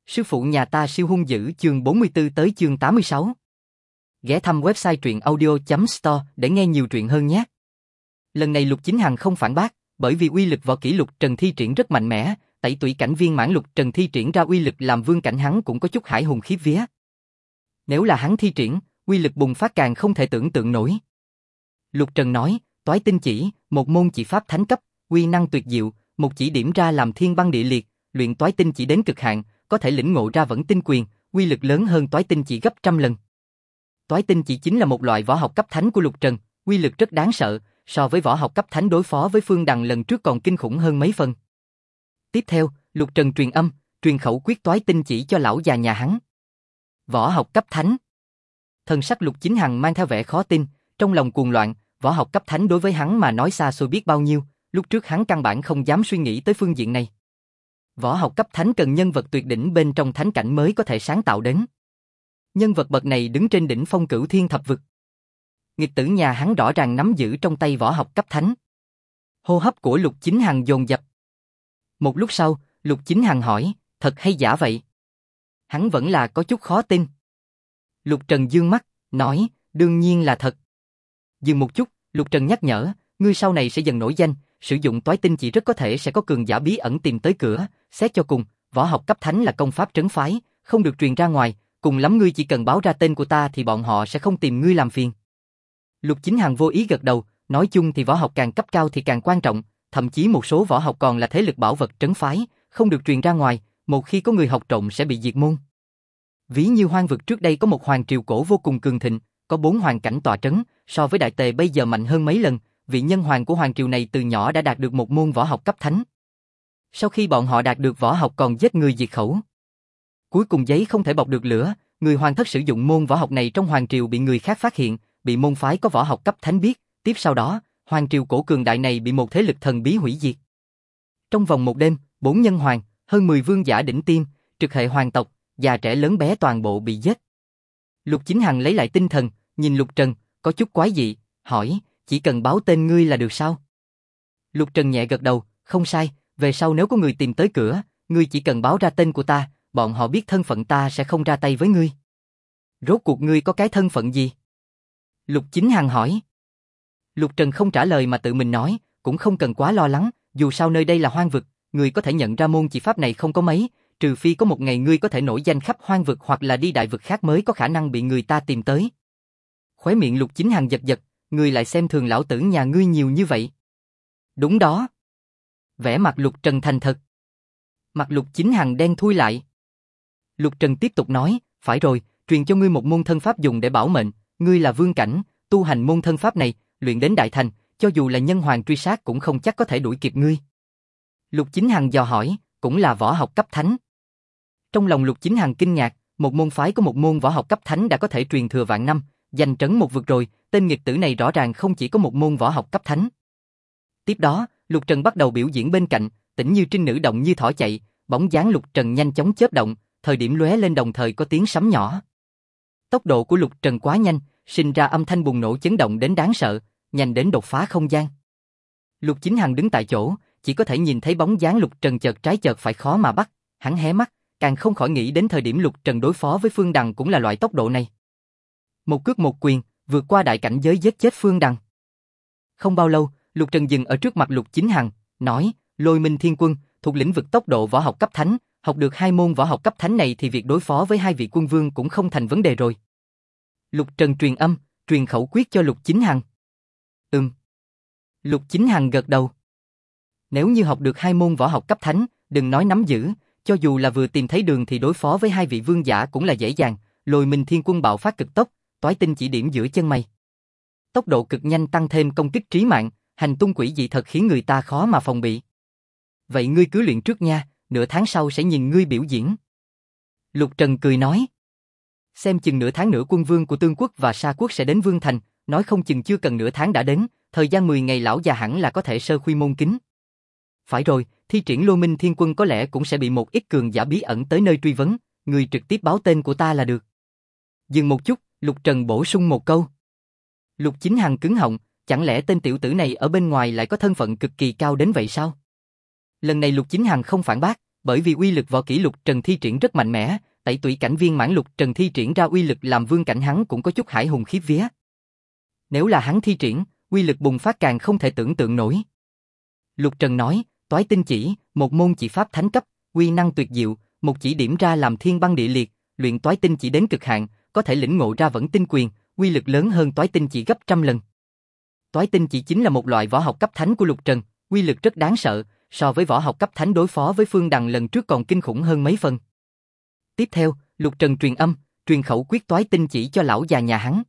Sư phụ nhà ta siêu hung dữ chương 44 tới chương 86. Ghé thăm website truyệnaudio.store để nghe nhiều truyện hơn nhé. Lần này Lục Chính Hằng không phản bác, bởi vì uy lực võ kỹ Lục Trần thi triển rất mạnh mẽ, tẩy tủy cảnh viên mãn Lục Trần thi triển ra uy lực làm vương cảnh hắn cũng có chút hải hùng khiếp vía. Nếu là hắn thi triển, uy lực bùng phát càng không thể tưởng tượng nổi. Lục Trần nói, Toái Tinh Chỉ, một môn chỉ pháp thánh cấp, uy năng tuyệt diệu, một chỉ điểm ra làm thiên băng địa liệt, luyện Toái Tinh Chỉ đến cực hạn, có thể lĩnh ngộ ra Vẫn Tinh Quyền, uy lực lớn hơn Toái Tinh Chỉ gấp trăm lần. Toái Tinh Chỉ chính là một loại võ học cấp thánh của Lục Trần, uy lực rất đáng sợ, so với võ học cấp thánh đối phó với Phương Đằng lần trước còn kinh khủng hơn mấy phần. Tiếp theo, Lục Trần truyền âm, truyền khẩu quyết Toái Tinh Chỉ cho lão già nhà hắn. Võ học cấp thánh. Thần sắc Lục Chính Hằng mang theo vẻ khó tin, trong lòng cuồng loạn, võ học cấp thánh đối với hắn mà nói xa xôi biết bao nhiêu, lúc trước hắn căn bản không dám suy nghĩ tới phương diện này. Võ học cấp thánh cần nhân vật tuyệt đỉnh bên trong thánh cảnh mới có thể sáng tạo đến. Nhân vật bậc này đứng trên đỉnh phong Cửu Thiên Thập Vực. Nghịch tử nhà hắn rõ ràng nắm giữ trong tay võ học cấp thánh. Hô hấp của Lục Chính Hằng dồn dập. Một lúc sau, Lục Chính Hằng hỏi, thật hay giả vậy? Hắn vẫn là có chút khó tin. Lục Trần dương mắt, nói, đương nhiên là thật. Dừng một chút, Lục Trần nhắc nhở, ngươi sau này sẽ dần nổi danh, sử dụng Toái Tinh Chỉ rất có thể sẽ có cường giả bí ẩn tìm tới cửa, xét cho cùng, võ học cấp thánh là công pháp trấn phái, không được truyền ra ngoài, cùng lắm ngươi chỉ cần báo ra tên của ta thì bọn họ sẽ không tìm ngươi làm phiền. Lục Chính Hằng vô ý gật đầu, nói chung thì võ học càng cấp cao thì càng quan trọng, thậm chí một số võ học còn là thế lực bảo vật trấn phái, không được truyền ra ngoài, một khi có người học trộm sẽ bị diệt môn. Ví như Hoang Vực trước đây có một hoàng triều cổ vô cùng cường thịnh, có 4 hoàng cảnh tọa trấn, so với Đại Tề bây giờ mạnh hơn mấy lần, vị nhân hoàng của hoàng triều này từ nhỏ đã đạt được một môn võ học cấp thánh. Sau khi bọn họ đạt được võ học còn giết người diệt khẩu. Cuối cùng giấy không thể bọc được lửa, người hoàng thất sử dụng môn võ học này trong hoàng triều bị người khác phát hiện, bị môn phái có võ học cấp thánh biết, tiếp sau đó, hoàng triều cổ cường đại này bị một thế lực thần bí hủy diệt. Trong vòng một đêm, 4 nhân hoàng, hơn 10 vương giả đỉnh tiêm, trực hệ hoàng tộc, già trẻ lớn bé toàn bộ bị giết. Lục Chính Hằng lấy lại tinh thần, nhìn Lục Trần, có chút quái dị, hỏi, chỉ cần báo tên ngươi là được sao? Lục Trần nhẹ gật đầu, không sai, về sau nếu có người tìm tới cửa, ngươi chỉ cần báo ra tên của ta, bọn họ biết thân phận ta sẽ không ra tay với ngươi. Rốt cuộc ngươi có cái thân phận gì? Lục Chính Hằng hỏi. Lục Trần không trả lời mà tự mình nói, cũng không cần quá lo lắng, dù sao nơi đây là hoang vực, ngươi có thể nhận ra môn chỉ pháp này không có mấy, trừ phi có một ngày ngươi có thể nổi danh khắp hoang vực hoặc là đi đại vực khác mới có khả năng bị người ta tìm tới. Khóe miệng Lục Chính Hằng giật giật, ngươi lại xem thường lão tử nhà ngươi nhiều như vậy. Đúng đó. Vẻ mặt Lục Trần thành thật. Mặt Lục Chính Hằng đen thui lại. Lục Trần tiếp tục nói, phải rồi, truyền cho ngươi một môn thân pháp dùng để bảo mệnh, ngươi là vương cảnh, tu hành môn thân pháp này, luyện đến đại thành, cho dù là nhân hoàng truy sát cũng không chắc có thể đuổi kịp ngươi. Lục Chính Hằng dò hỏi, cũng là võ học cấp thánh. Trong lòng Lục Chính Hằng kinh ngạc, một môn phái có một môn võ học cấp thánh đã có thể truyền thừa vạn năm, giành trấn một vực rồi, tên nghịch tử này rõ ràng không chỉ có một môn võ học cấp thánh. Tiếp đó, Lục Trần bắt đầu biểu diễn bên cạnh, tĩnh như trinh nữ động như thỏ chạy, bóng dáng Lục Trần nhanh chóng chớp động, thời điểm lóe lên đồng thời có tiếng sấm nhỏ. Tốc độ của Lục Trần quá nhanh, sinh ra âm thanh bùng nổ chấn động đến đáng sợ, nhanh đến đột phá không gian. Lục Chính Hằng đứng tại chỗ, chỉ có thể nhìn thấy bóng dáng Lục Trần chợt trái chợt phải khó mà bắt, hắn hé mắt, càng không khỏi nghĩ đến thời điểm Lục Trần đối phó với Phương Đằng cũng là loại tốc độ này. Một cước một quyền, vượt qua đại cảnh giới giết chết Phương Đằng. Không bao lâu, Lục Trần dừng ở trước mặt Lục Chính Hằng, nói, Lôi Minh Thiên Quân, thuộc lĩnh vực tốc độ võ học cấp thánh, học được 2 môn võ học cấp thánh này thì việc đối phó với 2 vị quân vương cũng không thành vấn đề rồi. Lục Trần truyền âm, truyền khẩu quyết cho Lục Chính Hằng. Lục Chính Hằng gật đầu. Nếu như học được 2 môn võ học cấp thánh, đừng nói nắm giữ, cho dù là vừa tìm thấy đường thì đối phó với 2 vị vương giả cũng là dễ dàng. Lôi Minh Thiên Quân bạo phát cực tốc, Toái Tinh Chỉ điểm giữa chân mày. Tốc độ cực nhanh tăng thêm công kích trí mạng, hành tung quỷ dị thật khiến người ta khó mà phòng bị. Vậy ngươi cứ luyện trước nha, nửa tháng sau sẽ nhìn ngươi biểu diễn. Lục Trần cười nói. Xem chừng nửa tháng nữa quân vương của Tương Quốc và Sa Quốc sẽ đến Vương Thành, nói không chừng chưa cần nửa tháng đã đến, thời gian 10 ngày lão già hẳn là có thể sơ khuy môn kính. Phải rồi, thi triển Lôi Minh Thiên Quân có lẽ cũng sẽ bị một ít cường giả bí ẩn tới nơi truy vấn, ngươi trực tiếp báo tên của ta là được. Dừng một chút, Lục Trần bổ sung một câu. Lục Chính Hằng cứng họng, chẳng lẽ tên tiểu tử này ở bên ngoài lại có thân phận cực kỳ cao đến vậy sao? Lần này Lục Chính Hằng không phản bác, bởi vì uy lực võ kỹ Lục Trần thi triển rất mạnh mẽ, tẩy tủy cảnh viên mãn Lục Trần thi triển ra uy lực làm vương cảnh hắn cũng có chút hải hùng khiếp vía. Nếu là hắn thi triển, uy lực bùng phát càng không thể tưởng tượng nổi. Lục Trần nói, Toái Tinh Chỉ, một môn chỉ pháp thánh cấp, uy năng tuyệt diệu, một chỉ điểm ra làm thiên băng địa liệt, luyện Toái Tinh Chỉ đến cực hạn, có thể lĩnh ngộ ra vẫn tinh quyền, uy lực lớn hơn Toái Tinh Chỉ gấp trăm lần. Toái Tinh Chỉ chính là một loại võ học cấp thánh của Lục Trần, uy lực rất đáng sợ, so với võ học cấp thánh đối phó với Phương Đằng lần trước còn kinh khủng hơn mấy phần. Tiếp theo, Lục Trần truyền âm, truyền khẩu quyết Toái Tinh Chỉ cho lão già nhà hắn.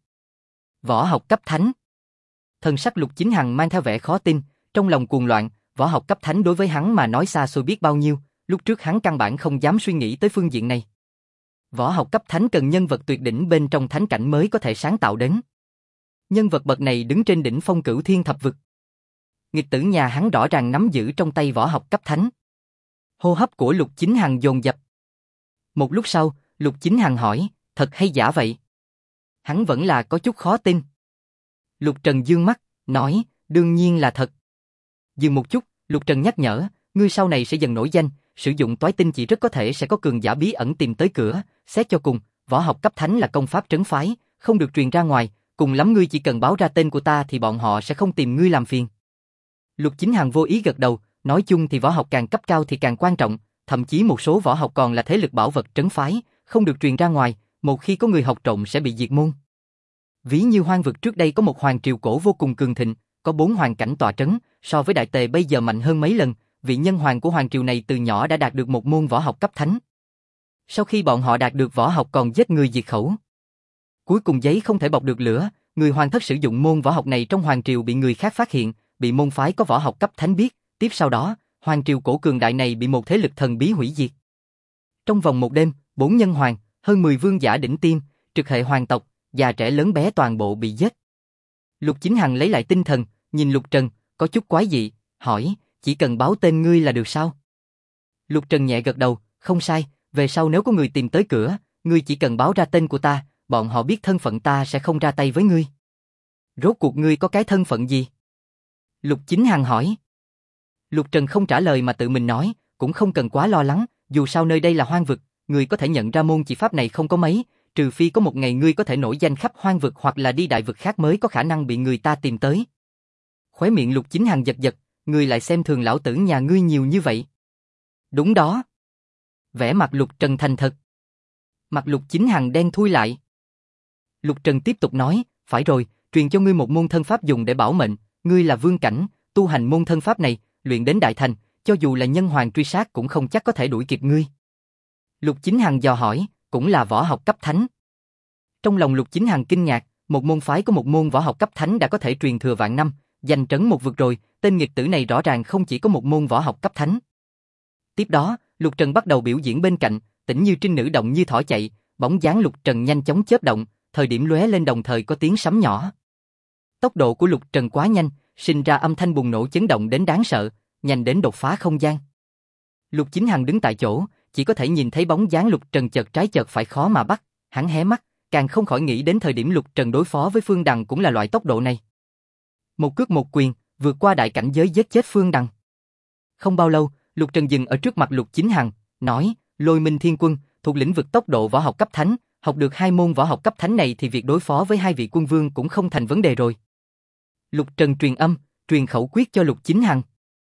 Võ học cấp thánh. Thần sắc Lục Chính Hằng mang theo vẻ khó tin, trong lòng cuồng loạn, võ học cấp thánh đối với hắn mà nói xa xôi biết bao nhiêu, lúc trước hắn căn bản không dám suy nghĩ tới phương diện này. Võ học cấp thánh cần nhân vật tuyệt đỉnh bên trong thánh cảnh mới có thể sáng tạo đến. Nhân vật bậc này đứng trên đỉnh phong cửu thiên thập vực. Nghịch tử nhà hắn rõ ràng nắm giữ trong tay võ học cấp thánh. Hô hấp của Lục Chính Hằng dồn dập. Một lúc sau, Lục Chính Hằng hỏi, thật hay giả vậy? Hắn vẫn là có chút khó tin. Lục Trần dương mắt, nói, đương nhiên là thật. Dừng một chút, Lục Trần nhắc nhở, ngươi sau này sẽ dần nổi danh, sử dụng Toái Tinh Chỉ rất có thể sẽ có cường giả bí ẩn tìm tới cửa, xét cho cùng, võ học cấp thánh là công pháp trấn phái, không được truyền ra ngoài, cùng lắm ngươi chỉ cần báo ra tên của ta thì bọn họ sẽ không tìm ngươi làm phiền. Lục Chính Hằng vô ý gật đầu, nói chung thì võ học càng cấp cao thì càng quan trọng, thậm chí một số võ học còn là thế lực bảo vật trấn phái, không được truyền ra ngoài, một khi có người học trộm sẽ bị diệt môn. Ví như Hoang vực trước đây có một hoàng triều cổ vô cùng cường thịnh, có 4 hoàng cảnh tọa trấn, so với Đại Tề bây giờ mạnh hơn mấy lần, vị nhân hoàng của hoàng triều này từ nhỏ đã đạt được một môn võ học cấp thánh. Sau khi bọn họ đạt được võ học còn giết người diệt khẩu. Cuối cùng giấy không thể bọc được lửa, người hoàng thất sử dụng môn võ học này trong hoàng triều bị người khác phát hiện, bị môn phái có võ học cấp thánh biết, tiếp sau đó, hoàng triều cổ cường đại này bị một thế lực thần bí hủy diệt. Trong vòng một đêm, 4 nhân hoàng, hơn 10 vương giả đỉnh tiêm, trực hệ hoàng tộc, già trẻ lớn bé toàn bộ bị giết. Lục Chính Hằng lấy lại tinh thần, nhìn Lục Trần, có chút quái dị, hỏi, chỉ cần báo tên ngươi là được sao? Lục Trần nhẹ gật đầu, không sai, về sau nếu có người tìm tới cửa, ngươi chỉ cần báo ra tên của ta, bọn họ biết thân phận ta sẽ không ra tay với ngươi. Rốt cuộc ngươi có cái thân phận gì? Lục Chính Hằng hỏi. Lục Trần không trả lời mà tự mình nói, cũng không cần quá lo lắng, dù sao nơi đây là hoang vực, người có thể nhận ra môn chỉ pháp này không có mấy, trừ phi có một ngày ngươi có thể nổi danh khắp hoang vực hoặc là đi đại vực khác mới có khả năng bị người ta tìm tới. Khóe miệng Lục Chính Hằng giật giật, ngươi lại xem thường lão tử nhà ngươi nhiều như vậy. Đúng đó. Vẻ mặt Lục Trần thành thật. Mặt Lục Chính Hằng đen thui lại. Lục Trần tiếp tục nói, phải rồi, truyền cho ngươi một môn thân pháp dùng để bảo mệnh, ngươi là vương cảnh, tu hành môn thân pháp này, luyện đến đại thành, cho dù là nhân hoàng truy sát cũng không chắc có thể đuổi kịp ngươi. Lục Chính Hằng dò hỏi, cũng là võ học cấp thánh. Trong lòng Lục Chính Hằng kinh ngạc, một môn phái có một môn võ học cấp thánh đã có thể truyền thừa vạn năm, giành trấn một vực rồi, tên nghịch tử này rõ ràng không chỉ có một môn võ học cấp thánh. Tiếp đó, Lục Trần bắt đầu biểu diễn bên cạnh, tĩnh như trinh nữ động như thỏ chạy, bóng dáng Lục Trần nhanh chóng chớp động, thời điểm lóe lên đồng thời có tiếng sấm nhỏ. Tốc độ của Lục Trần quá nhanh, sinh ra âm thanh bùng nổ chấn động đến đáng sợ, nhanh đến đột phá không gian. Lục Chính Hằng đứng tại chỗ, chỉ có thể nhìn thấy bóng dáng Lục Trần chợt trái chợt phải khó mà bắt, hắn hé mắt, càng không khỏi nghĩ đến thời điểm Lục Trần đối phó với Phương Đằng cũng là loại tốc độ này. Một cước một quyền, vượt qua đại cảnh giới giết chết Phương Đằng. Không bao lâu, Lục Trần dừng ở trước mặt Lục Chính Hằng, nói, Lôi Minh Thiên Quân, thuộc lĩnh vực tốc độ võ học cấp thánh, học được 2 môn võ học cấp thánh này thì việc đối phó với 2 vị quân vương cũng không thành vấn đề rồi. Lục Trần truyền âm, truyền khẩu quyết cho Lục Chính Hằng.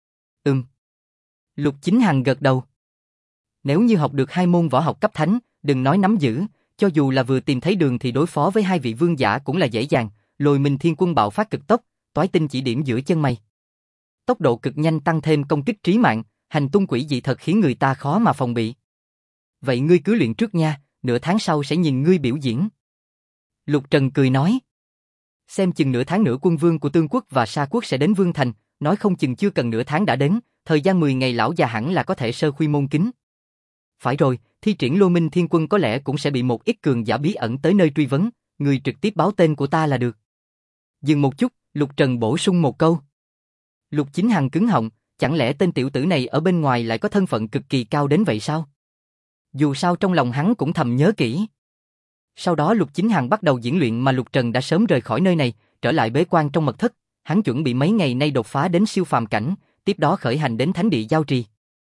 Lục Chính Hằng gật đầu. Nếu như học được 2 môn võ học cấp thánh, đừng nói nắm giữ, cho dù là vừa tìm thấy đường thì đối phó với 2 vị vương giả cũng là dễ dàng. Lôi Minh Thiên Quân bạo phát cực tốc, Toái Tinh chỉ điểm giữa chân mày. Tốc độ cực nhanh tăng thêm công kích trí mạng, hành tung quỷ dị thật khiến người ta khó mà phòng bị. Vậy ngươi cứ luyện trước nha, nửa tháng sau sẽ nhìn ngươi biểu diễn. Lục Trần cười nói. Xem chừng nửa tháng nữa quân vương của Tương Quốc và Sa Quốc sẽ đến Vương Thành, nói không chừng chưa cần nửa tháng đã đến, thời gian 10 ngày lão già hẳn là có thể sơ khuy môn kính. Phải rồi, thi triển Lôi Minh Thiên Quân có lẽ cũng sẽ bị một ít cường giả bí ẩn tới nơi truy vấn, người trực tiếp báo tên của ta là được. Dừng một chút, Lục Trần bổ sung một câu. Lục Chính Hằng cứng họng, chẳng lẽ tên tiểu tử này ở bên ngoài lại có thân phận cực kỳ cao đến vậy sao? Dù sao trong lòng hắn cũng thầm nhớ kỹ. Sau đó Lục Chính Hằng bắt đầu diễn luyện mà Lục Trần đã sớm rời khỏi nơi này, trở lại bế quan trong mật thất, hắn chuẩn bị mấy ngày nay đột phá đến siêu phàm cảnh, tiếp đó khởi hành đến thánh địa giao trì.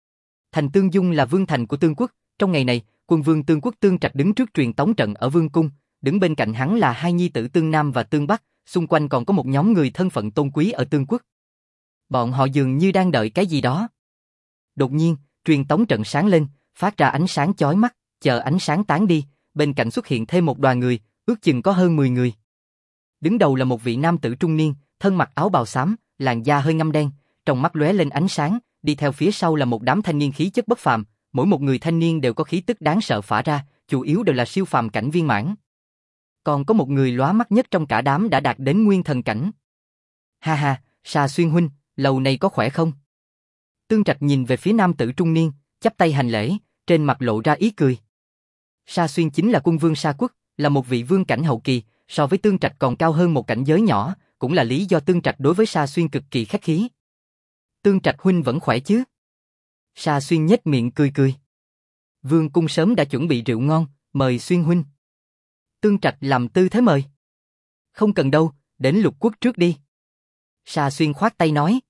Thành Tương Dung là vương thành của Tương Quốc, trong ngày này, quân vương Tương Quốc Tương Trạch đứng trước truyền tống trận ở vương cung, đứng bên cạnh hắn là hai nhi tử Tương Nam và Tương Bắc, xung quanh còn có một nhóm người thân phận tôn quý ở Tương Quốc. Bọn họ dường như đang đợi cái gì đó. Đột nhiên, truyền tống trận sáng lên, phát ra ánh sáng chói mắt, chờ ánh sáng tán đi, bên cạnh xuất hiện thêm một đoàn người, ước chừng có hơn 10 người. Đứng đầu là một vị nam tử trung niên, thân mặc áo bào xám, làn da hơi ngăm đen, trong mắt lóe lên ánh sáng, đi theo phía sau là một đám thanh niên khí chất bất phàm, mỗi một người thanh niên đều có khí tức đáng sợ phả ra, chủ yếu đều là siêu phàm cảnh viên mãn. Còn có một người lóa mắt nhất trong cả đám đã đạt đến nguyên thần cảnh. Ha ha, Sa Xuyên huynh, lâu nay có khỏe không? Tương Trạch nhìn về phía nam tử trung niên, chắp tay hành lễ, trên mặt lộ ra ý cười. Sa Xuyên chính là quân vương Sa Quốc, là một vị vương cảnh hậu kỳ, so với Tương Trạch còn cao hơn một cảnh giới nhỏ, cũng là lý do Tương Trạch đối với Sa Xuyên cực kỳ khách khí. Tương Trạch huynh vẫn khỏe chứ? Sa Xuyên nhếch miệng cười cười. Vương cung sớm đã chuẩn bị rượu ngon, mời Xuyên huynh. Tương Trạch làm tư thế mời. Không cần đâu, đến Lục Quốc trước đi. Sa Xuyên khoát tay nói.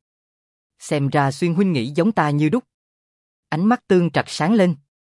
Xem ra Xuyên huynh nghĩ giống ta như đúc. Ánh mắt Tương Trạch sáng lên.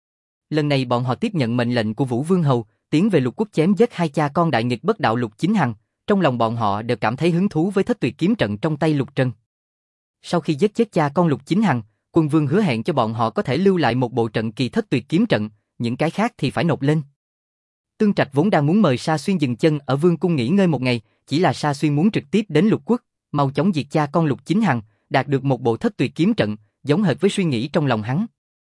Lần này bọn họ tiếp nhận mệnh lệnh của Vũ Vương Hầu, tiến về Lục Quốc chém giết hai cha con đại nghịch bất đạo Lục Chính Hằng, trong lòng bọn họ đều cảm thấy hứng thú với Thất Tuyệt kiếm trận trong tay Lục Trân. Sau khi giết chết cha con Lục Chính Hằng, quân vương hứa hẹn cho bọn họ có thể lưu lại một bộ trận kỳ Thất Tuyệt kiếm trận, những cái khác thì phải nộp lên. Tương Trạch vốn đang muốn mời Sa Xuyên dừng chân ở vương cung nghỉ ngơi một ngày, chỉ là Sa Xuyên muốn trực tiếp đến Lục Quốc, mau chóng diệt cha con Lục Chính Hằng, đạt được một bộ Thất Tuyệt kiếm trận, giống hệt với suy nghĩ trong lòng hắn.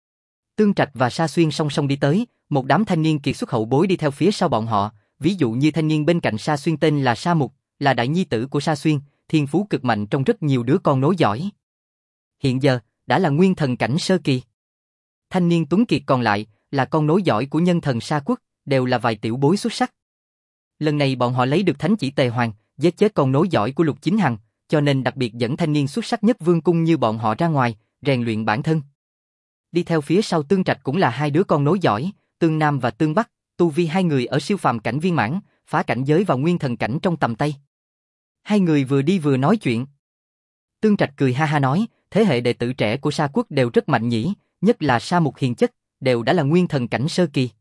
Tương Trạch và Sa Xuyên song song đi tới, một đám thanh niên kiệt xuất hậu bối đi theo phía sau bọn họ, ví dụ như thanh niên bên cạnh Sa Xuyên tên là Sa Mục, là đại nhi tử của Sa Xuyên, thiên phú cực mạnh trong rất nhiều đứa con nối dõi. Hiện giờ, đã là nguyên thần cảnh sơ kỳ. Thanh niên tuấn kiệt còn lại, là con nối dõi của nhân thần Sa Quốc, đều là vài tiểu bối xuất sắc. Lần này bọn họ lấy được thánh chỉ Tề Hoàng, giết chết con nối dõi của Lục Chính Hằng, cho nên đặc biệt dẫn thanh niên xuất sắc nhất vương cung như bọn họ ra ngoài, rèn luyện bản thân. Đi theo phía sau Tương Trạch cũng là hai đứa con nối dõi, Tương Nam và Tương Bắc, tu vi hai người ở siêu phàm cảnh viên mãn, phá cảnh giới vào nguyên thần cảnh trong tầm tay. Hai người vừa đi vừa nói chuyện. Tương Trạch cười ha ha nói, thế hệ đệ tử trẻ của Sa Quốc đều rất mạnh nhỉ, nhất là Sa Mục hiền chất, đều đã là nguyên thần cảnh sơ kỳ.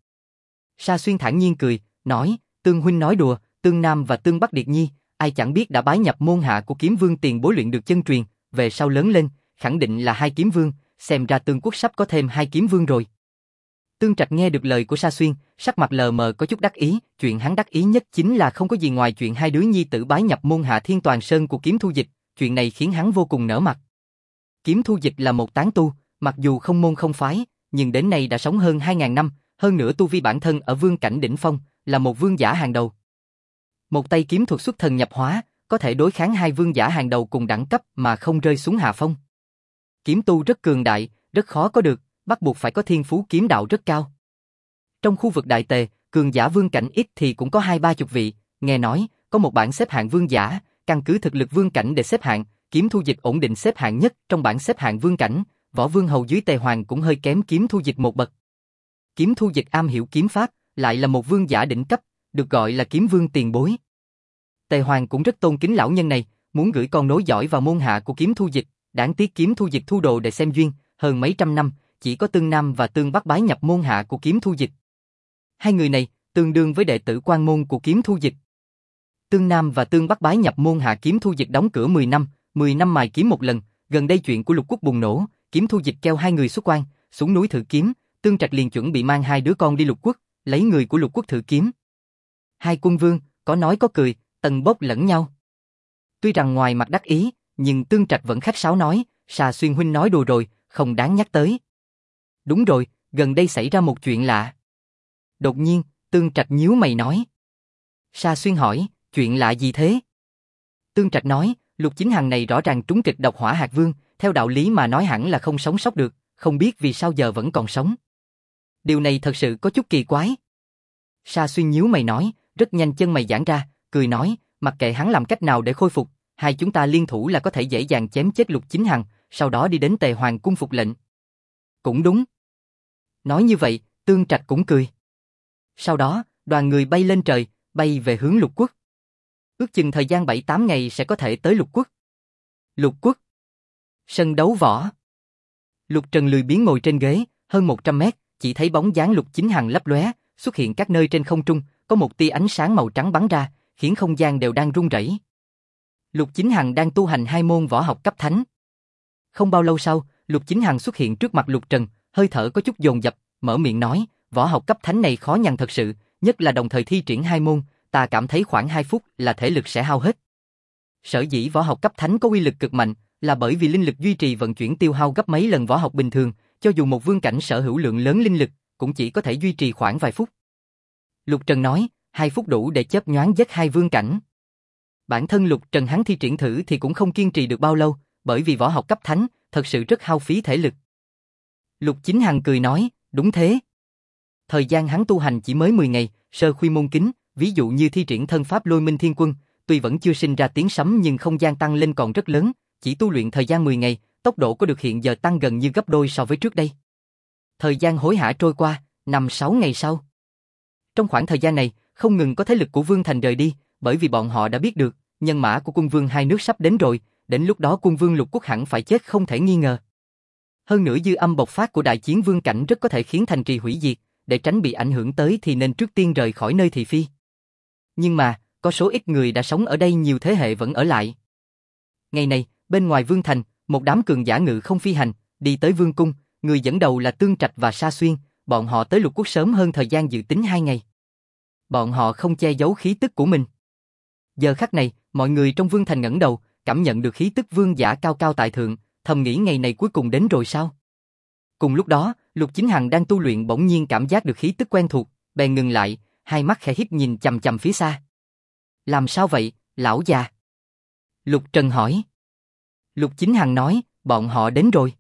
Sa Xuyên thản nhiên cười, nói, Tương huynh nói đùa, Tương Nam và Tương Bắc Điệt Nhi, ai chẳng biết đã bái nhập môn hạ của kiếm vương tiền bối luyện được chân truyền, về sau lớn lên, khẳng định là hai kiếm vương, xem ra Tương Quốc sắp có thêm hai kiếm vương rồi. Tương Trạch nghe được lời của Sa Xuyên, sắc mặt lờ mờ có chút đắc ý, chuyện hắn đắc ý nhất chính là không có gì ngoài chuyện hai đứa nhi tử bái nhập môn hạ Thiên Toàn Sơn của Kiếm Thu Dịch, chuyện này khiến hắn vô cùng nở mặt. Kiếm Thu Dịch là một tán tu, mặc dù không môn không phái, nhưng đến nay đã sống hơn 2000 năm, hơn nữa tu vi bản thân ở vương cảnh đỉnh phong, là một vương giả hàng đầu. Một tay kiếm thuật xuất thần nhập hóa, có thể đối kháng hai vương giả hàng đầu cùng đẳng cấp mà không rơi xuống hạ phong. Kiếm tu rất cường đại, rất khó có được, bắt buộc phải có thiên phú kiếm đạo rất cao. Trong khu vực Đại Tề, cường giả vương cảnh ít thì cũng có 20-30 vị, nghe nói, có một bảng xếp hạng vương giả, căn cứ thực lực vương cảnh để xếp hạng, Kiếm Thu Dịch ổn định xếp hạng nhất trong bảng xếp hạng vương cảnh, Võ Vương Hầu dưới Tề Hoàng cũng hơi kém Kiếm Thu Dịch một bậc. Kiếm Thu Dịch am hiểu kiếm pháp, lại là một vương giả đỉnh cấp, được gọi là kiếm vương tiền bối. Tề Hoàng cũng rất tôn kính lão nhân này, muốn gửi con nối dõi vào môn hạ của Kiếm Thu Dịch, đáng tiếc Kiếm Thu Dịch thu đồ để xem duyên, hơn mấy trăm năm, chỉ có Tương Nam và Tương Bắc bái nhập môn hạ của Kiếm Thu Dịch. Hai người này, tương đương với đệ tử quan môn của Kiếm Thu Dịch. Tương Nam và Tương Bắc bái nhập môn hạ Kiếm Thu Dịch đóng cửa 10 năm mài kiếm một lần, gần đây chuyện của Lục Quốc bùng nổ, Kiếm Thu Dịch kêu hai người xuất quan, xuống núi thử kiếm, Tương Trạch liền chuẩn bị mang hai đứa con đi Lục Quốc, lấy người của Lục Quốc thử kiếm. Hai quân vương, có nói có cười, tầng bốc lẫn nhau. Tuy rằng ngoài mặt đắc ý, nhưng Tương Trạch vẫn khách sáo nói, Sa Xuyên huynh nói đùa rồi, không đáng nhắc tới. Đúng rồi, gần đây xảy ra một chuyện lạ. Đột nhiên, Tương Trạch nhíu mày nói. Sa Xuyên hỏi, chuyện lạ gì thế? Tương Trạch nói, Lục Chính Hằng này rõ ràng trúng kịch độc hỏa hạt vương, theo đạo lý mà nói hẳn là không sống sót được, không biết vì sao giờ vẫn còn sống. Điều này thật sự có chút kỳ quái. Sa Xuyên nhíu mày nói, rất nhanh chân mày giãn ra, cười nói, mặc kệ hắn làm cách nào để khôi phục, hai chúng ta liên thủ là có thể dễ dàng chém chết Lục Chính Hằng, sau đó đi đến Tề Hoàng cung phục lệnh. Cũng đúng. Nói như vậy, Tương Trạch cũng cười. Sau đó, đoàn người bay lên trời, bay về hướng Lục Quốc. Ước chừng thời gian 7-8 ngày sẽ có thể tới Lục Quốc. Lục Quốc. Sân đấu võ. Lục Trần lười biếng ngồi trên ghế, hơn 100 mét, chỉ thấy bóng dáng Lục Chính Hằng lấp lóe, xuất hiện các nơi trên không trung, có một tia ánh sáng màu trắng bắn ra, khiến không gian đều đang rung rẩy. Lục Chính Hằng đang tu hành 2 môn võ học cấp thánh. Không bao lâu sau, Lục Chính Hằng xuất hiện trước mặt Lục Trần, hơi thở có chút dồn dập, mở miệng nói, võ học cấp thánh này khó nhằn thật sự, nhất là đồng thời thi triển 2 môn, ta cảm thấy khoảng 2 phút là thể lực sẽ hao hết. Sở dĩ võ học cấp thánh có uy lực cực mạnh, là bởi vì linh lực duy trì vận chuyển tiêu hao gấp mấy lần võ học bình thường, cho dù một vương cảnh sở hữu lượng lớn linh lực, cũng chỉ có thể duy trì khoảng vài phút. Lục Trần nói, 2 phút đủ để chớp nhoáng giết 2 vương cảnh. Bản thân Lục Trần hắn thi triển thử thì cũng không kiên trì được bao lâu, bởi vì võ học cấp thánh, thật sự rất hao phí thể lực. Lục Chính Hằng cười nói, đúng thế. Thời gian hắn tu hành chỉ mới 10 ngày, sơ khuy môn kính, ví dụ như thi triển thân pháp Lôi Minh Thiên Quân, tuy vẫn chưa sinh ra tiếng sấm nhưng không gian tăng lên còn rất lớn, chỉ tu luyện thời gian 10 ngày, tốc độ có được hiện giờ tăng gần như gấp đôi so với trước đây. Thời gian hối hả trôi qua, 5-6 ngày sau. Trong khoảng thời gian này, không ngừng có thế lực của Vương Thành rời đi, bởi vì bọn họ đã biết được, nhân mã của quân vương hai nước sắp đến rồi, đến lúc đó quân vương Lục Quốc hẳn phải chết không thể nghi ngờ. Hơn nữa dư âm bộc phát của đại chiến vương cảnh rất có thể khiến thành trì hủy diệt, để tránh bị ảnh hưởng tới thì nên trước tiên rời khỏi nơi thị phi. Nhưng mà, có số ít người đã sống ở đây nhiều thế hệ vẫn ở lại. Ngày này, bên ngoài vương thành, một đám cường giả ngự không phi hành, đi tới vương cung, người dẫn đầu là Tương Trạch và Sa Xuyên, bọn họ tới Lục Quốc sớm hơn thời gian dự tính 2 ngày. Bọn họ không che giấu khí tức của mình. Giờ khắc này, mọi người trong vương thành ngẩng đầu, cảm nhận được khí tức vương giả cao cao tại thượng, thầm nghĩ ngày này cuối cùng đến rồi sao? Cùng lúc đó, Lục Chính Hằng đang tu luyện bỗng nhiên cảm giác được khí tức quen thuộc, bèn ngừng lại, hai mắt khẽ híp nhìn chằm chằm phía xa. Làm sao vậy, lão già? Lục Trần hỏi. Lục Chính Hằng nói, bọn họ đến rồi.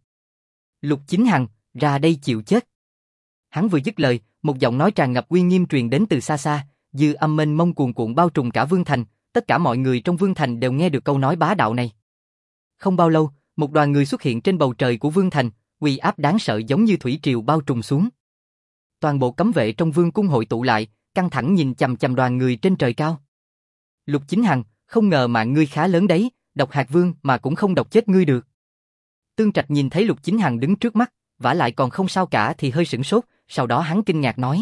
Lục Chính Hằng, ra đây chịu chết. Hắn vừa dứt lời, một giọng nói tràn ngập uy nghiêm truyền đến từ xa xa, dư âm mênh mông cuồn cuộn bao trùm cả vương thành, tất cả mọi người trong vương thành đều nghe được câu nói bá đạo này. Không bao lâu, một đoàn người xuất hiện trên bầu trời của vương thành, uy áp đáng sợ giống như thủy triều bao trùm xuống. Toàn bộ cấm vệ trong vương cung hội tụ lại, căng thẳng nhìn chằm chằm đoàn người trên trời cao. Lục Chính Hằng, không ngờ mạng ngươi khá lớn đấy, độc hạt vương mà cũng không độc chết ngươi được. Tương Trạch nhìn thấy Lục Chính Hằng đứng trước mắt, vả lại còn không sao cả thì hơi sửng sốt, sau đó hắn kinh ngạc nói.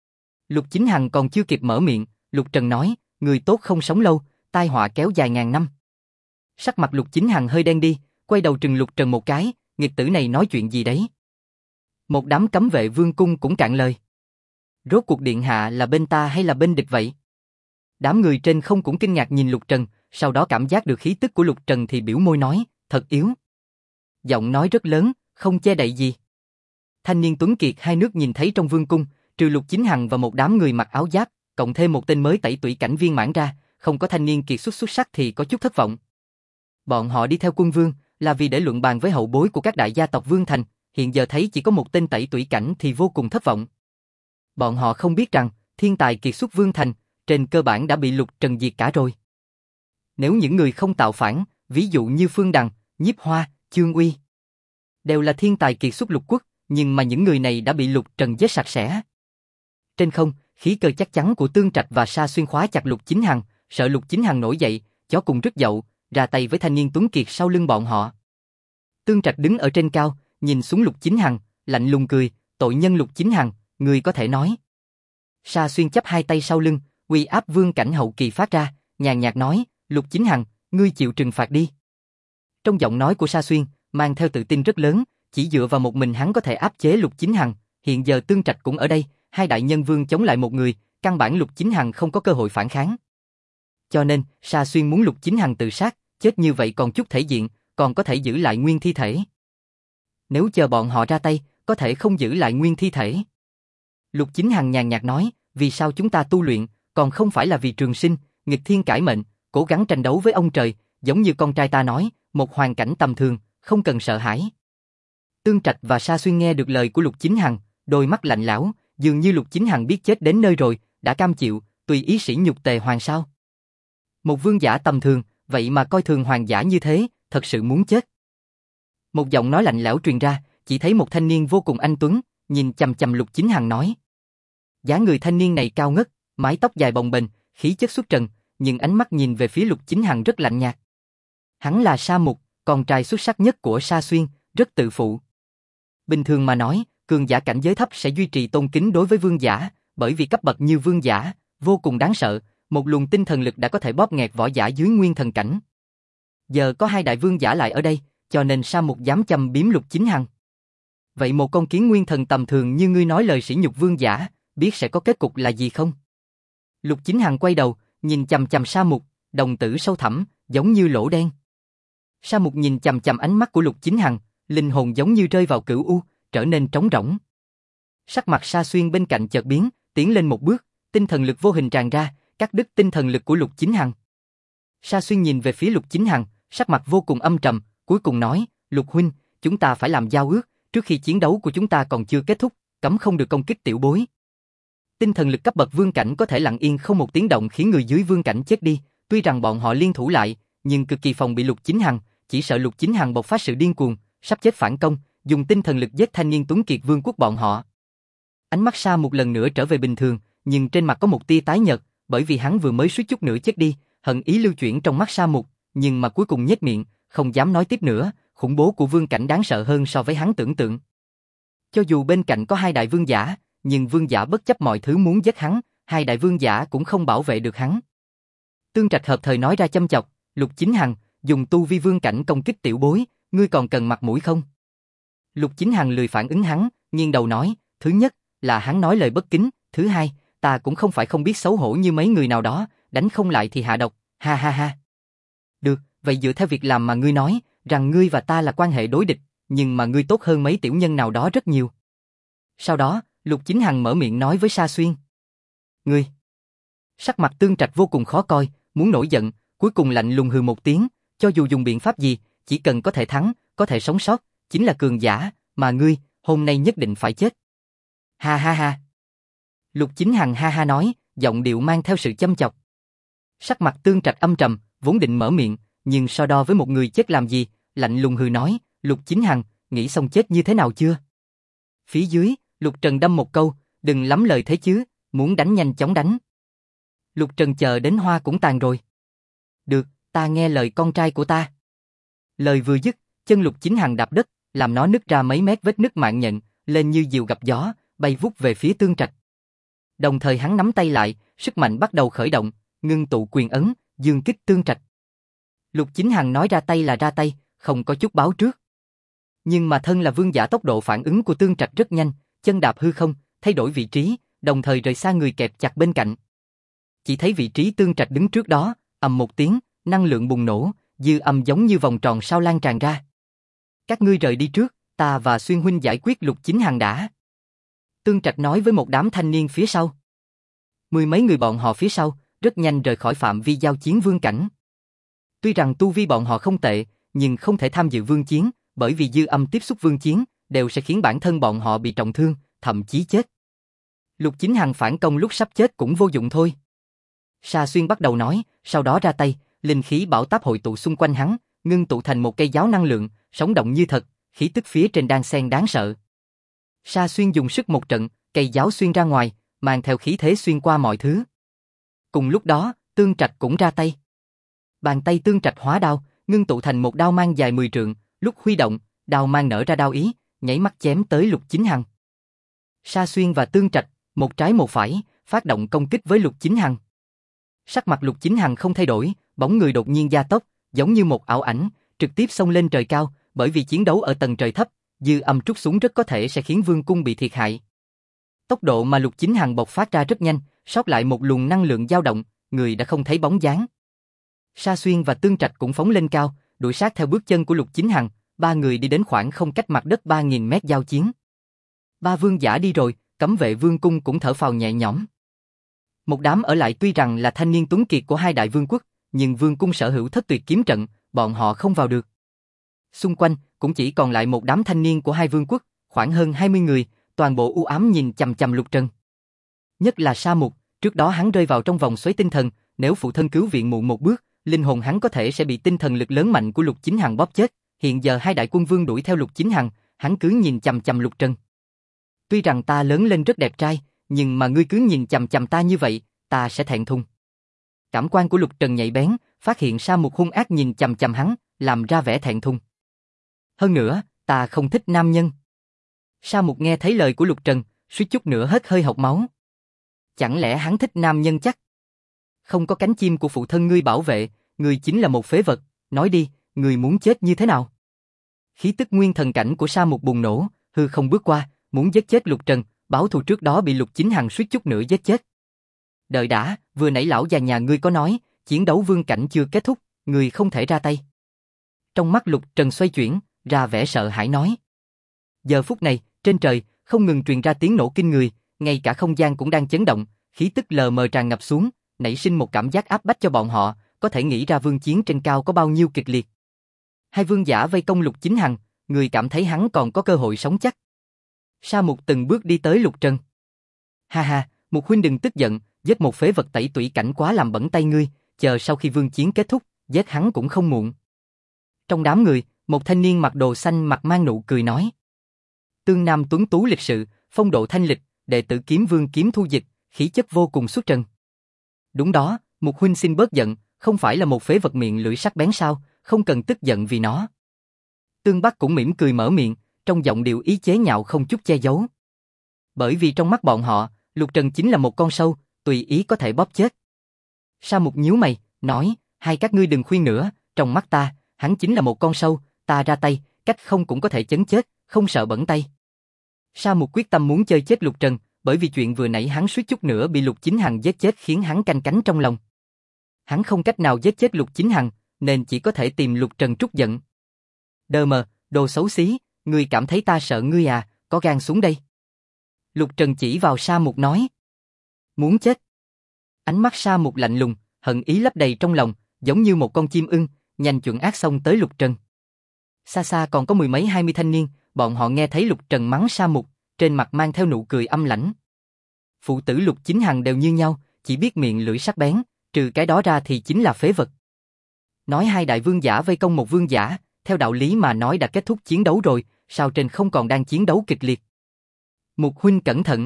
Lục Chính Hằng còn chưa kịp mở miệng, Lục Trần nói, người tốt không sống lâu, tai họa kéo dài ngàn năm. Sắc mặt Lục Chính Hằng hơi đen đi, quay đầu trừng Lục Trần một cái, nghịch tử này nói chuyện gì đấy? Một đám cấm vệ vương cung cũng cạn lời. Rốt cuộc điện hạ là bên ta hay là bên địch vậy? Đám người trên không cũng kinh ngạc nhìn Lục Trần, sau đó cảm giác được khí tức của Lục Trần thì biểu môi nói, thật yếu. Giọng nói rất lớn, không che đậy gì. Thanh niên tuấn kiệt hai nước nhìn thấy trong vương cung, trừ Lục Chính Hằng và một đám người mặc áo giáp, cộng thêm một tên mới tẩy tủy cảnh viên mãn ra, không có thanh niên kiệt xuất sắc thì có chút thất vọng. Bọn họ đi theo quân vương là vì để luận bàn với hậu bối của các đại gia tộc vương thành, hiện giờ thấy chỉ có một tên tẩy tủy cảnh thì vô cùng thất vọng. Bọn họ không biết rằng, thiên tài kiệt xuất vương thành, trên cơ bản đã bị Lục Trần diệt cả rồi. Nếu những người không tạo phản, ví dụ như Phương Đằng, Nhiếp Hoa, Chương Uy, đều là thiên tài kiệt xuất lục quốc, nhưng mà những người này đã bị Lục Trần giết sạch sẽ. Trên không, khí cơ chắc chắn của Tương Trạch và Sa Xuyên khóa chặt Lục Chính Hằng, sợ Lục Chính Hằng nổi dậy, chó cùng rứt dậu, ra tay với thanh niên tuấn kiệt sau lưng bọn họ. Tương Trạch đứng ở trên cao, nhìn xuống Lục Chính Hằng, lạnh lùng cười, tội nhân Lục Chính Hằng, người có thể nói. Sa Xuyên chắp hai tay sau lưng, uy áp vương cảnh hậu kỳ phát ra, nhàn nhạt nói, Lục Chính Hằng, ngươi chịu trừng phạt đi. Trong giọng nói của Sa Xuyên, mang theo tự tin rất lớn, chỉ dựa vào một mình hắn có thể áp chế Lục Chính Hằng, hiện giờ Tương Trạch cũng ở đây, hai đại nhân vương chống lại một người, căn bản Lục Chính Hằng không có cơ hội phản kháng. Cho nên, Sa Xuyên muốn Lục Chính Hằng tự sát, chết như vậy còn chút thể diện, còn có thể giữ lại nguyên thi thể. Nếu chờ bọn họ ra tay, có thể không giữ lại nguyên thi thể. Lục Chính Hằng nhàn nhạt nói, vì sao chúng ta tu luyện, còn không phải là vì trường sinh, nghịch thiên cải mệnh, cố gắng tranh đấu với ông trời, giống như con trai ta nói, một hoàn cảnh tầm thường, không cần sợ hãi. Tương Trạch và Sa Xuyên nghe được lời của Lục Chính Hằng, đôi mắt lạnh lẽo, dường như Lục Chính Hằng biết chết đến nơi rồi, đã cam chịu, tùy ý sỉ nhục Tề Hoàng sao? Một vương giả tầm thường, vậy mà coi thường hoàng giả như thế, thật sự muốn chết. Một giọng nói lạnh lẽo truyền ra, chỉ thấy một thanh niên vô cùng anh tuấn, nhìn chằm chằm Lục Chính Hằng nói. Dáng người thanh niên này cao ngất, mái tóc dài bồng bềnh, khí chất xuất trần, nhưng ánh mắt nhìn về phía Lục Chính Hằng rất lạnh nhạt. Hắn là Sa Mục, con trai xuất sắc nhất của Sa Xuyên, rất tự phụ. Bình thường mà nói, cường giả cảnh giới thấp sẽ duy trì tôn kính đối với vương giả, bởi vì cấp bậc như vương giả, vô cùng đáng sợ, một luồng tinh thần lực đã có thể bóp nghẹt võ giả dưới nguyên thần cảnh. Giờ có hai đại vương giả lại ở đây, cho nên Sa Mục dám châm biếm Lục Chính Hằng. Vậy một con kiến nguyên thần tầm thường như ngươi nói lời sỉ nhục vương giả, biết sẽ có kết cục là gì không? Lục Chính Hằng quay đầu, nhìn chằm chằm Sa Mục, đồng tử sâu thẳm, giống như lỗ đen. Sa Mục nhìn chằm chằm ánh mắt của Lục Chính Hằng, linh hồn giống như rơi vào cửu u, trở nên trống rỗng. Sắc mặt Sa Xuyên bên cạnh chợt biến, tiến lên một bước, tinh thần lực vô hình tràn ra, cắt đứt tinh thần lực của Lục Chính Hằng. Sa Xuyên nhìn về phía Lục Chính Hằng, sắc mặt vô cùng âm trầm, cuối cùng nói, Lục huynh, chúng ta phải làm giao ước, trước khi chiến đấu của chúng ta còn chưa kết thúc, cấm không được công kích tiểu bối. Tinh thần lực cấp bậc vương cảnh có thể lặng yên không một tiếng động khiến người dưới vương cảnh chết đi, tuy rằng bọn họ liên thủ lại, nhưng cực kỳ phòng bị Lục Chính Hằng, chỉ sợ Lục Chính Hằng bộc phát sự điên cuồng, sắp chết phản công, dùng tinh thần lực giết thanh niên tuấn kiệt vương quốc bọn họ. Ánh mắt Sa một lần nữa trở về bình thường, nhưng trên mặt có một tia tái nhợt, bởi vì hắn vừa mới suýt chút nữa chết đi, hận ý lưu chuyển trong mắt Sa Mục, nhưng mà cuối cùng nhếch miệng, không dám nói tiếp nữa, khủng bố của vương cảnh đáng sợ hơn so với hắn tưởng tượng. Cho dù bên cạnh có hai đại vương giả, nhưng vương giả bất chấp mọi thứ muốn giết hắn, hai đại vương giả cũng không bảo vệ được hắn. Tương Trạch hợp thời nói ra châm chọc, Lục Chính Hằng, dùng tu vi vương cảnh công kích tiểu bối, ngươi còn cần mặt mũi không? Lục Chính Hằng lười phản ứng hắn, nghiêng đầu nói, thứ nhất, là hắn nói lời bất kính, thứ hai, ta cũng không phải không biết xấu hổ như mấy người nào đó, đánh không lại thì hạ độc, ha ha ha. Được, vậy dựa theo việc làm mà ngươi nói, rằng ngươi và ta là quan hệ đối địch, nhưng mà ngươi tốt hơn mấy tiểu nhân nào đó rất nhiều. Sau đó, Lục Chính Hằng mở miệng nói với Sa Xuyên. Ngươi. Sắc mặt Tương Trạch vô cùng khó coi, muốn nổi giận, cuối cùng lạnh lùng hừ một tiếng, cho dù dùng biện pháp gì, chỉ cần có thể thắng, có thể sống sót, chính là cường giả, mà ngươi, hôm nay nhất định phải chết. Ha ha ha. Lục Chính Hằng ha ha nói, giọng điệu mang theo sự châm chọc. Sắc mặt Tương Trạch âm trầm, vốn định mở miệng, nhưng so đo với một người chết làm gì, lạnh lùng hừ nói, Lục Chính Hằng, nghĩ xong chết như thế nào chưa? Phía dưới, Lục Trần đâm một câu, đừng lắm lời thế chứ, muốn đánh nhanh chóng đánh. Lục Trần chờ đến hoa cũng tàn rồi. Được, ta nghe lời con trai của ta. Lời vừa dứt, chân Lục Chính Hằng đạp đất, làm nó nứt ra mấy mét vết nứt mạng nhện, lên như diều gặp gió, bay vút về phía Tương Trạch. Đồng thời hắn nắm tay lại, sức mạnh bắt đầu khởi động, ngưng tụ quyền ấn, dương kích Tương Trạch. Lục Chính Hằng nói ra tay là ra tay, không có chút báo trước. Nhưng mà thân là vương giả, tốc độ phản ứng của Tương Trạch rất nhanh, chân đạp hư không, thay đổi vị trí, đồng thời rời xa người kẹp chặt bên cạnh. Chỉ thấy vị trí Tương Trạch đứng trước đó, ầm một tiếng, năng lượng bùng nổ, dư âm giống như vòng tròn sao lan tràn ra. Các ngươi rời đi trước, ta và Xuyên huynh giải quyết Lục Chính Hằng đã. Tương Trạch nói với một đám thanh niên phía sau. Mười mấy người bọn họ phía sau, rất nhanh rời khỏi phạm vi giao chiến vương cảnh. Tuy rằng tu vi bọn họ không tệ, nhưng không thể tham dự vương chiến, bởi vì dư âm tiếp xúc vương chiến, đều sẽ khiến bản thân bọn họ bị trọng thương, thậm chí chết. Lục Chính Hằng phản công lúc sắp chết cũng vô dụng thôi. Sa Xuyên bắt đầu nói, sau đó ra tay, linh khí bão táp hội tụ xung quanh hắn, ngưng tụ thành một cây giáo năng lượng, sống động như thật, khí tức phía trên đan xen đáng sợ. Sa Xuyên dùng sức một trận, cây giáo xuyên ra ngoài, mang theo khí thế xuyên qua mọi thứ. Cùng lúc đó, Tương Trạch cũng ra tay. Bàn tay Tương Trạch hóa đao, ngưng tụ thành một đao mang dài 10 trượng, lúc huy động, đao mang nở ra đao ý, nhảy mắt chém tới Lục Chính Hằng. Sa Xuyên và Tương Trạch, một trái một phải, phát động công kích với Lục Chính Hằng. Sắc mặt Lục Chính Hằng không thay đổi, bóng người đột nhiên gia tốc, giống như một ảo ảnh, trực tiếp xông lên trời cao, bởi vì chiến đấu ở tầng trời thấp, dư âm trút xuống rất có thể sẽ khiến vương cung bị thiệt hại. Tốc độ mà Lục Chính Hằng bộc phát ra rất nhanh, sót lại một luồng năng lượng dao động, người đã không thấy bóng dáng. Sa Xuyên và Tương Trạch cũng phóng lên cao, đuổi sát theo bước chân của Lục Chính Hằng, ba người đi đến khoảng không cách mặt đất 3000 mét giao chiến. Ba vương giả đi rồi, cấm vệ vương cung cũng thở phào nhẹ nhõm. Một đám ở lại tuy rằng là thanh niên tuấn kiệt của hai đại vương quốc, nhưng vương cung sở hữu thất tuyệt kiếm trận, bọn họ không vào được. Xung quanh cũng chỉ còn lại một đám thanh niên của hai vương quốc, khoảng hơn 20 người, toàn bộ u ám nhìn chằm chằm Lục Trần. Nhất là Sa Mục, trước đó hắn rơi vào trong vòng xoáy tinh thần, nếu phụ thân cứu viện muộn một bước, linh hồn hắn có thể sẽ bị tinh thần lực lớn mạnh của Lục Chính Hằng bóp chết. Hiện giờ hai đại quân vương đuổi theo Lục Chính Hằng, hắn cứ nhìn chằm chằm Lục Trần. Tuy rằng ta lớn lên rất đẹp trai, nhưng mà ngươi cứ nhìn chằm chằm ta như vậy, ta sẽ thẹn thùng. Cảm quan của Lục Trần nhạy bén, phát hiện Sa Mục hung ác nhìn chằm chằm hắn, làm ra vẻ thẹn thùng. Hơn nữa, ta không thích nam nhân. Sa Mục nghe thấy lời của Lục Trần, suýt chút nữa hết hơi học máu. Chẳng lẽ hắn thích nam nhân chắc? Không có cánh chim của phụ thân ngươi bảo vệ, ngươi chính là một phế vật, nói đi, ngươi muốn chết như thế nào? Khí tức nguyên thần cảnh của Sa Mục bùng nổ, hư không bước qua, muốn giết chết Lục Trần, báo thù trước đó bị Lục Chính Hằng suýt chút nữa giết chết. Đợi đã, vừa nãy lão già nhà ngươi có nói, chiến đấu vương cảnh chưa kết thúc, ngươi không thể ra tay. Trong mắt Lục Trần xoay chuyển, ra vẻ sợ hãi nói. Giờ phút này, trên trời, không ngừng truyền ra tiếng nổ kinh người, ngay cả không gian cũng đang chấn động, khí tức lờ mờ tràn ngập xuống, nảy sinh một cảm giác áp bách cho bọn họ, có thể nghĩ ra vương chiến trên cao có bao nhiêu kịch liệt. Hai vương giả vây công Lục Chính Hằng, người cảm thấy hắn còn có cơ hội sống chắc. Sa Mục từng bước đi tới Lục Trần. Ha ha, Mục huynh đừng tức giận, giết một phế vật tẩy tủy cảnh quá làm bẩn tay ngươi, chờ sau khi vương chiến kết thúc, giết hắn cũng không muộn. Trong đám người, một thanh niên mặc đồ xanh mặt mang nụ cười nói. Tương Nam tuấn tú lịch sự, phong độ thanh lịch, đệ tử Kiếm Vương Kiếm Thu Dịch, khí chất vô cùng xuất trần. Đúng đó, Mục huynh xin bớt giận, không phải là một phế vật miệng lưỡi sắc bén sao, không cần tức giận vì nó. Tương Bắc cũng mỉm cười mở miệng, trong giọng điệu ý chế nhạo không chút che giấu. Bởi vì trong mắt bọn họ, Lục Trần chính là một con sâu, tùy ý có thể bóp chết. Sa Mục nhíu mày, nói, hai các ngươi đừng khuyên nữa, trong mắt ta, hắn chính là một con sâu, ta ra tay, cách không cũng có thể chấn chết, không sợ bẩn tay. Sa Mục quyết tâm muốn chơi chết Lục Trần, bởi vì chuyện vừa nãy hắn suýt chút nữa bị Lục Chính Hằng giết chết khiến hắn canh cánh trong lòng. Hắn không cách nào giết chết Lục Chính Hằng, nên chỉ có thể tìm Lục Trần trút giận. Đờ mờ, đồ xấu xí, ngươi cảm thấy ta sợ ngươi à, có gan xuống đây. Lục Trần chỉ vào Sa Mục nói. Muốn chết. Ánh mắt Sa Mục lạnh lùng, hận ý lấp đầy trong lòng, giống như một con chim ưng, nhanh chuẩn ác xông tới Lục Trần. Xa xa còn có mười mấy 20 thanh niên, bọn họ nghe thấy Lục Trần mắng Sa Mục, trên mặt mang theo nụ cười âm lãnh. Phụ tử Lục Chính Hằng đều như nhau, chỉ biết miệng lưỡi sắc bén, trừ cái đó ra thì chính là phế vật. Nói hai đại vương giả vây công một vương giả, theo đạo lý mà nói đã kết thúc chiến đấu rồi, sao trên không còn đang chiến đấu kịch liệt. Mục huynh cẩn thận.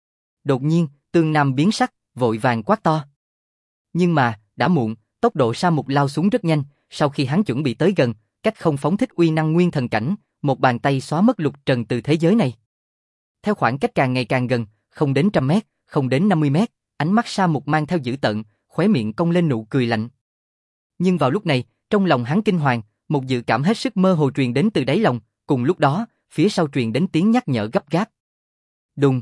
Đột nhiên, Tương Nam biến sắc, vội vàng quát to. Nhưng mà, đã muộn, tốc độ Sa Mục lao xuống rất nhanh, sau khi hắn chuẩn bị tới gần, cách không phóng thích uy năng nguyên thần cảnh, một bàn tay xóa mất Lục Trần từ thế giới này. Theo khoảng cách càng ngày càng gần, không đến 100 mét, không đến 50 mét, ánh mắt Sa Mục mang theo dữ tợn, khóe miệng cong lên nụ cười lạnh. Nhưng vào lúc này, trong lòng hắn kinh hoàng, một dự cảm hết sức mơ hồ truyền đến từ đáy lòng, cùng lúc đó, phía sau truyền đến tiếng nhắc nhở gấp gáp. Đùng.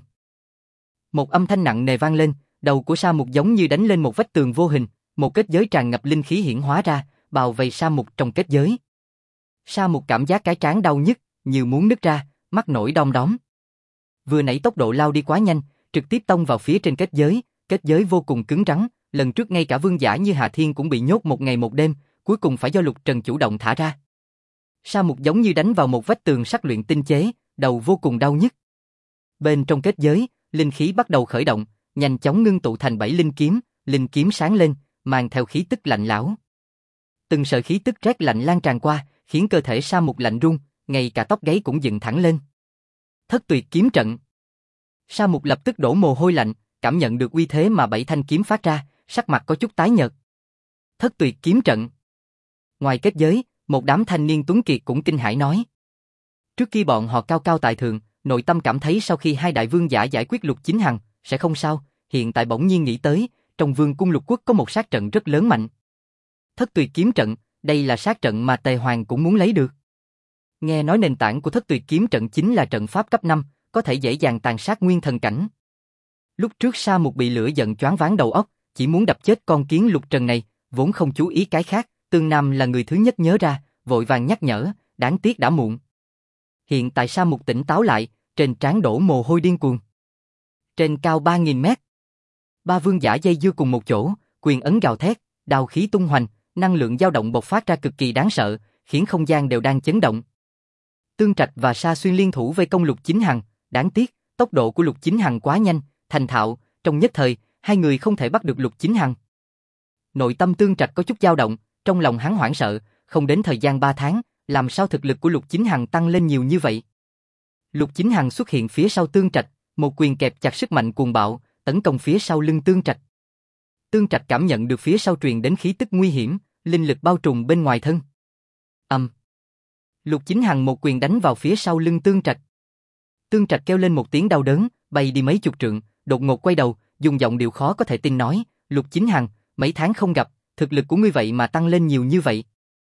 Một âm thanh nặng nề vang lên, đầu của Sa Mục giống như đánh lên một vách tường vô hình, một kết giới tràn ngập linh khí hiển hóa ra, bao vây Sa Mục trong kết giới. Sa Mục cảm giác cái trán đau nhức, như muốn nứt ra, mắt nổi đom đóm. Vừa nãy tốc độ lao đi quá nhanh, trực tiếp tông vào phía trên kết giới vô cùng cứng rắn, lần trước ngay cả vương giả như Hà Thiên cũng bị nhốt một ngày một đêm, cuối cùng phải do Lục Trần chủ động thả ra. Sa Mục giống như đánh vào một vách tường sắt luyện tinh chế, đầu vô cùng đau nhức. Bên trong kết giới, linh khí bắt đầu khởi động, nhanh chóng ngưng tụ thành 7 linh kiếm sáng lên, mang theo khí tức lạnh lẽo. Từng sợi khí tức rét lạnh lan tràn qua, khiến cơ thể Sa Mục lạnh run, ngay cả tóc gáy cũng dựng thẳng lên. Thất tuyệt kiếm trận. Sa Mục lập tức đổ mồ hôi lạnh, cảm nhận được uy thế mà 7 thanh kiếm phát ra, sắc mặt có chút tái nhợt. Thất tuyệt kiếm trận. Ngoài kết giới, một đám thanh niên tuấn kiệt cũng kinh hãi nói. Trước khi bọn họ cao cao tại thượng, nội tâm cảm thấy sau khi hai đại vương giả giải quyết Lục Chính Hằng, sẽ không sao, hiện tại bỗng nhiên nghĩ tới, trong vương cung Lục Quốc có một sát trận rất lớn mạnh. Thất tuyệt kiếm trận, đây là sát trận mà Tề Hoàng cũng muốn lấy được. Nghe nói nền tảng của thất tuyệt kiếm trận chính là trận pháp cấp 5, có thể dễ dàng tàn sát nguyên thần cảnh. Lúc trước Sa Mục bị lửa giận choáng váng đầu óc, chỉ muốn đập chết con kiến Lục Trần này, vốn không chú ý cái khác, Tương Nam là người thứ nhất nhớ ra, vội vàng nhắc nhở, đáng tiếc đã muộn. Hiện tại Sa Mục tỉnh táo lại, trên trán đổ mồ hôi điên cuồng. Trên cao 3000 mét, ba vương giả dây dưa cùng một chỗ, quyền ấn gào thét, đao khí tung hoành, năng lượng dao động bộc phát ra cực kỳ đáng sợ, khiến không gian đều đang chấn động. Tương Trạch và Sa Xuyên liên thủ vây công Lục Chính Hằng, đáng tiếc, tốc độ của Lục Chính Hằng quá nhanh, thành thạo, trong nhất thời, hai người không thể bắt được Lục Chính Hằng. Nội tâm Tương Trạch có chút dao động, trong lòng hắn hoảng sợ, không đến thời gian 3 tháng, làm sao thực lực của Lục Chính Hằng tăng lên nhiều như vậy? Lục Chính Hằng xuất hiện phía sau Tương Trạch, một quyền kẹp chặt sức mạnh cuồng bạo, tấn công phía sau lưng Tương Trạch. Tương Trạch cảm nhận được phía sau truyền đến khí tức nguy hiểm, linh lực bao trùm bên ngoài thân. Lục Chính Hằng một quyền đánh vào phía sau lưng Tương Trạch. Tương Trạch kêu lên một tiếng đau đớn, bay đi mấy chục trượng, đột ngột quay đầu, dùng giọng điệu khó có thể tin nói, Lục Chính Hằng, mấy tháng không gặp, thực lực của ngươi vậy mà tăng lên nhiều như vậy.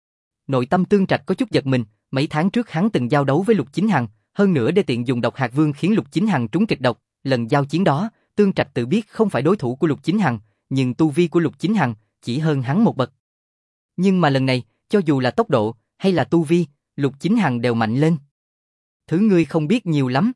Nội tâm Tương Trạch có chút giật mình, mấy tháng trước hắn từng giao đấu với Lục Chính Hằng, hơn nữa để tiện dùng độc hạt vương khiến Lục Chính Hằng trúng kịch độc, lần giao chiến đó, Tương Trạch tự biết không phải đối thủ của Lục Chính Hằng, nhưng tu vi của Lục Chính Hằng chỉ hơn hắn một bậc. Nhưng mà lần này, cho dù là tốc độ hay là tu vi, Lục Chính Hằng đều mạnh lên. Thứ ngươi không biết nhiều lắm.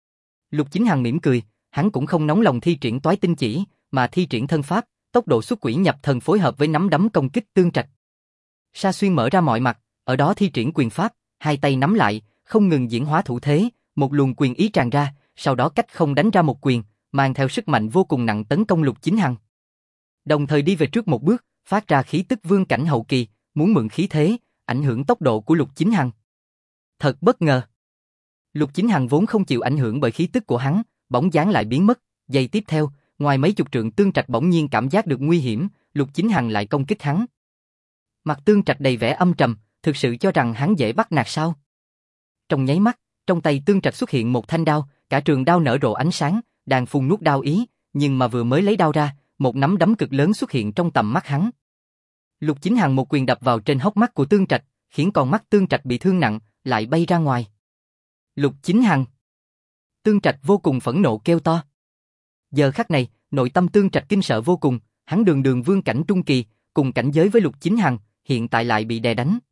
Lục Chính Hằng mỉm cười, hắn cũng không nóng lòng thi triển toái tinh chỉ, mà thi triển thân pháp, tốc độ xuất quỷ nhập thần phối hợp với nắm đấm công kích Tương Trạch. Sa Xuyên mở ra mọi mặt, ở đó thi triển quyền pháp, hai tay nắm lại, không ngừng diễn hóa thủ thế, một luồng quyền ý tràn ra, sau đó cách không đánh ra một quyền, mang theo sức mạnh vô cùng nặng tấn công Lục Chính Hằng. Đồng thời đi về trước một bước, phát ra khí tức vương cảnh hậu kỳ, muốn mượn khí thế, ảnh hưởng tốc độ của Lục Chính Hằng. Thật bất ngờ. Lục Chính Hằng vốn không chịu ảnh hưởng bởi khí tức của hắn, bóng dáng lại biến mất, giây tiếp theo, ngoài mấy chục trượng Tương Trạch bỗng nhiên cảm giác được nguy hiểm, Lục Chính Hằng lại công kích hắn. Mặt Tương Trạch đầy vẻ âm trầm, thực sự cho rằng hắn dễ bắt nạt sao? Trong nháy mắt, trong tay Tương Trạch xuất hiện một thanh đao, cả trường đao nở rộ ánh sáng, đang phun nuốt đao ý, nhưng mà vừa mới lấy đao ra, một nắm đấm cực lớn xuất hiện trong tầm mắt hắn. Lục Chính Hằng một quyền đập vào trên hốc mắt của Tương Trạch, khiến con mắt Tương Trạch bị thương nặng, lại bay ra ngoài. Lục Chính Hằng. Tương Trạch vô cùng phẫn nộ kêu to. Giờ khắc này, nội tâm Tương Trạch kinh sợ vô cùng, hắn đường đường vương cảnh trung kỳ, cùng cảnh giới với Lục Chính Hằng, hiện tại lại bị đè đánh.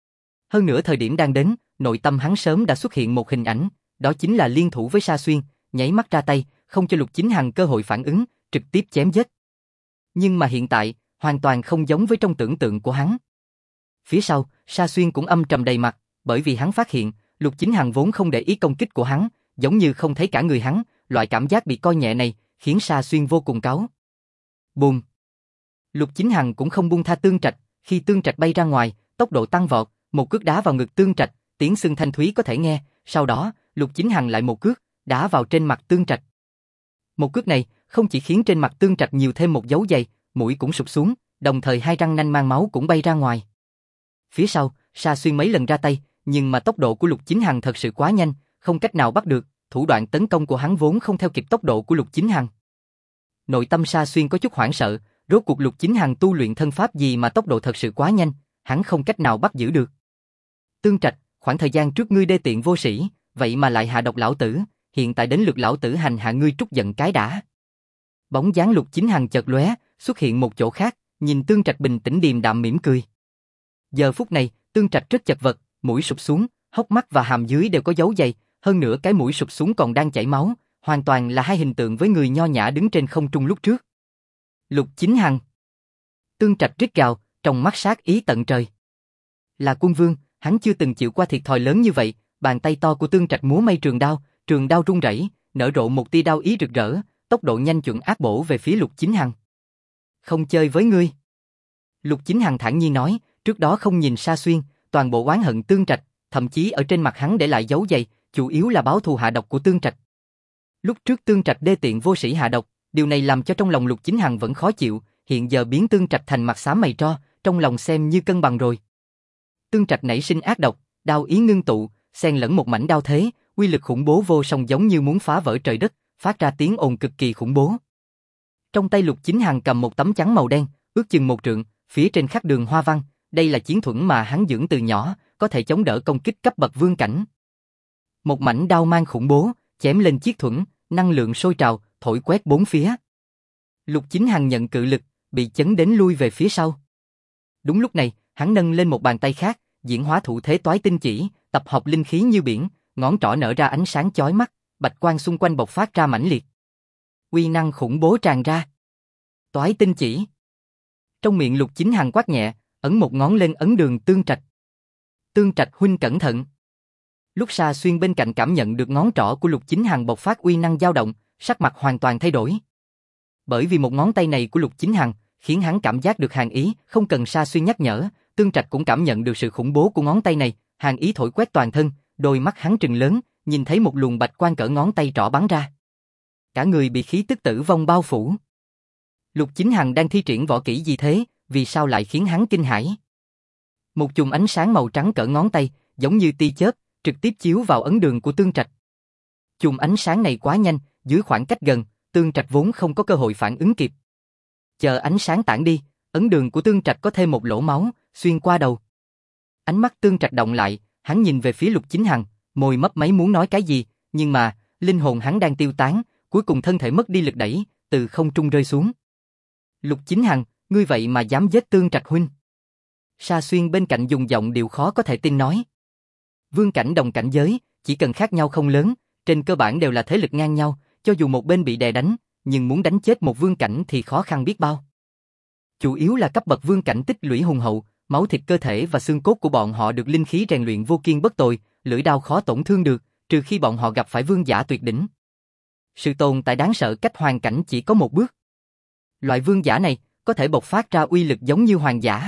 Hơn nữa thời điểm đang đến, nội tâm hắn sớm đã xuất hiện một hình ảnh, đó chính là liên thủ với Sa Xuyên, nháy mắt ra tay, không cho Lục Chính Hằng cơ hội phản ứng, trực tiếp chém giết. Nhưng mà hiện tại, hoàn toàn không giống với trong tưởng tượng của hắn. Phía sau, Sa Xuyên cũng âm trầm đầy mặt, bởi vì hắn phát hiện, Lục Chính Hằng vốn không để ý công kích của hắn, giống như không thấy cả người hắn, loại cảm giác bị coi nhẹ này, khiến Sa Xuyên vô cùng cáu. Bùm! Lục Chính Hằng cũng không buông tha Tương Trạch, khi Tương Trạch bay ra ngoài, tốc độ tăng vọt, một cước đá vào ngực Tương Trạch, tiếng xưng thanh thúy có thể nghe, sau đó, Lục Chính Hằng lại một cước, đá vào trên mặt Tương Trạch. Một cước này, không chỉ khiến trên mặt Tương Trạch nhiều thêm một dấu giày, mũi cũng sụp xuống, đồng thời hai răng nanh mang máu cũng bay ra ngoài. Phía sau, Sa Xuyên mấy lần ra tay, nhưng mà tốc độ của Lục Chính Hằng thật sự quá nhanh, không cách nào bắt được, thủ đoạn tấn công của hắn vốn không theo kịp tốc độ của Lục Chính Hằng. Nội tâm Sa Xuyên có chút hoảng sợ, rốt cuộc Lục Chính Hằng tu luyện thân pháp gì mà tốc độ thật sự quá nhanh, hắn không cách nào bắt giữ được. Tương Trạch, khoảng thời gian trước ngươi đê tiện vô sĩ, vậy mà lại hạ độc lão tử, hiện tại đến lượt lão tử hành hạ ngươi trút giận cái đã. Bóng dáng Lục Chính Hằng chợt lóe, xuất hiện một chỗ khác, nhìn Tương Trạch bình tĩnh điềm đạm mỉm cười. Giờ phút này, Tương Trạch rất chật vật, mũi sụp xuống, hốc mắt và hàm dưới đều có dấu giày, hơn nữa cái mũi sụp xuống còn đang chảy máu, hoàn toàn là hai hình tượng với người nho nhã đứng trên không trung lúc trước. Lục Chính Hằng. Tương Trạch rít gào, trong mắt sát ý tận trời. Là quân vương, hắn chưa từng chịu qua thiệt thòi lớn như vậy, bàn tay to của Tương Trạch múa may trường đao rung rẩy, nở rộ một tia đao ý rực rỡ, tốc độ nhanh chuẩn ác bổ về phía Lục Chính Hằng. Không chơi với ngươi. Lục Chính Hằng thản nhiên nói, trước đó không nhìn Sa Xuyên, toàn bộ oán hận Tương Trạch, thậm chí ở trên mặt hắn để lại dấu giày, chủ yếu là báo thù hạ độc của Tương Trạch. Lúc trước Tương Trạch đê tiện vô sĩ hạ độc, điều này làm cho trong lòng Lục Chính Hằng vẫn khó chịu, hiện giờ biến Tương Trạch thành mặt xám mày tro, trong lòng xem như cân bằng rồi. Tương Trạch nảy sinh ác độc, đao ý ngưng tụ, xen lẫn một mảnh đao thế, uy lực khủng bố vô song giống như muốn phá vỡ trời đất, phát ra tiếng ồn cực kỳ khủng bố. Trong tay Lục Chính Hằng cầm một tấm chắn màu đen, ước chừng một trượng, phía trên khắc đường hoa văn, đây là chiến thuẫn mà hắn dưỡng từ nhỏ, có thể chống đỡ công kích cấp bậc vương cảnh. Một mảnh đao mang khủng bố, chém lên chiếc thuẫn, năng lượng sôi trào, thổi quét bốn phía. Lục Chính Hằng nhận cự lực, bị chấn đến lui về phía sau. Đúng lúc này, hắn nâng lên một bàn tay khác, diễn hóa thủ thế toái tinh chỉ, tập hợp linh khí như biển, ngón trỏ nở ra ánh sáng chói mắt, bạch quang xung quanh bộc phát ra mãnh liệt. Uy năng khủng bố tràn ra. Toái tinh chỉ. Trong miệng Lục Chính Hằng quát nhẹ, ấn một ngón lên ấn đường Tương Trạch. Tương Trạch huynh cẩn thận. Lúc Sa Xuyên bên cạnh cảm nhận được ngón trỏ của Lục Chính Hằng bộc phát uy năng dao động, sắc mặt hoàn toàn thay đổi. Bởi vì một ngón tay này của Lục Chính Hằng khiến hắn cảm giác được hàn ý, không cần Sa Xuyên nhắc nhở, Tương Trạch cũng cảm nhận được sự khủng bố của ngón tay này, hàn ý thổi quét toàn thân, đôi mắt hắn trừng lớn, nhìn thấy một luồng bạch quang cỡ ngón tay trỏ bắn ra. Cả người bị khí tức tử vong bao phủ. Lục Chính Hằng đang thi triển võ kỹ gì thế, vì sao lại khiến hắn kinh hãi? Một chùm ánh sáng màu trắng cỡ ngón tay, giống như tia chớp, trực tiếp chiếu vào ấn đường của Tương Trạch. Chùm ánh sáng này quá nhanh, dưới khoảng cách gần, Tương Trạch vốn không có cơ hội phản ứng kịp. Chờ ánh sáng tản đi, ấn đường của Tương Trạch có thêm một lỗ máu, xuyên qua đầu. Ánh mắt Tương Trạch động lại, hắn nhìn về phía Lục Chính Hằng, môi mấp máy muốn nói cái gì, nhưng mà, linh hồn hắn đang tiêu tán, cuối cùng thân thể mất đi lực đẩy, từ không trung rơi xuống. Lục Chính Hằng, ngươi vậy mà dám giết Tương Trạch huynh? Sa Xuyên bên cạnh dùng giọng điệu khó có thể tin nói. Vương cảnh đồng cảnh giới, chỉ cần khác nhau không lớn, trên cơ bản đều là thế lực ngang nhau, cho dù một bên bị đè đánh, nhưng muốn đánh chết một vương cảnh thì khó khăn biết bao. Chủ yếu là cấp bậc vương cảnh tích lũy hùng hậu, máu thịt cơ thể và xương cốt của bọn họ được linh khí rèn luyện vô kiên bất tồi, lưỡi đao khó tổn thương được, trừ khi bọn họ gặp phải vương giả tuyệt đỉnh. Sự tồn tại đáng sợ cách hoàn cảnh chỉ có một bước. Loại vương giả này có thể bộc phát ra uy lực giống như hoàng giả.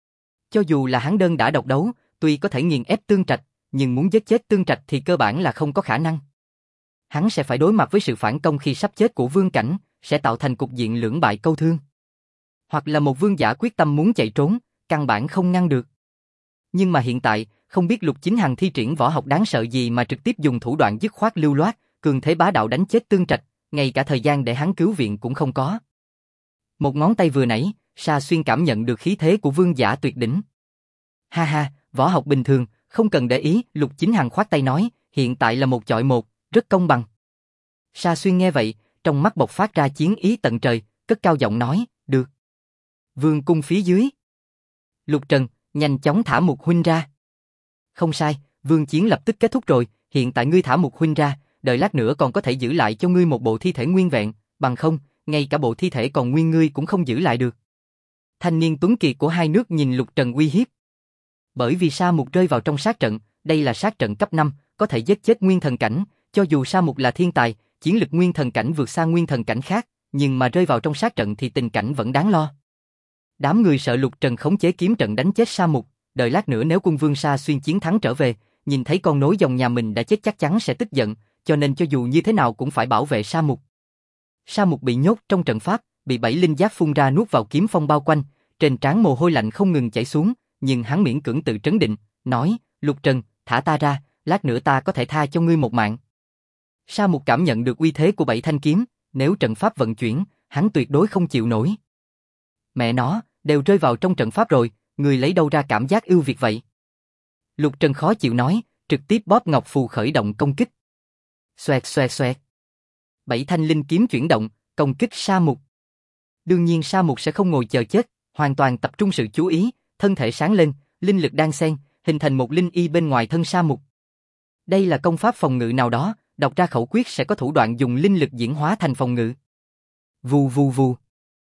Cho dù là hắn đơn đã độc đấu, tuy có thể nghiền ép Tương Trạch, nhưng muốn giết chết Tương Trạch thì cơ bản là không có khả năng. Hắn sẽ phải đối mặt với sự phản công khi sắp chết của vương cảnh, sẽ tạo thành cục diện lưỡng bại câu thương. Hoặc là một vương giả quyết tâm muốn chạy trốn, căn bản không ngăn được. Nhưng mà hiện tại, không biết Lục Chính Hằng thi triển võ học đáng sợ gì mà trực tiếp dùng thủ đoạn dứt khoát lưu loát, cường thế bá đạo đánh chết Tương Trạch, ngay cả thời gian để hắn cứu viện cũng không có. Một ngón tay vừa nãy, Sa Xuyên cảm nhận được khí thế của vương giả tuyệt đỉnh. Ha ha, võ học bình thường, không cần để ý, Lục Chính Hằng khoát tay nói, hiện tại là một chọi một, rất công bằng. Sa Xuyên nghe vậy, trong mắt bộc phát ra chiến ý tận trời, cất cao giọng nói, được. Vương cung phía dưới. Lục Trần, nhanh chóng thả Mục huynh ra. Không sai, vương chiến lập tức kết thúc rồi, hiện tại ngươi thả Mục huynh ra, đợi lát nữa còn có thể giữ lại cho ngươi một bộ thi thể nguyên vẹn, bằng không, ngay cả bộ thi thể còn nguyên ngươi cũng không giữ lại được. Thanh niên tuấn kiệt của hai nước nhìn Lục Trần uy hiếp. Bởi vì Sa Mục rơi vào trong sát trận, đây là sát trận cấp 5, có thể giết chết nguyên thần cảnh, cho dù Sa Mục là thiên tài, chiến lực nguyên thần cảnh vượt xa nguyên thần cảnh khác, nhưng mà rơi vào trong sát trận thì tình cảnh vẫn đáng lo. Đám người sợ Lục Trần khống chế kiếm trận đánh chết Sa Mục, đợi lát nữa nếu quân vương Sa Xuyên chiến thắng trở về, nhìn thấy con nối dòng nhà mình đã chết chắc chắn sẽ tức giận, cho nên cho dù như thế nào cũng phải bảo vệ Sa Mục. Sa Mục bị nhốt trong trận pháp, bị 7 linh giáp phun ra nuốt vào kiếm phong bao quanh, trên trán mồ hôi lạnh không ngừng chảy xuống, nhưng hắn miễn cưỡng tự trấn định, nói, Lục Trần, thả ta ra, lát nữa ta có thể tha cho ngươi một mạng. Sa Mục cảm nhận được uy thế của 7 thanh kiếm, nếu trận pháp vận chuyển, hắn tuyệt đối không chịu nổi. Mẹ nó, đều rơi vào trong trận pháp rồi, người lấy đâu ra cảm giác ưu việt vậy? Lục Trần khó chịu nói, trực tiếp bóp ngọc phù khởi động công kích. Xoẹt xoẹt xoẹt. 7 thanh linh kiếm chuyển động, công kích Sa Mục. Đương nhiên Sa Mục sẽ không ngồi chờ chết, hoàn toàn tập trung sự chú ý, thân thể sáng lên, linh lực đan xen, hình thành một linh y bên ngoài thân Sa Mục. Đây là công pháp phòng ngự nào đó, đọc ra khẩu quyết sẽ có thủ đoạn dùng linh lực diễn hóa thành phòng ngự. Vù vù vù.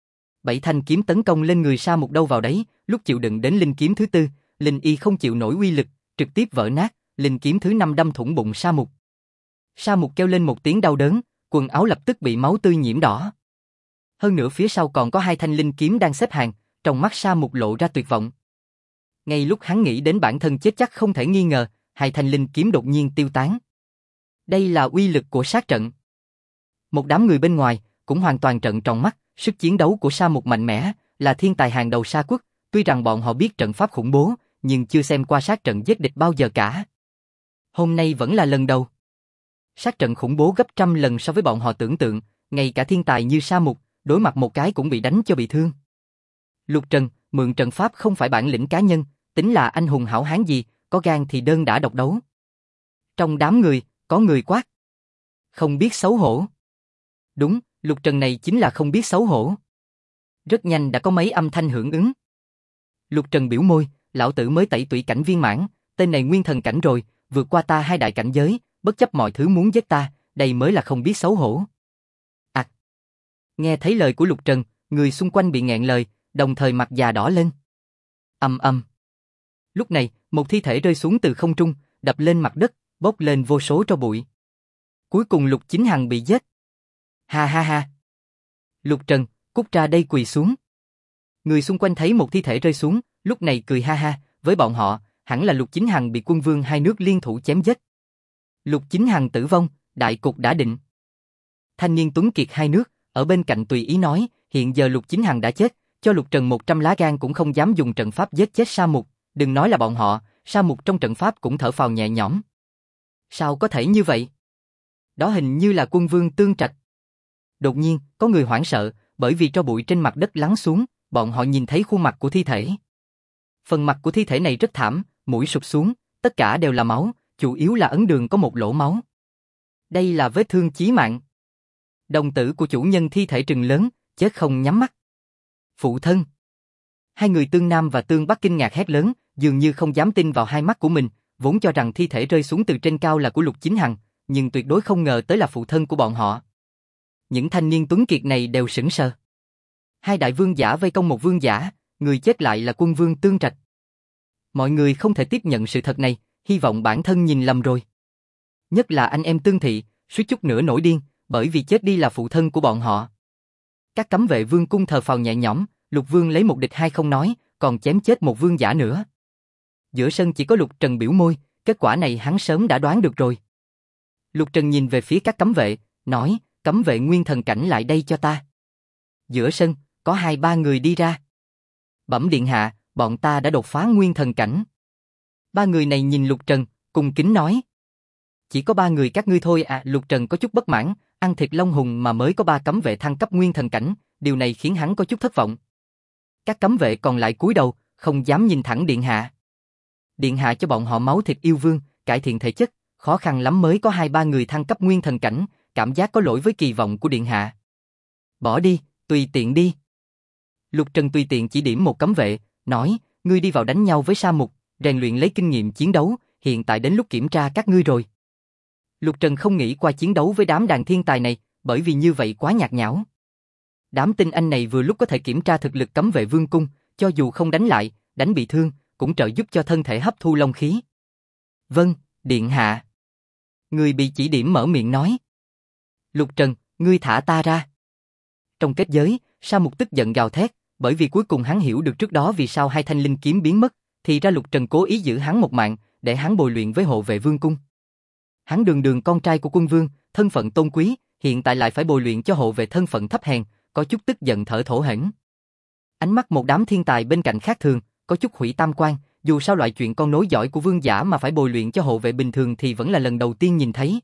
7 thanh kiếm tấn công lên người Sa Mục đâu vào đấy, lúc chịu đựng đến linh kiếm thứ 4, linh y không chịu nổi uy lực, trực tiếp vỡ nát, linh kiếm thứ 5 đâm thủng bụng Sa Mục. Sa Mục kêu lên một tiếng đau đớn, quần áo lập tức bị máu tươi nhiễm đỏ. Hơn nữa phía sau còn có 2 thanh linh kiếm đang xếp hàng, trong mắt Sa Mục lộ ra tuyệt vọng. Ngay lúc hắn nghĩ đến bản thân chết chắc không thể nghi ngờ, 2 thanh linh kiếm đột nhiên tiêu tán. Đây là uy lực của sát trận. Một đám người bên ngoài cũng hoàn toàn trợn tròn mắt, sức chiến đấu của Sa Mục mạnh mẽ, là thiên tài hàng đầu Sa Quốc, tuy rằng bọn họ biết trận pháp khủng bố, nhưng chưa xem qua sát trận giết địch bao giờ cả. Hôm nay vẫn là lần đầu. Sát trận khủng bố gấp trăm lần so với bọn họ tưởng tượng, ngay cả thiên tài như Sa Mục, đối mặt một cái cũng bị đánh cho bị thương. Lục Trần, mượn trận pháp không phải bản lĩnh cá nhân, tính là anh hùng hảo hán gì, có gan thì đơn đã độc đấu. Trong đám người, có người quát. Không biết xấu hổ. Đúng, Lục Trần này chính là không biết xấu hổ. Rất nhanh đã có mấy âm thanh hưởng ứng. Lục Trần biểu môi, lão tử mới tẩy tủy cảnh viên mãn, tên này nguyên thần cảnh rồi, vượt qua ta 2 đại cảnh giới, bất chấp mọi thứ muốn giết ta, đây mới là không biết xấu hổ. Nghe thấy lời của Lục Trần, người xung quanh bị nghẹn lời, đồng thời mặt già đỏ lên. Ầm ầm. Lúc này, một thi thể rơi xuống từ không trung, đập lên mặt đất, bốc lên vô số tro bụi. Cuối cùng Lục Chính Hằng bị giết. Ha ha ha. Lục Trần, cút ra đây quỳ xuống. Người xung quanh thấy một thi thể rơi xuống, lúc này cười ha ha, với bọn họ, hẳn là Lục Chính Hằng bị quân vương hai nước liên thủ chém giết. Lục Chính Hằng tử vong, đại cục đã định. Thanh niên tuấn kiệt hai nước, ở bên cạnh tùy ý nói, hiện giờ Lục Chính Hằng đã chết, cho Lục Trần 100 lá gan cũng không dám dùng trận pháp giết chết Sa Mục, đừng nói là bọn họ, Sa Mục trong trận pháp cũng thở phào nhẹ nhõm. Sao có thể như vậy? Đó hình như là quân vương Tương Trạch. Đột nhiên, có người hoảng sợ, bởi vì tro bụi trên mặt đất lắng xuống, bọn họ nhìn thấy khuôn mặt của thi thể. Phần mặt của thi thể này rất thảm, mũi sụp xuống, tất cả đều là máu, chủ yếu là ấn đường có một lỗ máu. Đây là vết thương chí mạng. Đồng tử của chủ nhân thi thể trừng lớn, chết không nhắm mắt. Phụ thân. Hai người Tương Nam và Tương Bắc kinh ngạc hét lớn, dường như không dám tin vào hai mắt của mình, vốn cho rằng thi thể rơi xuống từ trên cao là của Lục Chính Hằng, nhưng tuyệt đối không ngờ tới là phụ thân của bọn họ. Những thanh niên tuấn kiệt này đều sững sờ. Hai đại vương giả vây công một vương giả, người chết lại là quân vương Tương Trạch. Mọi người không thể tiếp nhận sự thật này, hy vọng bản thân nhìn lầm rồi. Nhất là anh em Tương Thị, suýt chút nữa nổi điên, bởi vì chết đi là phụ thân của bọn họ. Các cấm vệ vương cung thờ phào nhẹ nhõm, Lục Vương lấy một địch hai không nói, còn chém chết một vương giả nữa. Giữa sân chỉ có Lục Trần biểu môi, kết quả này hắn sớm đã đoán được rồi. Lục Trần nhìn về phía các cấm vệ, nói, cấm vệ Nguyên Thần Cảnh lại đây cho ta. Giữa sân, có 2-3 người đi ra. Bẩm điện hạ, bọn ta đã đột phá Nguyên Thần Cảnh. 3 người này nhìn Lục Trần, cung kính nói. Chỉ có 3 người các ngươi thôi à? Lục Trần có chút bất mãn, ăn thịt long hùng mà mới có 3 cấm vệ thăng cấp Nguyên Thần Cảnh, điều này khiến hắn có chút thất vọng. Các cấm vệ còn lại cúi đầu, không dám nhìn thẳng điện hạ. Điện hạ cho bọn họ máu thịt yêu vương, cải thiện thể chất, khó khăn lắm mới có 2-3 người thăng cấp Nguyên Thần Cảnh, cảm giác có lỗi với kỳ vọng của điện hạ. Bỏ đi, tùy tiện đi. Lục Trần tùy tiện chỉ điểm một cấm vệ, nói, ngươi đi vào đánh nhau với Sa Mục, rèn luyện lấy kinh nghiệm chiến đấu, hiện tại đến lúc kiểm tra các ngươi rồi. Lục Trần không nghĩ qua chiến đấu với đám đàn thiên tài này, bởi vì như vậy quá nhạt nhẽo. Đám tinh anh này vừa lúc có thể kiểm tra thực lực cấm vệ vương cung, cho dù không đánh lại, đánh bị thương, cũng trợ giúp cho thân thể hấp thu long khí. Vâng, điện hạ. Người bị chỉ điểm mở miệng nói. Lục Trần, ngươi thả ta ra. Trong kết giới, Sa Mục tức giận gào thét, bởi vì cuối cùng hắn hiểu được trước đó vì sao hai thanh linh kiếm biến mất, thì ra Lục Trần cố ý giữ hắn một mạng, để hắn bồi luyện với hộ vệ vương cung. Hắn đường đường con trai của quân vương, thân phận tôn quý, hiện tại lại phải bồi luyện cho hộ vệ thân phận thấp hèn, có chút tức giận thở thổ hển. Ánh mắt một đám thiên tài bên cạnh khác thường, có chút hủy tam quan, dù sao loại chuyện con nối dõi của vương giả mà phải bồi luyện cho hộ vệ bình thường thì vẫn là lần đầu tiên nhìn thấy.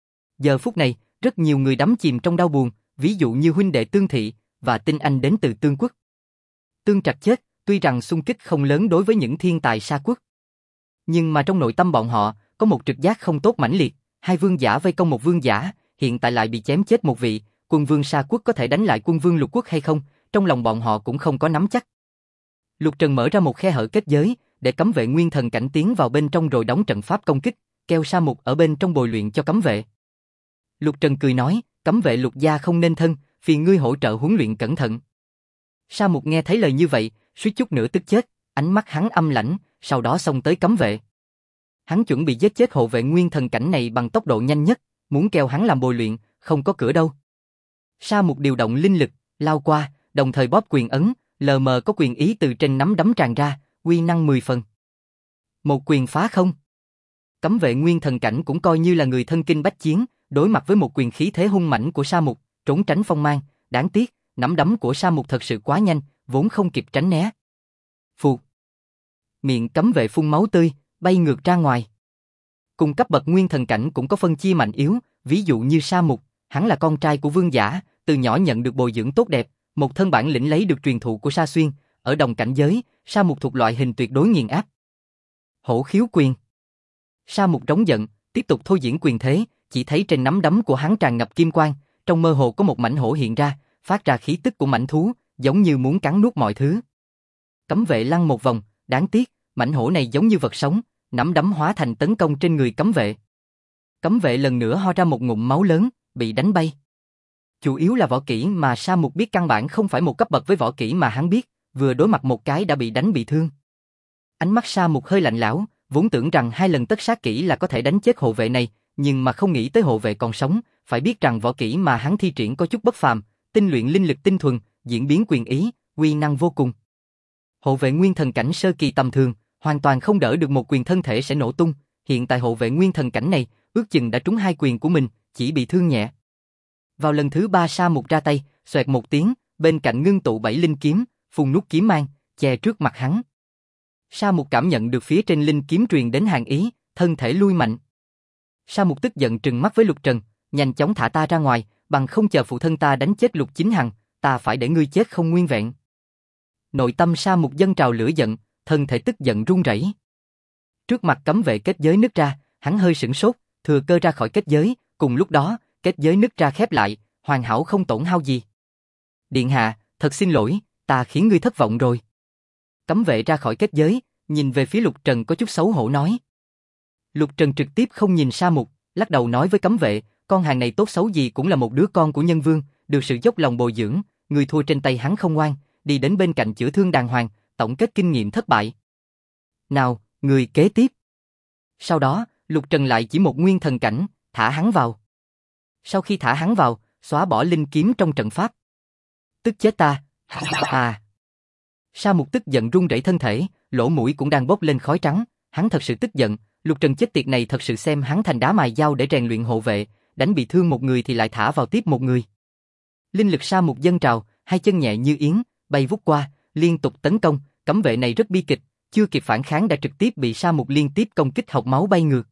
Giờ phút này, rất nhiều người đắm chìm trong đau buồn, ví dụ như huynh đệ Tương Thị và tinh anh đến từ Tương Quốc. Tương Trạch chết, tuy rằng xung kích không lớn đối với những thiên tài Sa Quốc, nhưng mà trong nội tâm bọn họ có một trực giác không tốt mãnh liệt, hai vương giả vây công một vương giả, hiện tại lại bị chém chết một vị, quân vương Sa Quốc có thể đánh lại quân vương Lục Quốc hay không, trong lòng bọn họ cũng không có nắm chắc. Lục Trần mở ra một khe hở kết giới, để cấm vệ Nguyên Thần Cảnh tiến vào bên trong rồi đóng trận pháp công kích, kêu Sa Mục ở bên trong bồi luyện cho cấm vệ. Lục Trần cười nói, cấm vệ Lục gia không nên thân, phiền ngươi hỗ trợ huấn luyện cẩn thận. Sa Mục nghe thấy lời như vậy, suýt chút nữa tức chết, ánh mắt hắn âm lãnh, sau đó xông tới cấm vệ. Hắn chuẩn bị giết chết hộ vệ Nguyên Thần Cảnh này bằng tốc độ nhanh nhất, muốn kêu hắn làm bồi luyện, không có cửa đâu. Sa Mục điều động linh lực, lao qua, đồng thời bóp quyền ấn, lờ mờ có quyền ý từ trên nắm đấm tràn ra, uy năng 10 phần. Một quyền phá không. Cấm vệ Nguyên Thần Cảnh cũng coi như là người thân kinh bách chiến, đối mặt với một quyền khí thế hung mãnh của Sa Mục, trốn tránh phong mang, đáng tiếc, nắm đấm của Sa Mục thật sự quá nhanh, vốn không kịp tránh né. Phụt. Miệng cấm vệ phun máu tươi, bay ngược ra ngoài. Cùng cấp bậc Nguyên Thần Cảnh cũng có phân chia mạnh yếu, ví dụ như Sa Mục, hắn là con trai của vương giả, từ nhỏ nhận được bồi dưỡng tốt đẹp, một thân bản lĩnh lấy được truyền thụ của Sa Xuyên, ở đồng cảnh giới, Sa Mục thuộc loại hình tuyệt đối nghiền áp. Hổ khiếu quyền. Sa Mục trống giận, tiếp tục thôi diễn quyền thế, chỉ thấy trên nắm đấm của hắn tràn ngập kim quang, trong mơ hồ có một mảnh hổ hiện ra, phát ra khí tức của mảnh thú, giống như muốn cắn nuốt mọi thứ. Cấm vệ lăn một vòng, đáng tiếc, mảnh hổ này giống như vật sống, nắm đấm hóa thành tấn công trên người cấm vệ. Cấm vệ lần nữa ho ra một ngụm máu lớn, bị đánh bay. Chủ yếu là võ kỹ mà Sa Mục biết căn bản không phải một cấp bậc với võ kỹ mà hắn biết, vừa đối mặt một cái đã bị đánh bị thương. Ánh mắt Sa Mục hơi lạnh lẽo, vốn tưởng rằng 2 lần tất sát kỹ là có thể đánh chết hộ vệ này, nhưng mà không nghĩ tới hộ vệ còn sống, phải biết rằng võ kỹ mà hắn thi triển có chút bất phàm, tinh luyện linh lực tinh thuần, diễn biến quyền ý, uy năng vô cùng. Hộ vệ Nguyên Thần Cảnh sơ kỳ tầm thường, hoàn toàn không đỡ được một quyền thân thể sẽ nổ tung, hiện tại hộ vệ Nguyên Thần Cảnh này, ước chừng đã trúng 2 quyền của mình, chỉ bị thương nhẹ. Vào lần thứ 3 Sa Mục ra tay, xoẹt một tiếng, bên cạnh ngưng tụ 7 linh kiếm, phun nút kiếm mang, che trước mặt hắn. Sa Mục cảm nhận được phía trên linh kiếm truyền đến hàn ý, thân thể lui mạnh. Sa Mục tức giận trừng mắt với Lục Trần, nhanh chóng thả ta ra ngoài, bằng không chờ phụ thân ta đánh chết Lục Chính Hằng, ta phải để ngươi chết không nguyên vẹn. Nội tâm Sa Mục dâng trào lửa giận, thân thể tức giận run rẩy. Trước mặt cấm vệ kết giới nứt ra, hắn hơi sửng sốt, thừa cơ ra khỏi kết giới, cùng lúc đó, kết giới nứt ra khép lại, hoàn hảo không tổn hao gì. Điện hạ, thật xin lỗi, ta khiến ngươi thất vọng rồi. Cấm vệ ra khỏi kết giới, nhìn về phía Lục Trần có chút xấu hổ nói. Lục Trần trực tiếp không nhìn Sa Mục, lắc đầu nói với cấm vệ, con hàng này tốt xấu gì cũng là một đứa con của nhân vương, được sự dốc lòng bồi dưỡng, người thua trên tay hắn không ngoan, đi đến bên cạnh chữa thương đàng hoàng, tổng kết kinh nghiệm thất bại. Nào, người kế tiếp. Sau đó, Lục Trần lại chỉ một nguyên thần cảnh, thả hắn vào. Sau khi thả hắn vào, xóa bỏ linh kiếm trong trận pháp. Tức chết ta. À. Sa Mục tức giận run rẩy thân thể, lỗ mũi cũng đang bốc lên khói trắng, hắn thật sự tức giận, Lục Trần chết tiệt này thật sự xem hắn thành đá mài dao để rèn luyện hộ vệ, đánh bị thương một người thì lại thả vào tiếp một người. Linh lực Sa Mục dâng trào, hai chân nhẹ như yến, bay vút qua, liên tục tấn công, cấm vệ này rất bi kịch, chưa kịp phản kháng đã trực tiếp bị Sa Mục liên tiếp công kích học máu bay ngược.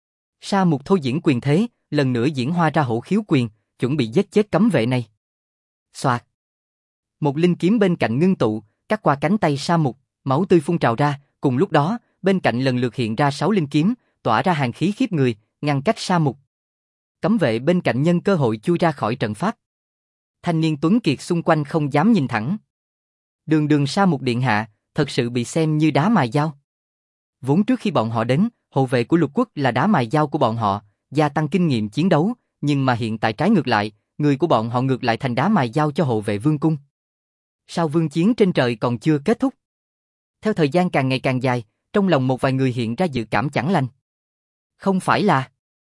Sa Mục thôi diễn quyền thế, lần nữa diễn hóa ra hổ khiếu quyền, chuẩn bị giết chết cấm vệ này. Soạt. Một linh kiếm bên cạnh ngưng tụ, cắt qua cánh tay Sa Mục, máu tươi phun trào ra, cùng lúc đó, bên cạnh lần lượt hiện ra 6 linh kiếm, tỏa ra hàn khí khiếp người, ngăn cách Sa Mục. Cấm vệ bên cạnh nhân cơ hội chui ra khỏi trận pháp. Thanh niên tuấn kiệt xung quanh không dám nhìn thẳng. Đường Sa Mục điện hạ, thật sự bị xem như đá mài dao. Vốn trước khi bọn họ đến, hộ vệ của Lục Quốc là đá mài dao của bọn họ, gia tăng kinh nghiệm chiến đấu, nhưng mà hiện tại trái ngược lại, người của bọn họ ngược lại thành đá mài dao cho hộ vệ vương cung. Sao vương chiến trên trời còn chưa kết thúc? Theo thời gian càng ngày càng dài, trong lòng một vài người hiện ra dự cảm chẳng lành. Không phải là...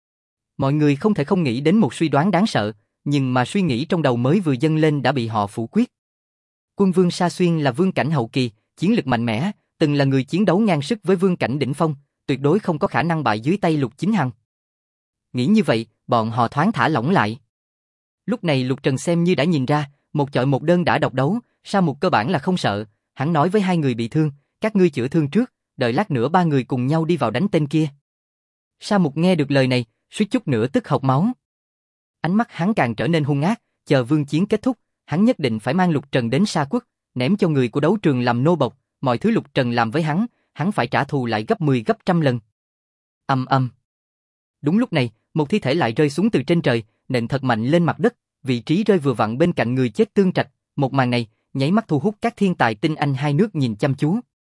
Mọi người không thể không nghĩ đến một suy đoán đáng sợ, nhưng mà suy nghĩ trong đầu mới vừa dâng lên đã bị họ phủ quyết. Quân vương Sa Xuyên là vương cảnh hậu kỳ, chiến lực mạnh mẽ, từng là người chiến đấu ngang sức với vương cảnh đỉnh phong, tuyệt đối không có khả năng bại dưới tay Lục Chính Hằng. Nghĩ như vậy, bọn họ thoáng thả lỏng lại. Lúc này Lục Trần xem như đã nhìn ra, một chọi một đơn đã độc đấu, Sa Mục cơ bản là không sợ, hắn nói với hai người bị thương, các ngươi chữa thương trước, đợi lát nữa ba người cùng nhau đi vào đánh tên kia. Sa Mục nghe được lời này, suýt chút nữa tức hộc máu. Ánh mắt hắn càng trở nên hung ác, chờ vương chiến kết thúc, hắn nhất định phải mang Lục Trần đến Sa Quốc, ném cho người của đấu trường làm nô bộc, mọi thứ Lục Trần làm với hắn phải trả thù lại gấp 10 gấp trăm lần. Ầm ầm. Đúng lúc này, một thi thể lại rơi xuống từ trên trời, nện thật mạnh lên mặt đất, vị trí rơi vừa vặn bên cạnh người chết Tương Trạch, một màn này nháy mắt thu hút các thiên tài tinh anh hai nước nhìn chăm chú.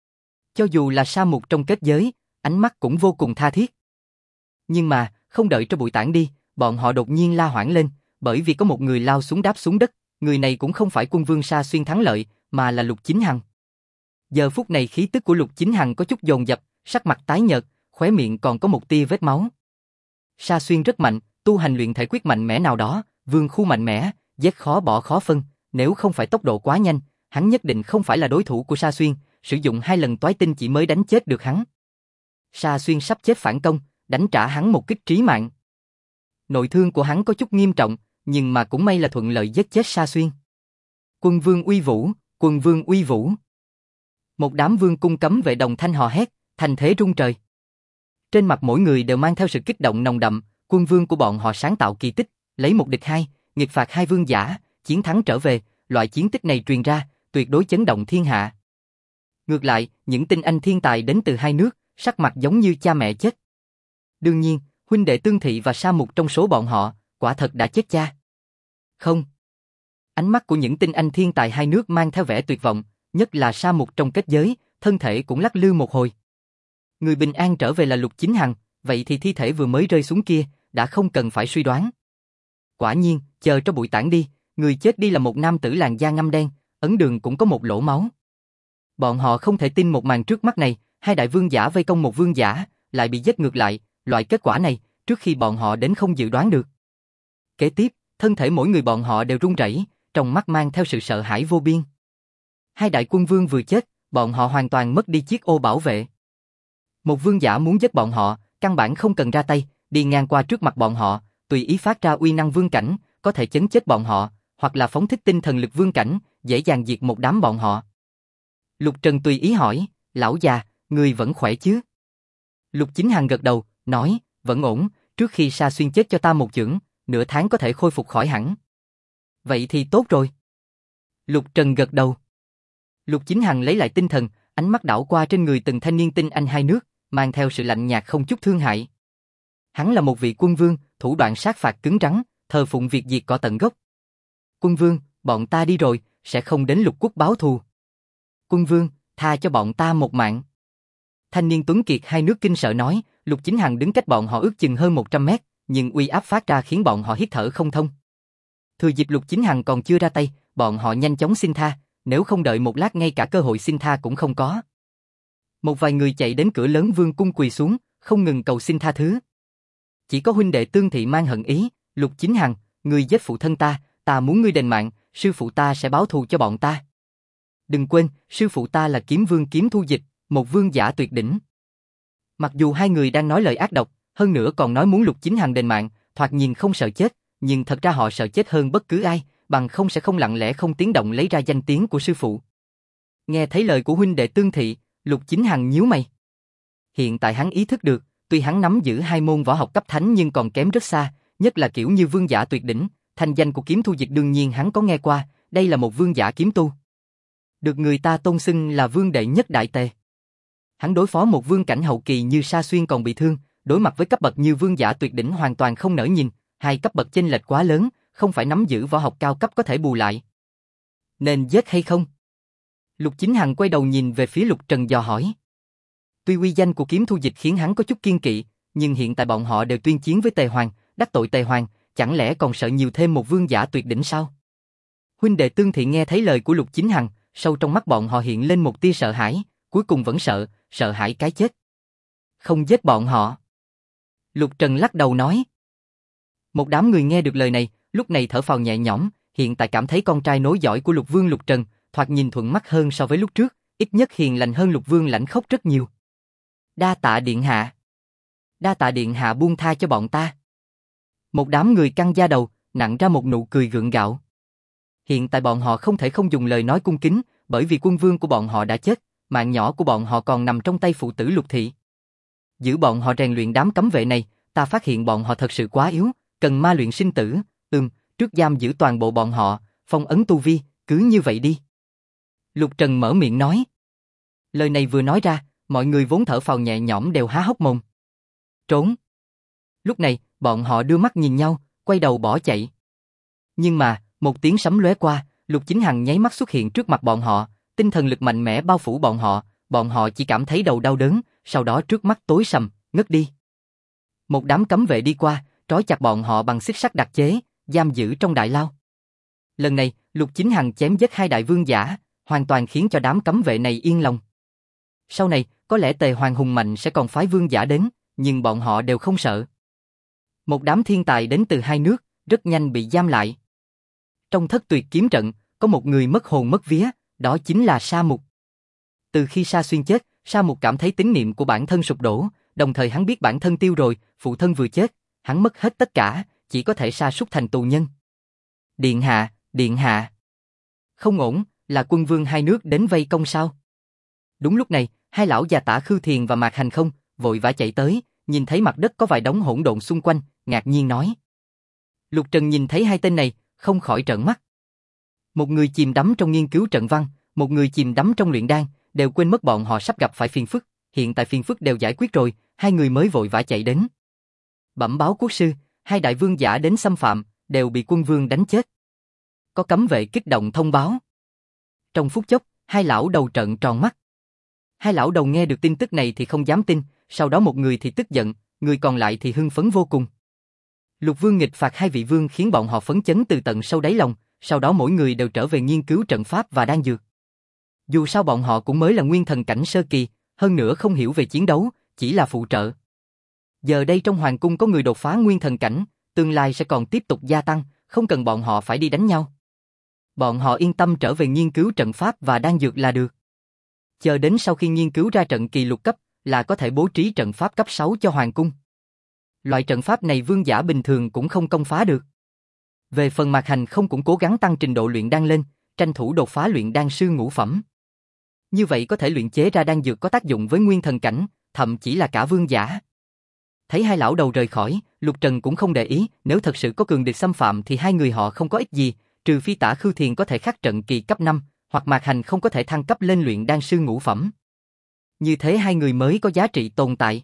Cho dù là Sa Mục trong kết giới, ánh mắt cũng vô cùng tha thiết. Nhưng mà, không đợi cho bụi tản đi, bọn họ đột nhiên la hoảng lên, bởi vì có một người lao xuống đáp xuống đất, người này cũng không phải quân vương Sa Xuyên thắng lợi, mà là Lục Chính Hằng. Giờ phút này khí tức của Lục Chính Hằng có chút dồn dập, sắc mặt tái nhợt, khóe miệng còn có một tia vết máu. Sa Xuyên rất mạnh, tu hành luyện thể quyết mạnh mẽ nào đó, vương khu mạnh mẽ, giết khó bỏ khó phân, nếu không phải tốc độ quá nhanh, hắn nhất định không phải là đối thủ của Sa Xuyên, sử dụng 2 lần toái tinh chỉ mới đánh chết được hắn. Sa Xuyên sắp chết phản công, đánh trả hắn một kích trí mạng. Nội thương của hắn có chút nghiêm trọng, nhưng mà cũng may là thuận lợi giết chết Sa Xuyên. Quân vương uy vũ, quân vương uy vũ. Một đám vương cung cấm vệ đồng thanh hò hét, thành thế rung trời. Trên mặt mỗi người đều mang theo sự kích động nồng đậm, quân vương của bọn họ sáng tạo kỳ tích, lấy một địch hai, nghịch phạt hai vương giả, chiến thắng trở về, loại chiến tích này truyền ra, tuyệt đối chấn động thiên hạ. Ngược lại, những tinh anh thiên tài đến từ hai nước, sắc mặt giống như cha mẹ chết. Đương nhiên, huynh đệ Tương Thị và Sa Mục trong số bọn họ, quả thật đã chết cha. Không. Ánh mắt của những tinh anh thiên tài hai nước mang theo vẻ tuyệt vọng, nhất là Sa Mục trong kết giới, thân thể cũng lắc lư một hồi. Người bình an trở về là Lục Chính Hằng, vậy thì thi thể vừa mới rơi xuống kia, đã không cần phải suy đoán. Quả nhiên, chờ cho bụi tản đi, người chết đi là một nam tử làn da ngăm đen, ấn đường cũng có một lỗ máu. Bọn họ không thể tin một màn trước mắt này, hai đại vương giả vây công một vương giả, lại bị giết ngược lại, loại kết quả này, trước khi bọn họ đến không dự đoán được. Kế tiếp, thân thể mỗi người bọn họ đều run rẩy, trong mắt mang theo sự sợ hãi vô biên. Hai đại quân vương vừa chết, bọn họ hoàn toàn mất đi chiếc ô bảo vệ. Một vương giả muốn giết bọn họ, căn bản không cần ra tay, đi ngang qua trước mặt bọn họ, tùy ý phát ra uy năng vương cảnh, có thể chấn chết bọn họ, hoặc là phóng thích tinh thần lực vương cảnh, dễ dàng diệt một đám bọn họ. Lục Trần tùy ý hỏi, lão già, người vẫn khỏe chứ? Lục Chính Hằng gật đầu, nói, vẫn ổn, trước khi Sa Xuyên chết cho ta một chưởng, nửa tháng có thể khôi phục khỏi hẳn. Vậy thì tốt rồi. Lục Trần gật đầu. Lục Chính Hằng lấy lại tinh thần, ánh mắt đảo qua trên người từng thanh niên tinh anh hai nước, mang theo sự lạnh nhạt không chút thương hại. Hắn là một vị quân vương, thủ đoạn sát phạt cứng rắn, thờ phụng việc diệt cỏ tận gốc. Quân vương, bọn ta đi rồi, sẽ không đến Lục quốc báo thù. Quân vương, tha cho bọn ta một mạng. Thanh niên tuấn kiệt hai nước kinh sợ nói. Lục Chính Hằng đứng cách bọn họ ước chừng hơn 100 mét, nhưng uy áp phát ra khiến bọn họ hít thở không thông. Thừa dịp Lục Chính Hằng còn chưa ra tay, bọn họ nhanh chóng xin tha, nếu không đợi một lát ngay cả cơ hội xin tha cũng không có. Một vài người chạy đến cửa lớn vương cung quỳ xuống, không ngừng cầu xin tha thứ. Chỉ có huynh đệ Tương Thị mang hận ý. Lục Chính Hằng, ngươi giết phụ thân ta, ta muốn ngươi đền mạng, sư phụ ta sẽ báo thù cho bọn ta. Đừng quên, sư phụ ta là kiếm vương Kiếm Thu Dịch, một vương giả tuyệt đỉnh. Mặc dù hai người đang nói lời ác độc, hơn nữa còn nói muốn Lục Chính Hằng đền mạng, thoạt nhìn không sợ chết, nhưng thật ra họ sợ chết hơn bất cứ ai, bằng không sẽ không lặng lẽ không tiếng động lấy ra danh tiếng của sư phụ. Nghe thấy lời của huynh đệ Tương Thị, Lục Chính Hằng nhíu mày. Hiện tại hắn ý thức được, tuy hắn nắm giữ hai môn võ học cấp thánh nhưng còn kém rất xa, nhất là kiểu như vương giả tuyệt đỉnh, thanh danh của Kiếm Thu Dịch đương nhiên hắn có nghe qua, đây là một vương giả kiếm tu. Được người ta tôn xưng là vương đệ nhất đại tề. Hắn đối phó một vương cảnh hậu kỳ như Sa Xuyên còn bị thương, đối mặt với cấp bậc như vương giả tuyệt đỉnh hoàn toàn không nỡ nhìn, hai cấp bậc chênh lệch quá lớn, không phải nắm giữ võ học cao cấp có thể bù lại. Nên giết hay không? Lục Chính Hằng quay đầu nhìn về phía Lục Trần dò hỏi. Tuy uy danh của Kiếm Thu Dịch khiến hắn có chút kiên kỵ, nhưng hiện tại bọn họ đều tuyên chiến với Tề Hoàng, đắc tội Tề Hoàng, chẳng lẽ còn sợ nhiều thêm một vương giả tuyệt đỉnh sao? Huynh đệ Tương Thị nghe thấy lời của Lục Chính Hằng, sâu trong mắt bọn họ hiện lên một tia sợ hãi, cuối cùng vẫn sợ hãi cái chết. Không giết bọn họ. Lục Trần lắc đầu nói. Một đám người nghe được lời này, lúc này thở phào nhẹ nhõm, hiện tại cảm thấy con trai nối dõi của Lục Vương Lục Trần, thoạt nhìn thuận mắt hơn so với lúc trước, ít nhất hiền lành hơn Lục Vương lãnh khốc rất nhiều. Đa tạ điện hạ. Đa tạ điện hạ buông tha cho bọn ta. Một đám người căng da đầu, nặn ra một nụ cười gượng gạo. Hiện tại bọn họ không thể không dùng lời nói cung kính, bởi vì quân vương của bọn họ đã chết, mạng nhỏ của bọn họ còn nằm trong tay phụ tử Lục Thị. Giữ bọn họ rèn luyện đám cấm vệ này, ta phát hiện bọn họ thật sự quá yếu, cần ma luyện sinh tử, trước giam giữ toàn bộ bọn họ, phong ấn tu vi, cứ như vậy đi. Lục Trần mở miệng nói. Lời này vừa nói ra, mọi người vốn thở phào nhẹ nhõm đều há hốc mồm. Trốn. Lúc này, bọn họ đưa mắt nhìn nhau, quay đầu bỏ chạy. Nhưng mà, một tiếng sấm lóe qua, Lục Chính Hằng nháy mắt xuất hiện trước mặt bọn họ, tinh thần lực mạnh mẽ bao phủ bọn họ chỉ cảm thấy đầu đau đớn, sau đó trước mắt tối sầm, ngất đi. Một đám cấm vệ đi qua, trói chặt bọn họ bằng xích sắt đặc chế, giam giữ trong đại lao. Lần này, Lục Chính Hằng chém giết hai đại vương giả, hoàn toàn khiến cho đám cấm vệ này yên lòng. Sau này, có lẽ Tề Hoàng hùng mạnh sẽ còn phái vương giả đến, nhưng bọn họ đều không sợ. Một đám thiên tài đến từ hai nước, rất nhanh bị giam lại. Trong Thất Tuyệt kiếm trận, có một người mất hồn mất vía, đó chính là Sa Mục. Từ khi Sa Xuyên chết, Sa Mục cảm thấy tín niệm của bản thân sụp đổ, đồng thời hắn biết bản thân tiêu rồi, phụ thân vừa chết, hắn mất hết tất cả, chỉ có thể sa sút thành tù nhân. Điện hạ, điện hạ. Không ổn, là quân vương hai nước đến vây công sao? Đúng lúc này, hai lão già Tả Khư Thiền và Mạc Hành Không vội vã chạy tới, nhìn thấy mặt đất có vài đống hỗn độn xung quanh, ngạc nhiên nói. Lục Trần nhìn thấy hai tên này, không khỏi trợn mắt. Một người chìm đắm trong nghiên cứu trận văn, một người chìm đắm trong luyện đan, đều quên mất bọn họ sắp gặp phải phiền phức, hiện tại phiền phức đều giải quyết rồi, hai người mới vội vã chạy đến. Bẩm báo quốc sư, hai đại vương giả đến xâm phạm, đều bị quân vương đánh chết. Có cấm vệ kích động thông báo. Trong phút chốc, hai lão đầu trợn tròn mắt. Hai lão đầu nghe được tin tức này thì không dám tin, sau đó một người thì tức giận, người còn lại thì hưng phấn vô cùng. Lục Vương nghịch phạt hai vị vương khiến bọn họ phấn chấn từ tận sâu đáy lòng, sau đó mỗi người đều trở về nghiên cứu trận pháp và đan dược. Dù sao bọn họ cũng mới là nguyên thần cảnh sơ kỳ, hơn nữa không hiểu về chiến đấu, chỉ là phụ trợ. Giờ đây trong hoàng cung có người đột phá nguyên thần cảnh, tương lai sẽ còn tiếp tục gia tăng, không cần bọn họ phải đi đánh nhau. Bọn họ yên tâm trở về nghiên cứu trận pháp và đan dược là được. Chờ đến sau khi nghiên cứu ra trận kỳ lục cấp, là có thể bố trí trận pháp cấp 6 cho hoàng cung. Loại trận pháp này vương giả bình thường cũng không công phá được. Về phần Mạc Hành Không cũng cố gắng tăng trình độ luyện đan lên, tranh thủ đột phá luyện đan sư ngũ phẩm. Như vậy có thể luyện chế ra đan dược có tác dụng với nguyên thần cảnh, thậm chí là cả vương giả. Thấy hai lão đầu rời khỏi, Lục Trần cũng không để ý, nếu thật sự có cường địch xâm phạm thì hai người họ không có ích gì, trừ phi Tả Khưu Thiền có thể khắc trận kỳ cấp 5, hoặc Mạc Hành không có thể thăng cấp lên luyện đan sư ngũ phẩm. Như thế hai người mới có giá trị tồn tại.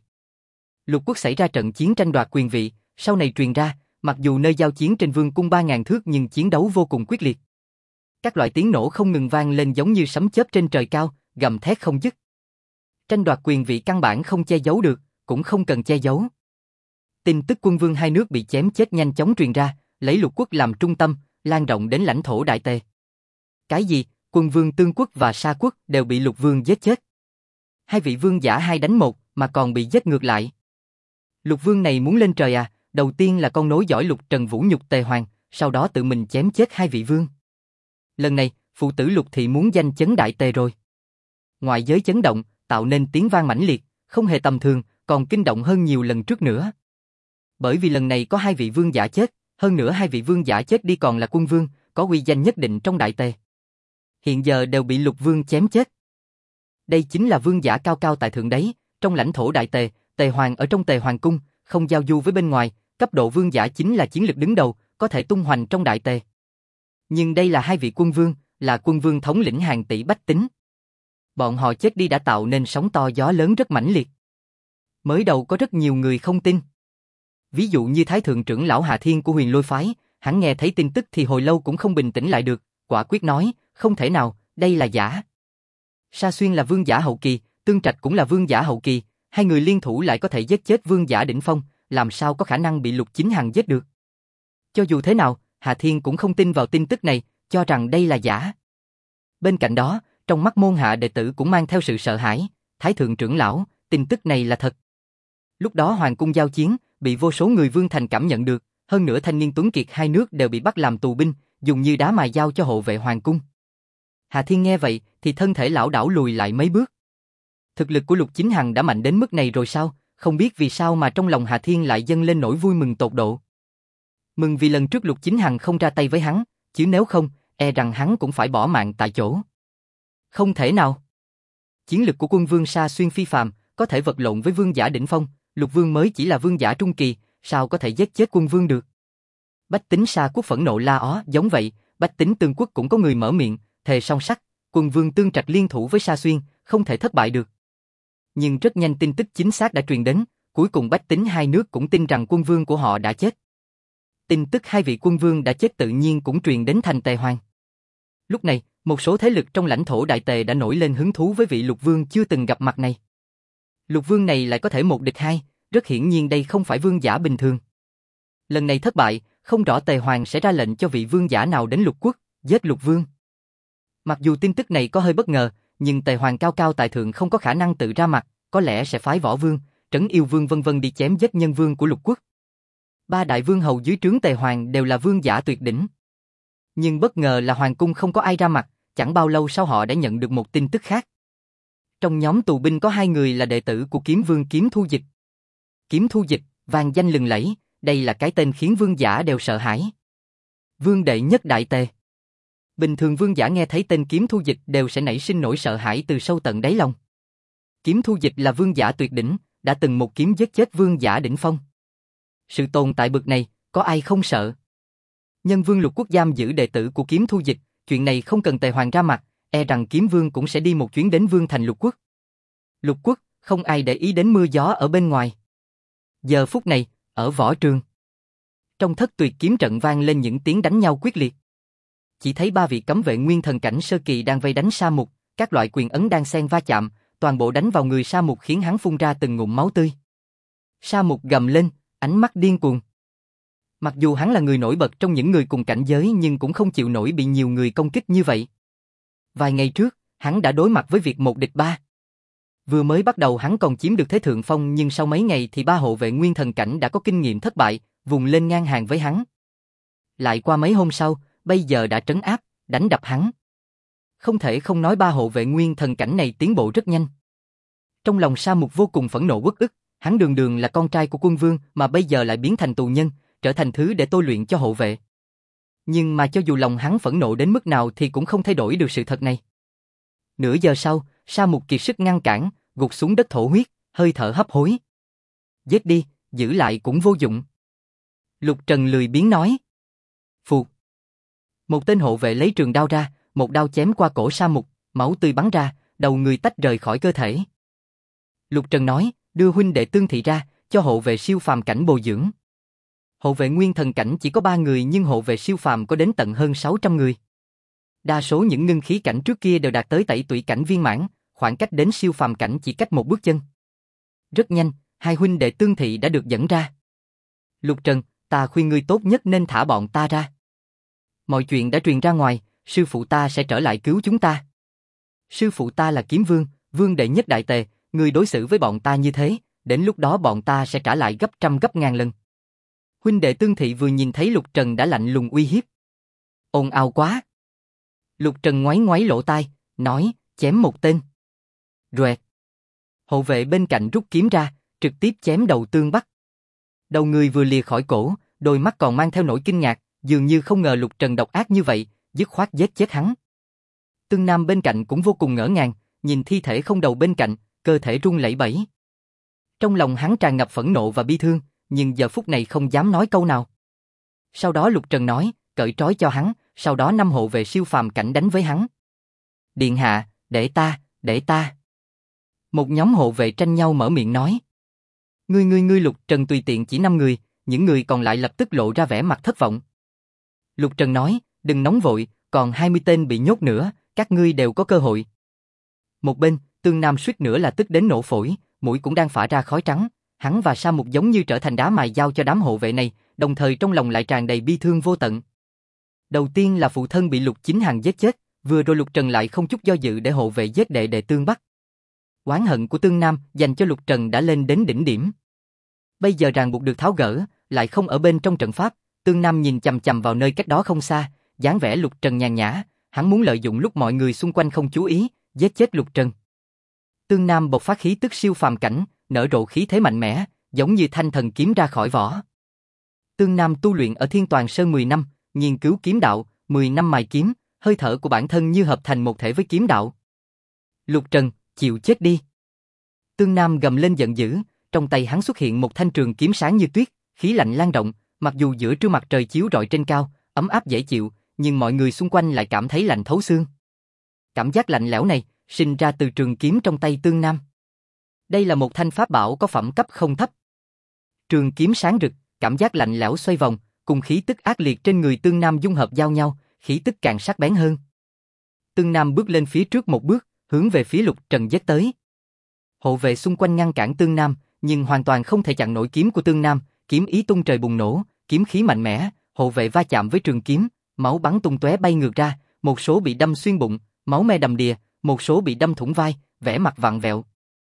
Lục quốc xảy ra trận chiến tranh đoạt quyền vị, sau này truyền ra, mặc dù nơi giao chiến trên vương cung 3.000 thước nhưng chiến đấu vô cùng quyết liệt. Các loại tiếng nổ không ngừng vang lên giống như sấm chớp trên trời cao, gầm thét không dứt. Tranh đoạt quyền vị căn bản không che giấu được, cũng không cần che giấu. Tin tức quân vương hai nước bị chém chết nhanh chóng truyền ra, lấy lục quốc làm trung tâm, lan rộng đến lãnh thổ Đại Tề. Cái gì, quân vương Tương quốc và Sa quốc đều bị lục vương giết chết. Hai vị vương giả 2 đánh 1 mà còn bị giết ngược lại. Lục vương này muốn lên trời à, đầu tiên là con nối dõi Lục Trần vũ nhục Tề Hoàng, sau đó tự mình chém chết hai vị vương. Lần này, phụ tử Lục thị muốn danh chấn Đại Tề rồi. Ngoại giới chấn động, tạo nên tiếng vang mãnh liệt, không hề tầm thường, còn kinh động hơn nhiều lần trước nữa. Bởi vì lần này có hai vị vương giả chết, hơn nữa hai vị vương giả chết đi còn là quân vương, có uy danh nhất định trong Đại Tề. Hiện giờ đều bị Lục vương chém chết. Đây chính là vương giả cao cao tại thượng đấy, trong lãnh thổ Đại Tề, Tề Hoàng ở trong Tề Hoàng cung, không giao du với bên ngoài, cấp độ vương giả chính là chiến lực đứng đầu, có thể tung hoành trong Đại Tề. Nhưng đây là hai vị quân vương, là quân vương thống lĩnh hàng tỷ bách tính. Bọn họ chết đi đã tạo nên sóng to gió lớn rất mãnh liệt. Mới đầu có rất nhiều người không tin. Ví dụ như Thái thượng trưởng lão Hà Thiên của Huyền Lôi phái, hắn nghe thấy tin tức thì hồi lâu cũng không bình tĩnh lại được, quả quyết nói, không thể nào, đây là giả. Sa Xuyên là vương giả hậu kỳ, Tương Trạch cũng là vương giả hậu kỳ, hai người liên thủ lại có thể giết chết vương giả đỉnh phong, làm sao có khả năng bị Lục Chính Hằng giết được. Cho dù thế nào, Hà Thiên cũng không tin vào tin tức này, cho rằng đây là giả. Bên cạnh đó, trong mắt môn hạ đệ tử cũng mang theo sự sợ hãi, Thái thượng trưởng lão, tin tức này là thật. Lúc đó hoàng cung giao chiến, bị vô số người vương thành cảm nhận được, hơn nữa thanh niên tuấn kiệt hai nước đều bị bắt làm tù binh, dùng như đá mài dao cho hộ vệ hoàng cung. Hà Thiên nghe vậy thì thân thể lảo đảo lùi lại mấy bước. Thực lực của Lục Chính Hằng đã mạnh đến mức này rồi sao, không biết vì sao mà trong lòng Hà Thiên lại dâng lên nỗi vui mừng tột độ. Mừng vì lần trước Lục Chính Hằng không ra tay với hắn, chứ nếu không, e rằng hắn cũng phải bỏ mạng tại chỗ. Không thể nào. Chiến lực của quân vương Sa Xuyên phi phàm, có thể vật lộn với vương giả đỉnh phong, Lục vương mới chỉ là vương giả trung kỳ, sao có thể giết chết quân vương được. Bách tính Sa quốc phẫn nộ la ó, giống vậy, bách tính Tương quốc cũng có người mở miệng, thề song sắt, quân vương Tương Trạch liên thủ với Sa Xuyên, không thể thất bại được. Nhưng rất nhanh tin tức chính xác đã truyền đến, cuối cùng bách tính hai nước cũng tin rằng quân vương của họ đã chết. Tin tức hai vị quân vương đã chết tự nhiên cũng truyền đến thành Tề Hoàng. Lúc này, một số thế lực trong lãnh thổ Đại Tề đã nổi lên hứng thú với vị Lục vương chưa từng gặp mặt này. Lục vương này lại có thể một địch hai, rất hiển nhiên đây không phải vương giả bình thường. Lần này thất bại, không rõ Tề Hoàng sẽ ra lệnh cho vị vương giả nào đến Lục quốc, giết Lục vương. Mặc dù tin tức này có hơi bất ngờ, nhưng Tề Hoàng cao cao tại thượng không có khả năng tự ra mặt, có lẽ sẽ phái Võ Vương, Trấn Yêu Vương vân vân đi chém giết nhân vương của Lục quốc. Ba đại vương hầu dưới trướng Tề Hoàng đều là vương giả tuyệt đỉnh. Nhưng bất ngờ là hoàng cung không có ai ra mặt, chẳng bao lâu sau họ đã nhận được một tin tức khác. Trong nhóm tù binh có hai người là đệ tử của Kiếm Vương Kiếm Thu Dịch. Kiếm Thu Dịch, vang danh lừng lẫy, đây là cái tên khiến vương giả đều sợ hãi. Vương đệ nhất Đại Tề. Bình thường vương giả nghe thấy tên Kiếm Thu Dịch đều sẽ nảy sinh nỗi sợ hãi từ sâu tận đáy lòng. Kiếm Thu Dịch là vương giả tuyệt đỉnh, đã từng một kiếm giết chết vương giả đỉnh phong. Sự tồn tại bực này, có ai không sợ? Nhân vương Lục quốc giam giữ đệ tử của Kiếm Thu Dịch, chuyện này không cần Tề Hoàng ra mặt, e rằng Kiếm Vương cũng sẽ đi một chuyến đến vương thành Lục quốc. Lục quốc, không ai để ý đến mưa gió ở bên ngoài. Giờ phút này, ở võ trường, trong Thất Tuyệt kiếm trận vang lên những tiếng đánh nhau quyết liệt. Chỉ thấy ba vị cấm vệ nguyên thần cảnh sơ kỳ đang vây đánh Sa Mục, các loại quyền ấn đang xen va chạm, toàn bộ đánh vào người Sa Mục khiến hắn phun ra từng ngụm máu tươi. Sa Mục gầm lên, ánh mắt điên cuồng. Mặc dù hắn là người nổi bật trong những người cùng cảnh giới nhưng cũng không chịu nổi bị nhiều người công kích như vậy. Vài ngày trước, hắn đã đối mặt với việc một địch ba. Vừa mới bắt đầu hắn còn chiếm được thế thượng phong nhưng sau mấy ngày thì ba hộ vệ nguyên thần cảnh đã có kinh nghiệm thất bại, vùng lên ngang hàng với hắn. Lại qua mấy hôm sau, bây giờ đã trấn áp, đánh đập hắn. Không thể không nói ba hộ vệ nguyên thần cảnh này tiến bộ rất nhanh. Trong lòng Sa Mục vô cùng phẫn nộ uất ức, hắn đường đường là con trai của quân vương mà bây giờ lại biến thành tù nhân, trở thành thứ để tôi luyện cho hộ vệ. Nhưng mà cho dù lòng hắn phẫn nộ đến mức nào thì cũng không thay đổi được sự thật này. Nửa giờ sau, Sa Mục kiệt sức ngăn cản, gục xuống đất thổ huyết, hơi thở hấp hối. Giết đi, giữ lại cũng vô dụng. Lục Trần lười biếng nói. Phụt. Một tên hộ vệ lấy trường đao ra, một đao chém qua cổ Sa Mục, máu tươi bắn ra, đầu người tách rời khỏi cơ thể. Lục Trần nói, đưa huynh đệ Tương Thị ra, cho hộ vệ siêu phàm cảnh bồi dưỡng. Hộ vệ nguyên thần cảnh chỉ có 3 người nhưng hộ vệ siêu phàm có đến tận hơn 600 người. Đa số những ngưng khí cảnh trước kia đều đạt tới tẩy tủy cảnh viên mãn, khoảng cách đến siêu phàm cảnh chỉ cách một bước chân. Rất nhanh, hai huynh đệ Tương Thị đã được dẫn ra. Lục Trần, ta khuyên ngươi tốt nhất nên thả bọn ta ra. Mọi chuyện đã truyền ra ngoài, sư phụ ta sẽ trở lại cứu chúng ta. Sư phụ ta là kiếm vương, vương đệ nhất đại tề, ngươi đối xử với bọn ta như thế, đến lúc đó bọn ta sẽ trả lại gấp trăm gấp ngàn lần. Huynh đệ Tương Thị vừa nhìn thấy Lục Trần đã lạnh lùng uy hiếp. Ồn ào quá. Lục Trần ngoáy ngoáy lỗ tai, nói, chém một tên. Roẹt. Hộ vệ bên cạnh rút kiếm ra, trực tiếp chém đầu Tương Bắc. Đầu người vừa lìa khỏi cổ, đôi mắt còn mang theo nỗi kinh ngạc, dường như không ngờ Lục Trần độc ác như vậy, dứt khoát giết chết hắn. Tương Nam bên cạnh cũng vô cùng ngỡ ngàng, nhìn thi thể không đầu bên cạnh, cơ thể run lẩy bẩy. Trong lòng hắn tràn ngập phẫn nộ và bi thương, nhưng giờ phút này không dám nói câu nào. Sau đó Lục Trần nói, cởi trói cho hắn, sau đó 5 hộ vệ siêu phàm cảnh đánh với hắn. Điện hạ, để ta. Một nhóm hộ vệ tranh nhau mở miệng nói. Ngươi Lục Trần tùy tiện chỉ 5 người, những người còn lại lập tức lộ ra vẻ mặt thất vọng. Lục Trần nói, đừng nóng vội, còn 20 tên bị nhốt nữa, các ngươi đều có cơ hội. Một bên, Tương Nam suýt nữa là tức đến nổ phổi, mũi cũng đang phả ra khói trắng, hắn và Sa Mục giống như trở thành đá mài dao cho đám hộ vệ này, đồng thời trong lòng lại tràn đầy bi thương vô tận. Đầu tiên là phụ thân bị Lục Chính Hằng giết chết, vừa rồi Lục Trần lại không chút do dự để hộ vệ giết đệ đệ Tương Bắc. Oán hận của Tương Nam dành cho Lục Trần đã lên đến đỉnh điểm. Bây giờ ràng buộc được tháo gỡ, lại không ở bên trong trận pháp, Tương Nam nhìn chằm chằm vào nơi cách đó không xa, dáng vẻ Lục Trần nhàn nhã, hắn muốn lợi dụng lúc mọi người xung quanh không chú ý, giết chết Lục Trần. Tương Nam bộc phát khí tức siêu phàm cảnh, nở rộ khí thế mạnh mẽ, giống như thanh thần kiếm ra khỏi vỏ. Tương Nam tu luyện ở Thiên Toàn Sơn 10 năm, nghiên cứu kiếm đạo, 10 năm mài kiếm, hơi thở của bản thân như hợp thành một thể với kiếm đạo. Lục Trần, chịu chết đi. Tương Nam gầm lên giận dữ, trong tay hắn xuất hiện một thanh trường kiếm sáng như tuyết, khí lạnh lan rộng, mặc dù giữa trưa mặt trời chiếu rọi trên cao, ấm áp dễ chịu, nhưng mọi người xung quanh lại cảm thấy lạnh thấu xương. Cảm giác lạnh lẽo này sinh ra từ trường kiếm trong tay Tương Nam. Đây là một thanh pháp bảo có phẩm cấp không thấp. Trường kiếm sáng rực, cảm giác lạnh lẽo xoay vòng, cùng khí tức ác liệt trên người Tương Nam dung hợp giao nhau, khí tức càng sắc bén hơn. Tương Nam bước lên phía trước một bước, hướng về phía Lục Trần giết tới. Hộ vệ xung quanh ngăn cản Tương Nam, nhưng hoàn toàn không thể chặn nổi kiếm của Tương Nam, kiếm ý tung trời bùng nổ, kiếm khí mạnh mẽ, hộ vệ va chạm với trường kiếm, máu bắn tung tóe bay ngược ra, một số bị đâm xuyên bụng, máu me đầm đìa, một số bị đâm thủng vai, vẻ mặt vặn vẹo.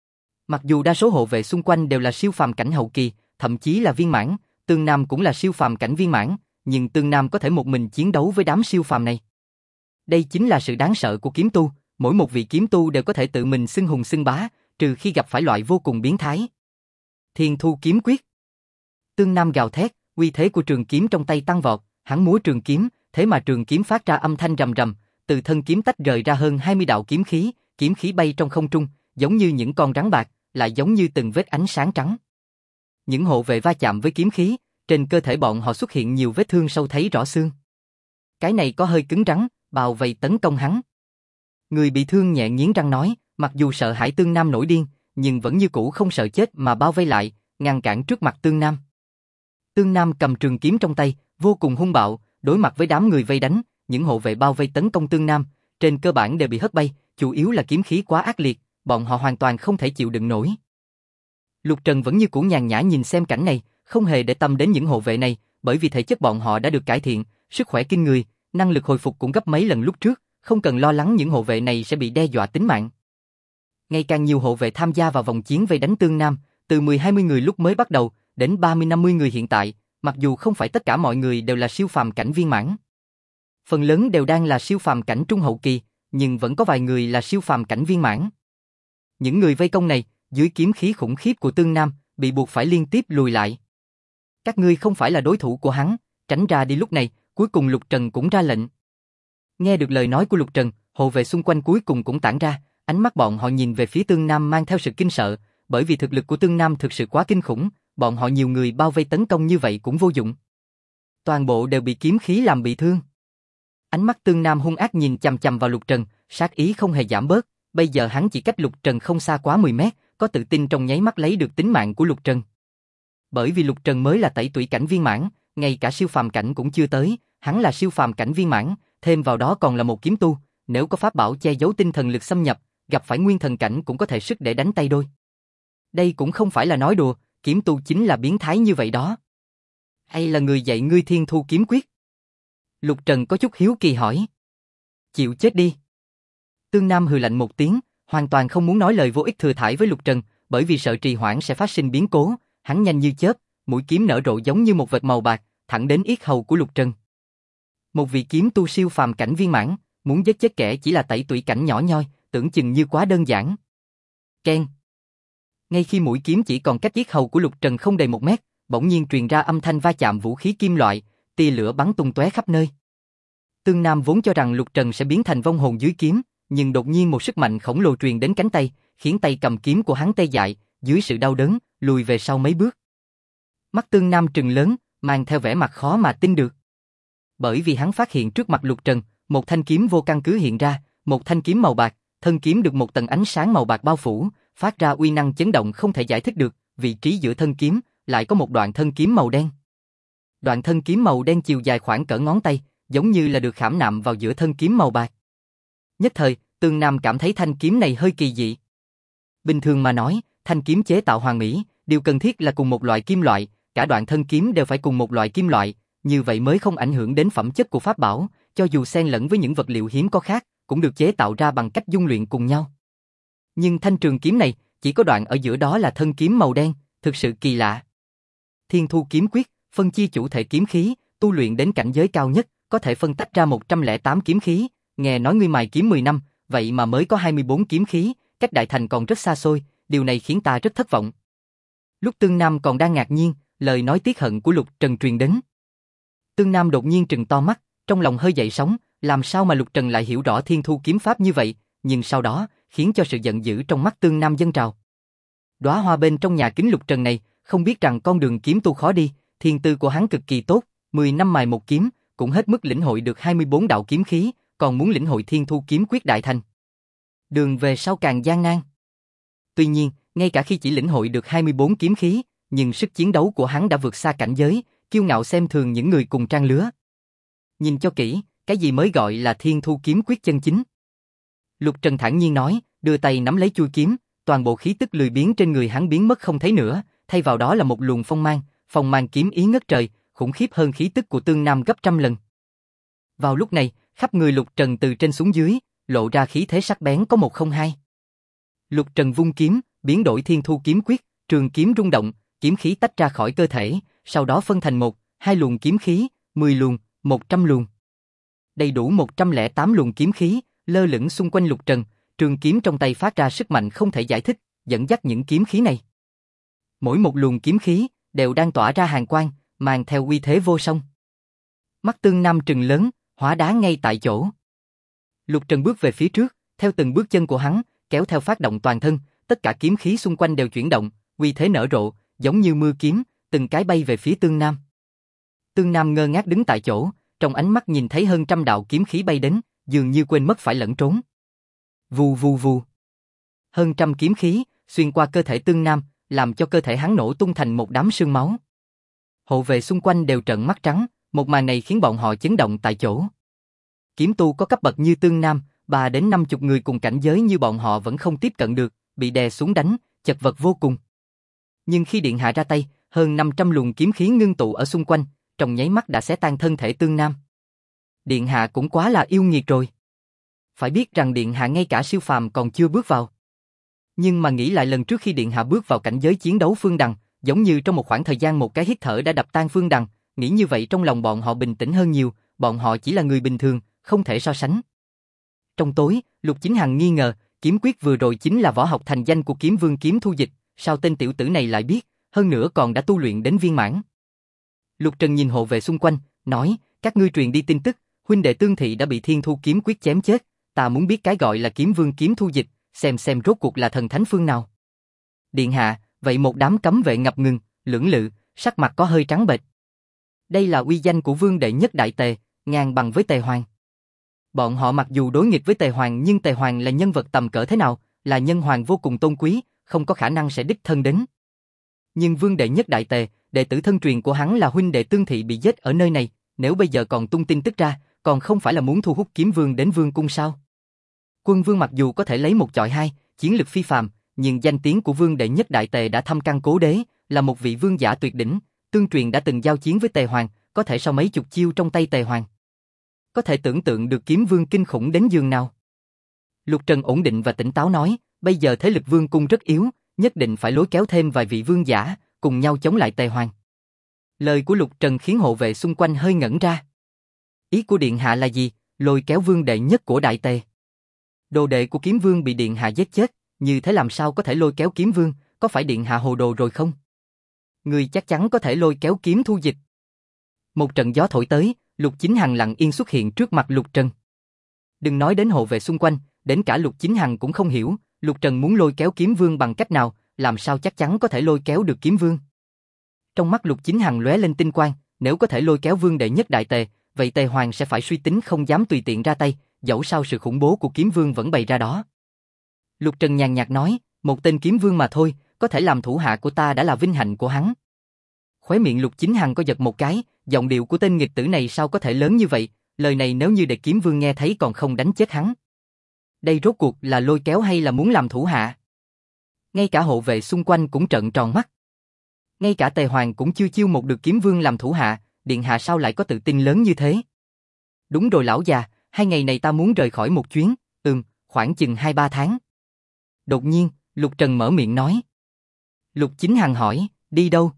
Mặc dù đa số hộ vệ xung quanh đều là siêu phàm cảnh hậu kỳ, thậm chí là viên mãn, Tương Nam cũng là siêu phàm cảnh viên mãn, nhưng Tương Nam có thể một mình chiến đấu với đám siêu phàm này. Đây chính là sự đáng sợ của kiếm tu, mỗi một vị kiếm tu đều có thể tự mình xưng hùng xưng bá, trừ khi gặp phải loại vô cùng biến thái. Thiên Thu kiếm quyết. Tương Nam gào thét, uy thế của trường kiếm trong tay tăng vọt, hắn múa trường kiếm, thế mà trường kiếm phát ra âm thanh rầm rầm, từ thân kiếm tách rời ra hơn 20 đạo kiếm khí bay trong không trung, giống như những con rắn bạc, lại giống như từng vết ánh sáng trắng. Những hộ vệ va chạm với kiếm khí, trên cơ thể bọn họ xuất hiện nhiều vết thương sâu thấy rõ xương. Cái này có hơi cứng rắn, bao vây tấn công hắn. Người bị thương nhẹ nghiến răng nói, mặc dù sợ hãi Tương Nam nổi điên, nhưng vẫn như cũ không sợ chết mà bao vây lại, ngăn cản trước mặt Tương Nam. Tương Nam cầm trường kiếm trong tay, vô cùng hung bạo, đối mặt với đám người vây đánh, những hộ vệ bao vây tấn công Tương Nam, trên cơ bản đều bị hất bay, chủ yếu là kiếm khí quá ác liệt, bọn họ hoàn toàn không thể chịu đựng nổi. Lục Trần vẫn như cũ nhàn nhã nhìn xem cảnh này, không hề để tâm đến những hộ vệ này, bởi vì thể chất bọn họ đã được cải thiện, sức khỏe kinh người, năng lực hồi phục cũng gấp mấy lần lúc trước, không cần lo lắng những hộ vệ này sẽ bị đe dọa tính mạng. Ngày càng nhiều hộ vệ tham gia vào vòng chiến vây đánh Tương Nam, từ 10-20 người lúc mới bắt đầu, đến 30-50 người hiện tại, mặc dù không phải tất cả mọi người đều là siêu phàm cảnh viên mãn. Phần lớn đều đang là siêu phàm cảnh trung hậu kỳ, nhưng vẫn có vài người là siêu phàm cảnh viên mãn. Những người vây công này, dưới kiếm khí khủng khiếp của Tương Nam, bị buộc phải liên tiếp lùi lại. Các ngươi không phải là đối thủ của hắn, tránh ra đi. Lúc này, cuối cùng Lục Trần cũng ra lệnh. Nghe được lời nói của Lục Trần, hộ vệ xung quanh cuối cùng cũng tản ra, ánh mắt bọn họ nhìn về phía Tương Nam mang theo sự kinh sợ, bởi vì thực lực của Tương Nam thực sự quá kinh khủng, bọn họ nhiều người bao vây tấn công như vậy cũng vô dụng. toàn bộ đều bị kiếm khí làm bị thương. Ánh mắt Tương Nam hung ác nhìn chằm chằm vào Lục Trần, sát ý không hề giảm bớt, bây giờ hắn chỉ cách Lục Trần không xa quá 10 mét, có tự tin trong nháy mắt lấy được tính mạng của Lục Trần. Bởi vì Lục Trần mới là tẩy tủy cảnh viên mãn, ngay cả siêu phàm cảnh cũng chưa tới, hắn là siêu phàm cảnh viên mãn, thêm vào đó còn là một kiếm tu, nếu có pháp bảo che giấu tinh thần lực xâm nhập, gặp phải nguyên thần cảnh cũng có thể sức để đánh tay đôi. Đây cũng không phải là nói đùa, kiếm tu chính là biến thái như vậy đó. Hay là người dạy ngươi Thiên Thu kiếm quyết? Lục Trần có chút hiếu kỳ hỏi. Chịu chết đi. Tương Nam hừ lạnh một tiếng, hoàn toàn không muốn nói lời vô ích thừa thãi với Lục Trần, bởi vì sợ trì hoãn sẽ phát sinh biến cố, hắn nhanh như chớp, mũi kiếm nở rộ giống như một vệt màu bạc, thẳng đến yết hầu của Lục Trần. Một vị kiếm tu siêu phàm cảnh viên mãn, muốn giết chết kẻ chỉ là tẩy tủy cảnh nhỏ nhoi, tưởng chừng như quá đơn giản. Keng. Ngay khi mũi kiếm chỉ còn cách yết hầu của Lục Trần không đầy 1 mét, bỗng nhiên truyền ra âm thanh va chạm vũ khí kim loại, tia lửa bắn tung tóe khắp nơi. Tương Nam vốn cho rằng Lục Trần sẽ biến thành vong hồn dưới kiếm, nhưng đột nhiên một sức mạnh khổng lồ truyền đến cánh tay, khiến tay cầm kiếm của hắn tê dại, dưới sự đau đớn, lùi về sau mấy bước. Mắt Tương Nam trừng lớn, mang theo vẻ mặt khó mà tin được. Bởi vì hắn phát hiện trước mặt Lục Trần, một thanh kiếm vô căn cứ hiện ra, một thanh kiếm màu bạc, thân kiếm được một tầng ánh sáng màu bạc bao phủ, phát ra uy năng chấn động không thể giải thích được, vị trí giữa thân kiếm lại có một đoạn thân kiếm màu đen. Đoạn thân kiếm màu đen chiều dài khoảng cỡ ngón tay, giống như là được khảm nạm vào giữa thân kiếm màu bạc. Nhất thời, Tương Nam cảm thấy thanh kiếm này hơi kỳ dị. Bình thường mà nói, thanh kiếm chế tạo hoàn mỹ, điều cần thiết là cùng một loại kim loại, cả đoạn thân kiếm đều phải cùng một loại kim loại, như vậy mới không ảnh hưởng đến phẩm chất của pháp bảo, cho dù xen lẫn với những vật liệu hiếm có khác, cũng được chế tạo ra bằng cách dung luyện cùng nhau. Nhưng thanh trường kiếm này, chỉ có đoạn ở giữa đó là thân kiếm màu đen, thực sự kỳ lạ. Thiên Thu kiếm quyết, phân chia chủ thể kiếm khí, tu luyện đến cảnh giới cao nhất, có thể phân tách ra 108 kiếm khí, nghe nói ngươi mài kiếm 10 năm, vậy mà mới có 24 kiếm khí, cách đại thành còn rất xa xôi, điều này khiến ta rất thất vọng. Lúc Tương Nam còn đang ngạc nhiên, lời nói tiếc hận của Lục Trần truyền đến. Tương Nam đột nhiên trừng to mắt, trong lòng hơi dậy sóng, làm sao mà Lục Trần lại hiểu rõ Thiên Thu kiếm pháp như vậy, nhưng sau đó, khiến cho sự giận dữ trong mắt Tương Nam dâng trào. Đóa hoa bên trong nhà kính Lục Trần này, không biết rằng con đường kiếm tu khó đi, thiên tư của hắn cực kỳ tốt, 10 năm mài một kiếm, cũng hết mức lĩnh hội được 24 đạo kiếm khí, còn muốn lĩnh hội Thiên Thu kiếm quyết đại thành. Đường về sau càng gian nan. Tuy nhiên, ngay cả khi chỉ lĩnh hội được 24 kiếm khí, nhưng sức chiến đấu của hắn đã vượt xa cảnh giới, kiêu ngạo xem thường những người cùng trang lứa. Nhìn cho kỹ, cái gì mới gọi là Thiên Thu kiếm quyết chân chính? Lục Trần thản nhiên nói, đưa tay nắm lấy chuôi kiếm, toàn bộ khí tức lười biếng trên người hắn biến mất không thấy nữa, thay vào đó là một luồng phong mang kiếm ý ngất trời, khủng khiếp hơn khí tức của Tương Nam gấp trăm lần. Vào lúc này, khắp người Lục Trần từ trên xuống dưới, lộ ra khí thế sắc bén có 102. Lục Trần vung kiếm, biến đổi Thiên Thu kiếm quyết, trường kiếm rung động, kiếm khí tách ra khỏi cơ thể, sau đó phân thành 1, 2 luồng kiếm khí, 10 luồng, 100 luồng. Đầy đủ 108 luồng kiếm khí, lơ lửng xung quanh Lục Trần, trường kiếm trong tay phát ra sức mạnh không thể giải thích, dẫn dắt những kiếm khí này. Mỗi một luồng kiếm khí đều đang tỏa ra hàn quang, mang theo uy thế vô song. Mắt Tương Nam trừng lớn, hóa đá ngay tại chỗ. Lục Trần bước về phía trước, theo từng bước chân của hắn, kéo theo phát động toàn thân, tất cả kiếm khí xung quanh đều chuyển động, uy thế nở rộ, giống như mưa kiếm, từng cái bay về phía Tương Nam. Tương Nam ngơ ngác đứng tại chỗ, trong ánh mắt nhìn thấy hơn trăm đạo kiếm khí bay đến, dường như quên mất phải lẩn trốn. Vù vù vù. Hơn trăm kiếm khí xuyên qua cơ thể Tương Nam, làm cho cơ thể hắn nổ tung thành một đám sương máu. Hộ vệ xung quanh đều trợn mắt trắng, một màn này khiến bọn họ chấn động tại chỗ. Kiếm tu có cấp bậc như Tương Nam, 3 đến 50 người cùng cảnh giới như bọn họ vẫn không tiếp cận được, bị đè xuống đánh, chật vật vô cùng. Nhưng khi điện hạ ra tay, hơn 500 luồng kiếm khí ngưng tụ ở xung quanh, trong nháy mắt đã xé tan thân thể Tương Nam. Điện hạ cũng quá là yêu nghiệt rồi. Phải biết rằng điện hạ ngay cả siêu phàm còn chưa bước vào. Nhưng mà nghĩ lại lần trước khi điện hạ bước vào cảnh giới chiến đấu Phương Đằng, giống như trong một khoảng thời gian một cái hít thở đã đập tan Phương Đằng, nghĩ như vậy trong lòng bọn họ bình tĩnh hơn nhiều, bọn họ chỉ là người bình thường, không thể so sánh. Trong tối, Lục Chính Hằng nghi ngờ, kiếm quyết vừa rồi chính là võ học thành danh của kiếm vương Kiếm Thu Dịch, sao tên tiểu tử này lại biết, hơn nữa còn đã tu luyện đến viên mãn. Lục Trần nhìn hộ vệ xung quanh, nói, các ngươi truyền đi tin tức, huynh đệ Tương Thị đã bị Thiên Thu kiếm quyết chém chết, ta muốn biết cái gọi là kiếm vương Kiếm Thu Dịch, xem rốt cuộc là thần thánh phương nào. Điện hạ, vậy một đám cấm vệ ngập ngừng, lưỡng lự, sắc mặt có hơi trắng bệch. Đây là uy danh của vương đệ nhất đại tề, ngang bằng với Tề Hoàng. Bọn họ mặc dù đối nghịch với Tề Hoàng nhưng Tề Hoàng là nhân vật tầm cỡ thế nào, là nhân hoàng vô cùng tôn quý, không có khả năng sẽ đích thân đến. Nhưng vương đệ nhất đại tề, đệ tử thân truyền của hắn là huynh đệ Tương Thị bị giết ở nơi này, nếu bây giờ còn tung tin tức ra, còn không phải là muốn thu hút kiếm vương đến vương cung sao? Quân vương mặc dù có thể lấy một chọi hai, chiến lực phi phàm, nhưng danh tiếng của vương đệ nhất đại tề đã thâm căn cố đế, là một vị vương giả tuyệt đỉnh, tương truyền đã từng giao chiến với Tề Hoàng, có thể sau mấy chục chiêu trong tay Tề Hoàng. Có thể tưởng tượng được kiếm vương kinh khủng đến giường nào. Lục Trần ổn định và tỉnh táo nói, bây giờ thế lực vương cung rất yếu, nhất định phải lôi kéo thêm vài vị vương giả, cùng nhau chống lại Tề Hoàng. Lời của Lục Trần khiến hộ vệ xung quanh hơi ngẩn ra. Ý của điện hạ là gì? Lôi kéo vương đệ nhất của đại tề. Đồ đệ của kiếm vương bị điện hạ giết chết, như thế làm sao có thể lôi kéo kiếm vương, có phải điện hạ hồ đồ rồi không? Người chắc chắn có thể lôi kéo kiếm thu dịch. Một trận gió thổi tới, Lục Chính Hằng lặng yên xuất hiện trước mặt Lục Trần. Đừng nói đến hộ vệ xung quanh, đến cả Lục Chính Hằng cũng không hiểu, Lục Trần muốn lôi kéo kiếm vương bằng cách nào, làm sao chắc chắn có thể lôi kéo được kiếm vương. Trong mắt Lục Chính Hằng lóe lên tinh quang, nếu có thể lôi kéo vương đệ nhất đại tề, vậy Tề Hoàng sẽ phải suy tính không dám tùy tiện ra tay, dẫu sao sự khủng bố của kiếm vương vẫn bày ra đó. Lục Trần nhàn nhạt nói, một tên kiếm vương mà thôi, có thể làm thủ hạ của ta đã là vinh hạnh của hắn. Khóe miệng Lục Chính Hằng có giật một cái, giọng điệu của tên nghịch tử này sao có thể lớn như vậy, lời này nếu như đệ kiếm vương nghe thấy còn không đánh chết hắn. Đây rốt cuộc là lôi kéo hay là muốn làm thủ hạ? Ngay cả hộ vệ xung quanh cũng trợn tròn mắt. Ngay cả Tề Hoàng cũng chưa chiêu một được kiếm vương làm thủ hạ, điện hạ sao lại có tự tin lớn như thế? Đúng rồi lão già, 2 ngày này ta muốn rời khỏi một chuyến, khoảng chừng 2-3 tháng. Đột nhiên, Lục Trần mở miệng nói. Lục Chính Hằng hỏi, đi đâu?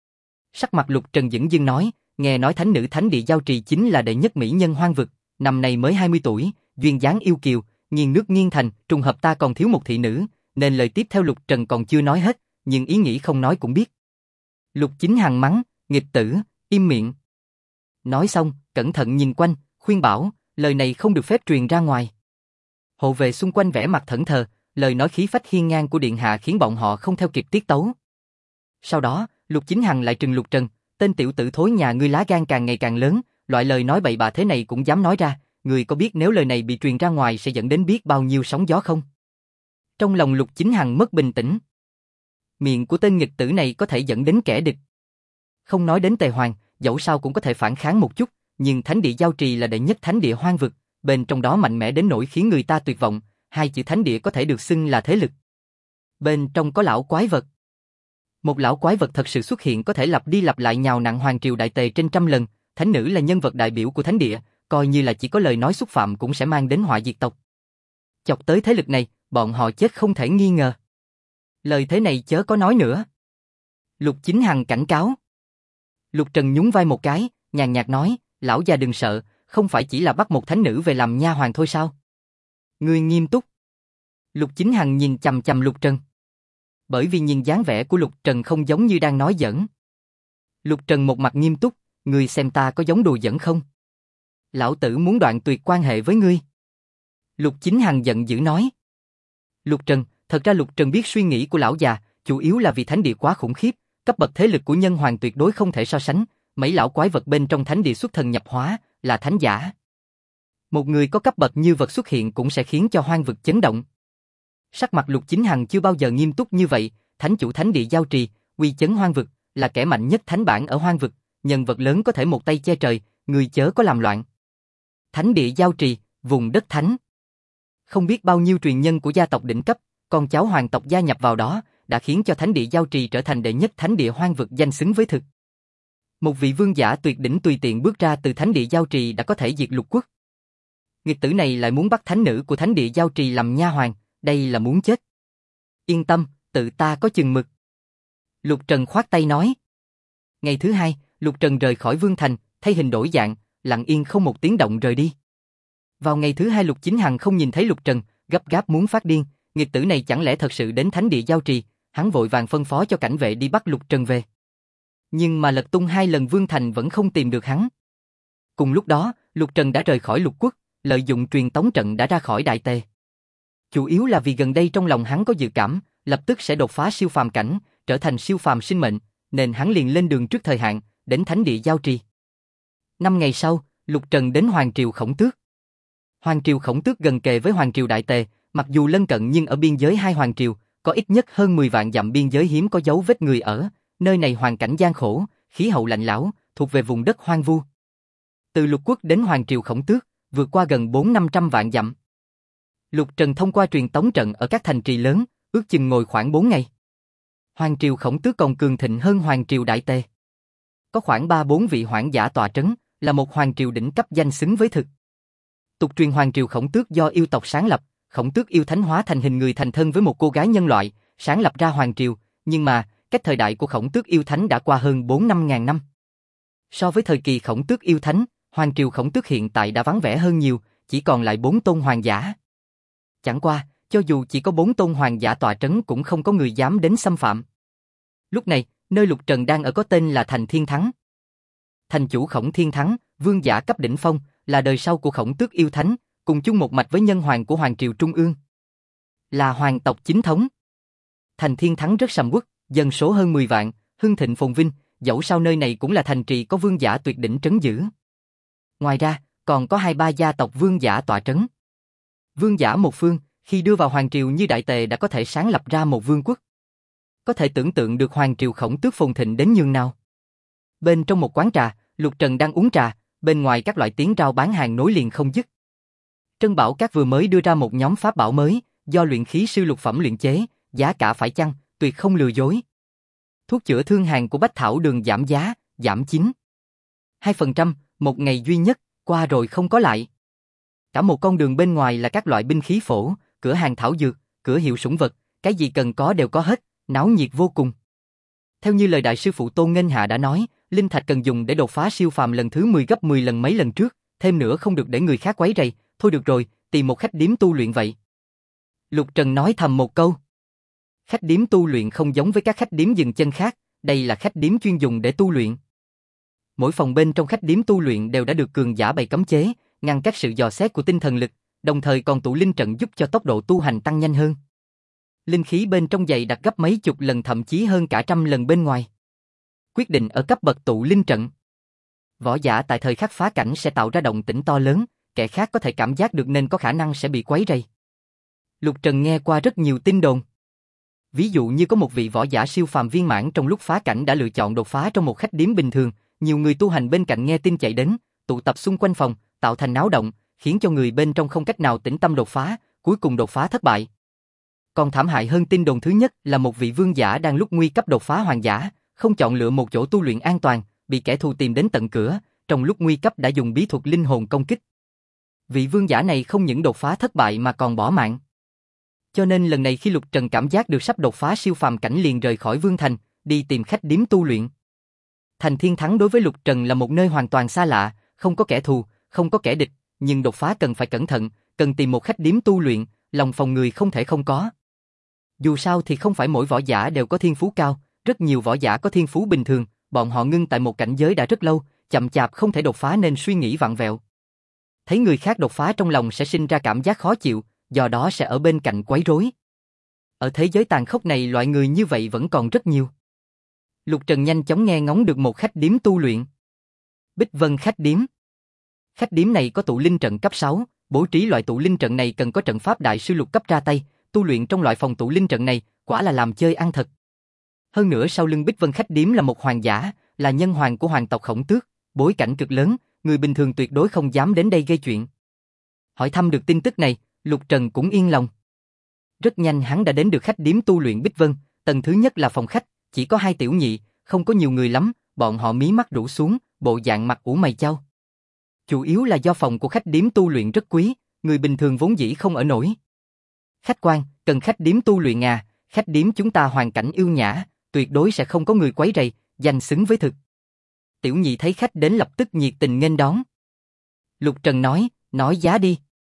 Sắc mặt Lục Trần dửng dưng nói, nghe nói thánh nữ Thánh Địa Giao Trì chính là đệ nhất mỹ nhân hoang vực, năm nay mới 20 tuổi, duyên dáng yêu kiều, nghiêng nước nghiêng thành, trùng hợp ta còn thiếu một thị nữ, nên lời tiếp theo Lục Trần còn chưa nói hết, nhưng ý nghĩ không nói cũng biết. Lục Chính Hằng mắng, nghịch tử, im miệng. Nói xong, cẩn thận nhìn quanh, khuyên bảo, lời này không được phép truyền ra ngoài. Hộ vệ xung quanh vẻ mặt thẫn thờ, lời nói khí phách hiên ngang của điện hạ khiến bọn họ không theo kịp tiết tấu. Sau đó, Lục Chính Hằng lại trừng Lục Trần, tên tiểu tử thối nhà ngươi lá gan càng ngày càng lớn, loại lời nói bậy bạ thế này cũng dám nói ra, ngươi có biết nếu lời này bị truyền ra ngoài sẽ dẫn đến biết bao nhiêu sóng gió không? Trong lòng Lục Chính Hằng mất bình tĩnh. Miệng của tên nghịch tử này có thể dẫn đến kẻ địch. Không nói đến Tề Hoàng, dẫu sao cũng có thể phản kháng một chút, nhưng Thánh Địa Giao Trì là đệ nhất thánh địa hoang vực, bên trong đó mạnh mẽ đến nỗi khiến người ta tuyệt vọng, 2 chữ thánh địa có thể được xưng là thế lực. Bên trong có lão quái vật. Một lão quái vật thật sự xuất hiện có thể lặp đi lặp lại nhào nặn hoàng triều đại tề trên trăm lần, thánh nữ là nhân vật đại biểu của thánh địa, coi như là chỉ có lời nói xúc phạm cũng sẽ mang đến họa diệt tộc. Chọc tới thế lực này, bọn họ chết không thể nghi ngờ. Lời thế này chớ có nói nữa. Lục Chính Hằng cảnh cáo. Lục Trần nhún vai một cái, nhàn nhạt nói, lão già đừng sợ, không phải chỉ là bắt một thánh nữ về làm nha hoàn thôi sao? Ngươi nghiêm túc. Lục Chính Hằng nhìn chằm chằm Lục Trần. Bởi vì nhìn dáng vẻ của Lục Trần không giống như đang nói giỡn. Lục Trần một mặt nghiêm túc, ngươi xem ta có giống đùa giỡn không? Lão tử muốn đoạn tuyệt quan hệ với ngươi. Lục Chính Hằng giận dữ nói. Lục Trần, thật ra Lục Trần biết suy nghĩ của lão già, chủ yếu là vì thánh địa quá khủng khiếp, cấp bậc thế lực của nhân hoàng tuyệt đối không thể so sánh, mấy lão quái vật bên trong thánh địa xuất thần nhập hóa, là thánh giả. Một người có cấp bậc như vật xuất hiện cũng sẽ khiến cho hoang vực chấn động. Sắc mặt Lục Chính Hằng chưa bao giờ nghiêm túc như vậy, thánh chủ Thánh Địa Giao Trì, uy chấn hoang vực, là kẻ mạnh nhất thánh bản ở hoang vực, nhân vật lớn có thể một tay che trời, người chớ có làm loạn. Thánh Địa Giao Trì, vùng đất thánh. Không biết bao nhiêu truyền nhân của gia tộc đỉnh cấp, con cháu hoàng tộc gia nhập vào đó, đã khiến cho Thánh Địa Giao Trì trở thành đệ nhất thánh địa hoang vực danh xứng với thực. Một vị vương giả tuyệt đỉnh tùy tiện bước ra từ Thánh Địa Giao Trì đã có thể diệt lục quốc. Nghịch tử này lại muốn bắt thánh nữ của Thánh Địa Giao Trì làm nha hoàn, đây là muốn chết. Yên tâm, tự ta có chừng mực. Lục Trần khoát tay nói. Ngày thứ 2, Lục Trần rời khỏi Vương Thành, thay hình đổi dạng, lặng yên không một tiếng động rời đi. Vào ngày thứ 2 Lục Chính Hằng không nhìn thấy Lục Trần, gấp gáp muốn phát điên, nghịch tử này chẳng lẽ thật sự đến Thánh Địa Giao Trì, hắn vội vàng phân phó cho cảnh vệ đi bắt Lục Trần về. Nhưng mà lật tung 2 lần Vương Thành vẫn không tìm được hắn. Cùng lúc đó, Lục Trần đã rời khỏi lục quốc, lợi dụng truyền tống trận đã ra khỏi Đại Tề. Chủ yếu là vì gần đây trong lòng hắn có dự cảm, lập tức sẽ đột phá siêu phàm cảnh, trở thành siêu phàm sinh mệnh, nên hắn liền lên đường trước thời hạn, đến Thánh Địa Giao Trì. 5 ngày sau, Lục Trần đến Hoàng triều Khổng Tước. Hoàng triều Khổng Tước gần kề với Hoàng triều Đại Tề, mặc dù lân cận nhưng ở biên giới hai hoàng triều, có ít nhất hơn 10 vạn dặm biên giới hiếm có dấu vết người ở, nơi này hoàn cảnh gian khổ, khí hậu lạnh lẽo, thuộc về vùng đất hoang vu. Từ Lục Quốc đến Hoàng triều Khổng Tước, vượt qua gần 400-500 vạn dặm. Lục Trần thông qua truyền tống trận ở các thành trì lớn, ước chừng ngồi khoảng 4 ngày. Hoàng triều Khổng Tước còn cường thịnh hơn Hoàng triều Đại Tề. Có khoảng 3-4 vị hoảng giả tọa trấn, là một hoàng triều đỉnh cấp danh xứng với thực. Tục truyền Hoàng triều Khổng Tước do yêu tộc sáng lập, Khổng Tước yêu thánh hóa thành hình người thành thân với một cô gái nhân loại, sáng lập ra hoàng triều, nhưng mà, cách thời đại của Khổng Tước yêu thánh đã qua hơn 4-5 ngàn năm. So với thời kỳ Khổng Tước yêu thánh, Hoàng triều Khổng Tước hiện tại đã vắng vẻ hơn nhiều, chỉ còn lại 4 tôn hoàng giả. Chẳng qua, cho dù chỉ có 4 tôn hoàng giả tọa trấn cũng không có người dám đến xâm phạm. Lúc này, nơi Lục Trần đang ở có tên là Thành Thiên Thắng. Thành chủ Khổng Thiên Thắng, vương giả cấp đỉnh phong, là đời sau của Khổng Tước yêu thánh, cùng chung một mạch với nhân hoàng của Hoàng triều Trung ương. Là hoàng tộc chính thống. Thành Thiên Thắng rất sầm uất, dân số hơn 10 vạn, hưng thịnh phồn vinh, dẫu sao nơi này cũng là thành trì có vương giả tuyệt đỉnh trấn giữ. Ngoài ra, còn có 2-3 gia tộc vương giả tọa trấn. Vương giả một phương, khi đưa vào hoàng triều như Đại Tề đã có thể sáng lập ra một vương quốc. Có thể tưởng tượng được Hoàng triều Khổng Tước phồn thịnh đến nhường nào. Bên trong một quán trà, Lục Trần đang uống trà, bên ngoài các loại tiếng rao bán hàng nối liền không dứt. Trân Bảo Các vừa mới đưa ra một nhóm pháp bảo mới, do luyện khí sư lục phẩm luyện chế, giá cả phải chăng, tuyệt không lừa dối. Thuốc chữa thương hàng của Bách Thảo Đường giảm giá, giảm 2%, một ngày duy nhất, qua rồi không có lại. Cả một con đường bên ngoài là các loại binh khí phổ, cửa hàng thảo dược, cửa hiệu sủng vật, cái gì cần có đều có hết, náo nhiệt vô cùng. Theo như lời đại sư phụ Tôn Nghênh Hạ đã nói, linh thạch cần dùng để đột phá siêu phàm lần thứ 10 gấp 10 lần mấy lần trước, thêm nữa không được để người khác quấy rầy, thôi được rồi, tìm một khách điếm tu luyện vậy. Lục Trần nói thầm một câu. Khách điếm tu luyện không giống với các khách điếm dừng chân khác, đây là khách điếm chuyên dùng để tu luyện. Mỗi phòng bên trong khách điếm tu luyện đều đã được cường giả bày cấm chế, ngăn cách sự dò xét của tinh thần lực, đồng thời còn tụ linh trận giúp cho tốc độ tu hành tăng nhanh hơn. Linh khí bên trong dày đặc gấp mấy chục lần thậm chí hơn cả 100 lần bên ngoài. Quyết định ở cấp bậc tụ linh trận. Võ giả tại thời khắc phá cảnh sẽ tạo ra động tĩnh to lớn, kẻ khác có thể cảm giác được nên có khả năng sẽ bị quấy rầy. Lục Trần nghe qua rất nhiều tin đồn. Ví dụ như có một vị võ giả siêu phàm viên mãn trong lúc phá cảnh đã lựa chọn đột phá trong một khách điếm bình thường, nhiều người tu hành bên cạnh nghe tin chạy đến, tụ tập xung quanh phòng, tạo thành náo động, khiến cho người bên trong không cách nào tĩnh tâm đột phá, cuối cùng đột phá thất bại. Còn thảm hại hơn tin đồn thứ nhất là một vị vương giả đang lúc nguy cấp đột phá hoàng giả, không chọn lựa một chỗ tu luyện an toàn, bị kẻ thù tìm đến tận cửa, trong lúc nguy cấp đã dùng bí thuật linh hồn công kích. Vị vương giả này không những đột phá thất bại mà còn bỏ mạng. Cho nên lần này khi Lục Trần cảm giác được sắp đột phá siêu phàm cảnh liền rời khỏi Vương Thành, đi tìm khách điếm tu luyện. Thành Thiên Thắng đối với Lục Trần là một nơi hoàn toàn xa lạ, không có kẻ thù, không có kẻ địch, nhưng đột phá cần phải cẩn thận, cần tìm một khách điếm tu luyện, lòng phòng người không thể không có. Dù sao thì không phải mỗi võ giả đều có thiên phú cao, rất nhiều võ giả có thiên phú bình thường, bọn họ ngưng tại một cảnh giới đã rất lâu, chậm chạp không thể đột phá nên suy nghĩ vặn vẹo. Thấy người khác đột phá trong lòng sẽ sinh ra cảm giác khó chịu, do đó sẽ ở bên cạnh quấy rối. Ở thế giới tàn khốc này loại người như vậy vẫn còn rất nhiều. Lục Trần nhanh chóng nghe ngóng được một khách điếm tu luyện. Bích Vân khách điếm. Khách điếm này có tụ linh trận cấp 6, bố trí loại tụ linh trận này cần có trận pháp đại sư lục cấp ra tay, tu luyện trong loại phòng tụ linh trận này, quả là làm chơi ăn thật. Hơn nữa sau lưng Bích Vân khách điếm là một hoàng giả, là nhân hoàng của hoàng tộc Khổng Tước, bối cảnh cực lớn, người bình thường tuyệt đối không dám đến đây gây chuyện. Hỏi thăm được tin tức này, Lục Trần cũng yên lòng. Rất nhanh hắn đã đến được khách điếm tu luyện Bích Vân, tầng thứ nhất là phòng khách, chỉ có 2 tiểu nhị, không có nhiều người lắm, bọn họ mí mắt rũ xuống, bộ dạng mặt ủ mày chau. Chủ yếu là do phòng của khách điếm tu luyện rất quý, người bình thường vốn dĩ không ở nổi. Khách quan, cần khách điếm tu luyện à, khách điếm chúng ta hoàn cảnh yêu nhã, tuyệt đối sẽ không có người quấy rầy, danh xứng với thực. Tiểu nhị thấy khách đến lập tức nhiệt tình nghênh đón. Lục Trần nói giá đi.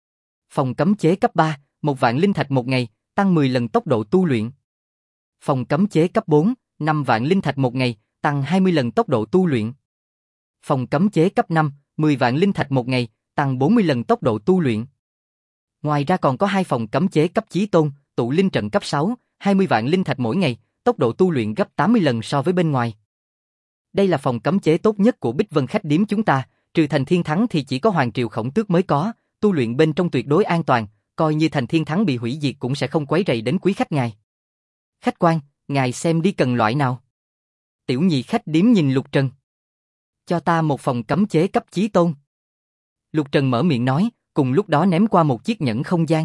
Phòng cấm chế cấp 3, 1 vạn linh thạch một ngày, tăng 10 lần tốc độ tu luyện. Phòng cấm chế cấp 4, 5 vạn linh thạch một ngày, tăng 20 lần tốc độ tu luyện. Phòng cấm chế cấp 5, 10 vạn linh thạch một ngày, tăng 40 lần tốc độ tu luyện. Ngoài ra còn có 2 phòng cấm chế cấp chí tôn, tụ linh trận cấp 6, 20 vạn linh thạch mỗi ngày, tốc độ tu luyện gấp 80 lần so với bên ngoài. Đây là phòng cấm chế tốt nhất của Bích Vân khách điếm chúng ta, trừ thành thiên thắng thì chỉ có Hoàng Triều Khổng Tước mới có, tu luyện bên trong tuyệt đối an toàn, coi như thành thiên thắng bị hủy diệt cũng sẽ không quấy rầy đến quý khách ngài. Khách quan, ngài xem đi cần loại nào? Tiểu nhị khách điếm nhìn Lục Trần. Cho ta một phòng cấm chế cấp chí tôn. Lục Trần mở miệng nói, cùng lúc đó ném qua một chiếc nhẫn không gian.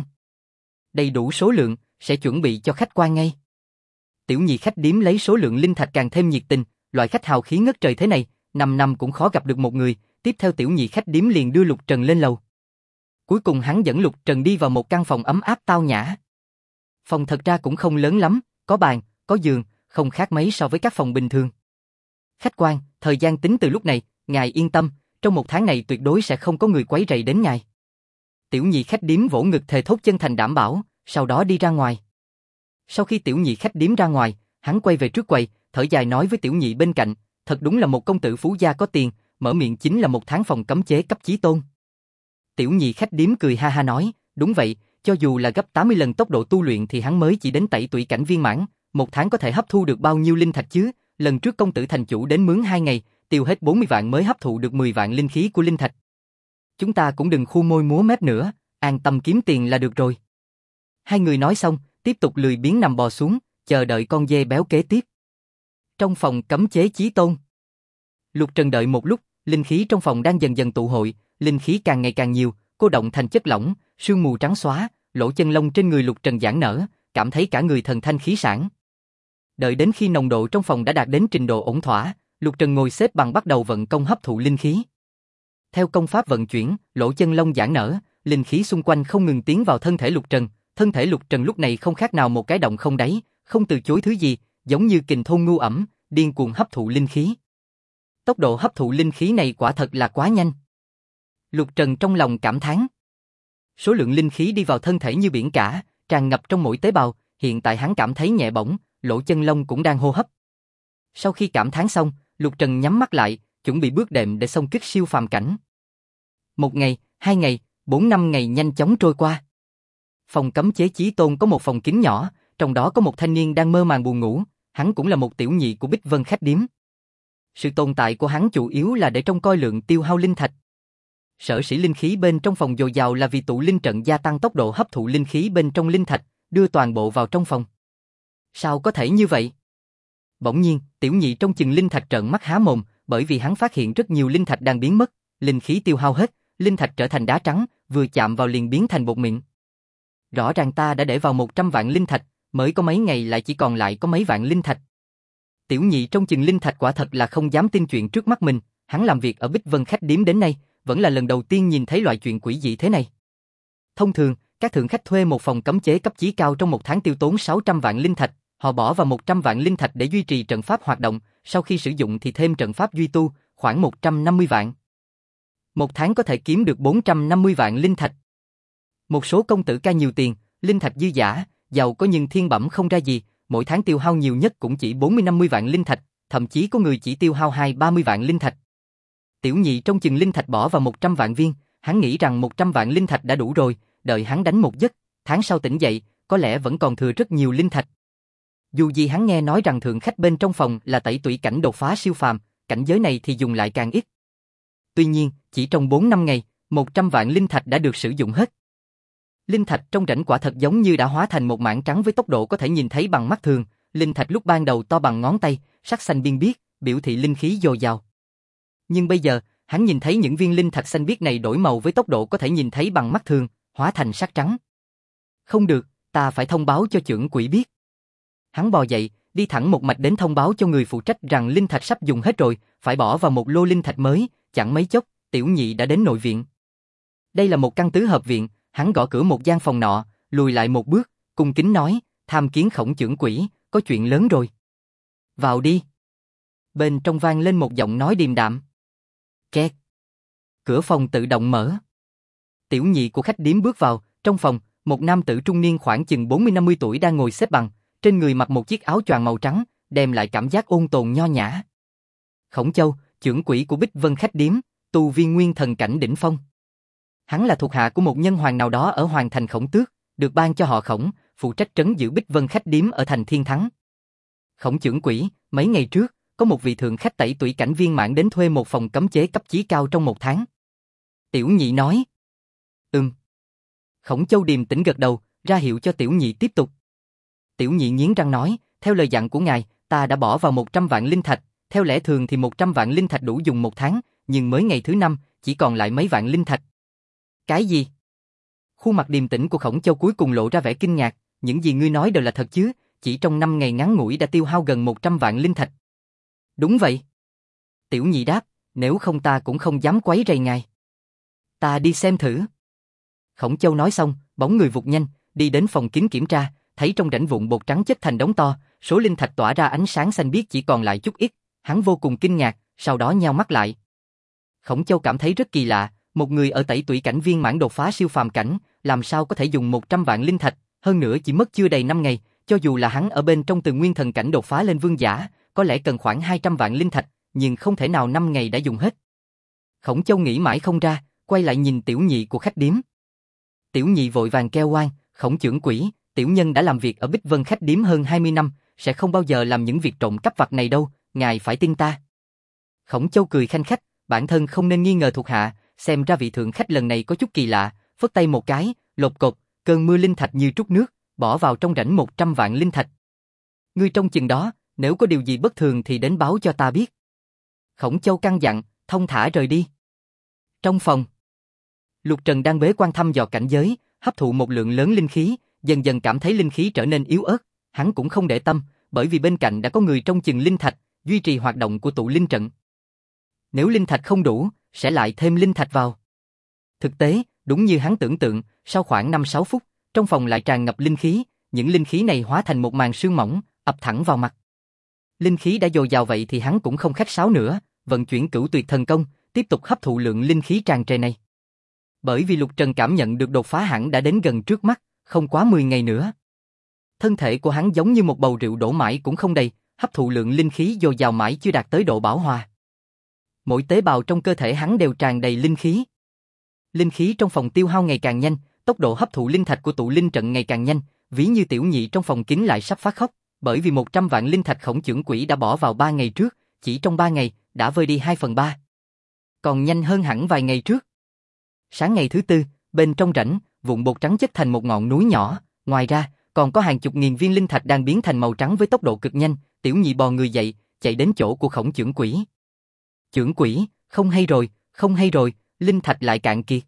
Đầy đủ số lượng, sẽ chuẩn bị cho khách quan ngay. Tiểu nhị khách điếm lấy số lượng linh thạch càng thêm nhiệt tình, loại khách hào khí ngất trời thế này, 5 năm cũng khó gặp được một người, tiếp theo tiểu nhị khách điếm liền đưa Lục Trần lên lầu. Cuối cùng hắn dẫn Lục Trần đi vào một căn phòng ấm áp tao nhã. Phòng thật ra cũng không lớn lắm, có bàn, có giường, không khác mấy so với các phòng bình thường. Khách quan, thời gian tính từ lúc này, ngài yên tâm, trong 1 tháng này tuyệt đối sẽ không có người quấy rầy đến ngài. Tiểu nhị khách điếm vỗ ngực thề thốt chân thành đảm bảo, sau đó đi ra ngoài. Sau khi tiểu nhị khách điếm ra ngoài, hắn quay về trước quầy, thở dài nói với tiểu nhị bên cạnh, thật đúng là một công tử phú gia có tiền, mở miệng chính là 1 tháng phòng cấm chế cấp chí tôn. Tiểu nhị khách điếm cười ha ha nói, đúng vậy, cho dù là gấp 80 lần tốc độ tu luyện thì hắn mới chỉ đến tẩy tụy cảnh viên mãn, 1 tháng có thể hấp thu được bao nhiêu linh thạch chứ? Lần trước công tử thành chủ đến mướn 2 ngày, tiêu hết 40 vạn mới hấp thụ được 10 vạn linh khí của linh thạch. Chúng ta cũng đừng khu môi múa mép nữa, an tâm kiếm tiền là được rồi. Hai người nói xong, tiếp tục lười biếng nằm bò xuống, chờ đợi con dê béo kế tiếp. Trong phòng cấm chế chí tôn, Lục Trần đợi một lúc, linh khí trong phòng đang dần dần tụ hội, linh khí càng ngày càng nhiều, cô động thành chất lỏng, sương mù trắng xóa, lỗ chân lông trên người Lục Trần giãn nở, cảm thấy cả người thần thanh khí sảng. Đợi đến khi nồng độ trong phòng đã đạt đến trình độ ổn thỏa, Lục Trần ngồi xếp bằng bắt đầu vận công hấp thụ linh khí. Theo công pháp vận chuyển, lỗ chân lông giãn nở, linh khí xung quanh không ngừng tiến vào thân thể Lục Trần. Thân thể Lục Trần lúc này không khác nào một cái động không đáy, không từ chối thứ gì, giống như kình thôn ngu ẩm, điên cuồng hấp thụ linh khí. Tốc độ hấp thụ linh khí này quả thật là quá nhanh. Lục Trần trong lòng cảm thán. Số lượng linh khí đi vào thân thể như biển cả, tràn ngập trong mỗi tế bào, hiện tại hắn cảm thấy nhẹ bỗng, lỗ chân lông cũng đang hô hấp. Sau khi cảm thán xong, Lục Trần nhắm mắt lại, chuẩn bị bước đệm để xông kích siêu phàm cảnh. 1 ngày, 2 ngày, 4-5 ngày nhanh chóng trôi qua. Phòng cấm chế chí tôn có một phòng kín nhỏ, trong đó có một thanh niên đang mơ màng buồn ngủ, hắn cũng là một tiểu nhị của Bích Vân khách điếm. Sự tồn tại của hắn chủ yếu là để trông coi lượng tiêu hao linh thạch. Sở dĩ linh khí bên trong phòng dồi dào là vì tụ linh trận gia tăng tốc độ hấp thụ linh khí bên trong linh thạch, đưa toàn bộ vào trong phòng. Sao có thể như vậy? Bỗng nhiên, tiểu nhị trong chừng linh thạch trợn mắt há mồm, bởi vì hắn phát hiện rất nhiều linh thạch đang biến mất, linh khí tiêu hao hết, linh thạch trở thành đá trắng, vừa chạm vào liền biến thành bột mịn. Rõ ràng ta đã để vào 100 vạn linh thạch, mới có mấy ngày lại chỉ còn lại có mấy vạn linh thạch. Tiểu nhị trong chừng linh thạch quả thật là không dám tin chuyện trước mắt mình, hắn làm việc ở Bích Vân khách điếm đến nay, vẫn là lần đầu tiên nhìn thấy loại chuyện quỷ dị thế này. Thông thường, các thượng khách thuê một phòng cấm chế cấp chí cao trong 1 tháng tiêu tốn 600 vạn linh thạch, họ bỏ vào 100 vạn linh thạch để duy trì trận pháp hoạt động, sau khi sử dụng thì thêm trận pháp duy tu, khoảng 150 vạn. 1 tháng có thể kiếm được 450 vạn linh thạch. Một số công tử ca nhiều tiền, linh thạch dư dả, giàu có nhưng thiên bẩm không ra gì, mỗi tháng tiêu hao nhiều nhất cũng chỉ 40-50 vạn linh thạch, thậm chí có người chỉ tiêu hao 20-30 vạn linh thạch. Tiểu nhị trong chừng linh thạch bỏ vào 100 vạn viên, hắn nghĩ rằng 100 vạn linh thạch đã đủ rồi, đợi hắn đánh một giấc, tháng sau tỉnh dậy, có lẽ vẫn còn thừa rất nhiều linh thạch. Dù gì hắn nghe nói rằng thượng khách bên trong phòng là tẩy tụy cảnh đột phá siêu phàm, cảnh giới này thì dùng lại càng ít. Tuy nhiên, chỉ trong 4-5 ngày, 100 vạn linh thạch đã được sử dụng hết. Linh thạch trong rãnh quả thật giống như đã hóa thành một mảng trắng với tốc độ có thể nhìn thấy bằng mắt thường, linh thạch lúc ban đầu to bằng ngón tay, sắc xanh biên biếc, biểu thị linh khí dồi dào. Nhưng bây giờ, hắn nhìn thấy những viên linh thạch xanh biếc này đổi màu với tốc độ có thể nhìn thấy bằng mắt thường, hóa thành sắc trắng. Không được, ta phải thông báo cho chưởng quỷ biết. Hắn bò dậy, đi thẳng một mạch đến thông báo cho người phụ trách rằng linh thạch sắp dùng hết rồi, phải bỏ vào một lô linh thạch mới, chẳng mấy chốc, tiểu nhị đã đến nội viện. Đây là một căn tứ hợp viện, hắn gõ cửa một gian phòng nọ, lùi lại một bước, cung kính nói, tham kiến Khổng chưởng quỷ, có chuyện lớn rồi. Vào đi. Bên trong vang lên một giọng nói điềm đạm. Két. Cửa phòng tự động mở. Tiểu nhị của khách điếm bước vào, trong phòng, một nam tử trung niên khoảng chừng 40-50 tuổi đang ngồi xếp bằng, trên người mặc một chiếc áo choàng màu trắng, đem lại cảm giác ôn tồn nho nhã. Khổng Châu, chưởng quỷ của Bích Vân khách điếm, tu vi nguyên thần cảnh đỉnh phong. Hắn là thuộc hạ của một nhân hoàng nào đó ở Hoàng thành Khổng Tước, được ban cho họ Khổng, phụ trách trấn giữ Bích Vân khách điếm ở thành Thiên Thắng. Khổng chưởng quỷ, mấy ngày trước, có một vị thượng khách tẩy tủy cảnh viên mãn đến thuê một phòng cấm chế cấp chí cao trong 1 tháng. Tiểu Nhị nói. Khổng Châu điềm tĩnh gật đầu, ra hiệu cho Tiểu Nhị tiếp tục. Tiểu Nhị nghiến răng nói, theo lời dặn của ngài, ta đã bỏ vào 100 vạn linh thạch, theo lẽ thường thì 100 vạn linh thạch đủ dùng 1 tháng, nhưng mới ngày thứ 5, chỉ còn lại mấy vạn linh thạch. Cái gì? Khuôn mặt điềm tĩnh của Khổng Châu cuối cùng lộ ra vẻ kinh ngạc, những gì ngươi nói đều là thật chứ, chỉ trong 5 ngày ngắn ngủi đã tiêu hao gần 100 vạn linh thạch. Đúng vậy. Tiểu Nhị đáp, nếu không ta cũng không dám quấy rầy ngài. Ta đi xem thử. Khổng Châu nói xong, bóng người vụt nhanh, đi đến phòng kín kiểm tra, thấy trong rãnh vụn bột trắng chất thành đống to, số linh thạch tỏa ra ánh sáng xanh biếc chỉ còn lại chút ít, hắn vô cùng kinh ngạc, sau đó nheo mắt lại. Khổng Châu cảm thấy rất kỳ lạ, một người ở tẩy tủy cảnh viên mãn đột phá siêu phàm cảnh, làm sao có thể dùng 100 vạn linh thạch, hơn nữa chỉ mất chưa đầy 5 ngày, cho dù là hắn ở bên trong từ nguyên thần cảnh đột phá lên vương giả, có lẽ cần khoảng 200 vạn linh thạch, nhưng không thể nào 5 ngày đã dùng hết. Khổng Châu nghĩ mãi không ra, quay lại nhìn Tiểu Nhị của khách điếm. Tiểu Nhị vội vàng kêu oan, Khổng trưởng quỹ, tiểu nhân đã làm việc ở Bích Vân khách điếm hơn 20 năm, sẽ không bao giờ làm những việc trộm cắp vặt này đâu, ngài phải tin ta. Khổng Châu cười khanh khách, bản thân không nên nghi ngờ thuộc hạ, xem ra vị thượng khách lần này có chút kỳ lạ, phất tay một cái, lột cột, cơn mưa linh thạch như trút nước, bỏ vào trong rãnh 100 vạn linh thạch. Ngươi trong chừng đó, nếu có điều gì bất thường thì đến báo cho ta biết. Khổng Châu căn dặn, thông thả rời đi. Trong phòng, Lục Trần đang bế quan thăm dò cảnh giới, hấp thụ một lượng lớn linh khí, dần dần cảm thấy linh khí trở nên yếu ớt, hắn cũng không để tâm, bởi vì bên cạnh đã có người trông chừng linh thạch, duy trì hoạt động của tụ linh trận. Nếu linh thạch không đủ, sẽ lại thêm linh thạch vào. Thực tế, đúng như hắn tưởng tượng, sau khoảng 5-6 phút, trong phòng lại tràn ngập linh khí, những linh khí này hóa thành một màn sương mỏng, ập thẳng vào mặt. Linh khí đã dồi dào vậy thì hắn cũng không khách sáo nữa, vận chuyển Cửu Tuyệt thần công, tiếp tục hấp thụ lượng linh khí tràn trề này. Bởi vì Lục Trần cảm nhận được đột phá hẳn đã đến gần trước mắt, không quá 10 ngày nữa. Thân thể của hắn giống như một bầu rượu đổ mãi cũng không đầy, hấp thụ lượng linh khí dồi dào mãi chưa đạt tới độ bão hòa. Mỗi tế bào trong cơ thể hắn đều tràn đầy linh khí. Linh khí trong phòng tiêu hao ngày càng nhanh, tốc độ hấp thụ linh thạch của tụ linh trận ngày càng nhanh, ví như Tiểu Nhị trong phòng kín lại sắp phát khóc, bởi vì 100 vạn linh thạch Khổng trưởng quỹ đã bỏ vào 3 ngày trước, chỉ trong 3 ngày đã vơi đi 2/3. Còn nhanh hơn hẳn vài ngày trước. Sáng ngày thứ 4, bên trong rãnh, vụn bột trắng chất thành một ngọn núi nhỏ, ngoài ra, còn có hàng chục nghìn viên linh thạch đang biến thành màu trắng với tốc độ cực nhanh. Tiểu Nhị bò người dậy, chạy đến chỗ của Khổng trưởng quỹ. Trưởng quỹ, không hay rồi, linh thạch lại cạn kiệt.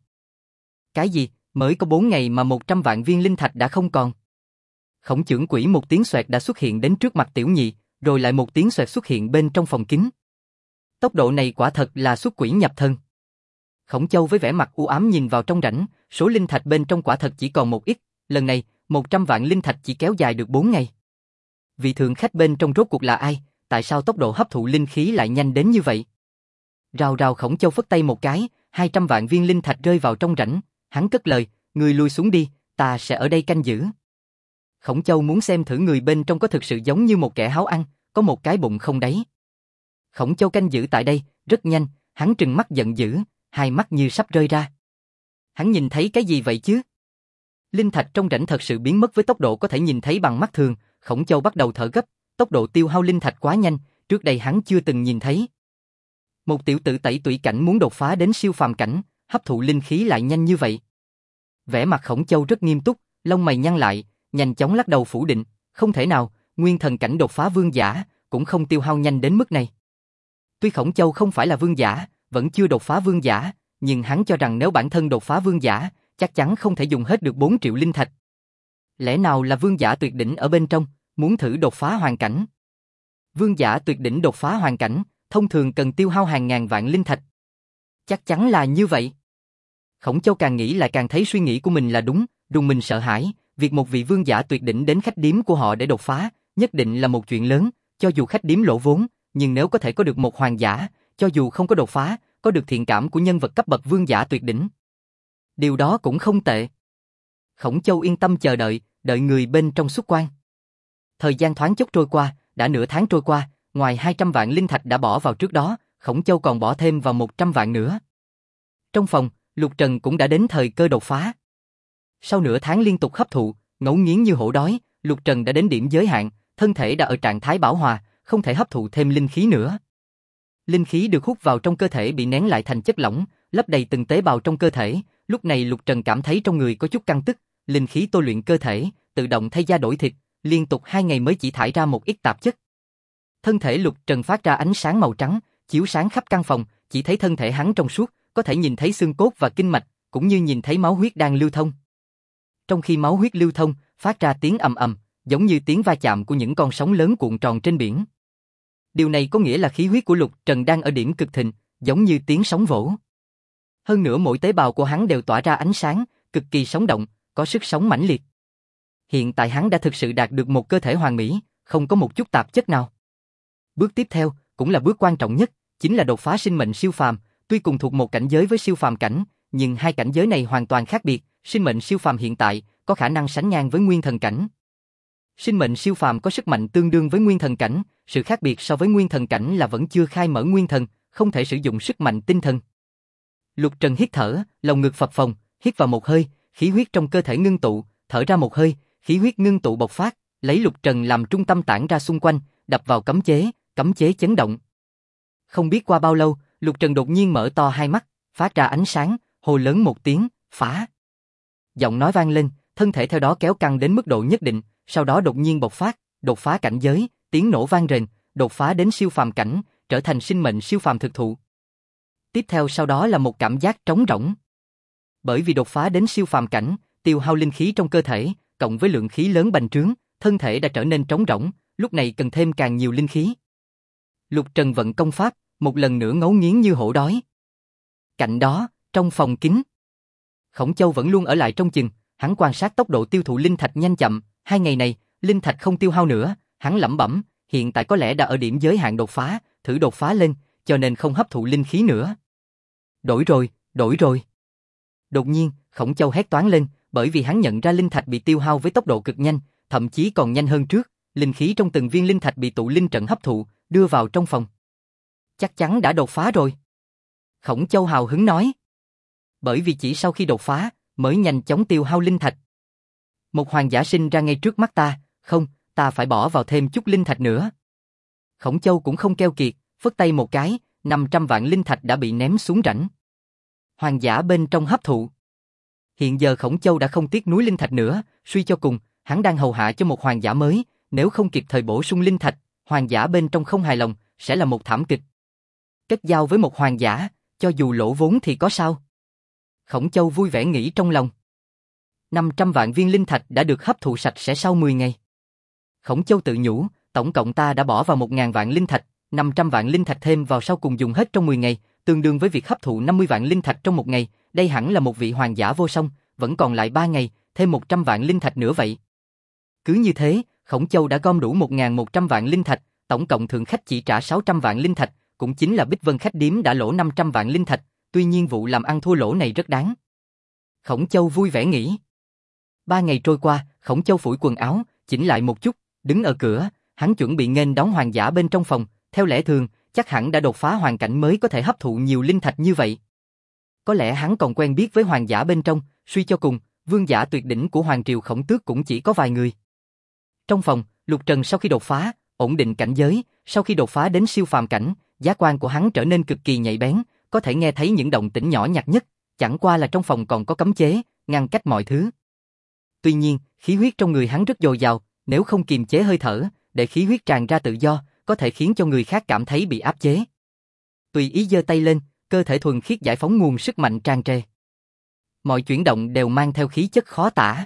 Cái gì, mới có 4 ngày mà 100 vạn viên linh thạch đã không còn. Khổng trưởng quỹ một tiếng xoẹt đã xuất hiện đến trước mặt Tiểu Nhị, rồi lại một tiếng xoẹt xuất hiện bên trong phòng kín. Tốc độ này quả thật là xuất quỷ nhập thần. Khổng Châu với vẻ mặt u ám nhìn vào trong rãnh, số linh thạch bên trong quả thật chỉ còn một ít, lần này, 100 vạn linh thạch chỉ kéo dài được 4 ngày. Vị thượng khách bên trong rốt cuộc là ai, tại sao tốc độ hấp thụ linh khí lại nhanh đến như vậy? Rào rào Khổng Châu phất tay một cái, 200 vạn viên linh thạch rơi vào trong rãnh, hắn cất lời, ngươi lui xuống đi, ta sẽ ở đây canh giữ. Khổng Châu muốn xem thử người bên trong có thực sự giống như một kẻ háo ăn, có một cái bụng không đáy. Khổng Châu canh giữ tại đây, rất nhanh, hắn trừng mắt giận dữ, hai mắt như sắp rơi ra. Hắn nhìn thấy cái gì vậy chứ? Linh thạch trong rãnh thật sự biến mất với tốc độ có thể nhìn thấy bằng mắt thường, Khổng Châu bắt đầu thở gấp, tốc độ tiêu hao linh thạch quá nhanh, trước đây hắn chưa từng nhìn thấy. Một tiểu tử tẩy tủy cảnh muốn đột phá đến siêu phàm cảnh, hấp thụ linh khí lại nhanh như vậy. Vẻ mặt Khổng Châu rất nghiêm túc, lông mày nhăn lại, nhanh chóng lắc đầu phủ định, không thể nào, nguyên thần cảnh đột phá vương giả, cũng không tiêu hao nhanh đến mức này. Tuy Khổng Châu không phải là vương giả, vẫn chưa đột phá vương giả, nhưng hắn cho rằng nếu bản thân đột phá vương giả, chắc chắn không thể dùng hết được 4 triệu linh thạch. Lẽ nào là vương giả tuyệt đỉnh ở bên trong, muốn thử đột phá hoàn cảnh? Vương giả tuyệt đỉnh đột phá hoàn cảnh, thông thường cần tiêu hao hàng ngàn vạn linh thạch. Chắc chắn là như vậy. Khổng Châu càng nghĩ lại càng thấy suy nghĩ của mình là đúng, rùng mình sợ hãi, việc một vị vương giả tuyệt đỉnh đến khách điếm của họ để đột phá, nhất định là một chuyện lớn, cho dù khách điếm lỗ vốn, nhưng nếu có thể có được một hoàng giả, cho dù không có đột phá, có được thiện cảm của nhân vật cấp bậc vương giả tuyệt đỉnh. Điều đó cũng không tệ. Khổng Châu yên tâm chờ đợi, đợi người bên trong xuất quan. Thời gian thoáng chốc trôi qua, đã nửa tháng trôi qua, ngoài 200 vạn linh thạch đã bỏ vào trước đó, Khổng Châu còn bỏ thêm vào 100 vạn nữa. Trong phòng, Lục Trần cũng đã đến thời cơ đột phá. Sau nửa tháng liên tục hấp thụ, ngấu nghiến như hổ đói, Lục Trần đã đến điểm giới hạn, thân thể đã ở trạng thái bão hòa, không thể hấp thụ thêm linh khí nữa. Linh khí được hút vào trong cơ thể bị nén lại thành chất lỏng, lấp đầy từng tế bào trong cơ thể. Lúc này Lục Trần cảm thấy trong người có chút căng tức, linh khí tôi luyện cơ thể, tự động thay da đổi thịt, liên tục 2 ngày mới chỉ thải ra một ít tạp chất. Thân thể Lục Trần phát ra ánh sáng màu trắng, chiếu sáng khắp căn phòng, chỉ thấy thân thể hắn trong suốt, có thể nhìn thấy xương cốt và kinh mạch, cũng như nhìn thấy máu huyết đang lưu thông. Trong khi máu huyết lưu thông, phát ra tiếng ầm ầm, giống như tiếng va chạm của những con sóng lớn cuộn tròn trên biển. Điều này có nghĩa là khí huyết của Lục Trần đang ở điểm cực thịnh, giống như tiếng sóng vỗ. Hơn nữa mỗi tế bào của hắn đều tỏa ra ánh sáng, cực kỳ sống động, có sức sống mãnh liệt. Hiện tại hắn đã thực sự đạt được một cơ thể hoàn mỹ, không có một chút tạp chất nào. Bước tiếp theo, cũng là bước quan trọng nhất, chính là đột phá sinh mệnh siêu phàm. Tuy cùng thuộc một cảnh giới với siêu phàm cảnh, nhưng hai cảnh giới này hoàn toàn khác biệt. Sinh mệnh siêu phàm hiện tại có khả năng sánh ngang với nguyên thần cảnh. Sinh mệnh siêu phàm có sức mạnh tương đương với nguyên thần cảnh, sự khác biệt so với nguyên thần cảnh là vẫn chưa khai mở nguyên thần, không thể sử dụng sức mạnh tinh thần. Lục Trần hít thở, lồng ngực phập phồng, hít vào một hơi, khí huyết trong cơ thể ngưng tụ, thở ra một hơi, khí huyết ngưng tụ bộc phát, lấy Lục Trần làm trung tâm tản ra xung quanh, đập vào cấm chế chấn động. Không biết qua bao lâu, Lục Trần đột nhiên mở to hai mắt, phát ra ánh sáng, hô lớn một tiếng, phá. Giọng nói vang lên, thân thể theo đó kéo căng đến mức độ nhất định, sau đó đột nhiên bộc phát, đột phá cảnh giới, tiếng nổ vang rền, đột phá đến siêu phàm cảnh, trở thành sinh mệnh siêu phàm thực thụ. Tiếp theo sau đó là một cảm giác trống rỗng. Bởi vì đột phá đến siêu phàm cảnh, tiêu hao linh khí trong cơ thể, cộng với lượng khí lớn bành trướng, thân thể đã trở nên trống rỗng, lúc này cần thêm càng nhiều linh khí. Lục Trần vận công pháp, một lần nữa ngấu nghiến như hổ đói. Cạnh đó, trong phòng kín, Khổng Châu vẫn luôn ở lại trong chừng, hắn quan sát tốc độ tiêu thụ linh thạch nhanh chậm, 2 ngày này, linh thạch không tiêu hao nữa, hắn lẩm bẩm, hiện tại có lẽ đã ở điểm giới hạn đột phá, thử đột phá lên, cho nên không hấp thụ linh khí nữa. Đổi rồi. Đột nhiên, Khổng Châu hét toáng lên, bởi vì hắn nhận ra linh thạch bị tiêu hao với tốc độ cực nhanh, thậm chí còn nhanh hơn trước, linh khí trong từng viên linh thạch bị tụ linh trận hấp thụ, đưa vào trong phòng. Chắc chắn đã đột phá rồi. Khổng Châu hào hứng nói. Bởi vì chỉ sau khi đột phá, mới nhanh chóng tiêu hao linh thạch. Một hoàng giả sinh ra ngay trước mắt ta, không, ta phải bỏ vào thêm chút linh thạch nữa. Khổng Châu cũng không keo kiệt, phất tay một cái, 500 vạn linh thạch đã bị ném xuống rãnh. Hoàng giả bên trong hấp thụ. Hiện giờ Khổng Châu đã không tiếc núi linh thạch nữa, suy cho cùng, hắn đang hầu hạ cho một hoàng giả mới, nếu không kịp thời bổ sung linh thạch, hoàng giả bên trong không hài lòng, sẽ là một thảm kịch. Kết giao với một hoàng giả, cho dù lỗ vốn thì có sao? Khổng Châu vui vẻ nghĩ trong lòng. 500 vạn viên linh thạch đã được hấp thụ sạch sẽ sau 10 ngày. Khổng Châu tự nhủ, tổng cộng ta đã bỏ vào 1.000 vạn linh thạch, 500 vạn linh thạch thêm vào sau cùng dùng hết trong 10 ngày, tương đương với việc hấp thụ 50 vạn linh thạch trong một ngày, đây hẳn là một vị hoàng giả vô song, vẫn còn lại 3 ngày, thêm 100 vạn linh thạch nữa vậy. Cứ như thế, Khổng Châu đã gom đủ 1.100 vạn linh thạch, tổng cộng thượng khách chỉ trả 600 vạn linh thạch, cũng chính là Bích Vân khách điếm đã lỗ 500 vạn linh thạch, tuy nhiên vụ làm ăn thua lỗ này rất đáng. Khổng Châu vui vẻ nghĩ. 3 ngày trôi qua, Khổng Châu phủi quần áo, chỉnh lại một chút, đứng ở cửa, hắn chuẩn bị nghênh đón hoàng giả bên trong phòng, theo lẽ thường, chắc hẳn đã đột phá hoàn cảnh mới có thể hấp thụ nhiều linh thạch như vậy. Có lẽ hắn còn quen biết với hoàng giả bên trong, suy cho cùng, vương giả tuyệt đỉnh của hoàng triều Khổng Tước cũng chỉ có vài người. Trong phòng, Lục Trần sau khi đột phá, ổn định cảnh giới, sau khi đột phá đến siêu phàm cảnh, giác quan của hắn trở nên cực kỳ nhạy bén, có thể nghe thấy những động tĩnh nhỏ nhặt nhất, chẳng qua là trong phòng còn có cấm chế, ngăn cách mọi thứ. Tuy nhiên, khí huyết trong người hắn rất dồi dào, nếu không kiềm chế hơi thở, để khí huyết tràn ra tự do, có thể khiến cho người khác cảm thấy bị áp chế. Tùy ý giơ tay lên, cơ thể thuần khiết giải phóng nguồn sức mạnh tràn trề. Mọi chuyển động đều mang theo khí chất khó tả.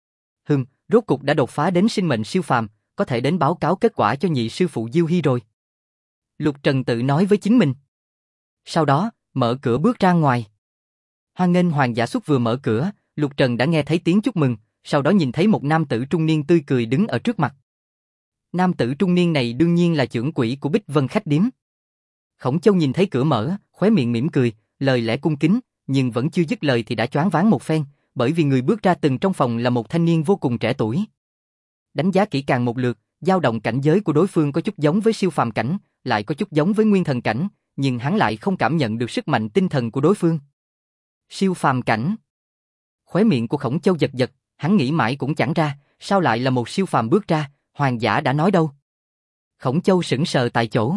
Rốt cục đã đột phá đến sinh mệnh siêu phàm, có thể đến báo cáo kết quả cho nhị sư phụ Diêu Hy rồi. Lục Trần tự nói với chính mình. Sau đó, mở cửa bước ra ngoài. Hoan nghênh hoàng giả xuất vừa mở cửa, Lục Trần đã nghe thấy tiếng chúc mừng, sau đó nhìn thấy một nam tử trung niên tươi cười đứng ở trước mặt. Nam tử trung niên này đương nhiên là trưởng quỹ của Bích Vân khách điếm. Khổng Châu nhìn thấy cửa mở, khóe miệng mỉm cười, lời lẽ cung kính, nhưng vẫn chưa dứt lời thì đã choáng váng một phen, bởi vì người bước ra từng trong phòng là một thanh niên vô cùng trẻ tuổi. Đánh giá kỹ càng một lượt, dao động cảnh giới của đối phương có chút giống với siêu phàm cảnh, lại có chút giống với nguyên thần cảnh, nhưng hắn lại không cảm nhận được sức mạnh tinh thần của đối phương. Siêu phàm cảnh. Khóe miệng của Khổng Châu giật giật, hắn nghĩ mãi cũng chẳng ra, sao lại là một siêu phàm bước ra, hoàng giả đã nói đâu. Khổng Châu sững sờ tại chỗ.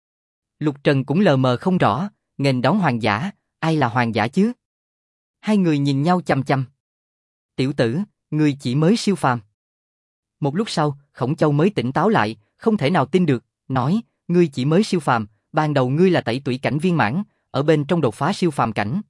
Lục Trần cũng lờ mờ không rõ, nghênh đón hoàng giả, ai là hoàng giả chứ? Hai người nhìn nhau chằm chằm. Tiểu tử, ngươi chỉ mới siêu phàm. Một lúc sau, Khổng Châu mới tỉnh táo lại, không thể nào tin được, nói, ngươi chỉ mới siêu phàm, ban đầu ngươi là tẩy tủy cảnh viên mãn, ở bên trong đột phá siêu phàm cảnh.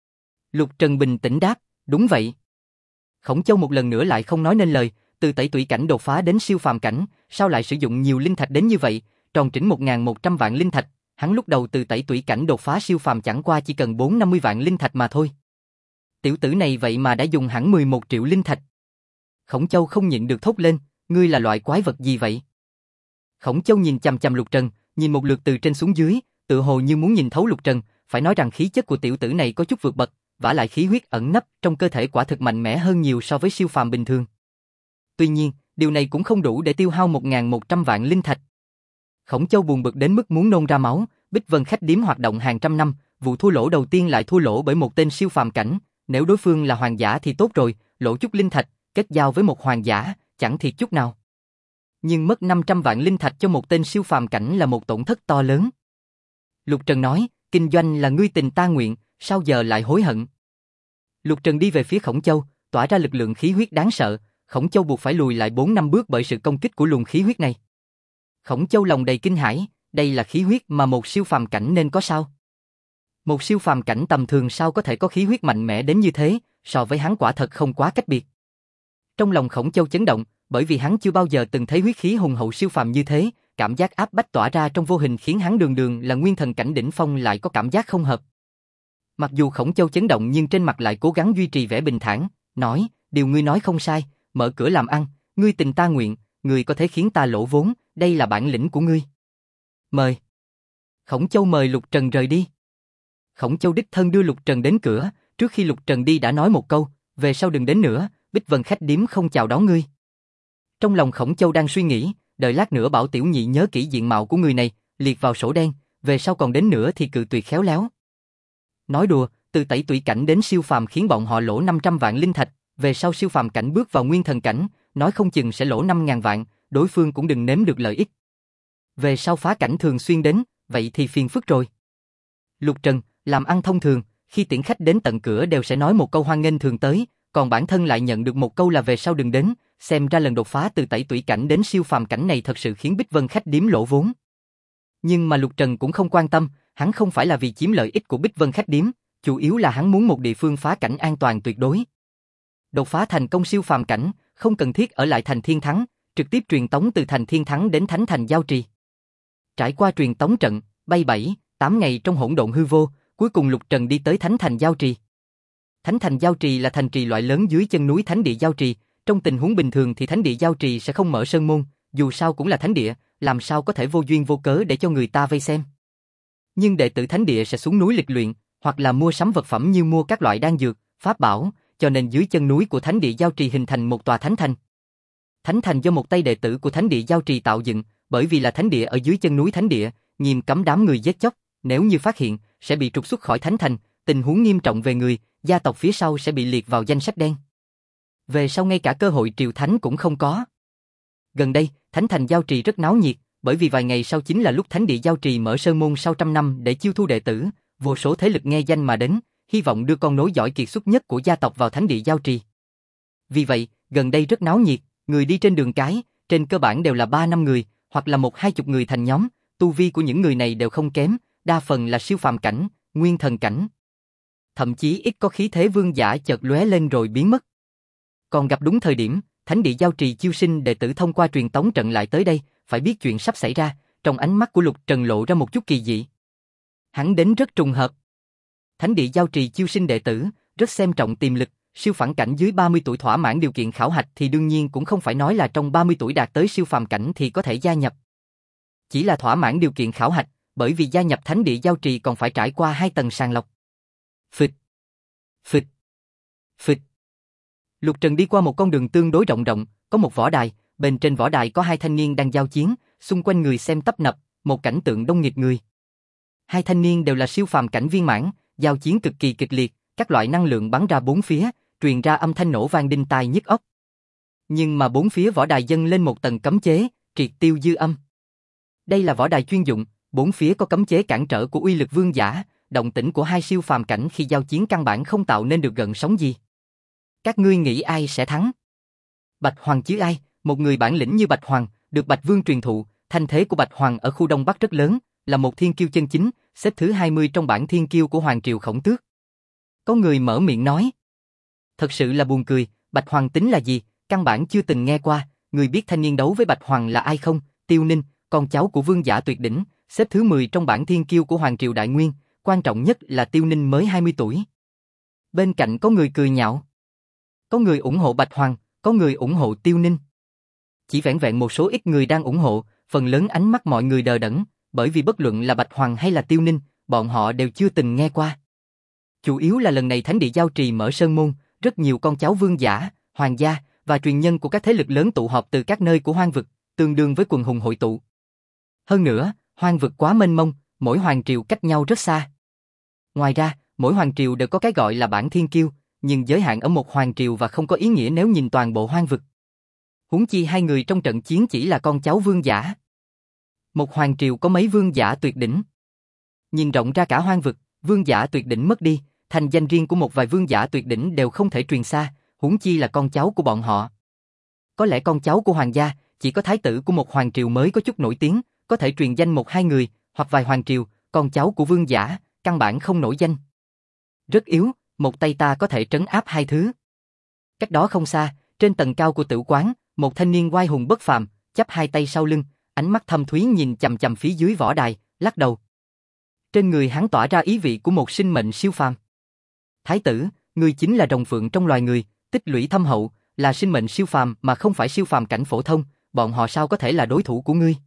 Lục Trần bình tĩnh đáp, đúng vậy. Khổng Châu một lần nữa lại không nói nên lời, từ tẩy tủy cảnh đột phá đến siêu phàm cảnh, sao lại sử dụng nhiều linh thạch đến như vậy, tròn trĩnh 1.100 vạn linh thạch, hắn lúc đầu từ tẩy tủy cảnh đột phá siêu phàm chẳng qua chỉ cần 450 vạn linh thạch mà thôi. Tiểu tử này vậy mà đã dùng hẳn 11 triệu linh thạch. Khổng Châu không nhịn được thốt lên, ngươi là loại quái vật gì vậy? Khổng Châu nhìn chằm chằm Lục Trần, nhìn một lượt từ trên xuống dưới, tự hồ như muốn nhìn thấu Lục Trần, phải nói rằng khí chất của tiểu tử này có chút vượt bậc, vả lại khí huyết ẩn nấp trong cơ thể quả thực mạnh mẽ hơn nhiều so với siêu phàm bình thường. Tuy nhiên, điều này cũng không đủ để tiêu hao 1.100 vạn linh thạch. Khổng Châu buồn bực đến mức muốn nôn ra máu, Bích Vân khách điếm hoạt động hàng trăm năm, vụ thua lỗ đầu tiên lại thua lỗ bởi một tên siêu phàm cảnh, nếu đối phương là hoàng giả thì tốt rồi, lỗ chút linh thạch, kết giao với một hoàng giả, chẳng thiệt chút nào. Nhưng mất 500 vạn linh thạch cho một tên siêu phàm cảnh là một tổn thất to lớn. Lục Trần nói, kinh doanh là ngươi tình ta nguyện, sao giờ lại hối hận? Lục Trần đi về phía Khổng Châu, tỏa ra lực lượng khí huyết đáng sợ, Khổng Châu buộc phải lùi lại 4 năm bước bởi sự công kích của luồng khí huyết này. Khổng Châu lòng đầy kinh hãi, đây là khí huyết mà một siêu phàm cảnh nên có sao? Một siêu phàm cảnh tầm thường sao có thể có khí huyết mạnh mẽ đến như thế, so với hắn quả thật không quá cách biệt. Trong lòng Khổng Châu chấn động, bởi vì hắn chưa bao giờ từng thấy huyết khí hùng hậu siêu phàm như thế, cảm giác áp bách tỏa ra trong vô hình khiến hắn đường đường là nguyên thần cảnh đỉnh phong lại có cảm giác không hợp. Mặc dù Khổng Châu chấn động nhưng trên mặt lại cố gắng duy trì vẻ bình thản, nói, điều ngươi nói không sai, mở cửa làm ăn, ngươi tình ta nguyện, ngươi có thể khiến ta lỗ vốn, đây là bản lĩnh của ngươi. Mời. Khổng Châu mời Lục Trần rời đi. Khổng Châu đích thân đưa Lục Trần đến cửa, trước khi Lục Trần đi đã nói một câu, về sau đừng đến nữa, Bích Vân khách điếm không chào đón ngươi. Trong lòng Khổng Châu đang suy nghĩ, đợi lát nữa bảo tiểu nhị nhớ kỹ diện mạo của người này, liệt vào sổ đen, về sau còn đến nữa thì cự tuyệt khéo léo. Nói đùa, từ tẩy tủy cảnh đến siêu phàm khiến bọn họ lỗ 500 vạn linh thạch, về sau siêu phàm cảnh bước vào nguyên thần cảnh, nói không chừng sẽ lỗ 5.000 vạn, đối phương cũng đừng nếm được lợi ích. Về sau phá cảnh thường xuyên đến, vậy thì phiền phức rồi. Lục Trần, làm ăn thông thường, khi tiễn khách đến tận cửa đều sẽ nói một câu hoan nghênh thường tới, còn bản thân lại nhận được một câu là về sau đừng đến, xem ra lần đột phá từ tẩy tủy cảnh đến siêu phàm cảnh này thật sự khiến Bích Vân khách điếm lỗ vốn. Nhưng mà Lục Trần cũng không quan tâm, hắn không phải là vì chiếm lợi ích của Bích Vân khách điếm, chủ yếu là hắn muốn một địa phương phá cảnh an toàn tuyệt đối. Đột phá thành công siêu phàm cảnh, không cần thiết ở lại thành Thiên Thắng, trực tiếp truyền tống từ thành Thiên Thắng đến Thánh thành Giao Trì. Trải qua truyền tống trận, bay 7-8 ngày trong hỗn độn hư vô, cuối cùng Lục Trần đi tới Thánh thành Giao Trì. Thánh thành Giao Trì là thành trì loại lớn dưới chân núi Thánh địa Giao Trì, trong tình huống bình thường thì Thánh địa Giao Trì sẽ không mở sơn môn, dù sao cũng là thánh địa, làm sao có thể vô duyên vô cớ để cho người ta vây xem. Nhưng đệ tử thánh địa sẽ xuống núi lịch luyện, hoặc là mua sắm vật phẩm như mua các loại đan dược, pháp bảo, cho nên dưới chân núi của Thánh địa Giao Trì hình thành một tòa thánh thành. Thánh thành do một tay đệ tử của Thánh địa Giao Trì tạo dựng, bởi vì là thánh địa ở dưới chân núi thánh địa, nghiêm cấm đám người giết chóc, nếu như phát hiện sẽ bị trục xuất khỏi thánh thành, tình huống nghiêm trọng về người, gia tộc phía sau sẽ bị liệt vào danh sách đen. Về sau ngay cả cơ hội triều thánh cũng không có. Gần đây, Thánh thành Giao Trì rất náo nhiệt, bởi vì vài ngày sau chính là lúc Thánh địa Giao Trì mở sơn môn sau trăm năm để chiêu thu đệ tử, vô số thế lực nghe danh mà đến, hy vọng đưa con nối dõi kiệt xuất nhất của gia tộc vào Thánh địa Giao Trì. Vì vậy, gần đây rất náo nhiệt, người đi trên đường cái, trên cơ bản đều là 3-5 người, hoặc là 1-20 người thành nhóm, tu vi của những người này đều không kém, đa phần là siêu phàm cảnh, nguyên thần cảnh. Thậm chí ít có khí thế vương giả chợt lóe lên rồi biến mất. Còn gặp đúng thời điểm, Thánh địa Giao Trì chiêu sinh đệ tử thông qua truyền tống trận lại tới đây, phải biết chuyện sắp xảy ra, trong ánh mắt của Lục Trần lộ ra một chút kỳ dị. Hắn đến rất trùng hợp. Thánh địa Giao Trì chiêu sinh đệ tử, rất xem trọng tiềm lực, siêu phản cảnh dưới 30 tuổi thỏa mãn điều kiện khảo hạch thì đương nhiên cũng không phải nói là trong 30 tuổi đạt tới siêu phàm cảnh thì có thể gia nhập. Chỉ là thỏa mãn điều kiện khảo hạch, bởi vì gia nhập Thánh địa Giao Trì còn phải trải qua 2 tầng sàng lọc. Phịch, phịch, phịch. Lục Trần đi qua một con đường tương đối rộng, có một võ đài, bên trên võ đài có 2 thanh niên đang giao chiến, xung quanh người xem tấp nập, một cảnh tượng đông nghịt người. 2 thanh niên đều là siêu phàm cảnh viên mãn, giao chiến cực kỳ kịch liệt, các loại năng lượng bắn ra bốn phía, truyền ra âm thanh nổ vang đinh tai nhức óc. Nhưng mà bốn phía võ đài dâng lên một tầng cấm chế, triệt tiêu dư âm. Đây là võ đài chuyên dụng, bốn phía có cấm chế cản trở của uy lực vương giả, động tĩnh của hai siêu phàm cảnh khi giao chiến căn bản không tạo nên được gợn sóng gì. Các ngươi nghĩ ai sẽ thắng? Bạch Hoàng chứ ai, một người bản lĩnh như Bạch Hoàng, được Bạch Vương truyền thụ, thanh thế của Bạch Hoàng ở khu Đông Bắc rất lớn, là một thiên kiêu chân chính, xếp thứ 20 trong bảng thiên kiêu của Hoàng triều Khổng Tước. Có người mở miệng nói. Thật sự là buồn cười, Bạch Hoàng tính là gì, căn bản chưa từng nghe qua, người biết thanh niên đấu với Bạch Hoàng là ai không? Tiêu Ninh, con cháu của vương giả tuyệt đỉnh, xếp thứ 10 trong bảng thiên kiêu của Hoàng triều Đại Nguyên, quan trọng nhất là Tiêu Ninh mới 20 tuổi. Bên cạnh có người cười nhạo. Có người ủng hộ Bạch Hoàng, có người ủng hộ Tiêu Ninh. Chỉ vẻn vẹn một số ít người đang ủng hộ, phần lớn ánh mắt mọi người đờ đẫn, bởi vì bất luận là Bạch Hoàng hay là Tiêu Ninh, bọn họ đều chưa từng nghe qua. Chủ yếu là lần này Thánh địa Giao Trì mở sơn môn, rất nhiều con cháu vương giả, hoàng gia và truyền nhân của các thế lực lớn tụ họp từ các nơi của hoang vực, tương đương với quần hùng hội tụ. Hơn nữa, hoang vực quá mênh mông, mỗi hoàng triều cách nhau rất xa. Ngoài ra, mỗi hoàng triều đều có cái gọi là bảng thiên kiêu, nhưng giới hạn ở một hoàng triều và không có ý nghĩa nếu nhìn toàn bộ hoang vực. Huống chi hai người trong trận chiến chỉ là con cháu vương giả. Một hoàng triều có mấy vương giả tuyệt đỉnh. Nhìn rộng ra cả hoang vực, vương giả tuyệt đỉnh mất đi, thành danh riêng của một vài vương giả tuyệt đỉnh đều không thể truyền xa, huống chi là con cháu của bọn họ. Có lẽ con cháu của hoàng gia, chỉ có thái tử của một hoàng triều mới có chút nổi tiếng, có thể truyền danh một hai người, hoặc vài hoàng triều, con cháu của vương giả, căn bản không nổi danh. Rất yếu, một tay ta có thể trấn áp hai thứ. Cách đó không xa, trên tầng cao của tửu quán, một thanh niên oai hùng bất phàm, chắp hai tay sau lưng, ánh mắt thâm thúy nhìn chằm chằm phía dưới võ đài, lắc đầu. Trên người hắn tỏa ra ý vị của một sinh mệnh siêu phàm. Thái tử, ngươi chính là rồng phượng trong loài người, tích lũy thâm hậu, là sinh mệnh siêu phàm mà không phải siêu phàm cảnh phổ thông, bọn họ sao có thể là đối thủ của ngươi?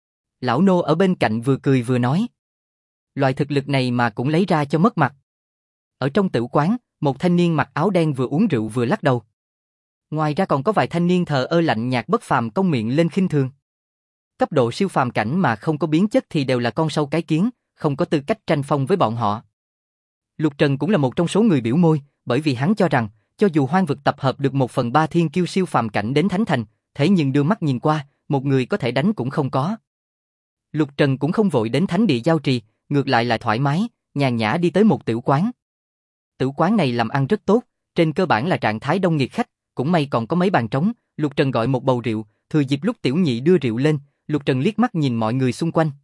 Lão nô ở bên cạnh vừa cười vừa nói. Loại thực lực này mà cũng lấy ra cho mất mặt. Ở trong tửu quán, một thanh niên mặc áo đen vừa uống rượu vừa lắc đầu. Ngoài ra còn có vài thanh niên thờ ơ lạnh nhạt bất phàm cong miệng lên khinh thường. Cấp độ siêu phàm cảnh mà không có biến chất thì đều là con sâu cái kiến, không có tư cách tranh phong với bọn họ. Lục Trần cũng là một trong số người biểu môi, bởi vì hắn cho rằng, cho dù hoang vực tập hợp được 1/3 thiên kiêu siêu phàm cảnh đến Thánh Thành, thế nhưng đưa mắt nhìn qua, một người có thể đánh cũng không có. Lục Trần cũng không vội đến Thánh địa Giao Trì, ngược lại là thoải mái, nhàn nhã đi tới một tiểu quán. Tiểu quán này làm ăn rất tốt, trên cơ bản là trạng thái đông nghịt khách, cũng may còn có mấy bàn trống. Lục Trần gọi một bầu rượu, thừa dịp lúc tiểu nhị đưa rượu lên, Lục Trần liếc mắt nhìn mọi người xung quanh.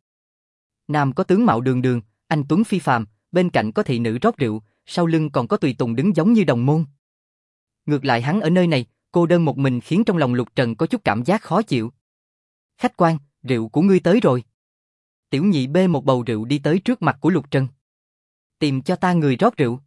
Nam có tướng mạo đường đường, anh tuấn phi phàm, bên cạnh có thị nữ rót rượu, sau lưng còn có tùy tùng đứng giống như đồng môn. Ngược lại hắn ở nơi này, cô đơn một mình khiến trong lòng Lục Trần có chút cảm giác khó chịu. Khách quan, rượu của ngươi tới rồi. Tiểu nhị bê một bầu rượu đi tới trước mặt của Lục Trần. Tìm cho ta người rót rượu.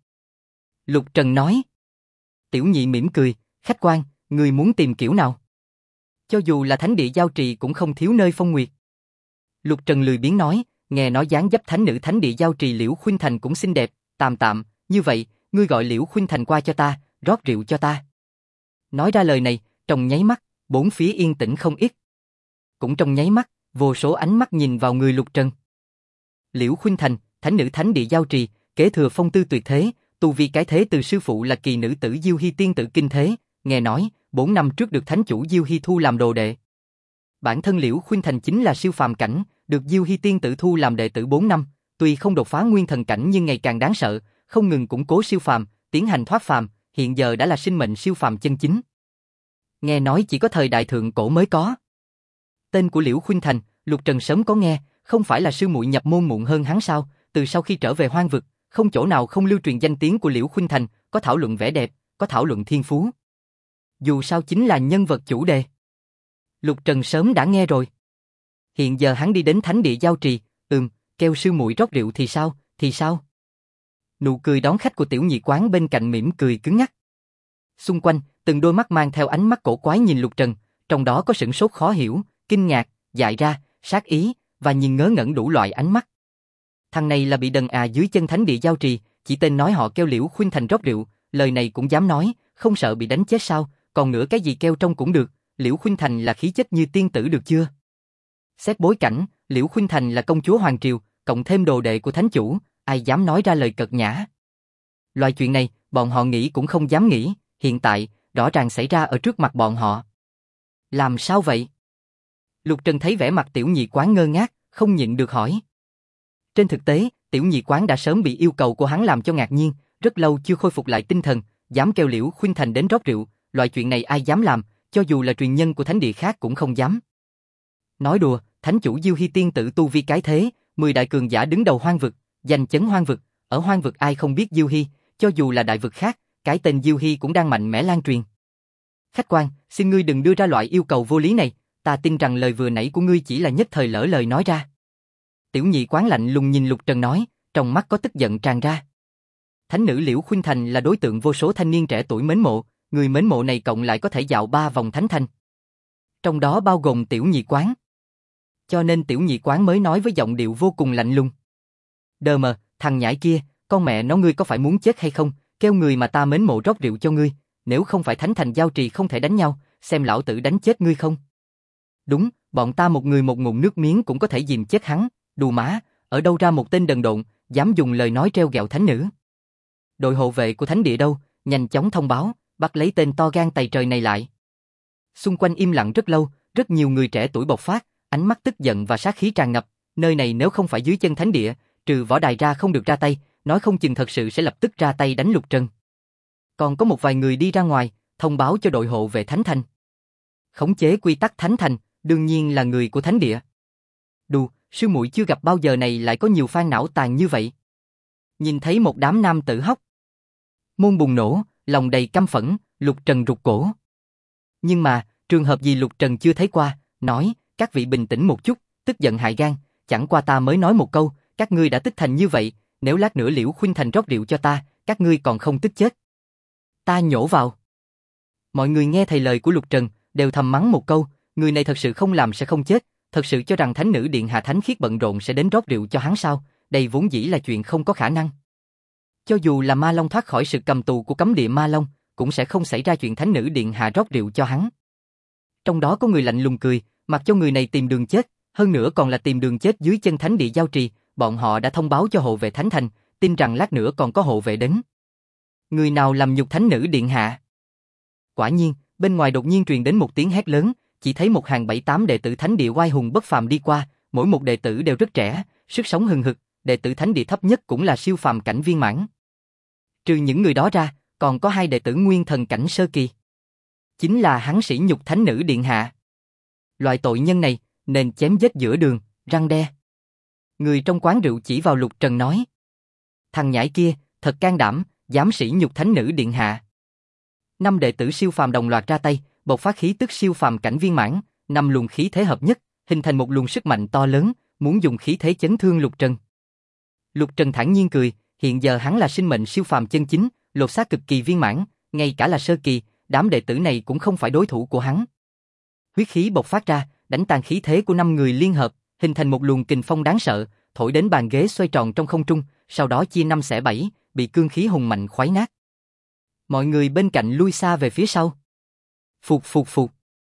Lục Trần nói. Tiểu nhị mỉm cười, khách quan, người muốn tìm kiểu nào? Cho dù là Thánh địa Giao Trì cũng không thiếu nơi phong nguyệt. Lục Trần lười biếng nói, nghe nói dáng dấp thánh nữ Thánh địa Giao Trì Liễu Khuynh Thành cũng xinh đẹp, tạm tạm, như vậy, ngươi gọi Liễu Khuynh Thành qua cho ta, rót rượu cho ta. Nói ra lời này, trong nháy mắt, bốn phía yên tĩnh không ít. Cũng trong nháy mắt, vô số ánh mắt nhìn vào người Lục Trần. Liễu Khuynh Thành, thánh nữ Thánh địa Giao Trì, kế thừa phong tư tuyệt thế, tu vi cái thế từ sư phụ là kỳ nữ tử Diêu Hy tiên tử kinh thế, nghe nói, 4 năm trước được thánh chủ Diêu Hy thu làm đồ đệ. Bản thân Liễu Khuynh Thành chính là siêu phàm cảnh, được Diêu Hy tiên tử thu làm đệ tử 4 năm, tuy không đột phá nguyên thần cảnh nhưng ngày càng đáng sợ, không ngừng củng cố siêu phàm, tiến hành thoát phàm, hiện giờ đã là sinh mệnh siêu phàm chân chính. Nghe nói chỉ có thời đại thượng cổ mới có. Tên của Liễu Khuynh Thành, Lục Trần sớm có nghe, không phải là sư muội nhập môn muộn hơn hắn sao? Từ sau khi trở về hoang vực, không chỗ nào không lưu truyền danh tiếng của Liễu Khuynh Thành, có thảo luận vẻ đẹp, có thảo luận thiên phú. Dù sao chính là nhân vật chủ đề. Lục Trần sớm đã nghe rồi. Hiện giờ hắn đi đến Thánh địa Giao Trì, kêu sư muội rót rượu thì sao, thì sao? Nụ cười đón khách của tiểu nhị quán bên cạnh mỉm cười cứng nhắc. Xung quanh, từng đôi mắt mang theo ánh mắt cổ quái nhìn Lục Trần, trong đó có sửng sốt khó hiểu, kinh ngạc, dại ra, sát ý, và nhìn ngớ ngẩn đủ loại ánh mắt. Thằng này là bị đần à dưới chân Thánh địa Giao Trì, chỉ tên nói họ kêu Liễu Khuynh Thành rót rượu, lời này cũng dám nói, không sợ bị đánh chết sao, còn nữa cái gì kêu trong cũng được, Liễu Khuynh Thành là khí chất như tiên tử được chưa? Xét bối cảnh, Liễu Khuynh Thành là công chúa hoàng triều, cộng thêm đồ đệ của thánh chủ, ai dám nói ra lời cợt nhã. Loại chuyện này, bọn họ nghĩ cũng không dám nghĩ, hiện tại, rõ ràng xảy ra ở trước mặt bọn họ. Làm sao vậy? Lục Trần thấy vẻ mặt Tiểu Nhị Quán ngơ ngác, không nhịn được hỏi. Trên thực tế, Tiểu Nhị Quán đã sớm bị yêu cầu của hắn làm cho ngạc nhiên, rất lâu chưa khôi phục lại tinh thần, dám kêu Liễu Khuynh Thành đến rót rượu, loại chuyện này ai dám làm, cho dù là truyền nhân của thánh địa khác cũng không dám. Nói đùa, thánh chủ Diêu Hy tiên tử tu vi cái thế, 10 đại cường giả đứng đầu hoang vực, giành chấn hoang vực, ở hoang vực ai không biết Diêu Hy, cho dù là đại vực khác, cái tên Diêu Hy cũng đang mạnh mẽ lan truyền. Khách quan, xin ngươi đừng đưa ra loại yêu cầu vô lý này, ta tin rằng lời vừa nãy của ngươi chỉ là nhất thời lỡ lời nói ra. Tiểu Nhị Quán lạnh lùng nhìn Lục Trần nói, trong mắt có tức giận tràn ra. Thánh nữ Liễu Khuynh Thành là đối tượng vô số thanh niên trẻ tuổi mến mộ, người mến mộ này cộng lại có thể dạo 3 vòng thánh thành. Trong đó bao gồm Tiểu Nhị Quán. Cho nên Tiểu Nhị Quán mới nói với giọng điệu vô cùng lạnh lùng. Đờ mờ, thằng nhãi kia, con mẹ nó ngươi có phải muốn chết hay không, kêu người mà ta mến mộ rót rượu cho ngươi, nếu không phải thánh thành giao trì không thể đánh nhau, xem lão tử đánh chết ngươi không. Đúng, bọn ta một người một ngụm nước miếng cũng có thể dìm chết hắn, đù má, ở đâu ra một tên đần độn, dám dùng lời nói treo gẹo thánh nữ. Đội hộ vệ của thánh địa đâu, nhanh chóng thông báo, bắt lấy tên to gan tày trời này lại. Xung quanh im lặng rất lâu, rất nhiều người trẻ tuổi bộc phát, ánh mắt tức giận và sát khí tràn ngập, nơi này nếu không phải dưới chân thánh địa, trừ võ đài ra không được ra tay, nói không chừng thật sự sẽ lập tức ra tay đánh Lục Trần. Còn có một vài người đi ra ngoài, thông báo cho đội hộ vệ thánh thành. Khống chế quy tắc thánh thành, đương nhiên là người của thánh địa. Đù, sư muội chưa gặp bao giờ này lại có nhiều fan não tàn như vậy. Nhìn thấy một đám nam tử hóc môn bùng nổ, lòng đầy căm phẫn, Lục Trần rụt cổ. Nhưng mà, trường hợp gì Lục Trần chưa thấy qua, nói, các vị bình tĩnh một chút, tức giận hại gan, chẳng qua ta mới nói một câu, các ngươi đã tức thành như vậy, nếu lát nữa Liễu Khuynh Thành rót rượu cho ta, các ngươi còn không tức chết. Ta nhổ vào. Mọi người nghe thầy lời của Lục Trần, đều thầm mắng một câu, người này thật sự không làm sẽ không chết, thật sự cho rằng thánh nữ điện hạ Thánh Khiết bận rộn sẽ đến rót rượu cho hắn sao, đây vốn dĩ là chuyện không có khả năng. Cho dù là Ma Long thoát khỏi sự cầm tù của cấm địa Ma Long, cũng sẽ không xảy ra chuyện thánh nữ điện hạ rót rượu cho hắn. Trong đó có người lạnh lùng cười, mặc cho người này tìm đường chết, hơn nữa còn là tìm đường chết dưới chân thánh địa giao trì, bọn họ đã thông báo cho hộ vệ thánh thành, tin rằng lát nữa còn có hộ vệ đến. Người nào làm nhục thánh nữ điện hạ? Quả nhiên, bên ngoài đột nhiên truyền đến một tiếng hét lớn, chỉ thấy một hàng 7-8 đệ tử thánh địa oai hùng bất phàm đi qua, mỗi một đệ tử đều rất trẻ, sức sống hừng hực, đệ tử thánh địa thấp nhất cũng là siêu phàm cảnh viên mãn. Trừ những người đó ra, còn có 2 đệ tử nguyên thần cảnh sơ kỳ. Chính là hắn sỉ nhục thánh nữ điện hạ. Loại tội nhân này, nên chém giết giữa đường, răn đe. Người trong quán rượu chỉ vào Lục Trần nói. Thằng nhãi kia, thật can đảm, dám sỉ nhục thánh nữ điện hạ. 5 đệ tử siêu phàm đồng loạt ra tay, bộc phát khí tức siêu phàm cảnh viên mãn, 5 luồng khí thế hợp nhất, hình thành một luồng sức mạnh to lớn, muốn dùng khí thế chấn thương Lục Trần. Lục Trần thản nhiên cười, hiện giờ hắn là sinh mệnh siêu phàm chân chính, lột xác cực kỳ viên mãn, ngay cả là sơ kỳ, đám đệ tử này cũng không phải đối thủ của hắn. Huyết khí bộc phát ra, đánh tan khí thế của 5 người liên hợp, hình thành một luồng kình phong đáng sợ, thổi đến bàn ghế xoay tròn trong không trung, sau đó chia 5 xẻ 7, bị cương khí hùng mạnh khoái nát. Mọi người bên cạnh lui xa về phía sau. Phụt phụt phụt.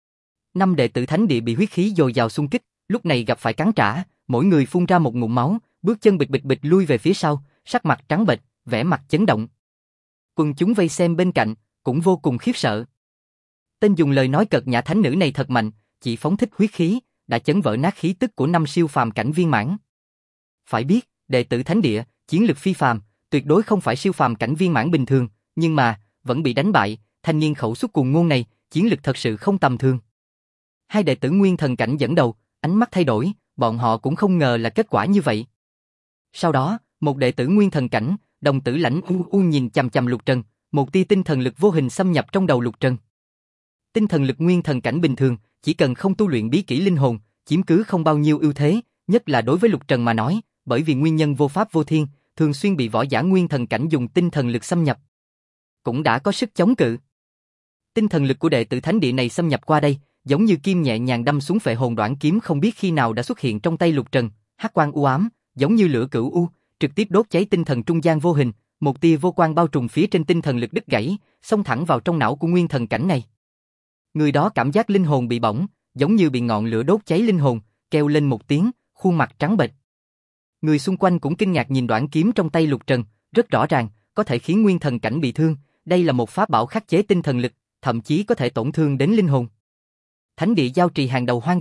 5 đệ tử thánh địa bị huyết khí dồi dào xung kích, lúc này gặp phải cắn trả, mỗi người phun ra một ngụm máu, bước chân bịch bịch bịch lui về phía sau, sắc mặt trắng bệch, vẻ mặt chấn động. Quần chúng vây xem bên cạnh cũng vô cùng khiếp sợ. Tên dùng lời nói cợt nhã thánh nữ này thật mạnh, chỉ phóng thích huyết khí, đã chấn vỡ nát khí tức của 5 siêu phàm cảnh viên mãn. Phải biết, đệ tử thánh địa, chiến lực phi phàm, tuyệt đối không phải siêu phàm cảnh viên mãn bình thường, nhưng mà vẫn bị đánh bại, thanh niên khẩu xuất cuồng ngôn này, chiến lực thật sự không tầm thường. 2 đệ tử nguyên thần cảnh dẫn đầu, ánh mắt thay đổi, bọn họ cũng không ngờ là kết quả như vậy. Sau đó, một đệ tử nguyên thần cảnh, đồng tử lãnh nhìn chằm chằm Lục Trần, một tia tinh thần lực vô hình xâm nhập trong đầu Lục Trần. Tinh thần lực nguyên thần cảnh bình thường, chỉ cần không tu luyện bí kỹ linh hồn, chiếm cứ không bao nhiêu ưu thế, nhất là đối với Lục Trần mà nói, bởi vì nguyên nhân vô pháp vô thiên, thường xuyên bị võ giả nguyên thần cảnh dùng tinh thần lực xâm nhập. Cũng đã có sức chống cự. Tinh thần lực của đệ tử thánh địa này xâm nhập qua đây, giống như kim nhẹ nhàng đâm xuống phệ hồn đoạn kiếm không biết khi nào đã xuất hiện trong tay Lục Trần, hắc quang u ám, giống như lửa cửu u, trực tiếp đốt cháy tinh thần trung gian vô hình, một tia vô quang bao trùm phía trên tinh thần lực đứt gãy, xông thẳng vào trong não của nguyên thần cảnh này. Người đó cảm giác linh hồn bị bỏng, giống như bị ngọn lửa đốt cháy linh hồn, kêu lên một tiếng, khuôn mặt trắng bệch. Người xung quanh cũng kinh ngạc nhìn đoạn kiếm trong tay Lục Trần, rất rõ ràng, có thể khiến nguyên thần cảnh bị thương, đây là một pháp bảo khắc chế tinh thần lực, thậm chí có thể tổn thương đến linh hồn. Thánh địa giao trì hàng đầu hoang vực,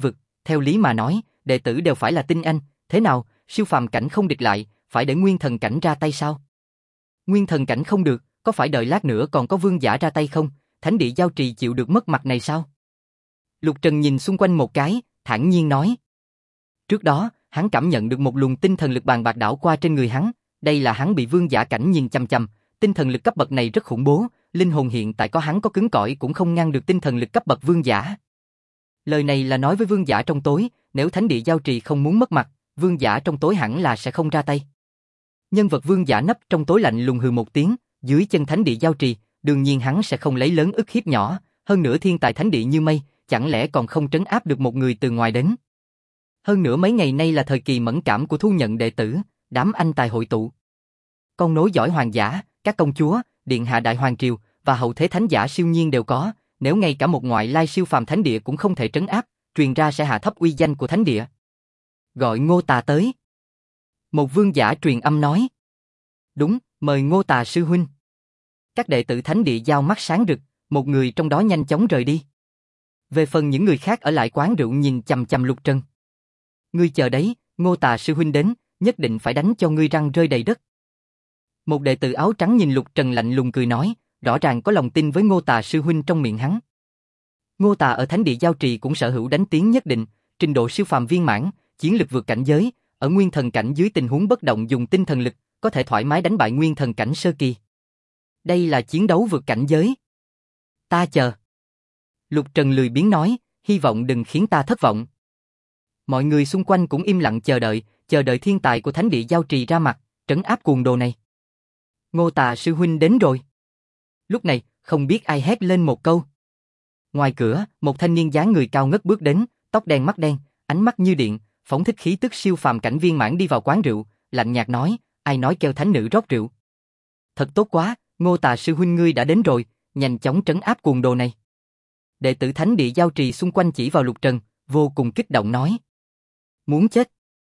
theo lý mà nói, đệ tử đều phải là tinh anh, thế nào, siêu phàm cảnh không địch lại, phải để nguyên thần cảnh ra tay sao? Nguyên thần cảnh không được, có phải đợi lát nữa còn có vương giả ra tay không? Thánh địa giao trì chịu được mất mặt này sao? Lục Trần nhìn xung quanh một cái, thản nhiên nói. Trước đó, hắn cảm nhận được một luồng tinh thần lực bàn bạc đảo qua trên người hắn, đây là hắn bị vương giả cảnh nhìn chằm chằm, tinh thần lực cấp bậc này rất khủng bố, linh hồn hiện tại có hắn có cứng cỏi cũng không ngăn được tinh thần lực cấp bậc vương giả. Lời này là nói với vương giả trong tối, nếu thánh địa giao trì không muốn mất mặt, vương giả trong tối hẳn là sẽ không ra tay. Nhân vật vương giả nấp trong tối lạnh lùng hừ một tiếng, dưới chân thánh địa giao trì, đương nhiên hắn sẽ không lấy lớn ức hiếp nhỏ, hơn nữa thiên tài thánh địa như mây, chẳng lẽ còn không trấn áp được một người từ ngoài đến. Hơn nữa mấy ngày nay là thời kỳ mẫn cảm của thu nhận đệ tử, đám anh tài hội tụ. Con nối dõi hoàng giả, các công chúa, điện hạ đại hoàng triều và hậu thế thánh giả siêu nhiên đều có, nếu ngay cả một ngoại lai siêu phàm thánh địa cũng không thể trấn áp, truyền ra sẽ hạ thấp uy danh của thánh địa. Gọi Ngô Tà tới. Một vương giả truyền âm nói. Đúng, mời Ngô Tà sư huynh. Các đệ tử thánh địa giao mắt sáng rực, một người trong đó nhanh chóng rời đi. Về phần những người khác ở lại quán rượu nhìn chằm chằm Lục Trần. Ngươi chờ đấy, Ngô Tà sư huynh đến, nhất định phải đánh cho ngươi răng rơi đầy đất. Một đệ tử áo trắng nhìn Lục Trần lạnh lùng cười nói, rõ ràng có lòng tin với Ngô Tà sư huynh trong miệng hắn. Ngô Tà ở thánh địa giao trì cũng sở hữu đánh tiếng nhất định, trình độ siêu phàm viên mãn, chiến lực vượt cảnh giới, ở nguyên thần cảnh dưới tình huống bất động dùng tinh thần lực, có thể thoải mái đánh bại nguyên thần cảnh sơ kỳ. Đây là chiến đấu vượt cảnh giới. Ta chờ. Lục Trần lười biếng nói, hy vọng đừng khiến ta thất vọng. Mọi người xung quanh cũng im lặng chờ đợi thiên tài của thánh địa giao trì ra mặt, trấn áp cuồng đồ này. Ngô Tà sư huynh đến rồi. Lúc này, không biết ai hét lên một câu. Ngoài cửa, một thanh niên dáng người cao ngất bước đến, tóc đen mắt đen, ánh mắt như điện, phóng thích khí tức siêu phàm cảnh viên mãn đi vào quán rượu, lạnh nhạt nói, ai nói kêu thánh nữ rót rượu. Thật tốt quá, Ngô Tà sư huynh ngươi đã đến rồi, nhanh chóng trấn áp cuồng đồ này. Đệ tử thánh địa giao trì xung quanh chỉ vào Lục Trần, vô cùng kích động nói. Muốn chết.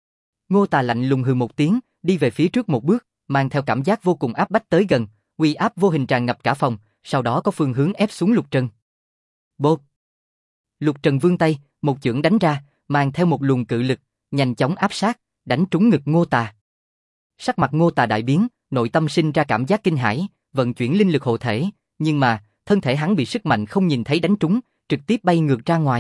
Ngô Tà lạnh lùng hừ một tiếng, đi về phía trước một bước, mang theo cảm giác vô cùng áp bách tới gần, uy áp vô hình tràn ngập cả phòng, sau đó có phương hướng ép xuống Lục Trần. Bộp. Lục Trần vươn tay, một chưởng đánh ra, mang theo một luồng cự lực, nhanh chóng áp sát, đánh trúng ngực Ngô Tà. Sắc mặt Ngô Tà đại biến, nội tâm sinh ra cảm giác kinh hãi, vận chuyển linh lực hộ thể, nhưng mà, thân thể hắn bị sức mạnh không nhìn thấy đánh trúng, trực tiếp bay ngược ra ngoài.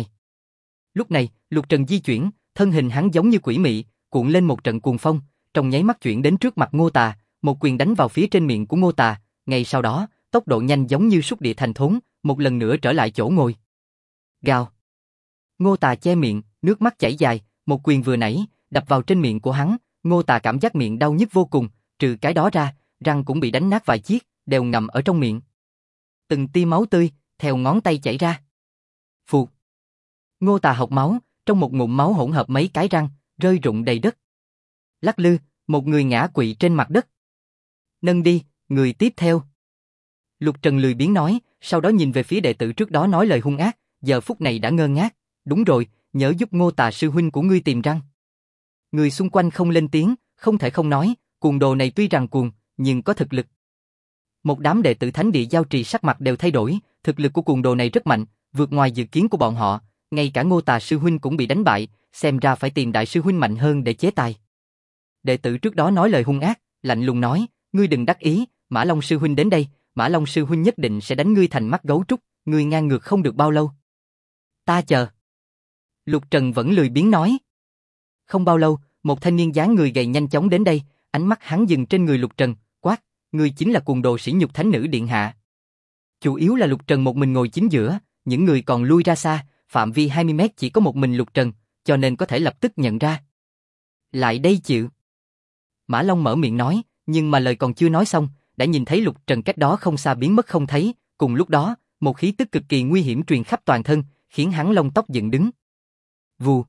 Lúc này, Lục Trần di chuyển, thân hình hắn giống như quỷ mị, cuộn lên một trận cuồng phong, trong nháy mắt chuyển đến trước mặt Ngô Tà, một quyền đánh vào phía trên miệng của Ngô Tà, ngay sau đó, tốc độ nhanh giống như súc địa thành thốn, một lần nữa trở lại chỗ ngồi. Gào. Ngô Tà che miệng, nước mắt chảy dài, một quyền vừa nãy, đập vào trên miệng của hắn, Ngô Tà cảm giác miệng đau nhức vô cùng, trừ cái đó ra, răng cũng bị đánh nát vài chiếc, đều ngậm ở trong miệng. Từng tia máu tươi, theo ngón tay chảy ra. Phụt. Ngô Tà hộc máu, trong một ngụm máu hỗn hợp mấy cái răng, rơi rụng đầy đất. Lắc lư, một người ngã quỵ trên mặt đất. Nâng đi, người tiếp theo. Lục Trần lười biếng nói, sau đó nhìn về phía đệ tử trước đó nói lời hung ác, giờ phút này đã ngơ ngác. Đúng rồi, nhớ giúp Ngô Tà sư huynh của ngươi tìm răng. Người xung quanh không lên tiếng, không thể không nói, cuồng đồ này tuy rằng cuồng, nhưng có thực lực. Một đám đệ tử thánh địa giao trì sắc mặt đều thay đổi, thực lực của cuồng đồ này rất mạnh, vượt ngoài dự kiến của bọn họ, ngay cả Ngô Tà sư huynh cũng bị đánh bại, xem ra phải tìm đại sư huynh mạnh hơn để chế tài. Đệ tử trước đó nói lời hung ác, lạnh lùng nói, ngươi đừng đắc ý, Mã Long sư huynh đến đây, Mã Long sư huynh nhất định sẽ đánh ngươi thành mắt gấu trúc, ngươi ngang ngược không được bao lâu. Ta chờ. Lục Trần vẫn lười biếng nói. Không bao lâu, một thanh niên dáng người gầy nhanh chóng đến đây, ánh mắt hắn dừng trên người Lục Trần, quát, ngươi chính là cuồng đồ sỉ nhục thánh nữ điện hạ. Chủ yếu là Lục Trần một mình ngồi chính giữa, những người còn lui ra xa, phạm vi 20 mét chỉ có một mình Lục Trần, cho nên có thể lập tức nhận ra. Lại đây chịu. Mã Long mở miệng nói, nhưng mà lời còn chưa nói xong, đã nhìn thấy Lục Trần cách đó không xa biến mất không thấy, cùng lúc đó, một khí tức cực kỳ nguy hiểm truyền khắp toàn thân, khiến hắn lông tóc dựng đứng. Vù.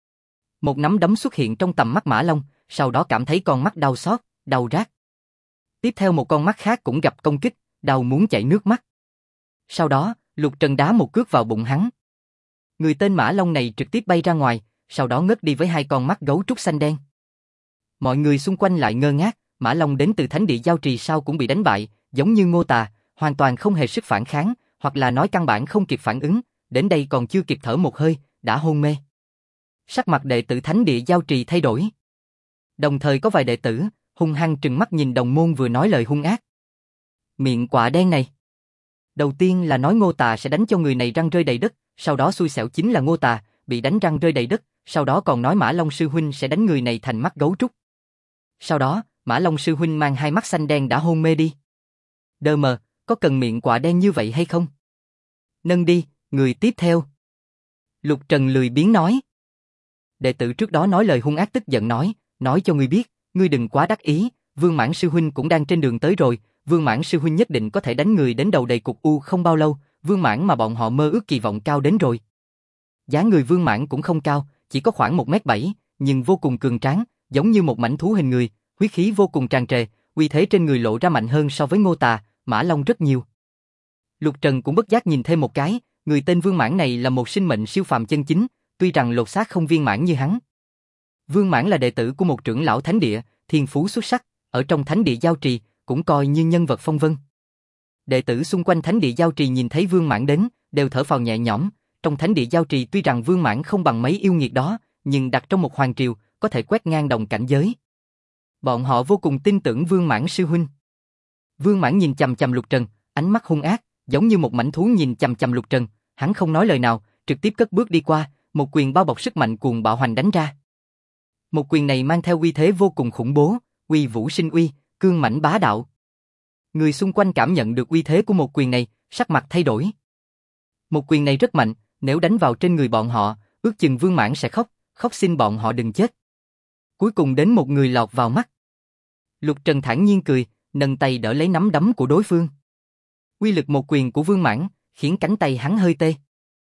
Một nắm đấm xuất hiện trong tầm mắt Mã Long, sau đó cảm thấy con mắt đau xót, đau rát. Tiếp theo một con mắt khác cũng gặp công kích, đau muốn chảy nước mắt. Sau đó, Lục Trần đá một cước vào bụng hắn. Người tên Mã Long này trực tiếp bay ra ngoài, sau đó ngất đi với hai con mắt gấu trúc xanh đen. Mọi người xung quanh lại ngơ ngác, Mã Long đến từ thánh địa giao trì sao cũng bị đánh bại, giống như Ngô Tà, hoàn toàn không hề sức phản kháng, hoặc là nói căn bản không kịp phản ứng, đến đây còn chưa kịp thở một hơi, đã hôn mê. Sắc mặt đệ tử thánh địa giao trì thay đổi. Đồng thời có vài đệ tử, hung hăng trừng mắt nhìn đồng môn vừa nói lời hung ác. Miệng quạ đen này. Đầu tiên là nói Ngô Tà sẽ đánh cho người này răng rơi đầy đất, sau đó xui xẻo chính là Ngô Tà, bị đánh răng rơi đầy đất, sau đó còn nói Mã Long sư huynh sẽ đánh người này thành mắt gấu trúc. Sau đó, Mã Long sư huynh mang hai mắt xanh đen đã hôn mê đi. Đơ mờ, có cần miệng quạ đen như vậy hay không? Nâng đi, người tiếp theo. Lục Trần lười biếng nói. Đệ tử trước đó nói lời hung ác tức giận nói cho ngươi biết, ngươi đừng quá đắc ý, Vương Mãn sư huynh cũng đang trên đường tới rồi, Vương Mãn sư huynh nhất định có thể đánh người đến đầu đầy cục u không bao lâu, Vương Mãn mà bọn họ mơ ước kỳ vọng cao đến rồi. Dáng người Vương Mãn cũng không cao, chỉ có khoảng 1m7, nhưng vô cùng cường tráng, giống như một mảnh thú hình người, huyết khí vô cùng tràn trề, uy thế trên người lộ ra mạnh hơn so với Ngô Tà, Mã Long rất nhiều. Lục Trần cũng bất giác nhìn thêm một cái, người tên Vương Mãn này là một sinh mệnh siêu phàm chân chính, tuy rằng lột xác không viên mãn như hắn. Vương Mãn là đệ tử của một trưởng lão thánh địa, thiên phú xuất sắc, ở trong thánh địa giao trì, cũng coi như nhân vật phong vân. Đệ tử xung quanh thánh địa giao trì nhìn thấy Vương Mãn đến, đều thở phào nhẹ nhõm, trong thánh địa giao trì tuy rằng Vương Mãn không bằng mấy yêu nghiệt đó, nhưng đặt trong một hoàng triều, có thể quét ngang đồng cảnh giới. Bọn họ vô cùng tin tưởng Vương Mãn sư huynh. Vương Mãn nhìn chằm chằm Lục Trần, ánh mắt hung ác, giống như một mãnh thú nhìn chằm chằm Lục Trần, hắn không nói lời nào, trực tiếp cất bước đi qua, một quyền bao bọc sức mạnh cuồng bạo hoành đánh ra. Một quyền này mang theo uy thế vô cùng khủng bố, uy vũ sinh uy, cương mãnh bá đạo. Người xung quanh cảm nhận được uy thế của một quyền này, sắc mặt thay đổi. Một quyền này rất mạnh, nếu đánh vào trên người bọn họ, ước chừng Vương Mãn sẽ khóc xin bọn họ đừng chết. Cuối cùng đến một người lọt vào mắt. Lục Trần thản nhiên cười, nâng tay đỡ lấy nắm đấm của đối phương. Uy lực một quyền của Vương Mãn, khiến cánh tay hắn hơi tê.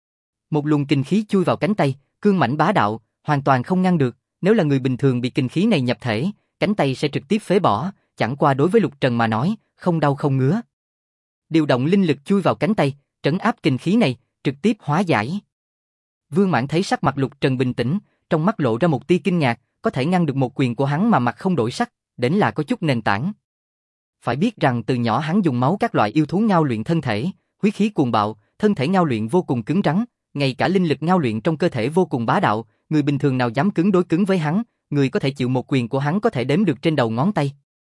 Một luồng kinh khí chui vào cánh tay, cương mãnh bá đạo, hoàn toàn không ngăn được, nếu là người bình thường bị kinh khí này nhập thể, cánh tay sẽ trực tiếp phế bỏ, chẳng qua đối với Lục Trần mà nói, không đau không ngứa. Điều động linh lực chui vào cánh tay, trấn áp kinh khí này, trực tiếp hóa giải. Vương Mãn thấy sắc mặt Lục Trần bình tĩnh, trong mắt lộ ra một tia kinh ngạc, có thể ngăn được một quyền của hắn mà mặt không đổi sắc, đến là có chút nền tảng. Phải biết rằng từ nhỏ hắn dùng máu các loại yêu thú ngao luyện thân thể, huyết khí cuồng bạo, thân thể ngao luyện vô cùng cứng rắn, ngay cả linh lực ngao luyện trong cơ thể vô cùng bá đạo, người bình thường nào dám cứng đối cứng với hắn, người có thể chịu một quyền của hắn có thể đếm được trên đầu ngón tay.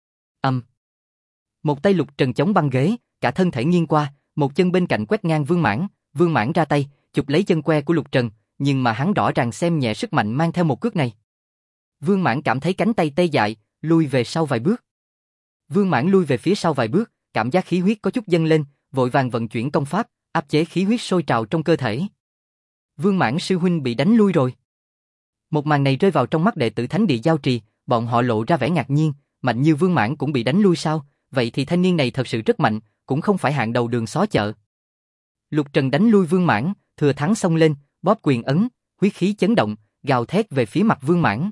Một tay Lục Trần chống băng ghế, cả thân thể nghiêng qua, một chân bên cạnh quét ngang Vương Mãn ra tay, chụp lấy chân que của Lục Trần, nhưng mà hắn rõ ràng xem nhẹ sức mạnh mang theo một cước này. Vương Mãn cảm thấy cánh tay tê dại, lui về sau vài bước. Vương Mãn lui về phía sau vài bước, cảm giác khí huyết có chút dâng lên, vội vàng vận chuyển công pháp, áp chế khí huyết sôi trào trong cơ thể. Vương Mãn sư huynh bị đánh lui rồi. Một màn này rơi vào trong mắt đệ tử thánh địa giao trì, bọn họ lộ ra vẻ ngạc nhiên, mạnh như Vương Mãn cũng bị đánh lui sao? Vậy thì thanh niên này thật sự rất mạnh, cũng không phải hạng đầu đường xó chợ. Lục Trần đánh lui Vương Mãn, thừa thắng xông lên, bóp quyền ấn, huyết khí chấn động, gào thét về phía mặt Vương Mãn.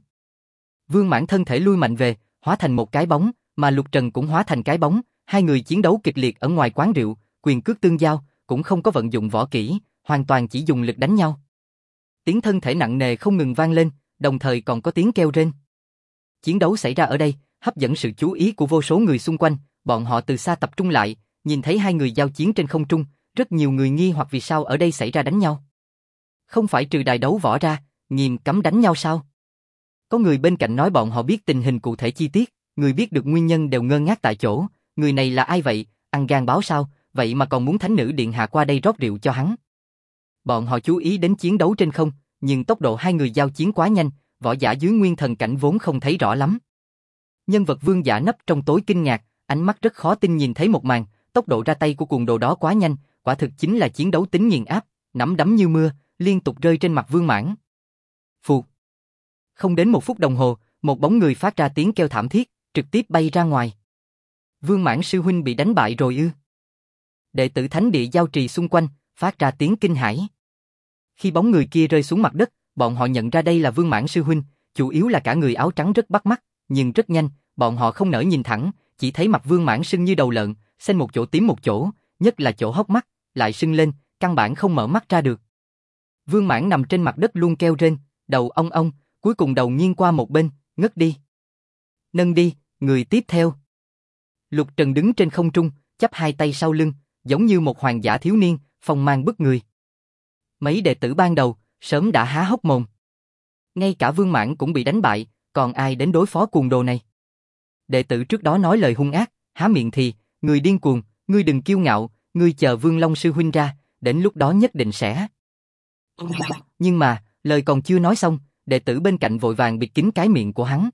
Vương Mãn thân thể lui mạnh về, hóa thành một cái bóng, mà Lục Trần cũng hóa thành cái bóng, hai người chiến đấu kịch liệt ở ngoài quán rượu, quyền cước tương giao, cũng không có vận dụng võ kỹ, hoàn toàn chỉ dùng lực đánh nhau. Tiếng thân thể nặng nề không ngừng vang lên, đồng thời còn có tiếng kêu rên. Chiến đấu xảy ra ở đây, hấp dẫn sự chú ý của vô số người xung quanh, bọn họ từ xa tập trung lại, nhìn thấy hai người giao chiến trên không trung, rất nhiều người nghi hoặc vì sao ở đây xảy ra đánh nhau. Không phải trừ đài đấu võ ra, nghiêm cấm đánh nhau sao? Có người bên cạnh nói bọn họ biết tình hình cụ thể chi tiết, người biết được nguyên nhân đều ngơ ngác tại chỗ, người này là ai vậy, ăn gan báo sao, vậy mà còn muốn thánh nữ điện hạ qua đây rót rượu cho hắn. Bọn họ chú ý đến chiến đấu trên không, nhưng tốc độ hai người giao chiến quá nhanh, võ giả dưới nguyên thần cảnh vốn không thấy rõ lắm. Nhân vật vương giả nấp trong tối kinh ngạc, ánh mắt rất khó tin nhìn thấy một màn, tốc độ ra tay của cuồng đồ đó quá nhanh, quả thực chính là chiến đấu tính nghiền áp, nắm đấm như mưa, liên tục rơi trên mặt Vương Mãn. Phụt. Không đến 1 phút đồng hồ, một bóng người phát ra tiếng kêu thảm thiết, trực tiếp bay ra ngoài. Vương Mãn sư huynh bị đánh bại rồi ư? Đệ tử thánh địa giao trì xung quanh phát ra tiếng kinh hãi. Khi bóng người kia rơi xuống mặt đất, bọn họ nhận ra đây là Vương Mãn sư huynh, chủ yếu là cả người áo trắng rất bắt mắt, nhưng rất nhanh, bọn họ không nỡ nhìn thẳng, chỉ thấy mặt Vương Mãn sưng như đầu lợn, xanh một chỗ tím một chỗ, nhất là chỗ hốc mắt, lại sưng lên, căn bản không mở mắt ra được. Vương Mãn nằm trên mặt đất luôn kêu rên, đầu ong ong, cuối cùng đầu nghiêng qua một bên, ngất đi. Nâng đi, người tiếp theo. Lục Trần đứng trên không trung, chắp hai tay sau lưng, giống như một hoàng giả thiếu niên, phong mang bức người. Mấy đệ tử ban đầu, sớm đã há hốc mồm. Ngay cả Vương Mãn cũng bị đánh bại, còn ai đến đối phó cuồng đồ này? Đệ tử trước đó nói lời hung ác, há miệng thì, người điên cuồng, ngươi đừng kiêu ngạo, ngươi chờ Vương Long sư huynh ra, đến lúc đó nhất định sẽ. Nhưng mà, lời còn chưa nói xong, đệ tử bên cạnh vội vàng bịt kín cái miệng của hắn.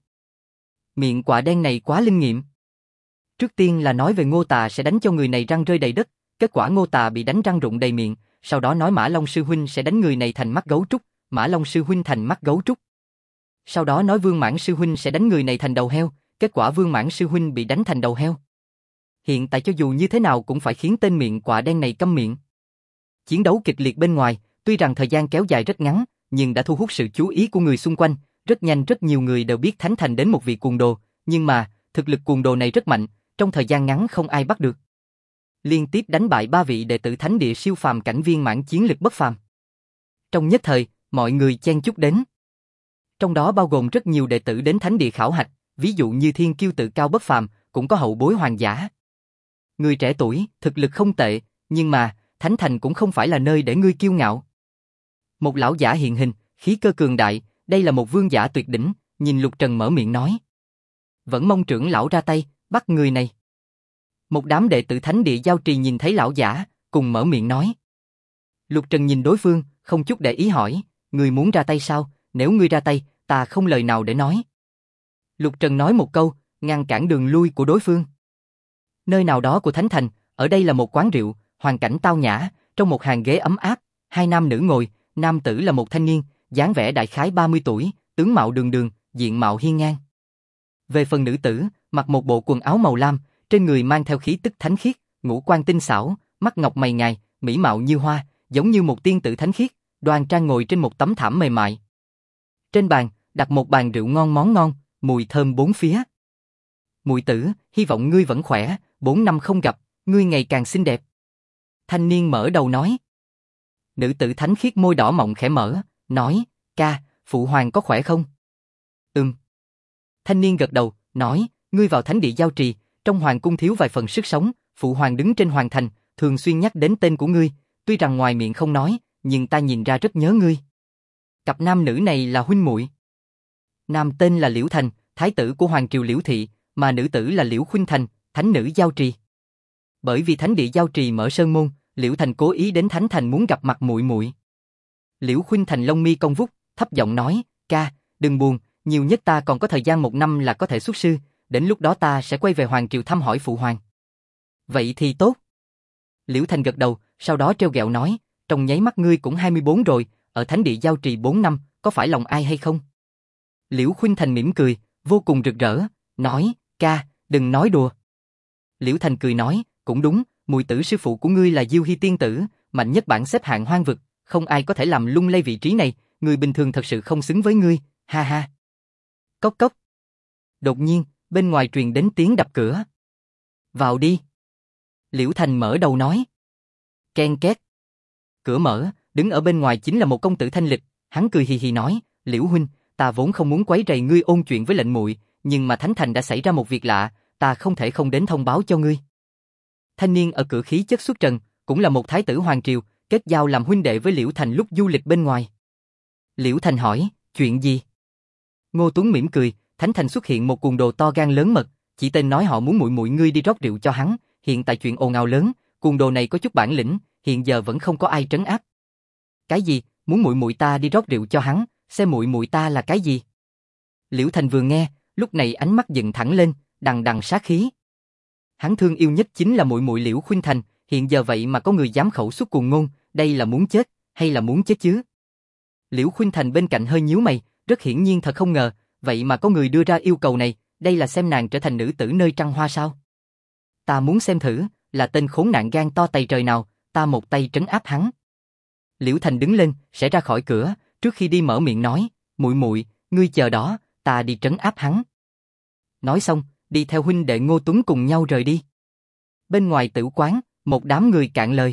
Miệng quạ đen này quá linh nghiệm. Trước tiên là nói về Ngô Tà sẽ đánh cho người này răng rơi đầy đất, kết quả Ngô Tà bị đánh răng rụng đầy miệng, sau đó nói Mã Long sư huynh sẽ đánh người này thành mắt gấu trúc, Mã Long sư huynh thành mắt gấu trúc. Sau đó nói Vương Mãn sư huynh sẽ đánh người này thành đầu heo, kết quả Vương Mãn sư huynh bị đánh thành đầu heo. Hiện tại cho dù như thế nào cũng phải khiến tên miệng quạ đen này câm miệng. Chiến đấu kịch liệt bên ngoài, tuy rằng thời gian kéo dài rất ngắn, nhưng đã thu hút sự chú ý của người xung quanh, rất nhanh rất nhiều người đều biết Thánh Thành đến một vị cuồng đồ, nhưng mà, thực lực cuồng đồ này rất mạnh, trong thời gian ngắn không ai bắt được. Liên tiếp đánh bại 3 vị đệ tử thánh địa siêu phàm cảnh viên mãn chiến lực bất phàm. Trong nhất thời, mọi người chen chúc đến. Trong đó bao gồm rất nhiều đệ tử đến thánh địa khảo hạch, ví dụ như Thiên Kiêu tự cao bất phàm, cũng có hậu bối hoàng giả. Người trẻ tuổi, thực lực không tệ, nhưng mà, Thánh Thành cũng không phải là nơi để ngươi kiêu ngạo. Một lão giả hiện hình, khí cơ cường đại, đây là một vương giả tuyệt đỉnh, nhìn Lục Trần mở miệng nói. Vẫn mong trưởng lão ra tay, bắt người này. Một đám đệ tử thánh địa giao trì nhìn thấy lão giả, cùng mở miệng nói. Lục Trần nhìn đối phương, không chút để ý hỏi, ngươi muốn ra tay sao, nếu ngươi ra tay, ta không lời nào để nói. Lục Trần nói một câu, ngăn cản đường lui của đối phương. Nơi nào đó của Thánh Thành, ở đây là một quán rượu, hoàn cảnh tao nhã, trong một hàng ghế ấm áp, 2 nam nữ ngồi, nam tử là một thanh niên, dáng vẻ đại khái 30 tuổi, tướng mạo đường đường, diện mạo hiên ngang. Về phần nữ tử, mặc một bộ quần áo màu lam, trên người mang theo khí tức thánh khiết, ngũ quan tinh xảo, mắt ngọc mày ngài, mỹ mạo như hoa, giống như một tiên tử thánh khiết, đoan trang ngồi trên một tấm thảm mềm mại. Trên bàn, đặt một bàn rượu ngon món ngon, mùi thơm bốn phía. Muội tử, hy vọng ngươi vẫn khỏe, 4 năm không gặp, ngươi ngày càng xinh đẹp. Thanh niên mở đầu nói. Nữ tử thánh khiết môi đỏ mọng khẽ mở, nói, ca, phụ hoàng có khỏe không? Thanh niên gật đầu, nói, ngươi vào thánh địa giao trì, trong hoàng cung thiếu vài phần sức sống, phụ hoàng đứng trên hoàng thành, thường xuyên nhắc đến tên của ngươi, tuy rằng ngoài miệng không nói, nhưng ta nhìn ra rất nhớ ngươi. Cặp nam nữ này là huynh muội. Nam tên là Liễu Thành, thái tử của hoàng triều Liễu thị, mà nữ tử là Liễu Khuynh Thành, thánh nữ giao trì. Bởi vì thánh địa giao trì mở sơn môn, Liễu Thành cố ý đến thánh thành muốn gặp mặt muội muội. Liễu Khuynh Thành lông mi cong vút, thấp giọng nói, ca, đừng buồn, nhiều nhất ta còn có thời gian 1 năm là có thể xuất sư, đến lúc đó ta sẽ quay về hoàng triều thăm hỏi phụ hoàng. Vậy thì tốt. Liễu Thành gật đầu, sau đó trêu ghẹo nói, trong nháy mắt ngươi cũng 24 rồi, ở thánh địa giao trì 4 năm, có phải lòng ai hay không? Liễu Khuynh Thành mỉm cười, vô cùng rực rỡ, nói, ca, đừng nói đùa. Liễu Thành cười nói, cũng đúng, muội tử sư phụ của ngươi là Diêu Hy tiên tử, mạnh nhất bảng xếp hạng hoang vực, không ai có thể làm lung lay vị trí này, người bình thường thật sự không xứng với ngươi, ha ha. Cốc cốc. Đột nhiên, bên ngoài truyền đến tiếng đập cửa. Vào đi. Liễu Thành mở đầu nói. Ken két. Cửa mở, đứng ở bên ngoài chính là một công tử thanh lịch, hắn cười hì hì nói, Liễu huynh, ta vốn không muốn quấy rầy ngươi ôn chuyện với lệnh muội, nhưng mà Thánh Thành đã xảy ra một việc lạ, ta không thể không đến thông báo cho ngươi. Thanh niên ở cửa khí chất xuất trần, cũng là một thái tử hoàng triều, kết giao làm huynh đệ với Liễu Thành lúc du lịch bên ngoài. Liễu Thành hỏi, chuyện gì? Ngô Tuấn mỉm cười, Thánh Thành xuất hiện một cuồng đồ to gan lớn mật, chỉ tên nói họ muốn muội muội ngươi đi rót rượu cho hắn, hiện tại chuyện ồn ào lớn, cuồng đồ này có chút bản lĩnh, hiện giờ vẫn không có ai trấn áp. Cái gì? Muốn muội muội ta đi rót rượu cho hắn, xem muội muội ta là cái gì? Liễu Thành vừa nghe, lúc này ánh mắt dựng thẳng lên, đằng đằng sát khí. Hắn thương yêu nhất chính là muội muội Liễu Khuynh Thành, hiện giờ vậy mà có người dám khẩu xuất cuồng ngôn, đây là muốn chết, hay là muốn chết chứ? Liễu Khuynh Thành bên cạnh hơi nhíu mày, rất hiển nhiên thật không ngờ, vậy mà có người đưa ra yêu cầu này, đây là xem nàng trở thành nữ tử nơi trăng hoa sao? Ta muốn xem thử, là tên khốn nạn gan to tày trời nào, ta một tay trấn áp hắn. Liễu Thành đứng lên, sẽ ra khỏi cửa, trước khi đi mở miệng nói, muội muội, ngươi chờ đó, ta đi trấn áp hắn. Nói xong, đi theo huynh đệ Ngô Tuấn cùng nhau rời đi. Bên ngoài tử quán, một đám người cạn lời.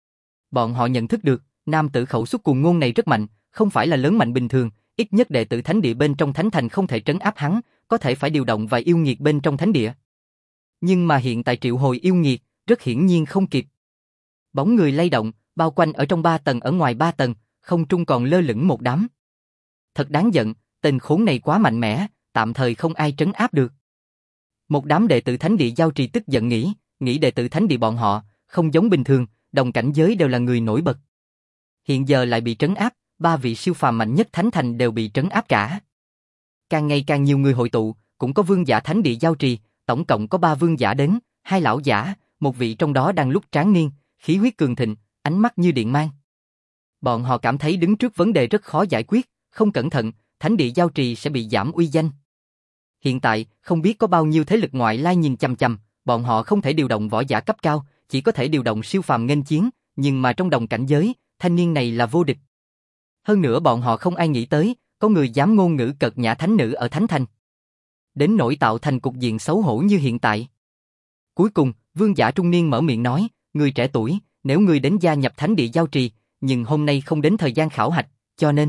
Bọn họ nhận thức được, nam tử khẩu xuất cuồng ngôn này rất mạnh, không phải là lớn mạnh bình thường, ít nhất đệ tử thánh địa bên trong thánh thành không thể trấn áp hắn, có thể phải điều động vài yêu nghiệt bên trong thánh địa. Nhưng mà hiện tại triệu hồi yêu nghiệt, rất hiển nhiên không kịp. Bóng người lay động, bao quanh ở trong 3 tầng ở ngoài 3 tầng, không trung còn lơ lửng một đám. thật đáng giận, tên khốn này quá mạnh mẽ, tạm thời không ai trấn áp được. Một đám đệ tử thánh địa giao trì tức giận nghĩ đệ tử thánh địa bọn họ, không giống bình thường, đồng cảnh giới đều là người nổi bật. Hiện giờ lại bị trấn áp, 3 vị siêu phàm mạnh nhất thánh thành đều bị trấn áp cả. Càng ngày càng nhiều người hội tụ, cũng có vương giả thánh địa giao trì, tổng cộng có 3 vương giả đến, 2 lão giả, một vị trong đó đang lúc tráng niên, khí huyết cường thịnh, ánh mắt như điện mang. Bọn họ cảm thấy đứng trước vấn đề rất khó giải quyết, không cẩn thận, thánh địa giao trì sẽ bị giảm uy danh. Hiện tại, không biết có bao nhiêu thế lực ngoại lai nhìn chằm chằm, bọn họ không thể điều động võ giả cấp cao, chỉ có thể điều động siêu phàm nghênh chiến, nhưng mà trong đồng cảnh giới, thanh niên này là vô địch. Hơn nữa bọn họ không ai nghĩ tới, có người dám ngôn ngữ cợt nhã thánh nữ ở thánh thành. Đến nỗi tạo thành cục diện xấu hổ như hiện tại. Cuối cùng, vương giả trung niên mở miệng nói, người trẻ tuổi, nếu người đến gia nhập thánh địa giao trì, nhưng hôm nay không đến thời gian khảo hạch, cho nên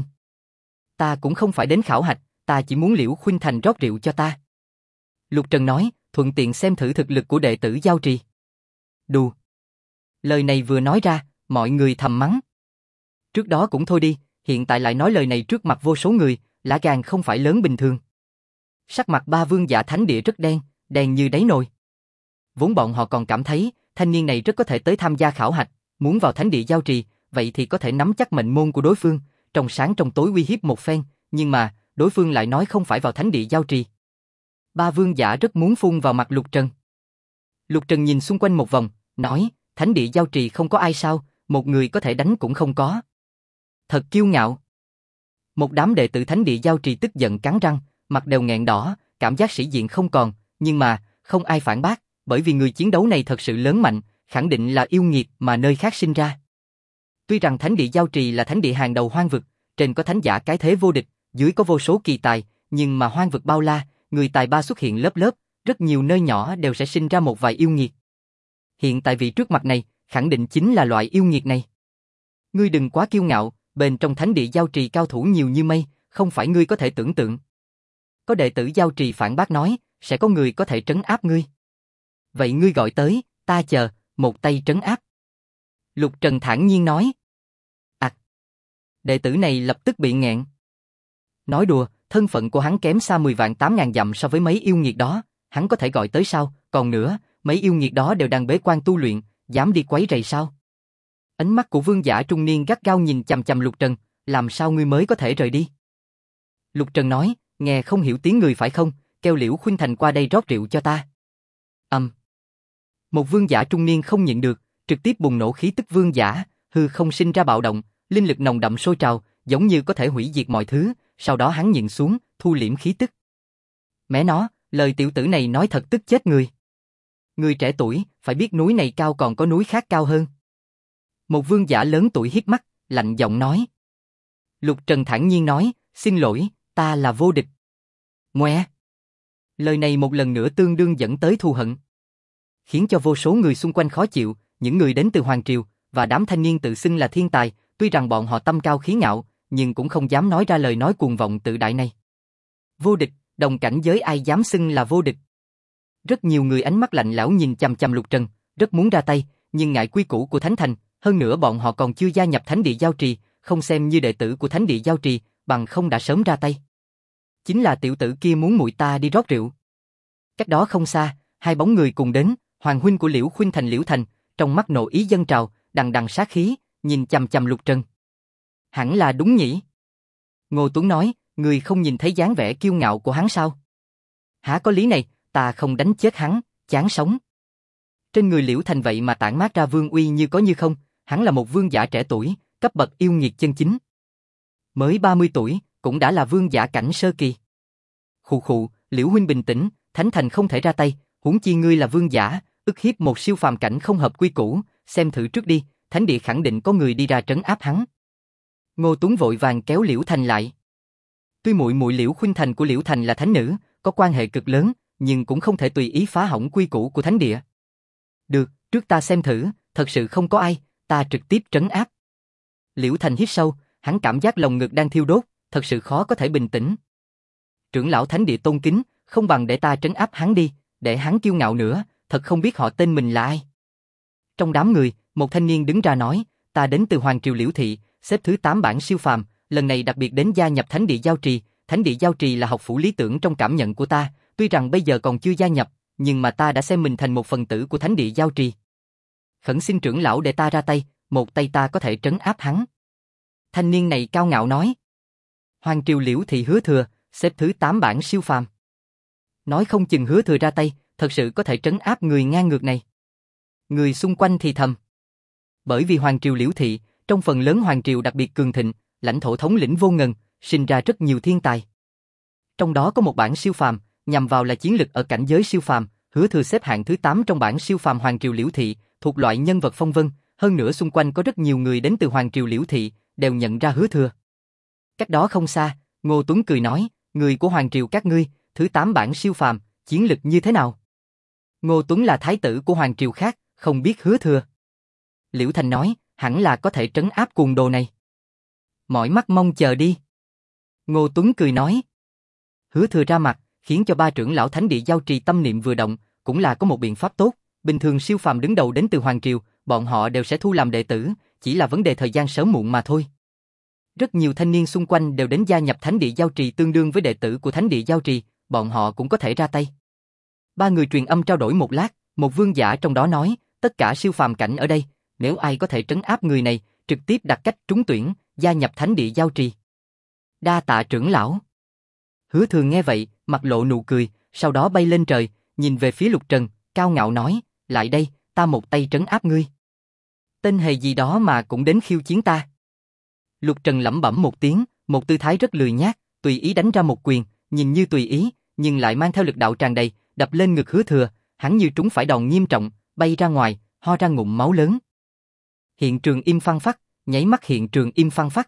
ta cũng không phải đến khảo hạch, ta chỉ muốn Liễu Khuynh Thành rót rượu cho ta. Lục Trần nói, thuận tiện xem thử thực lực của đệ tử giao trì. Đù. Lời này vừa nói ra, mọi người thầm mắng. Trước đó cũng thôi đi, hiện tại lại nói lời này trước mặt vô số người, lá gan không phải lớn bình thường. Sắc mặt 3 vương giả thánh địa rất đen, đen như đáy nồi. Vốn bọn họ còn cảm thấy, thanh niên này rất có thể tới tham gia khảo hạch, muốn vào thánh địa giao trì, vậy thì có thể nắm chắc mệnh môn của đối phương, trong sáng trong tối uy hiếp một phen, nhưng mà, đối phương lại nói không phải vào thánh địa giao trì. 3 vương giả rất muốn phun vào mặt Lục Trần. Lục Trần nhìn xung quanh một vòng, nói, thánh địa giao trì không có ai sao, một người có thể đánh cũng không có. Thật kiêu ngạo. Một đám đệ tử thánh địa giao trì tức giận cắn răng, mặt đều nghẹn đỏ, cảm giác sĩ diện không còn, nhưng mà, không ai phản bác, bởi vì người chiến đấu này thật sự lớn mạnh, khẳng định là yêu nghiệt mà nơi khác sinh ra. Tuy rằng thánh địa giao trì là thánh địa hàng đầu hoang vực, trên có thánh giả cái thế vô địch, dưới có vô số kỳ tài, nhưng mà hoang vực bao la, người tài ba xuất hiện lớp lớp, rất nhiều nơi nhỏ đều sẽ sinh ra một vài yêu nghiệt. Hiện tại vị trước mặt này, khẳng định chính là loại yêu nghiệt này. Ngươi đừng quá kiêu ngạo, bên trong thánh địa giao trì cao thủ nhiều như mây, không phải ngươi có thể tưởng tượng. Có đệ tử giao trì phản bác nói, sẽ có người có thể trấn áp ngươi. Vậy ngươi gọi tới, ta chờ, một tay trấn áp. Lục Trần thản nhiên nói. Đệ tử này lập tức bị nghẹn. Nói đùa, thân phận của hắn kém xa 10 vạn 8 ngàn dặm so với mấy yêu nghiệt đó, hắn có thể gọi tới sao, còn nữa, mấy yêu nghiệt đó đều đang bế quan tu luyện, dám đi quấy rầy sao? Ánh mắt của vương giả trung niên gắt gao nhìn chằm chằm Lục Trần, làm sao ngươi mới có thể rời đi? Lục Trần nói, nghe không hiểu tiếng người phải không, kêu Liễu Khuynh Thành qua đây rót rượu cho ta. Một vương giả trung niên không nhịn được, trực tiếp bùng nổ khí tức vương giả, hư không sinh ra bạo động, linh lực nồng đậm sôi trào, giống như có thể hủy diệt mọi thứ, sau đó hắn nhìn xuống, thu liễm khí tức. Mẹ nó, lời tiểu tử này nói thật tức chết người. Người trẻ tuổi, phải biết núi này cao còn có núi khác cao hơn. Một vương giả lớn tuổi hít mắt, lạnh giọng nói. Lục Trần thản nhiên nói, xin lỗi, ta là vô địch. Ngoe. Lời này một lần nữa tương đương dẫn tới thù hận. Khiến cho vô số người xung quanh khó chịu, những người đến từ Hoàng Triều, và đám thanh niên tự xưng là thiên tài, tuy rằng bọn họ tâm cao khí ngạo, nhưng cũng không dám nói ra lời nói cuồng vọng tự đại này. Vô địch, đồng cảnh giới ai dám xưng là vô địch. Rất nhiều người ánh mắt lạnh lẽo nhìn chằm chằm Lục Trần, rất muốn ra tay, nhưng ngại quy củ của Thánh Thành, hơn nữa bọn họ còn chưa gia nhập Thánh địa giao trì, không xem như đệ tử của Thánh địa giao trì, bằng không đã sớm ra tay. Chính là tiểu tử kia muốn muội ta đi rót rượu. Cách đó không xa, 2 bóng người cùng đến, hoàng huynh của Liễu Khuynh Thành Liễu Thành, trong mắt nộ ý dâng trào, đằng đằng sát khí, nhìn chằm chằm Lục Trần. Hẳn là đúng nhỉ? Ngô Tuấn nói, người không nhìn thấy dáng vẻ kiêu ngạo của hắn sao? Hả, có lý này, ta không đánh chết hắn, chán sống. Trên người Liễu Thành vậy mà tản mát ra vương uy như có như không, hắn là một vương giả trẻ tuổi, cấp bậc yêu nghiệt chân chính. Mới 30 tuổi, cũng đã là vương giả cảnh sơ kỳ. Khụ khụ, Liễu huynh bình tĩnh, Thánh Thành không thể ra tay, huống chi ngươi là vương giả, ức hiếp một siêu phàm cảnh không hợp quy củ, xem thử trước đi, Thánh địa khẳng định có người đi ra trấn áp hắn. Ngô Tuấn vội vàng kéo Liễu Thành lại. Tuy muội muội Liễu Khuynh Thành của Liễu Thành là thánh nữ, có quan hệ cực lớn, nhưng cũng không thể tùy ý phá hỏng quy củ của thánh địa. Được, trước ta xem thử, thật sự không có ai, ta trực tiếp trấn áp. Liễu Thành hít sâu, hắn cảm giác lồng ngực đang thiêu đốt, thật sự khó có thể bình tĩnh. Trưởng lão thánh địa tôn kính, không bằng để ta trấn áp hắn đi, để hắn kiêu ngạo nữa, thật không biết họ tên mình là ai. Trong đám người, một thanh niên đứng ra nói, ta đến từ Hoàng Triều Liễu Thị, xếp thứ 8 bảng siêu phàm, lần này đặc biệt đến gia nhập Thánh địa Giao Trì. Thánh địa Giao Trì là học phủ lý tưởng trong cảm nhận của ta, tuy rằng bây giờ còn chưa gia nhập, nhưng mà ta đã xem mình thành một phần tử của Thánh địa Giao Trì. Khẩn xin trưởng lão để ta ra tay, một tay ta có thể trấn áp hắn. Thanh niên này cao ngạo nói. Hoàng triều Liễu Thị Hứa Thừa, xếp thứ 8 bảng siêu phàm. Nói không chừng Hứa Thừa ra tay, thật sự có thể trấn áp người ngang ngược này. Người xung quanh thì thầm. Bởi vì Hoàng triều Liễu Thị, trong phần lớn Hoàng triều đặc biệt cường thịnh, lãnh thổ thống lĩnh vô ngần, sinh ra rất nhiều thiên tài. Trong đó có một bảng siêu phàm, nhằm vào là chiến lực ở cảnh giới siêu phàm, Hứa Thừa xếp hạng thứ 8 trong bảng siêu phàm Hoàng triều Liễu Thị, thuộc loại nhân vật phong vân, hơn nữa xung quanh có rất nhiều người đến từ Hoàng triều Liễu Thị, đều nhận ra Hứa Thừa. Cách đó không xa, Ngô Tuấn cười nói, người của Hoàng triều các ngươi, thứ 8 bảng siêu phàm, chiến lực như thế nào? Ngô Tuấn là thái tử của Hoàng triều khác, không biết Hứa Thừa. Liễu Thành nói, hẳn là có thể trấn áp cuồng đồ này. Mỏi mắt mong chờ đi. Ngô Tuấn cười nói. Hứa Thừa ra mặt, khiến cho ba trưởng lão Thánh địa Giao Trì tâm niệm vừa động, cũng là có một biện pháp tốt. Bình thường siêu phàm đứng đầu đến từ Hoàng triều, bọn họ đều sẽ thu làm đệ tử, chỉ là vấn đề thời gian sớm muộn mà thôi. Rất nhiều thanh niên xung quanh đều đến gia nhập Thánh địa Giao Trì tương đương với đệ tử của Thánh địa Giao Trì, bọn họ cũng có thể ra tay. Ba người truyền âm trao đổi một lát, một vương giả trong đó nói, tất cả siêu phàm cảnh ở đây, nếu ai có thể trấn áp người này, trực tiếp đặt cách trúng tuyển, gia nhập Thánh địa Giao Trì. Đa tạ trưởng lão. Hứa Thừa nghe vậy, mặt lộ nụ cười, sau đó bay lên trời, nhìn về phía Lục Trần, cao ngạo nói, lại đây, ta một tay trấn áp ngươi. Tên hề gì đó mà cũng đến khiêu chiến ta. Lục Trần lẩm bẩm một tiếng, một tư thái rất lười nhác, tùy ý đánh ra một quyền, nhìn như tùy ý, nhưng lại mang theo lực đạo tràn đầy, đập lên ngực Hứa Thừa, hắn như trúng phải đòn nghiêm trọng, bay ra ngoài, ho ra ngụm máu lớn. Hiện trường im phăng phắc, nháy mắt hiện trường im phăng phắc.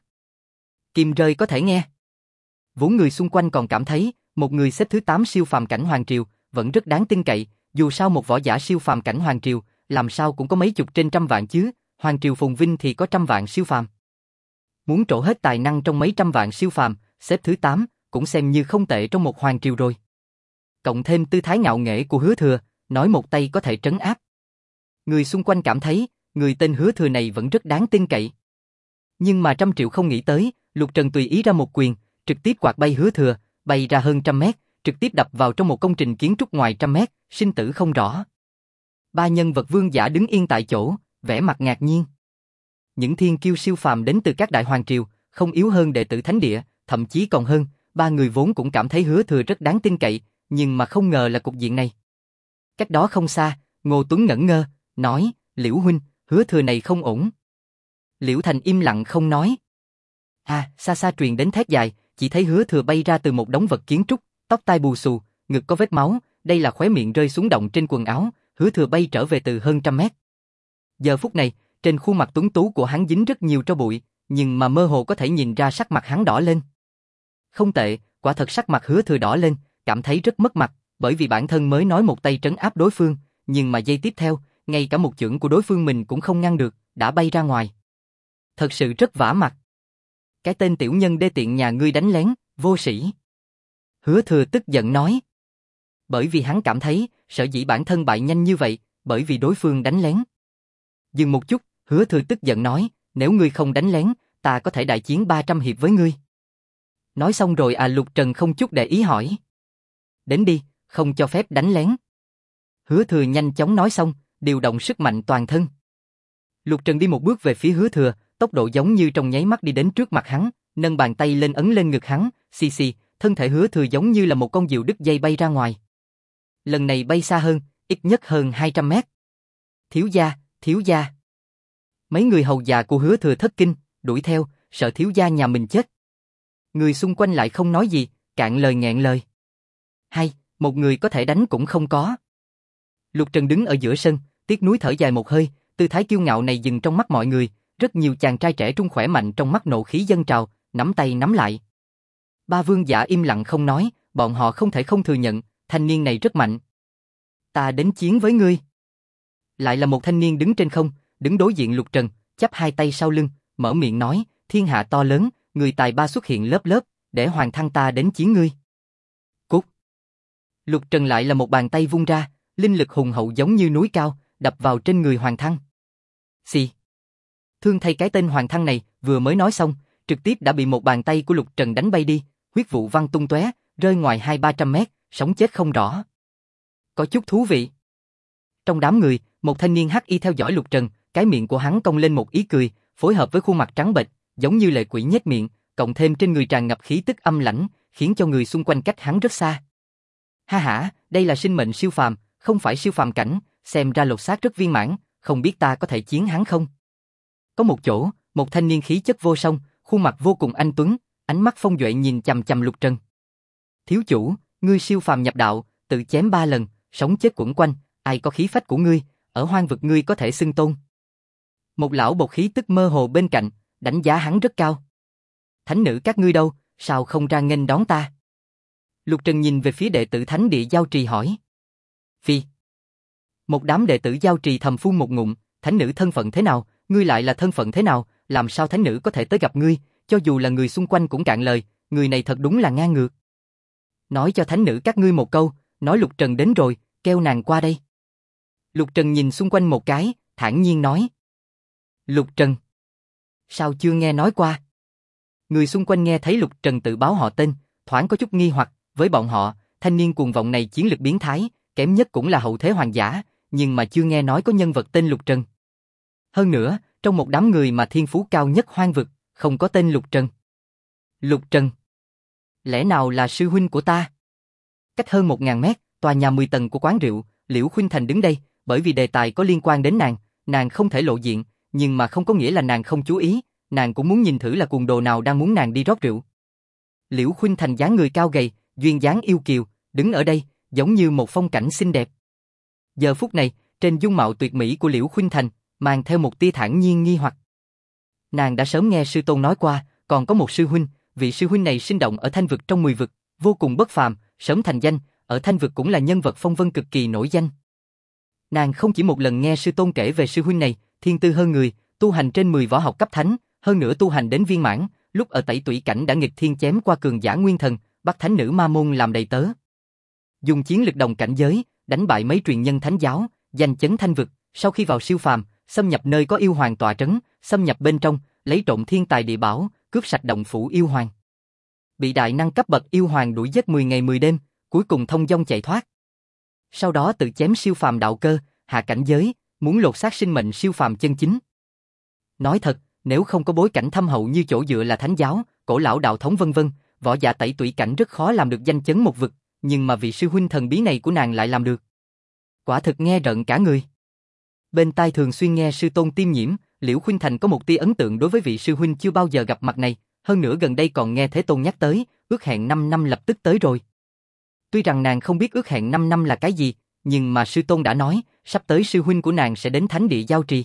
Kim rơi có thể nghe. Vốn người xung quanh còn cảm thấy, một người xếp thứ 8 siêu phàm cảnh Hoàng triều, vẫn rất đáng tin cậy, dù sao một võ giả siêu phàm cảnh Hoàng triều, làm sao cũng có mấy chục trên trăm vạn chứ, Hoàng triều phồn vinh thì có trăm vạn siêu phàm. Muốn trổ hết tài năng trong mấy trăm vạn siêu phàm, xếp thứ 8, cũng xem như không tệ trong một Hoàng triều rồi. Cộng thêm tư thái ngạo nghễ của Hứa Thừa, nói một tay có thể trấn áp. Người xung quanh cảm thấy, người tên Hứa Thừa này vẫn rất đáng tin cậy. Nhưng mà 100 triệu không nghĩ tới, Lục Trần tùy ý ra một quyền, trực tiếp quạt bay Hứa Thừa, bay ra hơn 100 mét, trực tiếp đập vào trong một công trình kiến trúc ngoài 100 mét, sinh tử không rõ. Ba nhân vật vương giả đứng yên tại chỗ, vẻ mặt ngạc nhiên. Những thiên kiêu siêu phàm đến từ các đại hoàng triều, không yếu hơn đệ tử Thánh địa, thậm chí còn hơn, ba người vốn cũng cảm thấy Hứa Thừa rất đáng tin cậy, nhưng mà không ngờ là cục diện này. Cách đó không xa, Ngô Tuấn ngẩn ngơ, nói, Liễu huynh, Hứa Thừa này không ổn. Liễu Thành im lặng không nói. Xa xa truyền đến thét dài, chỉ thấy Hứa Thừa bay ra từ một đống vật kiến trúc, tóc tai bù xù, ngực có vết máu, đây là khóe miệng rơi xuống động trên quần áo, Hứa Thừa bay trở về từ hơn 100 mét. Giờ phút này, trên khuôn mặt tuấn tú của hắn dính rất nhiều tro bụi, nhưng mà mơ hồ có thể nhìn ra sắc mặt hắn đỏ lên. Không tệ, quả thật sắc mặt Hứa Thừa đỏ lên, cảm thấy rất mất mặt, bởi vì bản thân mới nói một tay trấn áp đối phương, nhưng mà giây tiếp theo, ngay cả một chưởng của đối phương mình cũng không ngăn được, đã bay ra ngoài. Thật sự rất vả mặt. Cái tên tiểu nhân đê tiện nhà ngươi đánh lén, vô sĩ. Hứa Thừa tức giận nói. Bởi vì hắn cảm thấy, sở dĩ bản thân bại nhanh như vậy, bởi vì đối phương đánh lén. Dừng một chút, Hứa Thừa tức giận nói, nếu ngươi không đánh lén, ta có thể đại chiến 300 hiệp với ngươi. Nói xong rồi Lục Trần không chút để ý hỏi. Đến đi, không cho phép đánh lén. Hứa Thừa nhanh chóng nói xong, điều động sức mạnh toàn thân. Lục Trần đi một bước về phía Hứa Thừa, tốc độ giống như trong nháy mắt đi đến trước mặt hắn, nâng bàn tay lên ấn lên ngực hắn, xì, thân thể Hứa Thừa giống như là một con diều đứt dây bay ra ngoài. Lần này bay xa hơn, ít nhất hơn 200 mét. Thiếu gia. Mấy người hầu già của Hứa Thừa thất kinh, đuổi theo, sợ thiếu gia nhà mình chết. Người xung quanh lại không nói gì, cạn lời nghẹn lời. Hay, một người có thể đánh cũng không có. Lục Trần đứng ở giữa sân, tiếc nuối thở dài một hơi, tư thái kiêu ngạo này dừng trong mắt mọi người, rất nhiều chàng trai trẻ trung khỏe mạnh trong mắt nộ khí dâng trào, nắm tay nắm lại. Ba vương giả im lặng không nói, bọn họ không thể không thừa nhận, thanh niên này rất mạnh. Ta đến chiến với ngươi. Lại là một thanh niên đứng trên không, đứng đối diện Lục Trần, chắp hai tay sau lưng, mở miệng nói, thiên hạ to lớn, người tài ba xuất hiện lớp lớp, để hoàng thăng ta đến chiến ngươi. Cút. Lục Trần lại là một bàn tay vung ra, linh lực hùng hậu giống như núi cao, đập vào trên người hoàng thăng. Xì. Thương thay cái tên hoàng thăng này, vừa mới nói xong, trực tiếp đã bị một bàn tay của Lục Trần đánh bay đi, huyết vụ văng tung tóe, rơi ngoài 200-300 mét, sống chết không rõ. Có chút thú vị. Trong đám người, một thanh niên hắc y theo dõi Lục Trần, cái miệng của hắn cong lên một ý cười, phối hợp với khuôn mặt trắng bệch, giống như lệ quỷ nhếch miệng, cộng thêm trên người tràn ngập khí tức âm lãnh, khiến cho người xung quanh cách hắn rất xa. Ha ha, đây là sinh mệnh siêu phàm, không phải siêu phàm cảnh, xem ra lột xác rất viên mãn, không biết ta có thể chiến hắn không? Có một chỗ, một thanh niên khí chất vô song, khuôn mặt vô cùng anh tuấn, ánh mắt phong duệ nhìn chằm chằm Lục Trần. Thiếu chủ, ngươi siêu phàm nhập đạo, tự chém 3 lần, sống chết quẩn quanh, ai có khí phách của ngươi, ở hoang vực ngươi có thể xưng tôn. Một lão bộc khí tức mơ hồ bên cạnh, đánh giá hắn rất cao. Thánh nữ các ngươi đâu, sao không ra nghênh đón ta? Lục Trần nhìn về phía đệ tử thánh địa giao trì hỏi. Phi. Một đám đệ tử giao trì thầm phun một ngụm, thánh nữ thân phận thế nào, ngươi lại là thân phận thế nào, làm sao thánh nữ có thể tới gặp ngươi, cho dù là người xung quanh cũng cạn lời, người này thật đúng là ngang ngược. Nói cho thánh nữ các ngươi một câu, nói Lục Trần đến rồi, kêu nàng qua đây. Lục Trần nhìn xung quanh một cái, thản nhiên nói. Lục Trần. Sao chưa nghe nói qua? Người xung quanh nghe thấy Lục Trần tự báo họ tên, thoáng có chút nghi hoặc, với bọn họ, thanh niên cuồng vọng này chiến lực biến thái, kém nhất cũng là hậu thế hoàng giả, nhưng mà chưa nghe nói có nhân vật tên Lục Trần. Hơn nữa, trong một đám người mà thiên phú cao nhất hoang vực, không có tên Lục Trần. Lục Trần. Lẽ nào là sư huynh của ta? Cách hơn 1000 mét, tòa nhà 10 tầng của quán rượu, Liễu Khuynh Thành đứng đây, bởi vì đề tài có liên quan đến nàng không thể lộ diện, nhưng mà không có nghĩa là nàng không chú ý, nàng cũng muốn nhìn thử là cuồng đồ nào đang muốn nàng đi rót rượu. Liễu Khuynh Thành dáng người cao gầy, duyên dáng yêu kiều, đứng ở đây, giống như một phong cảnh xinh đẹp. Giờ phút này, trên dung mạo tuyệt mỹ của Liễu Khuynh Thành, mang theo một tia thản nhiên nghi hoặc. Nàng đã sớm nghe sư tôn nói qua, còn có một sư huynh, vị sư huynh này sinh động ở Thanh vực trong 10 vực, vô cùng bất phàm, sớm thành danh, ở Thanh vực cũng là nhân vật phong vân cực kỳ nổi danh. Nàng không chỉ một lần nghe sư tôn kể về sư huynh này, thiên tư hơn người, tu hành trên 10 võ học cấp thánh, hơn nữa tu hành đến viên mãn, lúc ở Tẩy Tủy cảnh đã nghịch thiên chém qua cường giả nguyên thần, bắt thánh nữ ma môn làm đầy tớ. Dùng chiến lực đồng cảnh giới, đánh bại mấy truyền nhân thánh giáo, giành chấn Thanh vực, sau khi vào siêu phàm, xâm nhập nơi có yêu hoàng tọa trấn, xâm nhập bên trong, lấy trộm thiên tài địa bảo, cướp sạch động phủ yêu hoàng. Bị đại năng cấp bậc yêu hoàng đuổi giết 10 ngày 10 đêm, cuối cùng thông dong chạy thoát. Sau đó tự chém siêu phàm đạo cơ, hạ cảnh giới, muốn lột xác sinh mệnh siêu phàm chân chính. Nói thật, nếu không có bối cảnh thâm hậu như chỗ dựa là thánh giáo, cổ lão đạo thống vân vân, võ giả Tẩy Tủy cảnh rất khó làm được danh chấn một vực, nhưng mà vị sư huynh thần bí này của nàng lại làm được. Quả thực nghe rợn cả người. Bên tai thường xuyên nghe sư tôn tiêm nhiễm, Liễu Khuynh Thành có một tia ấn tượng đối với vị sư huynh chưa bao giờ gặp mặt này, hơn nữa gần đây còn nghe Thế Tôn nhắc tới, ước hẹn 5 năm lập tức tới rồi. Tuy rằng nàng không biết ước hẹn 5 năm là cái gì, nhưng mà sư tôn đã nói, sắp tới sư huynh của nàng sẽ đến thánh địa giao trì.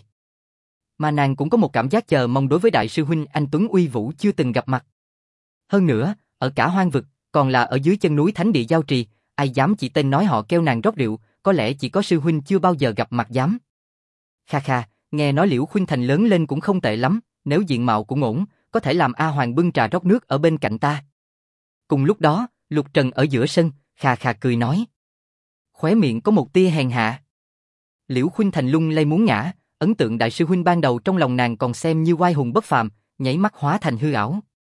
Mà nàng cũng có một cảm giác chờ mong đối với đại sư huynh anh tuấn uy vũ chưa từng gặp mặt. Hơn nữa, ở cả hoang vực, còn là ở dưới chân núi thánh địa giao trì, ai dám chỉ tên nói họ kêu nàng rót rượu, có lẽ chỉ có sư huynh chưa bao giờ gặp mặt dám. Kha kha, nghe nói Liễu Khuynh Thành lớn lên cũng không tệ lắm, nếu diện mạo cũng ổn, có thể làm A Hoàng bưng trà rót nước ở bên cạnh ta. Cùng lúc đó, Lục Trần ở giữa sân, kha kha cười nói. Khóe miệng có một tia hèn hạ. Liễu Khuynh Thành lung lay muốn ngã, ấn tượng đại sư huynh ban đầu trong lòng nàng còn xem như oai hùng bất phàm, nháy mắt hóa thành hư ảo.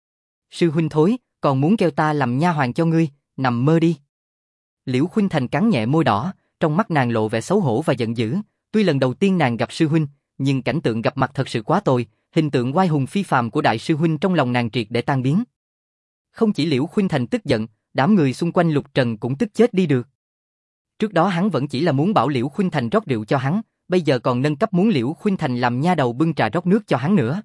Sư huynh thối, còn muốn kêu ta làm nha hoàn cho ngươi, nằm mơ đi. Liễu Khuynh Thành cắn nhẹ môi đỏ, trong mắt nàng lộ vẻ xấu hổ và giận dữ, tuy lần đầu tiên nàng gặp sư huynh, nhưng cảnh tượng gặp mặt thật sự quá tồi, hình tượng oai hùng phi phàm của đại sư huynh trong lòng nàng triệt để tan biến. Không chỉ Liễu Khuynh Thành tức giận, đám người xung quanh Lục Trần cũng tức chết đi được. Trước đó hắn vẫn chỉ là muốn bảo Liễu Khuynh Thành rót rượu cho hắn, bây giờ còn nâng cấp muốn Liễu Khuynh Thành làm nha đầu bưng trà rót nước cho hắn nữa.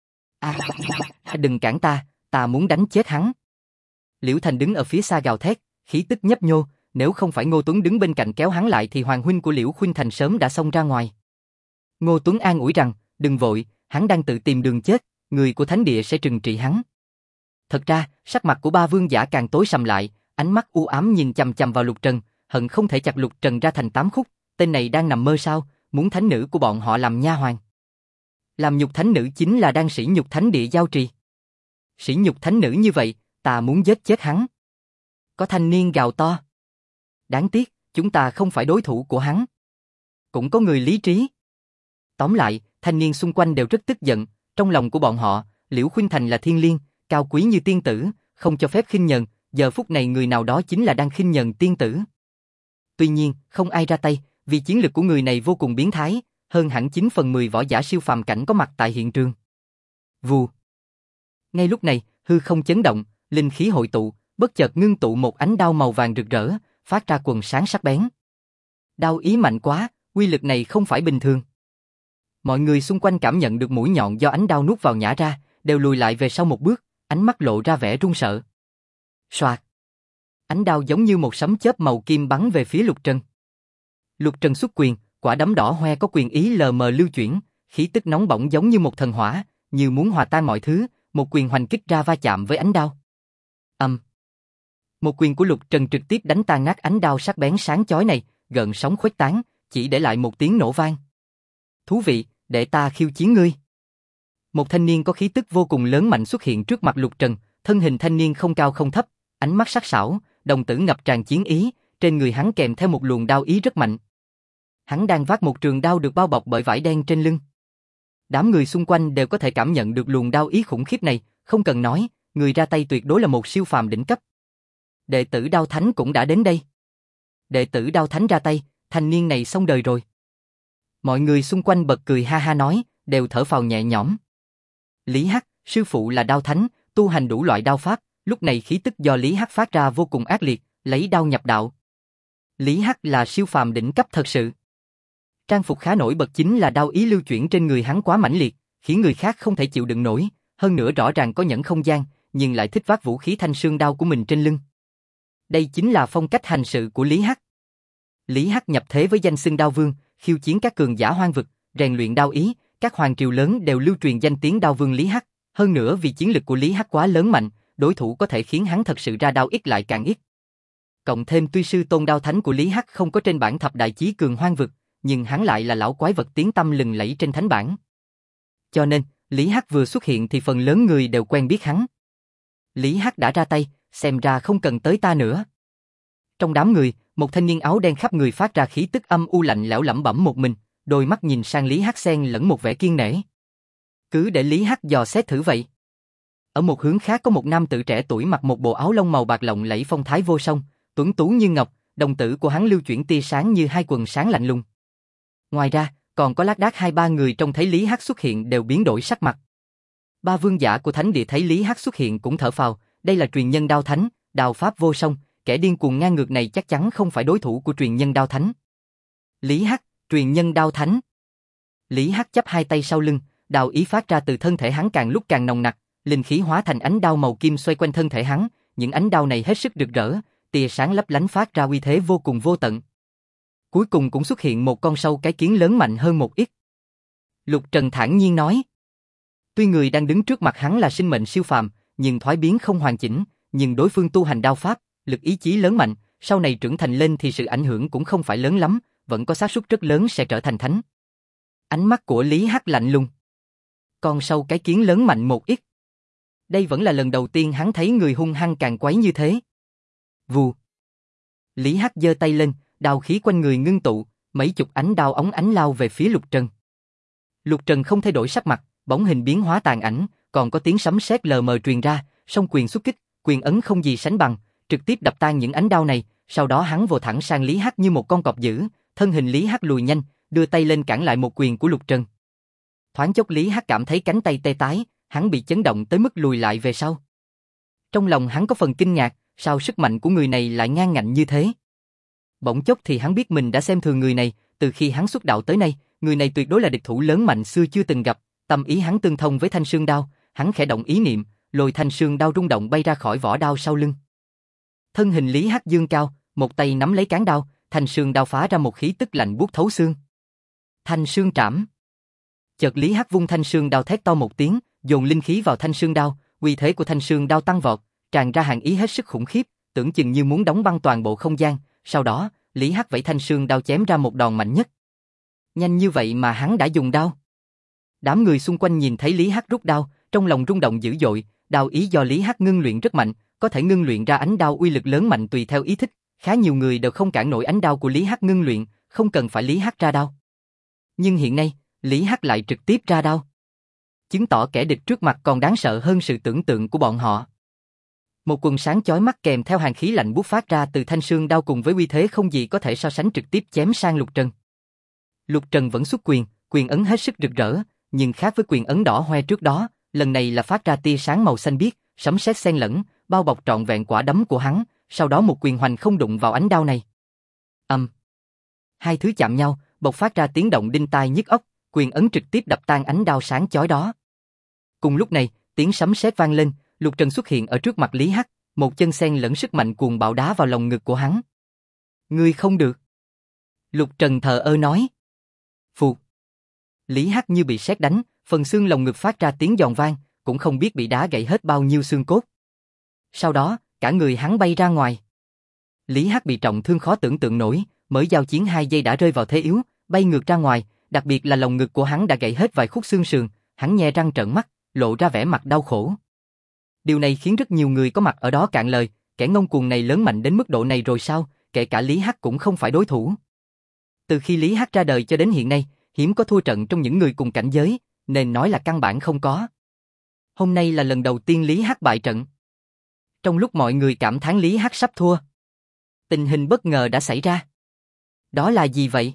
Đừng cản ta muốn đánh chết hắn. Liễu Thành đứng ở phía xa gào thét, khí tức nhấp nhô, nếu không phải Ngô Tuấn đứng bên cạnh kéo hắn lại thì hoàng huynh của Liễu Khuynh Thành sớm đã xông ra ngoài. Ngô Tuấn an ủi rằng, đừng vội, hắn đang tự tìm đường chết, người của thánh địa sẽ trừng trị hắn. Thật ra, sắc mặt của ba vương giả càng tối sầm lại, ánh mắt u ám nhìn chằm chằm vào Lục Trần, hận không thể chặt Lục Trần ra thành 8 khúc, tên này đang nằm mơ sao, muốn thánh nữ của bọn họ làm nha hoàn. Làm nhục thánh nữ chính là đang sỉ nhục thánh địa giao trì. Sỉ nhục thánh nữ như vậy, ta muốn giết chết hắn. Có thanh niên gào to. Đáng tiếc, chúng ta không phải đối thủ của hắn. Cũng có người lý trí. Tóm lại, thanh niên xung quanh đều rất tức giận, trong lòng của bọn họ, Liễu Khuynh Thành là thiên liêng, cao quý như tiên tử, không cho phép khinh nhờn, giờ phút này người nào đó chính là đang khinh nhờn tiên tử. Tuy nhiên, không ai ra tay, vì chiến lực của người này vô cùng biến thái, hơn hẳn 9/10 võ giả siêu phàm cảnh có mặt tại hiện trường. Vù. Ngay lúc này, hư không chấn động, linh khí hội tụ, bất chợt ngưng tụ một ánh đao màu vàng rực rỡ, phát ra quần sáng sắc bén. Đao ý mạnh quá, uy lực này không phải bình thường. Mọi người xung quanh cảm nhận được mũi nhọn do ánh đao nuốt vào nhả ra, đều lùi lại về sau một bước, ánh mắt lộ ra vẻ run sợ. Soạt. Ánh đao giống như một sấm chớp màu kim bắn về phía Lục Trần. Lục Trần xuất quyền, quả đấm đỏ hoe có quyền ý lờ mờ lưu chuyển, khí tức nóng bỏng giống như một thần hỏa, như muốn hòa tan mọi thứ, một quyền hoành kích ra va chạm với ánh đao. Một quyền của Lục Trần trực tiếp đánh tan nát ánh đao sắc bén sáng chói này, gợn sóng khuếch tán, chỉ để lại một tiếng nổ vang. Thú vị, để ta khiêu chiến ngươi. Một thanh niên có khí tức vô cùng lớn mạnh xuất hiện trước mặt Lục Trần, thân hình thanh niên không cao không thấp, ánh mắt sắc sảo, đồng tử ngập tràn chiến ý, trên người hắn kèm theo một luồng đao ý rất mạnh. Hắn đang vác một trường đao được bao bọc bởi vải đen trên lưng. Đám người xung quanh đều có thể cảm nhận được luồng đao ý khủng khiếp này, không cần nói, người ra tay tuyệt đối là một siêu phàm đỉnh cấp. Đệ tử Đao Thánh cũng đã đến đây. Đệ tử Đao Thánh ra tay, thanh niên này xong đời rồi. Mọi người xung quanh bật cười ha ha nói, đều thở phào nhẹ nhõm. Lý Hắc, sư phụ là Đao Thánh, tu hành đủ loại đao pháp, lúc này khí tức do Lý Hắc phát ra vô cùng ác liệt, lấy đao nhập đạo. Lý Hắc là siêu phàm đỉnh cấp thật sự. Trang phục khá nổi bật chính là đao ý lưu chuyển trên người hắn quá mãnh liệt, khiến người khác không thể chịu đựng nổi, hơn nữa rõ ràng có nhẫn không gian, nhưng lại thích vác vũ khí thanh sương đao của mình trên lưng. Đây chính là phong cách hành sự của Lý Hắc. Lý Hắc nhập thế với danh xưng Đao Vương, khiêu chiến các cường giả hoang vực, rèn luyện đao ý, các hoàng triều lớn đều lưu truyền danh tiếng Đao Vương Lý Hắc, hơn nữa vì chiến lực của Lý Hắc quá lớn mạnh, đối thủ có thể khiến hắn thật sự ra đao ít lại càng ít. Cộng thêm tuy sư tôn Đao Thánh của Lý Hắc không có trên bảng thập đại chí cường hoang vực, nhưng hắn lại là lão quái vật tiếng tăm lừng lẫy trên thánh bảng. Cho nên, Lý Hắc vừa xuất hiện thì phần lớn người đều quen biết hắn. Lý Hắc đã ra tay, xem ra không cần tới ta nữa. Trong đám người, một thanh niên áo đen khắp người phát ra khí tức âm u lạnh lẽo lẩm bẩm một mình, đôi mắt nhìn sang Lý Hắc xen lẫn một vẻ kiên nể. Cứ để Lý Hắc dò xét thử vậy. Ở một hướng khác có một nam tử trẻ tuổi mặc một bộ áo lông màu bạc lộng lẫy phong thái vô song, tuấn tú như ngọc, đồng tử của hắn lưu chuyển tia sáng như hai quần sáng lạnh lùng. Ngoài ra, còn có lác đác 2-3 người trông thấy Lý Hắc xuất hiện đều biến đổi sắc mặt. Ba vương giả của thánh địa thấy Lý Hắc xuất hiện cũng thở phào, đây là truyền nhân Đao Thánh, đao pháp vô song, kẻ điên cuồng ngang ngược này chắc chắn không phải đối thủ của truyền nhân Đao Thánh. Lý Hắc, truyền nhân Đao Thánh. Lý Hắc chắp hai tay sau lưng, đao ý phát ra từ thân thể hắn càng lúc càng nồng nặc, linh khí hóa thành ánh đao màu kim xoay quanh thân thể hắn, những ánh đao này hết sức rực rỡ, tia sáng lấp lánh phát ra uy thế vô cùng vô tận. Cuối cùng cũng xuất hiện một con sâu cái kiến lớn mạnh hơn một ít. Lục Trần thản nhiên nói. Tuy người đang đứng trước mặt hắn là sinh mệnh siêu phàm, nhưng thoái biến không hoàn chỉnh, nhưng đối phương tu hành đao pháp, lực ý chí lớn mạnh, sau này trưởng thành lên thì sự ảnh hưởng cũng không phải lớn lắm, vẫn có xác suất rất lớn sẽ trở thành thánh. Ánh mắt của Lý Hắc lạnh lùng. Con sâu cái kiến lớn mạnh một ít. Đây vẫn là lần đầu tiên hắn thấy người hung hăng càng quấy như thế. Vù. Lý Hắc giơ tay lên, đao khí quanh người ngưng tụ, mấy chục ánh đao óng ánh lao về phía Lục Trần. Lục Trần không thay đổi sắc mặt, bóng hình biến hóa tàn ảnh, còn có tiếng sấm sét lờ mờ truyền ra, song quyền xuất kích, quyền ấn không gì sánh bằng, trực tiếp đập tan những ánh đao này, sau đó hắn vồ thẳng sang Lý Hắc như một con cọp dữ, thân hình Lý Hắc lùi nhanh, đưa tay lên cản lại một quyền của Lục Trần. Thoáng chốc Lý Hắc cảm thấy cánh tay tê tái, hắn bị chấn động tới mức lùi lại về sau. Trong lòng hắn có phần kinh ngạc, sao sức mạnh của người này lại ngang ngạnh như thế? Bỗng chốc thì hắn biết mình đã xem thường người này, từ khi hắn xuất đạo tới nay, người này tuyệt đối là địch thủ lớn mạnh xưa chưa từng gặp, tâm ý hắn tương thông với thanh sương đao, hắn khẽ động ý niệm, lôi thanh sương đao rung động bay ra khỏi vỏ đao sau lưng. Thân hình Lý Hắc dương cao, một tay nắm lấy cán đao, thanh sương đao phá ra một khí tức lạnh buốt thấu xương. Thanh sương trảm. Chợt Lý Hắc vung thanh sương đao thét to một tiếng, dồn linh khí vào thanh sương đao, uy thế của thanh sương đao tăng vọt, tràn ra hàn ý hết sức khủng khiếp, tưởng chừng như muốn đóng băng toàn bộ không gian. Sau đó, Lý Hắc vẫy thanh sương đao chém ra một đòn mạnh nhất. Nhanh như vậy mà hắn đã dùng đao. Đám người xung quanh nhìn thấy Lý Hắc rút đao, trong lòng rung động dữ dội, đao ý do Lý Hắc ngưng luyện rất mạnh, có thể ngưng luyện ra ánh đao uy lực lớn mạnh tùy theo ý thích, khá nhiều người đều không cản nổi ánh đao của Lý Hắc ngưng luyện, không cần phải Lý Hắc ra đao. Nhưng hiện nay, Lý Hắc lại trực tiếp ra đao. chứng tỏ kẻ địch trước mặt còn đáng sợ hơn sự tưởng tượng của bọn họ. Một quần sáng chói mắt kèm theo hàn khí lạnh buốt phát ra từ thanh sương đao cùng với uy thế không gì có thể so sánh trực tiếp chém sang Lục Trần. Lục Trần vẫn xuất quyền, quyền ấn hết sức rực rỡ, nhưng khác với quyền ấn đỏ hoe trước đó, lần này là phát ra tia sáng màu xanh biếc, sấm sét xen lẫn, bao bọc trọn vẹn quả đấm của hắn, sau đó một quyền hoành không đụng vào ánh đao này. Hai thứ chạm nhau, bộc phát ra tiếng động đinh tai nhức óc, quyền ấn trực tiếp đập tan ánh đao sáng chói đó. Cùng lúc này, tiếng sấm sét vang lên, Lục Trần xuất hiện ở trước mặt Lý Hắc, một chân xen lẫn sức mạnh cuồng bạo đá vào lồng ngực của hắn. Ngươi không được. Lục Trần thờ ơ nói. Phụt. Lý Hắc như bị sét đánh, phần xương lồng ngực phát ra tiếng giòn vang, cũng không biết bị đá gãy hết bao nhiêu xương cốt. Sau đó, cả người hắn bay ra ngoài. Lý Hắc bị trọng thương khó tưởng tượng nổi, mới giao chiến 2 giây đã rơi vào thế yếu, bay ngược ra ngoài, đặc biệt là lồng ngực của hắn đã gãy hết vài khúc xương sườn, hắn nhe răng trợn mắt, lộ ra vẻ mặt đau khổ. Điều này khiến rất nhiều người có mặt ở đó cạn lời, kẻ ngông cuồng này lớn mạnh đến mức độ này rồi sao, kể cả Lý Hắc cũng không phải đối thủ. Từ khi Lý Hắc ra đời cho đến hiện nay, hiếm có thua trận trong những người cùng cảnh giới, nên nói là căn bản không có. Hôm nay là lần đầu tiên Lý Hắc bại trận. Trong lúc mọi người cảm thán Lý Hắc sắp thua, tình hình bất ngờ đã xảy ra. Đó là gì vậy?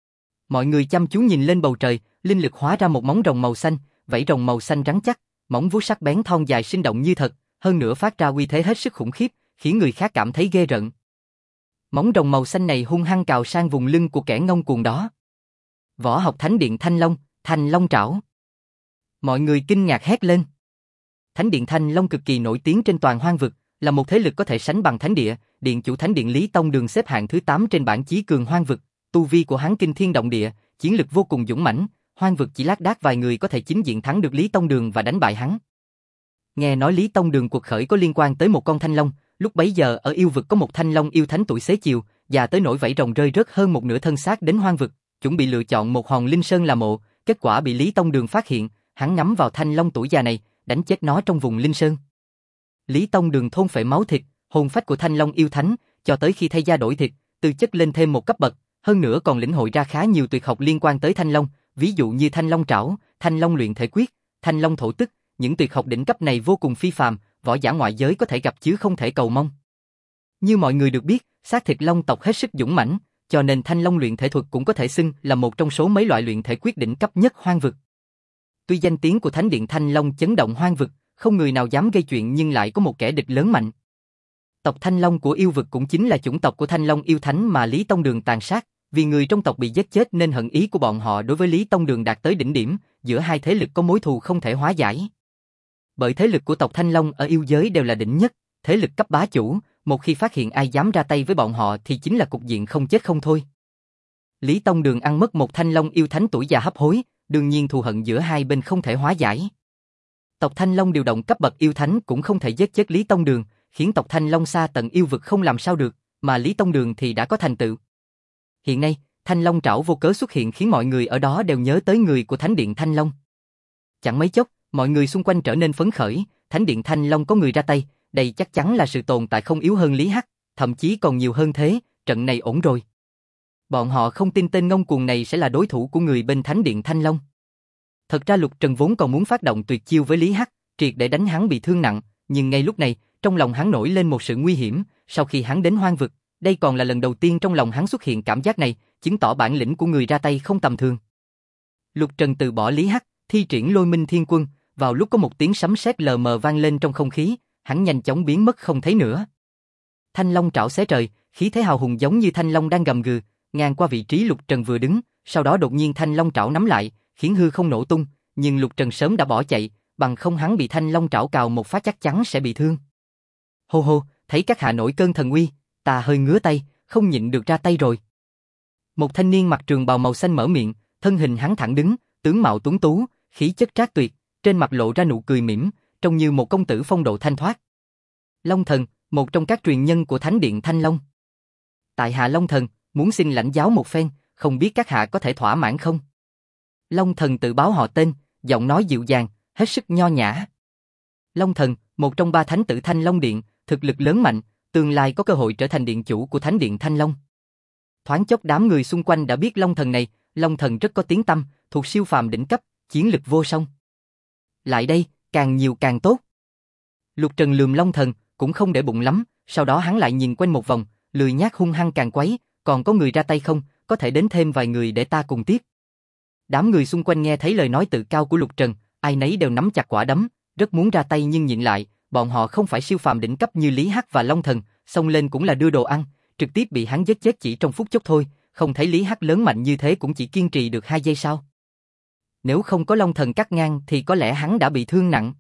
Mọi người chăm chú nhìn lên bầu trời, linh lực hóa ra một móng rồng màu xanh, vảy rồng màu xanh rắn chắc, móng vuốt sắc bén thon dài sinh động như thật, hơn nữa phát ra uy thế hết sức khủng khiếp, khiến người khác cảm thấy ghê rợn. Móng rồng màu xanh này hung hăng cào sang vùng lưng của kẻ ngông cuồng đó. Võ học Thánh điện Thanh Long trảo. Mọi người kinh ngạc hét lên. Thánh điện Thanh Long cực kỳ nổi tiếng trên toàn hoang vực, là một thế lực có thể sánh bằng thánh địa, điện chủ thánh điện Lý Tông Đường xếp hạng thứ 8 trên bảng chí cường hoang vực, tu vi của hắn kinh thiên động địa, chiến lực vô cùng dũng mãnh, hoang vực chỉ lác đác vài người có thể chính diện thắng được Lý Tông Đường và đánh bại hắn. Nghe nói Lý Tông Đường cuộc khởi có liên quan tới một con thanh long, lúc bấy giờ ở yêu vực có một thanh long yêu thánh tuổi xế chiều, già tới nỗi vảy rồng rơi rớt hơn một nửa thân xác đến hoang vực, chuẩn bị lựa chọn một hòn linh sơn làm mộ, kết quả bị Lý Tông Đường phát hiện, hắn ngắm vào thanh long tuổi già này, đánh chết nó trong vùng linh sơn. Lý Tông Đường thôn phệ máu thịt, hồn phách của thanh long yêu thánh, cho tới khi thay da đổi thịt, từ chất lên thêm một cấp bậc, hơn nữa còn lĩnh hội ra khá nhiều tuyệt học liên quan tới thanh long, ví dụ như thanh long trảo, thanh long luyện thể quyết, thanh long thổ tức, những tuyệt học đỉnh cấp này vô cùng phi phàm, võ giả ngoại giới có thể gặp chứ không thể cầu mong. Như mọi người được biết, xác thịt long tộc hết sức dũng mãnh, cho nên thanh long luyện thể thuật cũng có thể xưng là một trong số mấy loại luyện thể quyết đỉnh cấp nhất hoang vực. Tuy danh tiếng của Thánh điện Thanh Long chấn động hoang vực, không người nào dám gây chuyện nhưng lại có một kẻ địch lớn mạnh. Tộc Thanh Long của yêu vực cũng chính là chủng tộc của Thanh Long yêu thánh mà Lý Tông Đường tàn sát, vì người trong tộc bị giết chết nên hận ý của bọn họ đối với Lý Tông Đường đạt tới đỉnh điểm, giữa hai thế lực có mối thù không thể hóa giải. Bởi thế lực của tộc Thanh Long ở yêu giới đều là đỉnh nhất, thế lực cấp bá chủ, một khi phát hiện ai dám ra tay với bọn họ thì chính là cục diện không chết không thôi. Lý Tông Đường ăn mất một Thanh Long yêu thánh tuổi già hấp hối, đương nhiên thù hận giữa hai bên không thể hóa giải. Tộc Thanh Long điều động cấp bậc yêu thánh cũng không thể giết chết Lý Tông Đường, khiến tộc Thanh Long xa tận yêu vực không làm sao được, mà Lý Tông Đường thì đã có thành tựu. Hiện nay, Thanh Long trảo vô cớ xuất hiện khiến mọi người ở đó đều nhớ tới người của Thánh điện Thanh Long. Chẳng mấy chốc, mọi người xung quanh trở nên phấn khởi, Thánh điện Thanh Long có người ra tay, đây chắc chắn là sự tồn tại không yếu hơn Lý Hắc, thậm chí còn nhiều hơn thế, trận này ổn rồi. Bọn họ không tin tên ngông cuồng này sẽ là đối thủ của người bên Thánh điện Thanh Long. Thật ra Lục Trần vốn còn muốn phát động tuyệt chiêu với Lý Hắc, triệt để đánh hắn bị thương nặng, nhưng ngay lúc này, trong lòng hắn nổi lên một sự nguy hiểm, sau khi hắn đến hoang vực, đây còn là lần đầu tiên trong lòng hắn xuất hiện cảm giác này, chứng tỏ bản lĩnh của người ra tay không tầm thường. Lục Trần từ bỏ Lý Hắc, thi triển Lôi Minh Thiên Quân, vào lúc có một tiếng sấm sét lờ mờ vang lên trong không khí, hắn nhanh chóng biến mất không thấy nữa. Thanh Long trảo xé trời, khí thế hào hùng giống như thanh long đang gầm gừ, ngang qua vị trí Lục Trần vừa đứng, sau đó đột nhiên Thanh Long trảo nắm lại, khiến hư không nổ tung, nhưng Lục Trần sớm đã bỏ chạy, bằng không hắn bị Thanh Long trảo cào một phát chắc chắn sẽ bị thương. Hô hô, thấy các hạ nổi cơn thần uy, ta hơi ngứa tay, không nhịn được ra tay rồi. Một thanh niên mặc trường bào màu xanh mở miệng, thân hình hắn thẳng đứng, tướng mạo tuấn tú, khí chất trác tuyệt, trên mặt lộ ra nụ cười mỉm, trông như một công tử phong độ thanh thoát. Long Thần, một trong các truyền nhân của Thánh điện Thanh Long. Tại hạ Long Thần, muốn xin lãnh giáo một phen, không biết các hạ có thể thỏa mãn không? Long Thần tự báo họ tên, giọng nói dịu dàng, hết sức nho nhã. Long Thần, một trong 3 thánh tử Thanh Long Điện, thực lực lớn mạnh, tương lai có cơ hội trở thành điện chủ của Thánh điện Thanh Long. Thoáng chốc đám người xung quanh đã biết Long Thần này, Long Thần rất có tiếng tăm, thuộc siêu phàm đỉnh cấp, chiến lực vô song. Lại đây, càng nhiều càng tốt. Lục Trần lườm Long Thần, cũng không để bụng lắm, sau đó hắn lại nhìn quanh một vòng, lười nhác hung hăng càng quấy, còn có người ra tay không, có thể đến thêm vài người để ta cùng tiếp. Đám người xung quanh nghe thấy lời nói tự cao của Lục Trần, ai nấy đều nắm chặt quả đấm, rất muốn ra tay nhưng nhịn lại, bọn họ không phải siêu phàm đỉnh cấp như Lý Hắc và Long Thần, xông lên cũng là đưa đồ ăn, trực tiếp bị hắn giết chết chỉ trong phút chốc thôi, không thấy Lý Hắc lớn mạnh như thế cũng chỉ kiên trì được 2 giây sao? Nếu không có Long Thần cắt ngang thì có lẽ hắn đã bị thương nặng.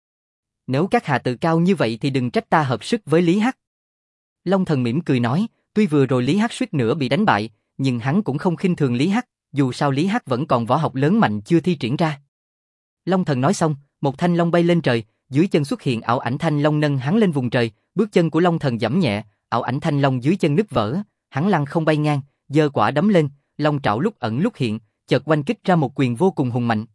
Nếu các hạ tự cao như vậy thì đừng trách ta hợp sức với Lý Hắc. Long Thần mỉm cười nói, tuy vừa rồi Lý Hắc suýt nữa bị đánh bại, nhưng hắn cũng không khinh thường Lý Hắc, dù sao Lý Hắc vẫn còn võ học lớn mạnh chưa thi triển ra. Long Thần nói xong, một thanh long bay lên trời, dưới chân xuất hiện ảo ảnh thanh long nâng hắn lên vùng trời, bước chân của Long Thần giẫm nhẹ, ảo ảnh thanh long dưới chân nứt vỡ, hắn lăn không bay ngang, giơ quả đấm lên, long trảo lúc ẩn lúc hiện, chợt oanh kích ra một quyền vô cùng hùng mạnh.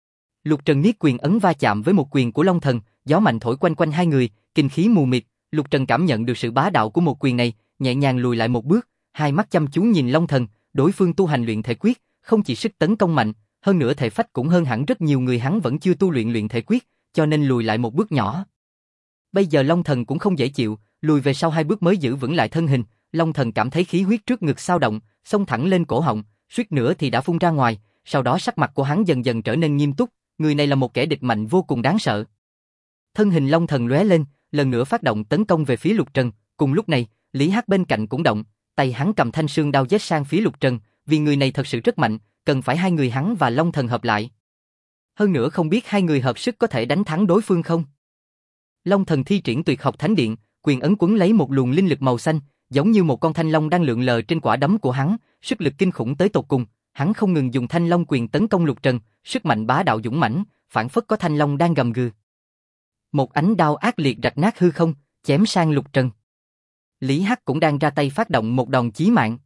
Lục Trần niết quyền ấn va chạm với một quyền của Long Thần, gió mạnh thổi quanh quanh hai người, kinh khí mù mịt, Lục Trần cảm nhận được sự bá đạo của một quyền này, nhẹ nhàng lùi lại một bước, hai mắt chăm chú nhìn Long Thần, đối phương tu hành luyện thể quyết, không chỉ sức tấn công mạnh, hơn nữa thể phách cũng hơn hẳn rất nhiều người, hắn vẫn chưa tu luyện luyện thể quyết, cho nên lùi lại một bước nhỏ. Bây giờ Long Thần cũng không dễ chịu, lùi về sau 2 bước mới giữ vững lại thân hình, Long Thần cảm thấy khí huyết trước ngực xao động, xông thẳng lên cổ họng, suýt nữa thì đã phun ra ngoài, sau đó sắc mặt của hắn dần dần trở nên nghiêm túc, người này là một kẻ địch mạnh vô cùng đáng sợ. Thân hình Long Thần lóe lên, lần nữa phát động tấn công về phía Lục Trần, cùng lúc này, Lý Hắc bên cạnh cũng động, tay hắn cầm thanh sương đao giết sang phía Lục Trần, vì người này thật sự rất mạnh, cần phải hai người hắn và Long Thần hợp lại. Hơn nữa không biết hai người hợp sức có thể đánh thắng đối phương không? Long Thần thi triển tuyệt học thánh điện, quyền ấn quấn lấy một luồng linh lực màu xanh, giống như một con thanh long đang lượn lờ trên quả đấm của hắn, sức lực kinh khủng tới tột cùng, hắn không ngừng dùng thanh long quyền tấn công Lục Trần, sức mạnh bá đạo dũng mãnh, phảng phất có thanh long đang gầm gừ. Một ánh đao ác liệt rạch nát hư không, chém sang Lục Trần. Lý Hắc cũng đang ra tay phát động một đòn chí mạng.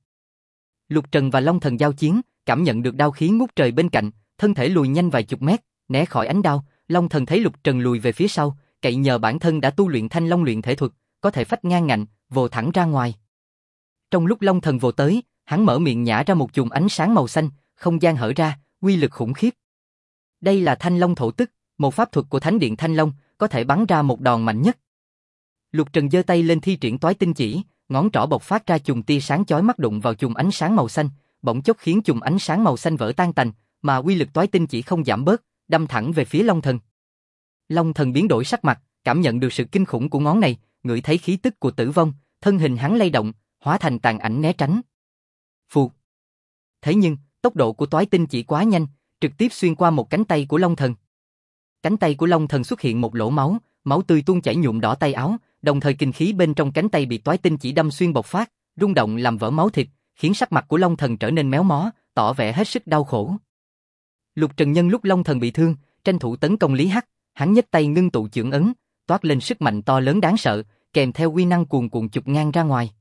Lục Trần và Long Thần giao chiến, cảm nhận được đao khí ngút trời bên cạnh, thân thể lùi nhanh vài chục mét, né khỏi ánh đao. Long Thần thấy Lục Trần lùi về phía sau, cậy nhờ bản thân đã tu luyện thanh long luyện thể thuật, có thể phách ngang ngạnh, vồ thẳng ra ngoài. Trong lúc Long Thần vồ tới, hắn mở miệng nhả ra một chùm ánh sáng màu xanh, không gian hở ra, uy lực khủng khiếp. Đây là Thanh Long thổ tức, một pháp thuật của Thánh điện Thanh Long, có thể bắn ra một đòn mạnh nhất. Lục Trần giơ tay lên thi triển toái tinh chỉ, ngón trỏ bộc phát ra chùm tia sáng chói mắt đụng vào chùm ánh sáng màu xanh, bỗng chốc khiến chùm ánh sáng màu xanh vỡ tan tành, mà uy lực toái tinh chỉ không giảm bớt, đâm thẳng về phía Long Thần. Long Thần biến đổi sắc mặt, cảm nhận được sự kinh khủng của ngón này, ngửi thấy khí tức của tử vong, thân hình hắn lay động, hóa thành tàn ảnh né tránh. Phụt. Thế nhưng, tốc độ của toái tinh chỉ quá nhanh, trực tiếp xuyên qua một cánh tay của Long Thần. Cánh tay của Long Thần xuất hiện một lỗ máu, máu tươi tuôn chảy nhuộm đỏ tay áo, đồng thời kinh khí bên trong cánh tay bị toái tinh chỉ đâm xuyên bộc phát, rung động làm vỡ máu thịt, khiến sắc mặt của Long Thần trở nên méo mó, tỏ vẻ hết sức đau khổ. Lục Trần nhân lúc Long Thần bị thương, tranh thủ tấn công Lý Hắc, hắn nhấc tay ngưng tụ chưởng ấn, toát lên sức mạnh to lớn đáng sợ, kèm theo uy năng cuồn cuộn chụp ngang ra ngoài.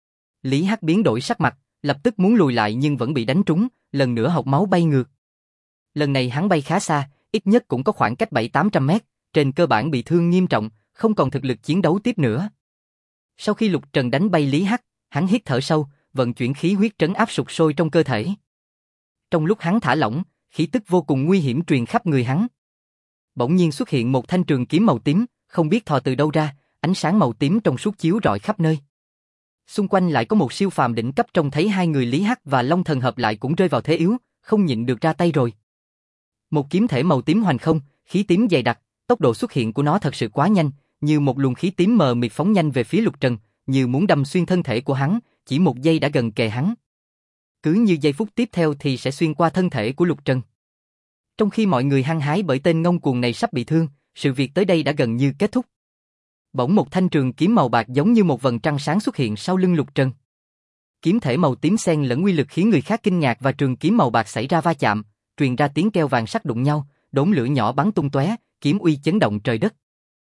Lý Hắc biến đổi sắc mặt, lập tức muốn lùi lại nhưng vẫn bị đánh trúng, lần nữa hộc máu bay ngược. Lần này hắn bay khá xa, ít nhất cũng có khoảng cách 700-800 mét, trên cơ bản bị thương nghiêm trọng, không còn thực lực chiến đấu tiếp nữa. Sau khi Lục Trần đánh bay Lý Hắc, hắn hít thở sâu, vận chuyển khí huyết trấn áp sục sôi trong cơ thể. Trong lúc hắn thả lỏng, khí tức vô cùng nguy hiểm truyền khắp người hắn. Bỗng nhiên xuất hiện một thanh trường kiếm màu tím, không biết thò từ đâu ra, ánh sáng màu tím trong suốt chiếu rọi khắp nơi. Xung quanh lại có một siêu phàm đỉnh cấp, trông thấy hai người Lý Hắc và Long Thần hợp lại cũng rơi vào thế yếu, không nhịn được ra tay rồi. Một kiếm thể màu tím hoành không, khí tím dày đặc, tốc độ xuất hiện của nó thật sự quá nhanh, như một luồng khí tím mờ mịt phóng nhanh về phía Lục Trần, như muốn đâm xuyên thân thể của hắn, chỉ một giây đã gần kề hắn. Cứ như giây phút tiếp theo thì sẽ xuyên qua thân thể của Lục Trần. Trong khi mọi người hăng hái bởi tên ngông cuồng này sắp bị thương, sự việc tới đây đã gần như kết thúc. Bỗng một thanh trường kiếm màu bạc giống như một vầng trăng sáng xuất hiện sau lưng Lục Trần. Kiếm thể màu tím xen lẫn uy lực khiến người khác kinh ngạc và trường kiếm màu bạc xảy ra va chạm, truyền ra tiếng kêu vàng sắc đụng nhau, đốm lửa nhỏ bắn tung tóe, kiếm uy chấn động trời đất.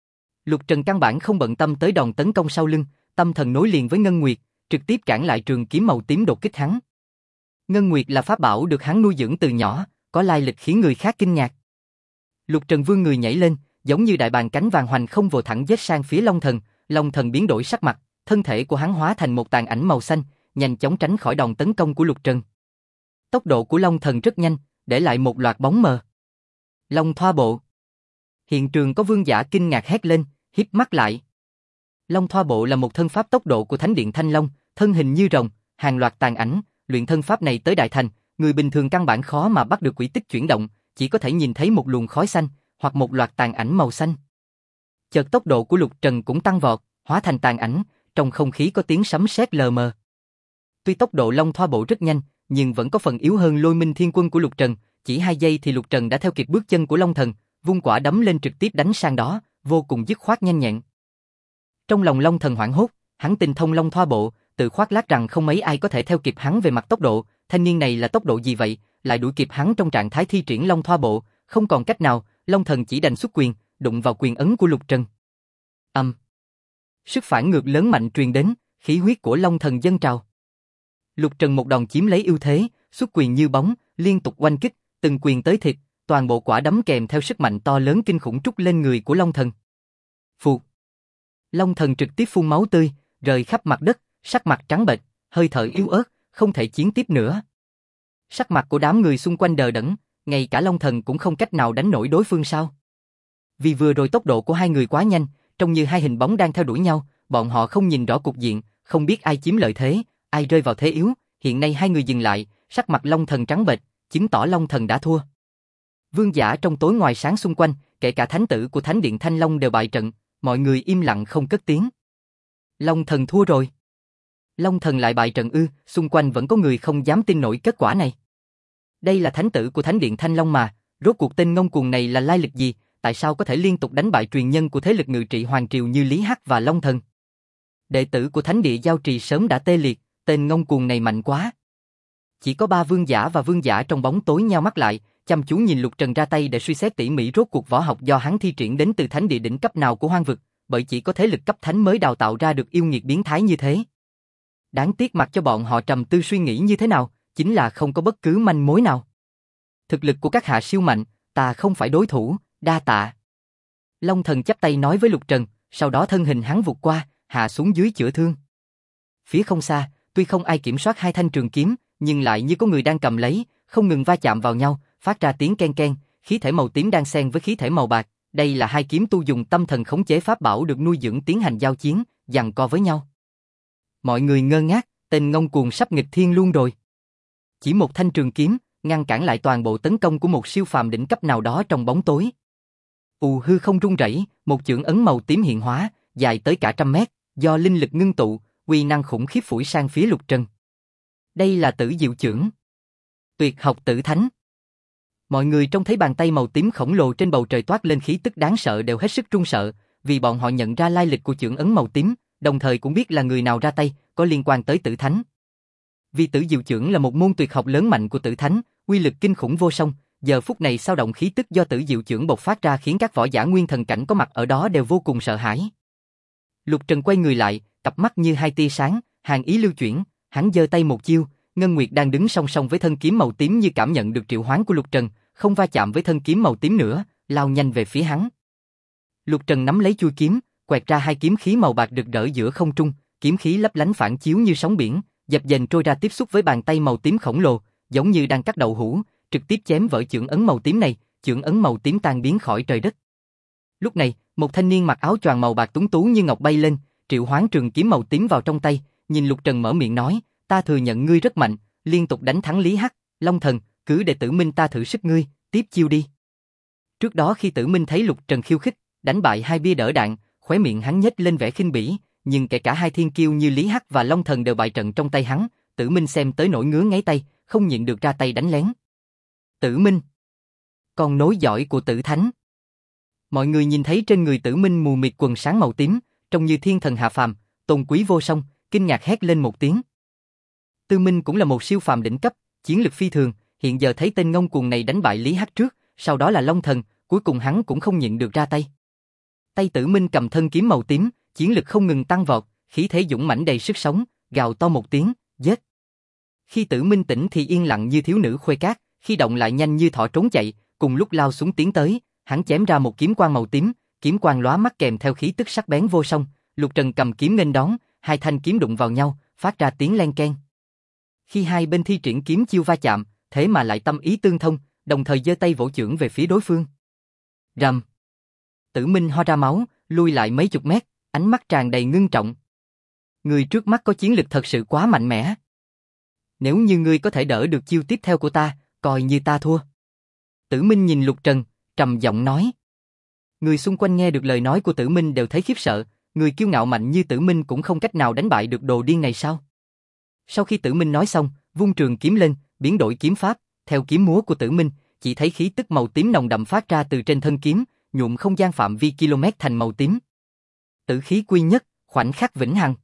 Lục Trần căn bản không bận tâm tới đòn tấn công sau lưng, tâm thần nối liền với Ngân Nguyệt, trực tiếp cản lại trường kiếm màu tím đột kích hắn. Ngân Nguyệt là pháp bảo được hắn nuôi dưỡng từ nhỏ, có lai lịch khiến người khác kinh ngạc. Lục Trần vươn người nhảy lên, giống như đại bàng cánh vàng hoành không vồ thẳng giết sang phía Long Thần. Long Thần biến đổi sắc mặt, thân thể của hắn hóa thành một tàn ảnh màu xanh, nhanh chóng tránh khỏi đòn tấn công của Lục Trần. Tốc độ của Long Thần rất nhanh, để lại một loạt bóng mờ. Long Thoa Bộ. Hiện trường có vương giả kinh ngạc hét lên, híp mắt lại. Long Thoa Bộ là một thân pháp tốc độ của Thánh Điện Thanh Long, thân hình như rồng, hàng loạt tàn ảnh, luyện thân pháp này tới đại thành, người bình thường căn bản khó mà bắt được quỹ tích chuyển động, chỉ có thể nhìn thấy một luồng khói xanh, hoặc một loạt tàn ảnh màu xanh. Chợt tốc độ của Lục Trần cũng tăng vọt, hóa thành tàn ảnh, trong không khí có tiếng sấm sét lờ mờ. Tuy tốc độ Long Thoa Bộ rất nhanh, nhưng vẫn có phần yếu hơn Lôi Minh Thiên Quân của Lục Trần, chỉ 2 giây thì Lục Trần đã theo kịp bước chân của Long Thần, vung quả đấm lên trực tiếp đánh sang đó, vô cùng dứt khoát nhanh nhẹn. Trong lòng Long Thần hoảng hốt, hắn tinh thông Long Thoa Bộ, tự khoác lác rằng không mấy ai có thể theo kịp hắn về mặt tốc độ, thanh niên này là tốc độ gì vậy, lại đuổi kịp hắn trong trạng thái thi triển Long Thoa Bộ, không còn cách nào, Long Thần chỉ đành xuất quyền, đụng vào quyền ấn của Lục Trần. Sức phản ngược lớn mạnh truyền đến, khí huyết của Long Thần dâng trào. Lục Trần một đòn chiếm lấy ưu thế, xuất quyền như bóng, liên tục oanh kích, từng quyền tới thịt, toàn bộ quả đấm kèm theo sức mạnh to lớn kinh khủng trút lên người của Long Thần. Phụt! Long Thần trực tiếp phun máu tươi, rơi khắp mặt đất, sắc mặt trắng bệch, hơi thở yếu ớt, không thể chiến tiếp nữa. Sắc mặt của đám người xung quanh đờ đẫn, ngay cả Long Thần cũng không cách nào đánh nổi đối phương sao? Vì vừa rồi tốc độ của hai người quá nhanh, trông như hai hình bóng đang theo đuổi nhau, bọn họ không nhìn rõ cục diện, không biết ai chiếm lợi thế, ai rơi vào thế yếu, hiện nay hai người dừng lại, sắc mặt Long Thần trắng bệch, chứng tỏ Long Thần đã thua. Vương giả trong tối ngoài sáng xung quanh, kể cả thánh tử của Thánh Điện Thanh Long đều bại trận, mọi người im lặng không cất tiếng. Long Thần thua rồi. Long Thần lại bại trận ư? Xung quanh vẫn có người không dám tin nổi kết quả này. Đây là thánh tử của Thánh Điện Thanh Long mà, rốt cuộc tên ngông cuồng này là lai lịch gì, tại sao có thể liên tục đánh bại truyền nhân của thế lực ngự trị hoàng triều như Lý Hắc và Long Thần? Đệ tử của Thánh Địa Giao Trì sớm đã tê liệt, tên ngông cuồng này mạnh quá. Chỉ có 3 vương giả và vương giả trong bóng tối nheo mắt lại, chăm chú nhìn Lục Trần ra tay để suy xét tỉ mỉ rốt cuộc võ học do hắn thi triển đến từ thánh địa đỉnh cấp nào của hoang vực, bởi chỉ có thế lực cấp thánh mới đào tạo ra được yêu nghiệt biến thái như thế. Đáng tiếc mặc cho bọn họ trầm tư suy nghĩ như thế nào, chính là không có bất cứ manh mối nào. Thực lực của các hạ siêu mạnh, ta không phải đối thủ, đa tạ. Long Thần chắp tay nói với Lục Trần, sau đó thân hình hắn vụt qua, hạ xuống dưới chữa thương. Phía không xa, tuy không ai kiểm soát hai thanh trường kiếm, nhưng lại như có người đang cầm lấy, không ngừng va chạm vào nhau, phát ra tiếng ken ken, khí thể màu tím đang xen với khí thể màu bạc, đây là hai kiếm tu dùng tâm thần khống chế pháp bảo được nuôi dưỡng tiến hành giao chiến, giằng co với nhau. Mọi người ngơ ngác, tên ngông cuồng sắp nghịch thiên luôn rồi. Chỉ một thanh trường kiếm, ngăn cản lại toàn bộ tấn công của một siêu phàm đỉnh cấp nào đó trong bóng tối. Hư không rung rẩy, một chưởng ấn màu tím hiện hóa, dài tới cả 100 mét, do linh lực ngưng tụ, uy năng khủng khiếp phủi sang phía Lục Trần. Đây là Tử Diệu Chưởng. Tuyệt học tử thánh. Mọi người trông thấy bàn tay màu tím khổng lồ trên bầu trời toát lên khí tức đáng sợ đều hết sức run sợ, vì bọn họ nhận ra lai lịch của chưởng ấn màu tím, đồng thời cũng biết là người nào ra tay, có liên quan tới tử thánh. Vì Tử Diệu Chưởng là một môn tuyệt học lớn mạnh của tử thánh, uy lực kinh khủng vô song, giờ phút này sao động khí tức do Tử Diệu Chưởng bộc phát ra khiến các võ giả nguyên thần cảnh có mặt ở đó đều vô cùng sợ hãi. Lục Trần quay người lại, cặp mắt như hai tia sáng, hàn ý lưu chuyển, hắn giơ tay một chiêu, Ngân Nguyệt đang đứng song song với thân kiếm màu tím như cảm nhận được triệu hoán của Lục Trần, không va chạm với thân kiếm màu tím nữa, lao nhanh về phía hắn. Lục Trần nắm lấy chuôi kiếm, quẹt ra hai kiếm khí màu bạc rực rỡ giữa không trung, kiếm khí lấp lánh phản chiếu như sóng biển, dập dềnh trôi ra tiếp xúc với bàn tay màu tím khổng lồ, giống như đang cắt đậu hũ, trực tiếp chém vỡ chưởng ấn màu tím này, chưởng ấn màu tím tan biến khỏi trời đất. Lúc này, một thanh niên mặc áo choàng màu bạc tuấn tú như ngọc bay lên, triệu hoán trường kiếm màu tím vào trong tay, nhìn Lục Trần mở miệng nói, ta thừa nhận ngươi rất mạnh, liên tục đánh thắng Lý Hắc, Long Thần, cứ để Tử Minh ta thử sức ngươi, tiếp chiêu đi. Trước đó khi Tử Minh thấy Lục Trần khiêu khích, đánh bại hai bia đỡ đạn, khóe miệng hắn nhếch lên vẻ khinh bỉ, nhưng kể cả hai thiên kiêu như Lý Hắc và Long Thần đều bại trận trong tay hắn, Tử Minh xem tới nỗi ngứa ngáy tay, không nhịn được ra tay đánh lén. Tử Minh, con nối dõi của Tử Thánh. Mọi người nhìn thấy trên người Tử Minh mù mịt quần sáng màu tím, trông như thiên thần hạ phàm, tôn quý vô song, kinh ngạc hét lên một tiếng. Tư Minh cũng là một siêu phàm đỉnh cấp, chiến lực phi thường, hiện giờ thấy tên ngông cuồng này đánh bại Lý Hắc trước, sau đó là Long Thần, cuối cùng hắn cũng không nhịn được ra tay. Tay Tử Minh cầm thân kiếm màu tím, chiến lực không ngừng tăng vọt, khí thế dũng mãnh đầy sức sống, gào to một tiếng, giết. Khi Tử Minh tỉnh thì yên lặng như thiếu nữ khuê cát, khi động lại nhanh như thỏ trốn chạy, cùng lúc lao xuống tiến tới, hắn chém ra một kiếm quang màu tím, kiếm quang lóa mắt kèm theo khí tức sắc bén vô song, Lục Trần cầm kiếm nghênh đón, hai thanh kiếm đụng vào nhau, phát ra tiếng len keng. Khi hai bên thi triển kiếm chiêu va chạm, thế mà lại tâm ý tương thông, đồng thời giơ tay vỗ chưởng về phía đối phương. Rầm. Tử Minh ho ra máu, lui lại mấy chục mét, ánh mắt tràn đầy ngưng trọng. Người trước mắt có chiến lực thật sự quá mạnh mẽ. Nếu như ngươi có thể đỡ được chiêu tiếp theo của ta, coi như ta thua. Tử Minh nhìn Lục Trần, trầm giọng nói. Người xung quanh nghe được lời nói của Tử Minh đều thấy khiếp sợ, người kiêu ngạo mạnh như Tử Minh cũng không cách nào đánh bại được đồ điên này sao? Sau khi Tử Minh nói xong, vung trường kiếm lên, biến đổi kiếm pháp, theo kiếm múa của Tử Minh, chỉ thấy khí tức màu tím nồng đậm phát ra từ trên thân kiếm, nhuộm không gian phạm vi km thành màu tím. Tử khí quy nhất, khoảnh khắc vĩnh hằng.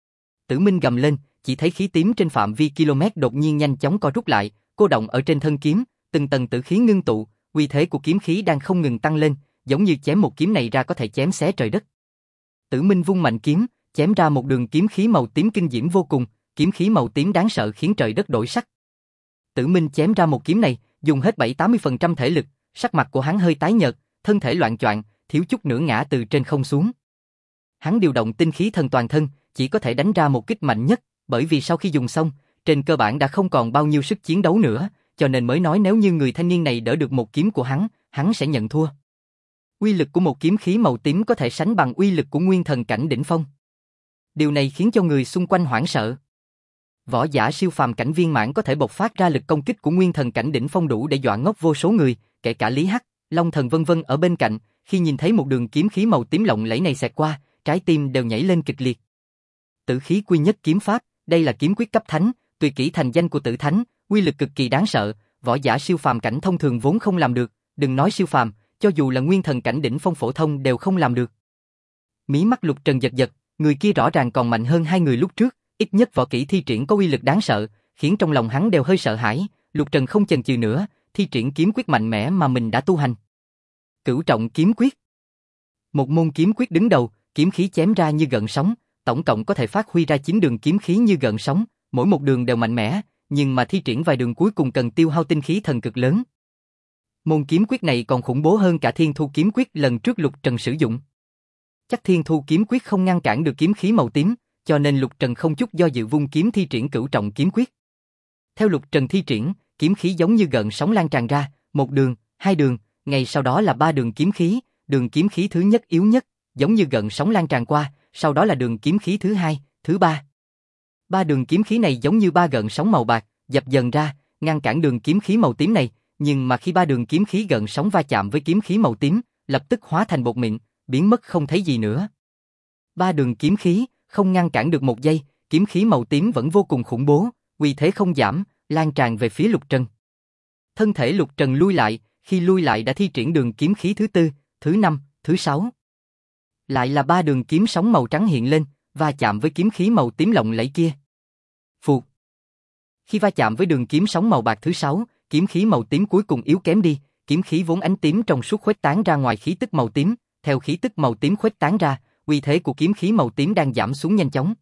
Tử Minh gầm lên, chỉ thấy khí tím trên phạm vi km đột nhiên nhanh chóng co rút lại, cô động ở trên thân kiếm, từng tầng tử khí ngưng tụ, uy thế của kiếm khí đang không ngừng tăng lên, giống như chém một kiếm này ra có thể chém xé trời đất. Tử Minh vung mạnh kiếm, chém ra một đường kiếm khí màu tím kinh diễm vô cùng, kiếm khí màu tím đáng sợ khiến trời đất đổi sắc. Tử Minh chém ra một kiếm này, dùng hết 70-80% thể lực, sắc mặt của hắn hơi tái nhợt, thân thể loạng choạng, thiếu chút nữa ngã từ trên không xuống. Hắn điều động tinh khí thần toàn thân, chỉ có thể đánh ra một kích mạnh nhất, bởi vì sau khi dùng xong, trên cơ bản đã không còn bao nhiêu sức chiến đấu nữa, cho nên mới nói nếu như người thanh niên này đỡ được một kiếm của hắn sẽ nhận thua. Uy lực của một kiếm khí màu tím có thể sánh bằng uy lực của nguyên thần cảnh đỉnh phong. Điều này khiến cho người xung quanh hoảng sợ. Võ giả siêu phàm cảnh viên mãn có thể bộc phát ra lực công kích của nguyên thần cảnh đỉnh phong đủ để dọa ngốc vô số người, kể cả Lý Hắc, Long Thần vân vân ở bên cạnh, khi nhìn thấy một đường kiếm khí màu tím lộng lẫy này xẹt qua, trái tim đều nhảy lên kịch liệt. Tử khí quy nhất kiếm pháp, đây là kiếm quyết cấp thánh, tuyệt kỹ thành danh của Tử Thánh, uy lực cực kỳ đáng sợ, võ giả siêu phàm cảnh thông thường vốn không làm được, đừng nói siêu phàm, cho dù là nguyên thần cảnh đỉnh phong phổ thông đều không làm được. Mí mắt Lục Trần giật giật, người kia rõ ràng còn mạnh hơn hai người lúc trước, ít nhất võ kỹ thi triển có uy lực đáng sợ, khiến trong lòng hắn đều hơi sợ hãi. Lục Trần không chần chừ nữa, thi triển kiếm quyết mạnh mẽ mà mình đã tu hành. Cửu trọng kiếm quyết. Một môn kiếm quyết đứng đầu, kiếm khí chém ra như gợn sóng, tổng cộng có thể phát huy ra 9 đường kiếm khí như gợn sóng, mỗi một đường đều mạnh mẽ, nhưng mà thi triển vài đường cuối cùng cần tiêu hao tinh khí thần cực lớn. Môn kiếm quyết này còn khủng bố hơn cả Thiên Thu kiếm quyết lần trước Lục Trần sử dụng. Chắc Thiên Thu kiếm quyết không ngăn cản được kiếm khí màu tím, cho nên Lục Trần không chút do dự vung kiếm thi triển cửu trọng kiếm quyết. Theo Lục Trần thi triển, kiếm khí giống như gợn sóng lan tràn ra, một đường, hai đường, ngay sau đó là ba đường kiếm khí thứ nhất yếu nhất, giống như gợn sóng lan tràn qua, sau đó là đường kiếm khí thứ hai, thứ ba. Ba đường kiếm khí này giống như ba gợn sóng màu bạc, dập dần ra, ngăn cản đường kiếm khí màu tím này, nhưng mà khi ba đường kiếm khí gợn sóng va chạm với kiếm khí màu tím, lập tức hóa thành bột mịn, biến mất không thấy gì nữa. Ba đường kiếm khí không ngăn cản được một giây, kiếm khí màu tím vẫn vô cùng khủng bố, uy thế không giảm, lan tràn về phía Lục Trần. Thân thể Lục Trần lui lại, khi lui lại đã thi triển đường kiếm khí thứ tư, thứ năm, thứ sáu. Lại là ba đường kiếm sóng màu trắng hiện lên, va chạm với kiếm khí màu tím lộng lẫy kia. Phụt. Khi va chạm với đường kiếm sóng màu bạc thứ sáu, kiếm khí màu tím cuối cùng yếu kém đi, kiếm khí vốn ánh tím trong suốt khuếch tán ra ngoài khí tức màu tím, theo khí tức màu tím khuếch tán ra, uy thế của kiếm khí màu tím đang giảm xuống nhanh chóng.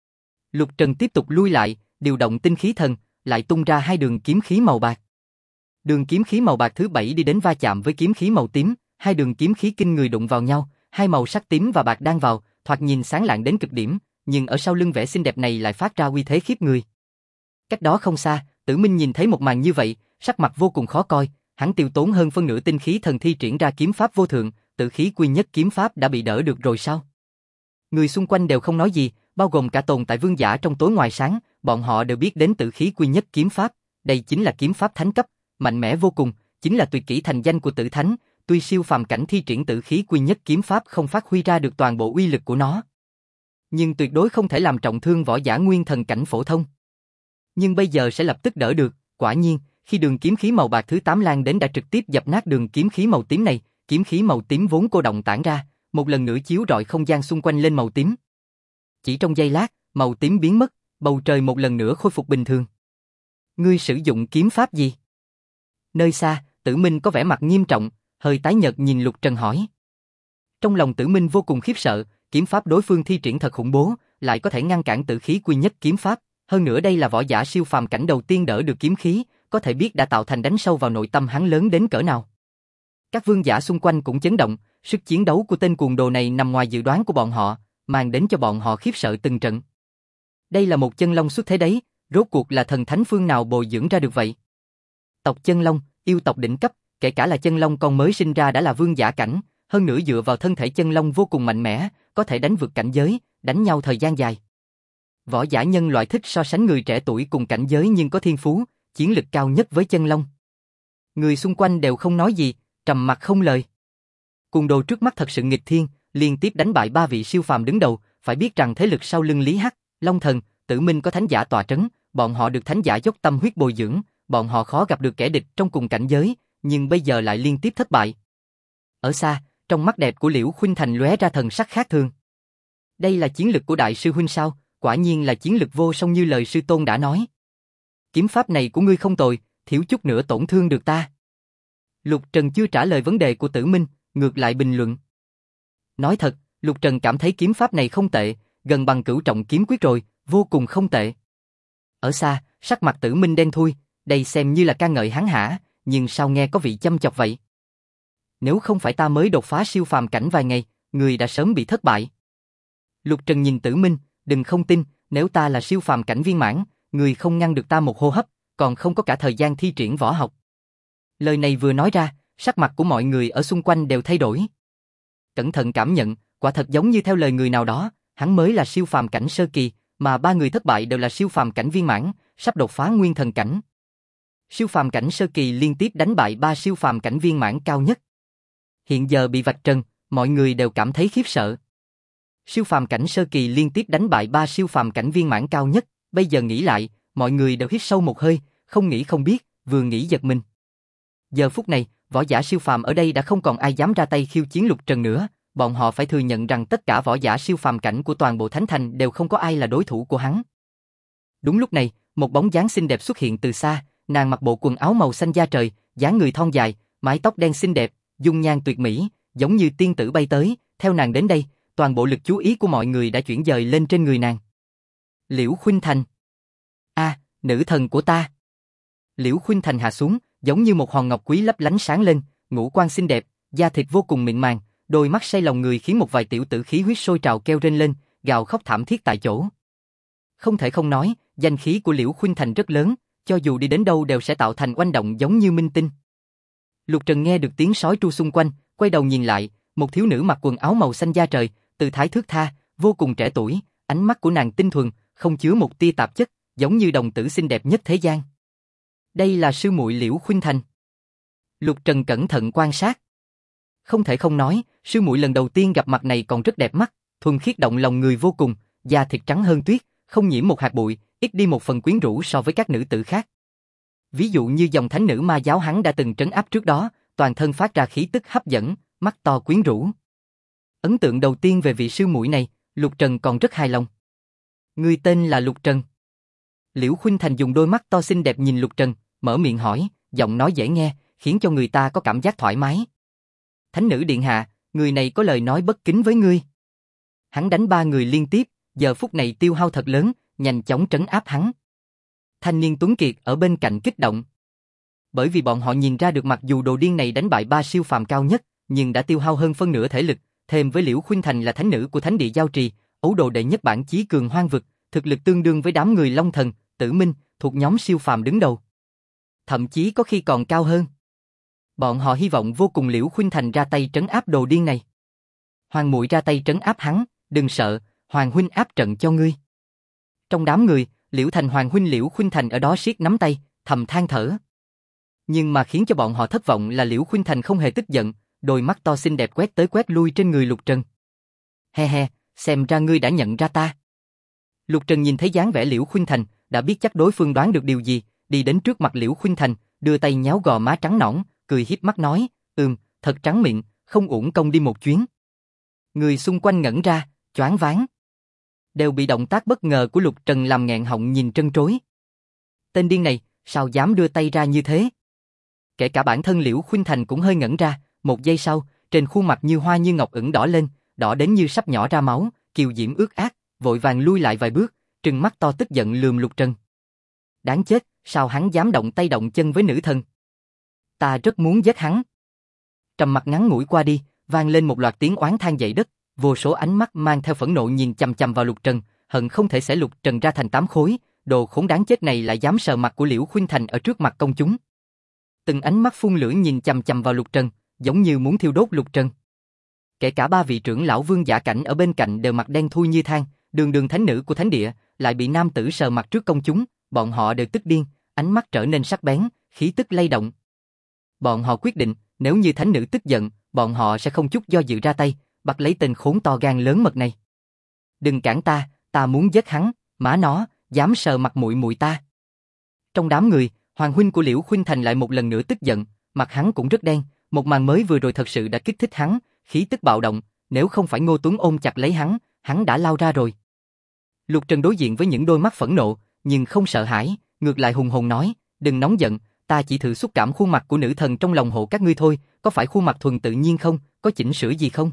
Lục Trần tiếp tục lui lại, điều động tinh khí thần, lại tung ra hai đường kiếm khí màu bạc. Đường kiếm khí màu bạc thứ bảy đi đến va chạm với kiếm khí màu tím, hai đường kiếm khí kinh người đụng vào nhau, hai màu sắc tím và bạc đang vào, thoạt nhìn sáng lạng đến cực điểm, nhưng ở sau lưng vẻ xinh đẹp này lại phát ra uy thế khiếp người. Cách đó không xa, Tử Minh nhìn thấy một màn như vậy, sắc mặt vô cùng khó coi, hắn tiêu tốn hơn phân nửa tinh khí thần thi triển ra kiếm pháp vô thượng, Tử khí quy nhất kiếm pháp đã bị đỡ được rồi sao? Người xung quanh đều không nói gì, bao gồm cả tồn tại vương giả trong tối ngoài sáng, bọn họ đều biết đến Tử khí quy nhất kiếm pháp, đây chính là kiếm pháp thánh cấp, mạnh mẽ vô cùng, chính là tuyệt kỹ thành danh của Tử Thánh, tuy siêu phàm cảnh thi triển Tử khí quy nhất kiếm pháp không phát huy ra được toàn bộ uy lực của nó, nhưng tuyệt đối không thể làm trọng thương võ giả nguyên thần cảnh phổ thông. Nhưng bây giờ sẽ lập tức đỡ được, quả nhiên, khi đường kiếm khí màu bạc thứ 8 lan đến đã trực tiếp dập nát đường kiếm khí màu tím này, kiếm khí màu tím vốn cô động tản ra, một lần nữa chiếu rọi không gian xung quanh lên màu tím. Chỉ trong giây lát, màu tím biến mất, bầu trời một lần nữa khôi phục bình thường. Ngươi sử dụng kiếm pháp gì? Nơi xa, Tử Minh có vẻ mặt nghiêm trọng, hơi tái nhợt nhìn Lục Trần hỏi. Trong lòng Tử Minh vô cùng khiếp sợ, kiếm pháp đối phương thi triển thật khủng bố, lại có thể ngăn cản Tử khí quy nhất kiếm pháp, hơn nữa đây là võ giả siêu phàm cảnh đầu tiên đỡ được kiếm khí, có thể biết đã tạo thành đánh sâu vào nội tâm hắn lớn đến cỡ nào. Các vương giả xung quanh cũng chấn động, sức chiến đấu của tên cuồng đồ này nằm ngoài dự đoán của bọn họ, mang đến cho bọn họ khiếp sợ từng trận. Đây là một chân long xuất thế đấy, rốt cuộc là thần thánh phương nào bồi dưỡng ra được vậy? Tộc chân long, yêu tộc đỉnh cấp, kể cả là chân long con mới sinh ra đã là vương giả cảnh, hơn nữa dựa vào thân thể chân long vô cùng mạnh mẽ, có thể đánh vượt cảnh giới, đánh nhau thời gian dài. Võ giả nhân loại thích so sánh người trẻ tuổi cùng cảnh giới nhưng có thiên phú, chiến lực cao nhất với chân long. Người xung quanh đều không nói gì, trầm mặc không lời. Cuồng đồ trước mắt thật sự nghịch thiên, liên tiếp đánh bại 3 vị siêu phàm đứng đầu, phải biết rằng thế lực sau lưng Lý Hắc, Long Thần, Tử Minh có thánh giả tọa trấn, bọn họ được thánh giả dốc tâm huyết bồi dưỡng, bọn họ khó gặp được kẻ địch trong cùng cảnh giới, nhưng bây giờ lại liên tiếp thất bại. Ở xa, trong mắt đẹp của Liễu Khuynh Thành lóe ra thần sắc khác thường. Đây là chiến lực của đại sư huynh sao? Quả nhiên là chiến lực vô song như lời sư tôn đã nói. Kiếm pháp này của ngươi không tồi, thiếu chút nữa tổn thương được ta. Lục Trần chưa trả lời vấn đề của Tử Minh, ngược lại bình luận. Nói thật, Lục Trần cảm thấy kiếm pháp này không tệ, gần bằng Cửu Trọng Kiếm Quyết rồi, vô cùng không tệ. Ở xa, sắc mặt Tử Minh đen thui, đây xem như là ca ngợi hắn hả, nhưng sao nghe có vị châm chọc vậy? Nếu không phải ta mới đột phá siêu phàm cảnh vài ngày, người đã sớm bị thất bại. Lục Trần nhìn Tử Minh, đừng không tin, nếu ta là siêu phàm cảnh viên mãn, người không ngăn được ta một hô hấp, còn không có cả thời gian thi triển võ học. Lời này vừa nói ra, sắc mặt của mọi người ở xung quanh đều thay đổi. Cẩn thận cảm nhận, quả thật giống như theo lời người nào đó, hắn mới là siêu phàm cảnh sơ kỳ, mà 3 người thất bại đều là siêu phàm cảnh viên mãn, sắp đột phá nguyên thần cảnh. Siêu phàm cảnh sơ kỳ liên tiếp đánh bại 3 siêu phàm cảnh viên mãn cao nhất. Hiện giờ bị vạch trần, mọi người đều cảm thấy khiếp sợ. Siêu phàm cảnh sơ kỳ liên tiếp đánh bại 3 siêu phàm cảnh viên mãn cao nhất, bây giờ nghĩ lại, mọi người đều hít sâu một hơi, không nghĩ không biết, vừa nghĩ giật mình. Giờ phút này, võ giả siêu phàm ở đây đã không còn ai dám ra tay khiêu chiến Lục Trần nữa, bọn họ phải thừa nhận rằng tất cả võ giả siêu phàm cảnh của toàn bộ Thánh Thành đều không có ai là đối thủ của hắn. Đúng lúc này, một bóng dáng xinh đẹp xuất hiện từ xa, nàng mặc bộ quần áo màu xanh da trời, dáng người thon dài, mái tóc đen xinh đẹp, dung nhan tuyệt mỹ, giống như tiên tử bay tới, theo nàng đến đây, toàn bộ lực chú ý của mọi người đã chuyển dời lên trên người nàng. Liễu Khuynh Thành. A, nữ thần của ta. Liễu Khuynh Thành hạ xuống, giống như một hòn ngọc quý lấp lánh sáng lên, ngũ quan xinh đẹp, da thịt vô cùng mịn màng, đôi mắt say lòng người khiến một vài tiểu tử khí huyết sôi trào kêu rên lên, gào khóc thảm thiết tại chỗ. Không thể không nói, danh khí của Liễu Khuynh Thành rất lớn, cho dù đi đến đâu đều sẽ tạo thành oanh động giống như minh tinh. Lục Trần nghe được tiếng sói tru xung quanh, quay đầu nhìn lại, một thiếu nữ mặc quần áo màu xanh da trời, tư thái thướt tha, vô cùng trẻ tuổi, ánh mắt của nàng tinh thuần, không chứa một tia tạp chất, giống như đồng tử xinh đẹp nhất thế gian. Đây là sư muội Liễu Khuynh Thành. Lục Trần cẩn thận quan sát. Không thể không nói, sư muội lần đầu tiên gặp mặt này còn rất đẹp mắt, thuần khiết động lòng người vô cùng, da thịt trắng hơn tuyết, không nhiễm một hạt bụi, ít đi một phần quyến rũ so với các nữ tử khác. Ví dụ như dòng thánh nữ ma giáo hắn đã từng trấn áp trước đó, toàn thân phát ra khí tức hấp dẫn, mắt to quyến rũ. Ấn tượng đầu tiên về vị sư muội này, Lục Trần còn rất hài lòng. Ngươi tên là Lục Trần. Liễu Khuynh Thành dùng đôi mắt to xinh đẹp nhìn Lục Trần, mở miệng hỏi, giọng nói dễ nghe, khiến cho người ta có cảm giác thoải mái. Thánh nữ điện hạ, người này có lời nói bất kính với ngươi. Hắn đánh 3 người liên tiếp, giờ phút này tiêu hao thật lớn, nhanh chóng trấn áp hắn. Thanh niên tuấn kiệt ở bên cạnh kích động. Bởi vì bọn họ nhìn ra được mặc dù đồ điên này đánh bại 3 siêu phàm cao nhất, nhưng đã tiêu hao hơn phân nửa thể lực, thêm với Liễu Khuynh Thành là thánh nữ của Thánh địa Giao Trì, ấu đồ đệ nhất bản chí cường hoang vực, thực lực tương đương với đám người Long Thần, Tử Minh, thuộc nhóm siêu phàm đứng đầu. Thậm chí có khi còn cao hơn. Bọn họ hy vọng vô cùng Liễu Khuynh Thành ra tay trấn áp đồ điên này. Hoàng muội ra tay trấn áp hắn, đừng sợ, Hoàng huynh áp trận cho ngươi. Trong đám người, Liễu Thành Hoàng huynh Liễu Khuynh Thành ở đó siết nắm tay, thầm than thở. Nhưng mà khiến cho bọn họ thất vọng là Liễu Khuynh Thành không hề tức giận, đôi mắt to xinh đẹp quét tới quét lui trên người Lục Trần. He he, xem ra ngươi đã nhận ra ta. Lục Trần nhìn thấy dáng vẻ Liễu Khuynh Thành, đã biết chắc đối phương đoán được điều gì, đi đến trước mặt Liễu Khuynh Thành, đưa tay nhéo gò má trắng nõn, cười hiếp mắt nói, thật trắng miệng, không uổng công đi một chuyến. Người xung quanh ngẩn ra, choáng váng. Đều bị động tác bất ngờ của Lục Trần làm nghẹn họng nhìn trân trối. Tên điên này, sao dám đưa tay ra như thế? Kể cả bản thân Liễu Khuynh Thành cũng hơi ngẩn ra, một giây sau, trên khuôn mặt như hoa như ngọc ửng đỏ lên, đỏ đến như sắp nhỏ ra máu, kiều diễm ướt át, vội vàng lui lại vài bước, trừng mắt to tức giận lườm Lục Trần. Đáng chết, sao hắn dám động tay động chân với nữ thần? Ta rất muốn giết hắn. Trầm mặc ngắn ngủi qua đi, vang lên một loạt tiếng oán than dậy đất, vô số ánh mắt mang theo phẫn nộ nhìn chằm chằm vào Lục Trần, hận không thể xẻ Lục Trần ra thành 8 khối, đồ khốn đáng chết này lại dám sờ mặt của Liễu Khuynh Thành ở trước mặt công chúng. Từng ánh mắt phun lửa nhìn chằm chằm vào Lục Trần, giống như muốn thiêu đốt Lục Trần. kể cả ba vị trưởng lão vương giả cảnh ở bên cạnh đều mặt đen thui như than, đường thánh nữ của thánh địa, lại bị nam tử sờ mặt trước công chúng, bọn họ đều tức điên, ánh mắt trở nên sắc bén, khí tức lay động. Bọn họ quyết định, nếu như thánh nữ tức giận, bọn họ sẽ không chút do dự ra tay, bắt lấy tên khốn to gan lớn mật này. Đừng cản ta muốn giết hắn, má nó, dám sờ mặt muội muội ta. Trong đám người, hoàng huynh của Liễu Khuynh Thành lại một lần nữa tức giận, mặt hắn cũng rất đen, một màn mới vừa rồi thật sự đã kích thích hắn, khí tức bạo động, nếu không phải Ngô Tuấn ôm chặt lấy hắn đã lao ra rồi. Lục Trần đối diện với những đôi mắt phẫn nộ, nhưng không sợ hãi, ngược lại hùng hồn nói, đừng nóng giận, ta chỉ thử xúc cảm khuôn mặt của nữ thần trong lòng hộ các ngươi thôi, có phải khuôn mặt thuần tự nhiên không, có chỉnh sửa gì không?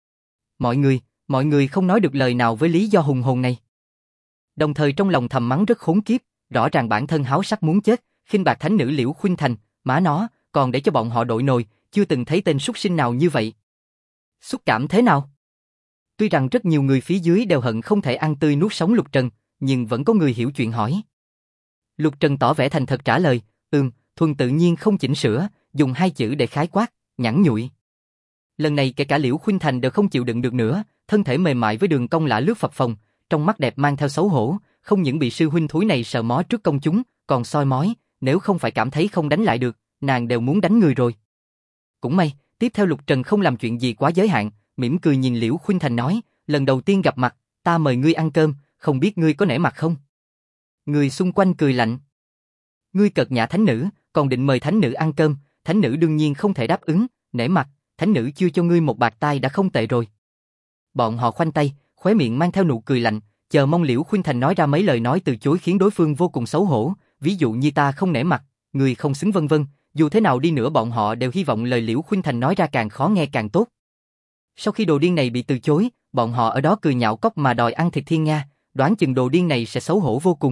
Mọi người không nói được lời nào với lý do hùng hồn này. Đồng thời trong lòng thầm mắng rất khốn kiếp, rõ ràng bản thân háo sắc muốn chết, khinh bạc thánh nữ Liễu Khuynh Thành, má nó, còn để cho bọn họ đội nồi, chưa từng thấy tên súc sinh nào như vậy. Xúc cảm thế nào? Tuy rằng rất nhiều người phía dưới đều hận không thể ăn tươi nuốt sống Lục Trần, nhưng vẫn có người hiểu chuyện hỏi. Lục Trần tỏ vẻ thành thật trả lời, thuần tự nhiên không chỉnh sửa, dùng hai chữ để khái quát, nhẵn nhụi. Lần này kể cả Liễu Khuynh Thành đều không chịu đựng được nữa, thân thể mềm mại với đường cong lả lướt phập phồng, trong mắt đẹp mang theo xấu hổ, không những bị sư huynh thúi này sờ mó trước công chúng, còn soi mói, nếu không phải cảm thấy không đánh lại được, nàng đều muốn đánh người rồi. Cũng may, tiếp theo Lục Trần không làm chuyện gì quá giới hạn, mỉm cười nhìn Liễu Khuynh Thành nói, lần đầu tiên gặp mặt, ta mời ngươi ăn cơm, không biết ngươi có nể mặt không? Người xung quanh cười lạnh. Ngươi cợt nhã thánh nữ, còn định mời thánh nữ ăn cơm, thánh nữ đương nhiên không thể đáp ứng, nể mặt, thánh nữ chưa cho ngươi một bạt tai đã không tệ rồi. Bọn họ khoanh tay, khóe miệng mang theo nụ cười lạnh, chờ mong Liễu Khuynh Thành nói ra mấy lời nói từ chối khiến đối phương vô cùng xấu hổ, ví dụ như ta không nể mặt, ngươi không xứng vân vân, dù thế nào đi nữa bọn họ đều hy vọng lời Liễu Khuynh Thành nói ra càng khó nghe càng tốt. Sau khi đồ điên này bị từ chối, bọn họ ở đó cười nhạo cóc mà đòi ăn thịt thiên nga, đoán chừng đồ điên này sẽ xấu hổ vô cùng.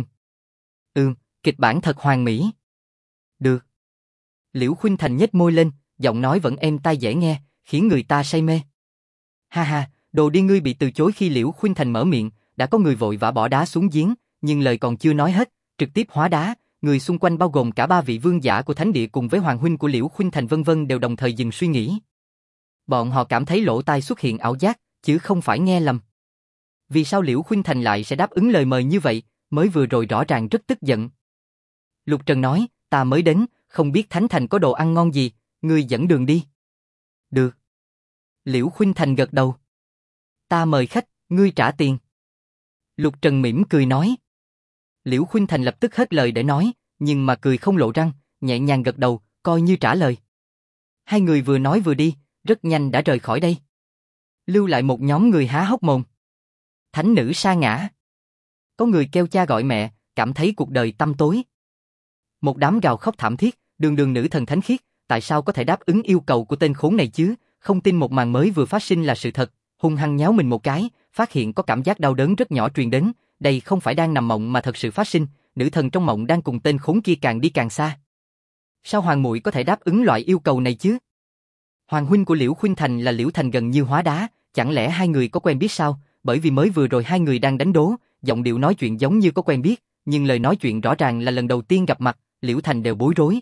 Kịch bản thật hoàn mỹ. Được. Liễu Khuynh Thành nhếch môi lên, giọng nói vẫn êm tai dễ nghe, khiến người ta say mê. Ha ha, đồ điên ngươi bị từ chối. Khi Liễu Khuynh Thành mở miệng, đã có người vội vã bỏ đá xuống giếng, nhưng lời còn chưa nói hết, trực tiếp hóa đá, người xung quanh bao gồm cả ba vị vương giả của thánh địa cùng với hoàng huynh của Liễu Khuynh Thành vân vân đều đồng thời dừng suy nghĩ. Bọn họ cảm thấy lỗ tai xuất hiện ảo giác, chứ không phải nghe lầm. Vì sao Liễu Khuynh Thành lại sẽ đáp ứng lời mời như vậy, mới vừa rồi rõ ràng rất tức giận. Lục Trần nói, ta mới đến, không biết Thánh Thành có đồ ăn ngon gì, ngươi dẫn đường đi. Được. Liễu Khuynh Thành gật đầu. Ta mời khách, ngươi trả tiền. Lục Trần mỉm cười nói. Liễu Khuynh Thành lập tức hết lời để nói, nhưng mà cười không lộ răng, nhẹ nhàng gật đầu, coi như trả lời. Hai người vừa nói vừa đi, rất nhanh đã rời khỏi đây. Lưu lại một nhóm người há hốc mồm. Thánh nữ sa ngã. Có người kêu cha gọi mẹ, cảm thấy cuộc đời tăm tối. Một đám gào khóc thảm thiết, đường nữ thần thánh khiết, tại sao có thể đáp ứng yêu cầu của tên khốn này chứ, không tin một màn mới vừa phát sinh là sự thật, hung hăng nhéo mình một cái, phát hiện có cảm giác đau đớn rất nhỏ truyền đến, đây không phải đang nằm mộng mà thật sự phát sinh, nữ thần trong mộng đang cùng tên khốn kia càng đi càng xa. Sao hoàng muội có thể đáp ứng loại yêu cầu này chứ? Hoàng huynh của Liễu Khuynh Thành là Liễu Thành gần như hóa đá, chẳng lẽ hai người có quen biết sao? Bởi vì mới vừa rồi hai người đang đánh đố, giọng điệu nói chuyện giống như có quen biết, nhưng lời nói chuyện rõ ràng là lần đầu tiên gặp mặt, Liễu Thành đều bối rối.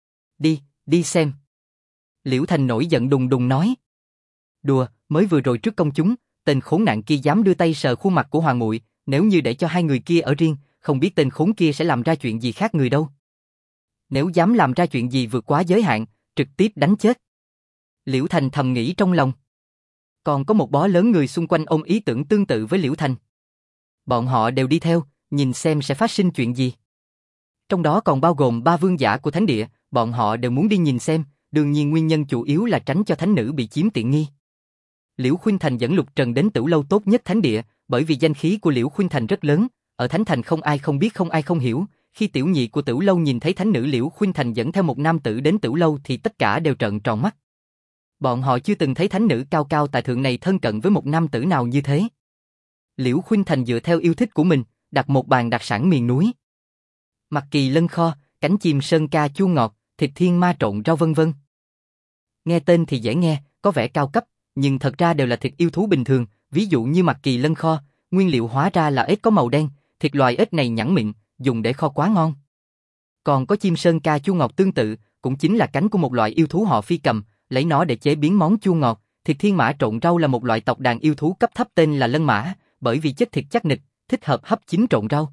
Đi xem. Liễu Thành nổi giận đùng đùng nói. Đùa, mới vừa rồi trước công chúng, tên khốn nạn kia dám đưa tay sờ khuôn mặt của hoàng muội, nếu như để cho hai người kia ở riêng, không biết tên khốn kia sẽ làm ra chuyện gì khác người đâu. Nếu dám làm ra chuyện gì vượt quá giới hạn, trực tiếp đánh chết. Liễu Thành thầm nghĩ trong lòng. Còn có một bó lớn người xung quanh ôm ý tưởng tương tự với Liễu Thành. Bọn họ đều đi theo, nhìn xem sẽ phát sinh chuyện gì. Trong đó còn bao gồm ba vương giả của thánh địa, bọn họ đều muốn đi nhìn xem, đương nhiên nguyên nhân chủ yếu là tránh cho thánh nữ bị chiếm tiện nghi. Liễu Khuynh Thành dẫn Lục Trần đến tửu lâu tốt nhất thánh địa, bởi vì danh khí của Liễu Khuynh Thành rất lớn, ở Thánh Thành không ai không biết không ai không hiểu, khi tiểu nhị của tửu lâu nhìn thấy thánh nữ Liễu Khuynh Thành dẫn theo một nam tử đến tửu lâu thì tất cả đều trợn tròn mắt. Bọn họ chưa từng thấy thánh nữ cao cao tại thượng này thân cận với một nam tử nào như thế. Liễu Khuynh Thành dựa theo yêu thích của mình, đặt một bàn đặc sản miền núi. Mặt kỳ lân kho, cánh chim sơn ca chua ngọt, thịt thiên ma trộn rau vân vân. Nghe tên thì dễ nghe, có vẻ cao cấp, nhưng thật ra đều là thịt yêu thú bình thường, ví dụ như mặt kỳ lân kho, nguyên liệu hóa ra là ếch có màu đen, thịt loài ếch này nhẵn mịn, dùng để kho quá ngon. Còn có chim sơn ca chua ngọt tương tự, cũng chính là cánh của một loại yêu thú họ phi cầm, lấy nó để chế biến món chua ngọt, Thịt thiên mã trộn rau là một loại tộc đàn yêu thú cấp thấp tên là lân mã, bởi vì chất thịt chắc nịch, thích hợp hấp chín trộn rau.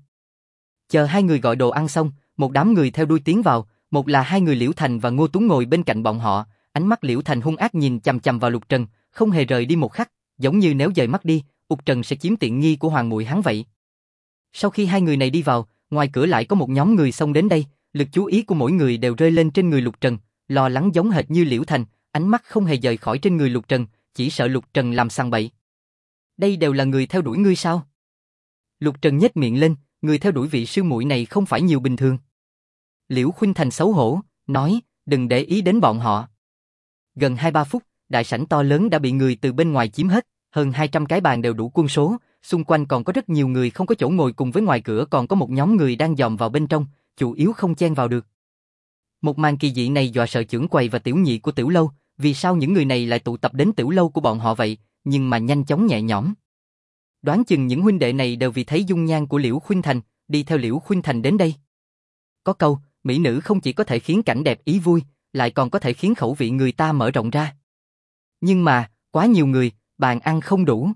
Chờ hai người gọi đồ ăn xong, một đám người theo đuôi tiến vào, một là hai người Liễu Thành và Ngô Tuấn ngồi bên cạnh bọn họ, ánh mắt Liễu Thành hung ác nhìn chằm chằm vào Lục Trần, không hề rời đi một khắc, giống như nếu dời mắt đi, Lục Trần sẽ chiếm tiện nghi của hoàng muội hắn vậy. Sau khi hai người này đi vào, ngoài cửa lại có một nhóm người xông đến đây, lực chú ý của mỗi người đều rơi lên trên người Lục Trần, lo lắng giống hệt như Liễu Thành, ánh mắt không hề rời khỏi trên người Lục Trần, chỉ sợ Lục Trần làm sằng bậy. Đây đều là người theo đuổi ngươi sao? Lục Trần nhếch miệng lên, người theo đuổi vị sư muội này không phải nhiều bình thường. Liễu Khuynh Thành xấu hổ, nói, đừng để ý đến bọn họ. Gần 2-3 phút, đại sảnh to lớn đã bị người từ bên ngoài chiếm hết, hơn 200 cái bàn đều đủ quân số, xung quanh còn có rất nhiều người không có chỗ ngồi, cùng với ngoài cửa còn có một nhóm người đang dòm vào bên trong, chủ yếu không chen vào được. Một màn kỳ dị này dọa sợ trưởng quầy và tiểu nhị của tiểu lâu, vì sao những người này lại tụ tập đến tiểu lâu của bọn họ vậy, nhưng mà nhanh chóng nhẹ nhõm. Đoán chừng những huynh đệ này đều vì thấy dung nhan của Liễu Khuynh Thành, đi theo Liễu Khuynh Thành đến đây. Có câu, mỹ nữ không chỉ có thể khiến cảnh đẹp ý vui, lại còn có thể khiến khẩu vị người ta mở rộng ra. Nhưng mà, quá nhiều người, bàn ăn không đủ.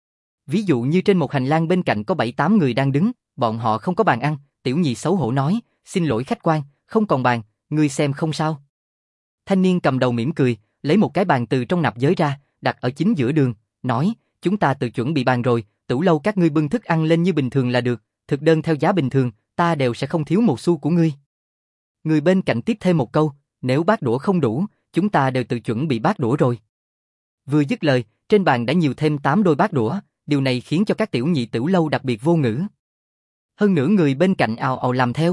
Ví dụ như trên một hành lang bên cạnh có 7-8 người đang đứng, bọn họ không có bàn ăn, tiểu nhị xấu hổ nói, xin lỗi khách quan, không còn bàn, ngươi xem không sao. Thanh niên cầm đầu mỉm cười, lấy một cái bàn từ trong nạp giới ra, đặt ở chính giữa đường, nói, chúng ta tự chuẩn bị bàn rồi, tửu lâu các ngươi bưng thức ăn lên như bình thường là được, thực đơn theo giá bình thường, ta đều sẽ không thiếu một xu của ngươi. Người bên cạnh tiếp thêm một câu, nếu bát đũa không đủ, chúng ta đều tự chuẩn bị bát đũa rồi. Vừa dứt lời, trên bàn đã nhiều thêm 8 đôi bát đũa, điều này khiến cho các tiểu nhị tửu lâu đặc biệt vô ngữ. Hơn nữa người bên cạnh ào ào làm theo.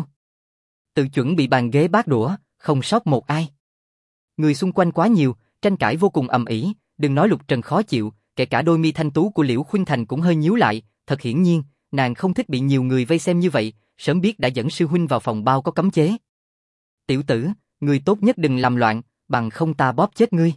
Tự chuẩn bị bàn ghế bát đũa, không sót một ai. Người xung quanh quá nhiều, tranh cãi vô cùng ầm ĩ, đừng nói Lục Trần khó chịu, kể cả đôi mi thanh tú của Liễu Khuynh Thành cũng hơi nhíu lại, thật hiển nhiên, nàng không thích bị nhiều người vây xem như vậy, sớm biết đã dẫn sư huynh vào phòng bao có cấm chế. Tiểu tử, ngươi tốt nhất đừng làm loạn, bằng không ta bóp chết ngươi.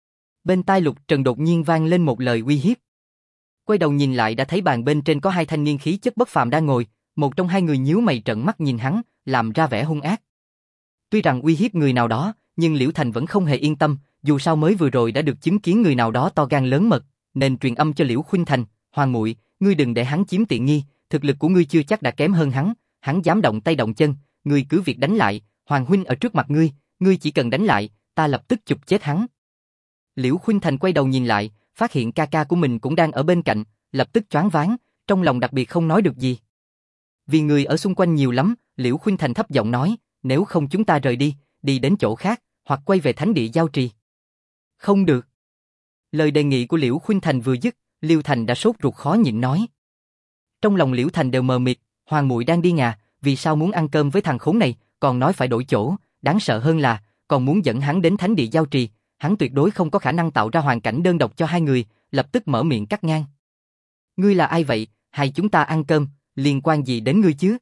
Bên tai Lục Trần đột nhiên vang lên một lời uy hiếp. Quay đầu nhìn lại đã thấy bàn bên trên có hai thanh niên khí chất bất phàm đang ngồi, một trong hai người nhíu mày trợn mắt nhìn hắn, làm ra vẻ hung ác. Tuy rằng uy hiếp người nào đó, nhưng Liễu Thành vẫn không hề yên tâm, dù sao mới vừa rồi đã được chứng kiến người nào đó to gan lớn mật, nên truyền âm cho Liễu Khuynh Thành, "Hoàng muội, ngươi đừng để hắn chiếm tiện nghi, thực lực của ngươi chưa chắc đã kém hơn hắn dám động tay động chân, ngươi cứ việc đánh lại, Hoàng huynh ở trước mặt ngươi, ngươi chỉ cần đánh lại, ta lập tức chụp chết hắn." Liễu Khuynh Thành quay đầu nhìn lại, phát hiện ca ca của mình cũng đang ở bên cạnh, lập tức choáng váng, trong lòng đặc biệt không nói được gì. Vì người ở xung quanh nhiều lắm, Liễu Khuynh Thành thấp giọng nói, "Nếu không chúng ta rời đi, đi đến chỗ khác, hoặc quay về thánh địa giao trì." "Không được." Lời đề nghị của Liễu Khuynh Thành vừa dứt, Liêu Thành đã sốt ruột khó nhịn nói. Trong lòng Liễu Thành đều mờ mịt, Hoàng muội đang đi à, vì sao muốn ăn cơm với thằng khốn này, còn nói phải đổi chỗ, đáng sợ hơn là, còn muốn dẫn hắn đến thánh địa giao trì, hắn tuyệt đối không có khả năng tạo ra hoàn cảnh đơn độc cho hai người, lập tức mở miệng cắt ngang. "Ngươi là ai vậy, hay chúng ta ăn cơm, liên quan gì đến ngươi chứ?"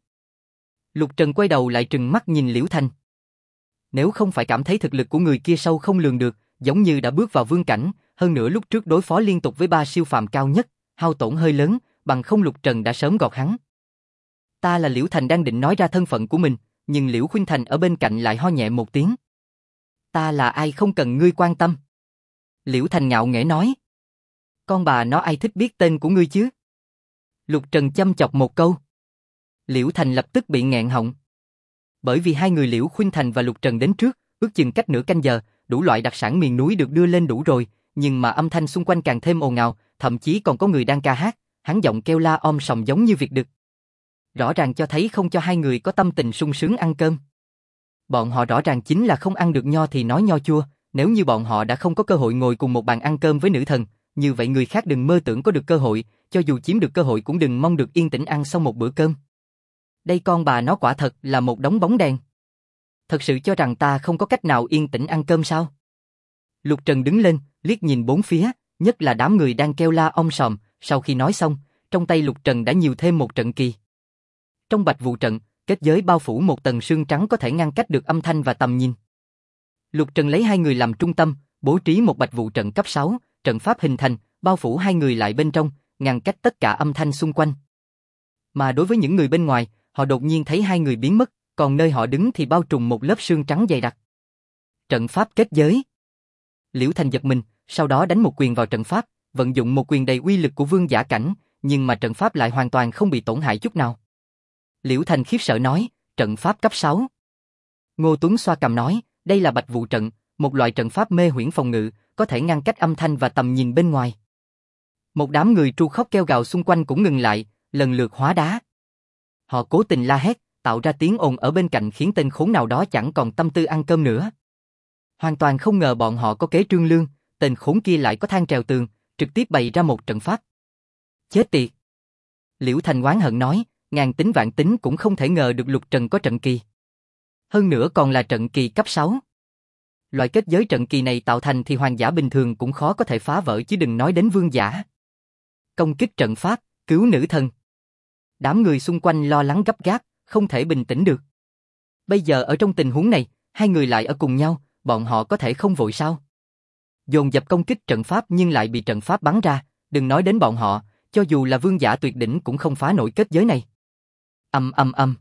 Lục Trần quay đầu lại trừng mắt nhìn Liễu Thành. Nếu không phải cảm thấy thực lực của người kia sâu không lường được, giống như đã bước vào vương cảnh, hơn nữa lúc trước đối phó liên tục với 3 siêu phàm cao nhất, hao tổn hơi lớn, bằng không Lục Trần đã sớm gọt hắn. Ta là Liễu Thành đang định nói ra thân phận của mình, nhưng Liễu Khuynh Thành ở bên cạnh lại ho nhẹ một tiếng. Ta là ai không cần ngươi quan tâm. Liễu Thành ngạo nghễ nói. Con bà nó ai thích biết tên của ngươi chứ? Lục Trần châm chọc một câu. Liễu Thành lập tức bị nghẹn họng. Bởi vì hai người Liễu Khuynh Thành và Lục Trần đến trước, ước chừng cách nửa canh giờ, đủ loại đặc sản miền núi được đưa lên đủ rồi, nhưng mà âm thanh xung quanh càng thêm ồn ào, thậm chí còn có người đang ca hát, hắn giọng kêu la om sòm giống như việc đực. Rõ ràng cho thấy không cho hai người có tâm tình sung sướng ăn cơm. Bọn họ rõ ràng chính là không ăn được nho thì nói nho chua, nếu như bọn họ đã không có cơ hội ngồi cùng một bàn ăn cơm với nữ thần, như vậy người khác đừng mơ tưởng có được cơ hội, cho dù chiếm được cơ hội cũng đừng mong được yên tĩnh ăn xong một bữa cơm. Đây con bà nó quả thật là một đống bóng đèn. Thật sự cho rằng ta không có cách nào yên tĩnh ăn cơm sao? Lục Trần đứng lên, liếc nhìn bốn phía, nhất là đám người đang kêu la om sòm, sau khi nói xong, trong tay Lục Trần đã nhiều thêm một trận kỳ. Trong Bạch Vụ trận, kết giới bao phủ một tầng sương trắng có thể ngăn cách được âm thanh và tầm nhìn. Lục Trần lấy hai người làm trung tâm, bố trí một Bạch Vụ trận cấp 6, trận pháp hình thành, bao phủ hai người lại bên trong, ngăn cách tất cả âm thanh xung quanh. Mà đối với những người bên ngoài, họ đột nhiên thấy hai người biến mất, còn nơi họ đứng thì bao trùm một lớp sương trắng dày đặc. Trận pháp kết giới. Liễu Thành giật mình, sau đó đánh một quyền vào trận pháp, vận dụng một quyền đầy uy lực của vương giả cảnh, nhưng mà trận pháp lại hoàn toàn không bị tổn hại chút nào. Liễu Thành khiếp sợ nói, trận pháp cấp 6. Ngô Tuấn xoa cằm nói, đây là Bạch Vụ trận, một loại trận pháp mê huyễn phòng ngự, có thể ngăn cách âm thanh và tầm nhìn bên ngoài. Một đám người tru khóc kêu gào xung quanh cũng ngừng lại, lần lượt hóa đá. Họ cố tình la hét, tạo ra tiếng ồn ở bên cạnh khiến tên khốn nào đó chẳng còn tâm tư ăn cơm nữa. Hoàn toàn không ngờ bọn họ có kế trương lương, tên khốn kia lại có thang trèo tường, trực tiếp bày ra một trận pháp. Chết tiệt! Liễu Thành oán hận nói, ngàn tính vạn tính cũng không thể ngờ được Lục Trần có trận kỳ. Hơn nữa còn là trận kỳ cấp 6. Loại kết giới trận kỳ này tạo thành thì hoàng giả bình thường cũng khó có thể phá vỡ chứ đừng nói đến vương giả. Công kích trận pháp, cứu nữ thần. Đám người xung quanh lo lắng gấp gáp, không thể bình tĩnh được. Bây giờ ở trong tình huống này, hai người lại ở cùng nhau, bọn họ có thể không vội sao? Dồn dập công kích trận pháp nhưng lại bị trận pháp bắn ra, đừng nói đến bọn họ, cho dù là vương giả tuyệt đỉnh cũng không phá nổi kết giới này. Âm.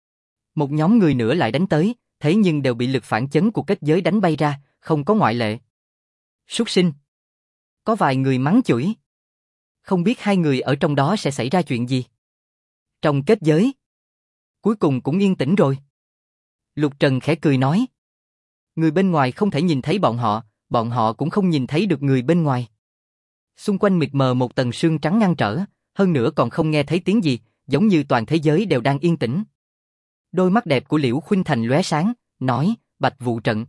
Một nhóm người nữa lại đánh tới, thế nhưng đều bị lực phản chấn của kết giới đánh bay ra, không có ngoại lệ. Súc sinh. Có vài người mắng chửi. Không biết hai người ở trong đó sẽ xảy ra chuyện gì. Trong kết giới. Cuối cùng cũng yên tĩnh rồi. Lục Trần khẽ cười nói. Người bên ngoài không thể nhìn thấy bọn họ cũng không nhìn thấy được người bên ngoài. Xung quanh mịt mờ một tầng sương trắng ngăn trở, hơn nữa còn không nghe thấy tiếng gì, giống như toàn thế giới đều đang yên tĩnh. Đôi mắt đẹp của Liễu Khuynh Thành lóe sáng, nói, Bạch Vụ trận.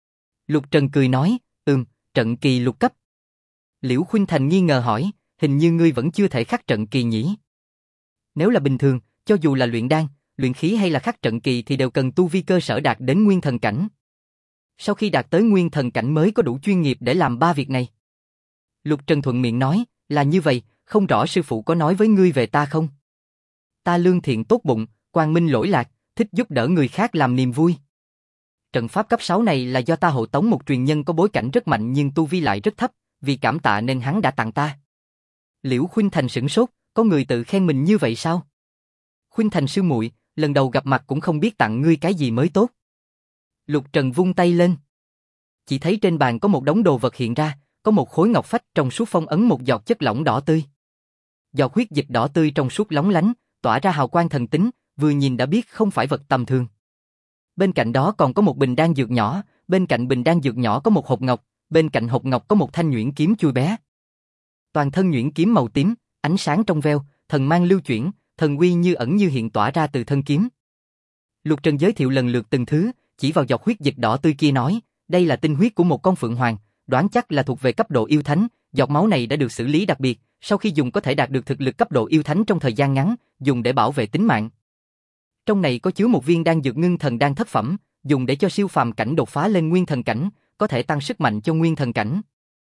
Lục Trần cười nói, trận kỳ lục cấp. Liễu Khuynh Thành nghi ngờ hỏi, hình như ngươi vẫn chưa thể khắc trận kỳ nhỉ? Nếu là bình thường, cho dù là luyện đan, luyện khí hay là khắc trận kỳ thì đều cần tu vi cơ sở đạt đến nguyên thần cảnh. Sau khi đạt tới nguyên thần cảnh mới có đủ chuyên nghiệp để làm ba việc này. Lục Trần thuận miệng nói, là như vậy, không rõ sư phụ có nói với ngươi về ta không? Ta lương thiện tốt bụng, quang minh lỗi lạc, thích giúp đỡ người khác làm niềm vui. Trận pháp cấp 6 này là do ta hộ tống một truyền nhân có bối cảnh rất mạnh nhưng tu vi lại rất thấp, vì cảm tạ nên hắn đã tặng ta. Liễu Khuynh Thành sửng sốt, có người tự khen mình như vậy sao? Khuynh Thành sư muội, lần đầu gặp mặt cũng không biết tặng ngươi cái gì mới tốt. Lục Trần vung tay lên. Chỉ thấy trên bàn có một đống đồ vật hiện ra, có một khối ngọc phách trong suốt phong ấn một giọt chất lỏng đỏ tươi. Giọt huyết dịch đỏ tươi trong suốt lóng lánh, tỏa ra hào quang thần tính, vừa nhìn đã biết không phải vật tầm thường. Bên cạnh đó còn có một bình đan dược nhỏ, bên cạnh bình đan dược nhỏ có một hộp ngọc, bên cạnh hộp ngọc có một thanh nhuyễn kiếm chui bé. Toàn thân nhuyễn kiếm màu tím, ánh sáng trong veo, thần mang lưu chuyển, thần uy như ẩn như hiện tỏa ra từ thân kiếm. Lục Trần giới thiệu lần lượt từng thứ, chỉ vào giọt huyết dịch đỏ tươi kia nói, đây là tinh huyết của một con phượng hoàng, đoán chắc là thuộc về cấp độ yêu thánh, giọt máu này đã được xử lý đặc biệt, sau khi dùng có thể đạt được thực lực cấp độ yêu thánh trong thời gian ngắn, dùng để bảo vệ tính mạng. Trong này có chứa một viên đan dược ngưng thần đan thất phẩm, dùng để cho siêu phàm cảnh đột phá lên nguyên thần cảnh, có thể tăng sức mạnh cho nguyên thần cảnh.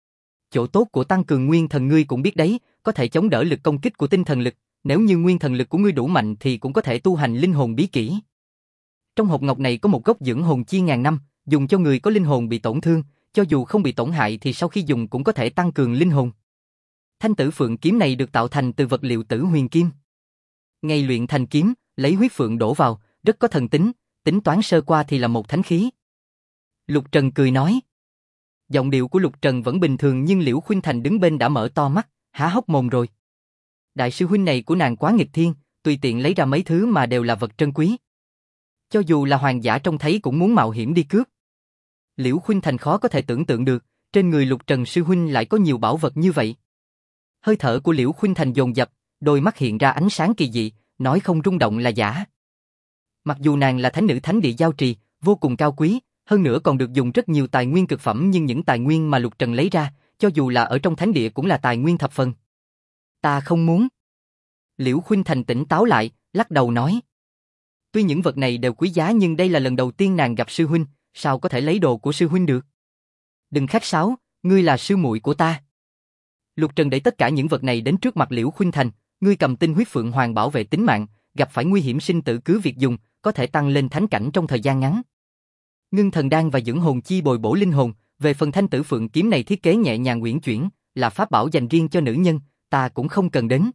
Chỗ tốt của tăng cường nguyên thần ngươi cũng biết đấy, có thể chống đỡ lực công kích của tinh thần lực, nếu như nguyên thần lực của ngươi đủ mạnh thì cũng có thể tu hành linh hồn bí kỹ. Trong hộp ngọc này có một gốc dưỡng hồn chi ngàn năm, dùng cho người có linh hồn bị tổn thương, cho dù không bị tổn hại thì sau khi dùng cũng có thể tăng cường linh hồn. Thanh tử phượng kiếm này được tạo thành từ vật liệu tử huyền kim. Ngày luyện thành kiếm, lấy huyết phượng đổ vào, rất có thần tính, tính toán sơ qua thì là một thánh khí. Lục Trần cười nói. Giọng điệu của Lục Trần vẫn bình thường nhưng Liễu Khuynh Thành đứng bên đã mở to mắt, há hốc mồm rồi. Đại sư huynh này của nàng quá nghịch thiên, tùy tiện lấy ra mấy thứ mà đều là vật trân quý. Cho dù là hoàng giả trông thấy cũng muốn mạo hiểm đi cướp. Liễu Khuynh Thành khó có thể tưởng tượng được, trên người Lục Trần sư huynh lại có nhiều bảo vật như vậy. Hơi thở của Liễu Khuynh Thành dồn dập, đôi mắt hiện ra ánh sáng kỳ dị, nói không rung động là giả. Mặc dù nàng là thánh nữ thánh địa giao trì, vô cùng cao quý, hơn nữa còn được dùng rất nhiều tài nguyên cực phẩm nhưng những tài nguyên mà Lục Trần lấy ra, cho dù là ở trong thánh địa cũng là tài nguyên thập phần. Ta không muốn. Liễu Khuynh Thành tỉnh táo lại, lắc đầu nói. Tuy những vật này đều quý giá nhưng đây là lần đầu tiên nàng gặp sư huynh, sao có thể lấy đồ của sư huynh được? Đừng khách sáo, ngươi là sư muội của ta. Lục Trần đẩy tất cả những vật này đến trước mặt Liễu Khuynh Thành, ngươi cầm tinh huyết phượng hoàng bảo vệ tính mạng, gặp phải nguy hiểm sinh tử cứ việc dùng, có thể tăng lên thánh cảnh trong thời gian ngắn. Ngưng thần đan và dưỡng hồn chi bồi bổ linh hồn, về phần thanh tử phượng kiếm này thiết kế nhẹ nhàng uyển chuyển, là pháp bảo dành riêng cho nữ nhân, ta cũng không cần đến.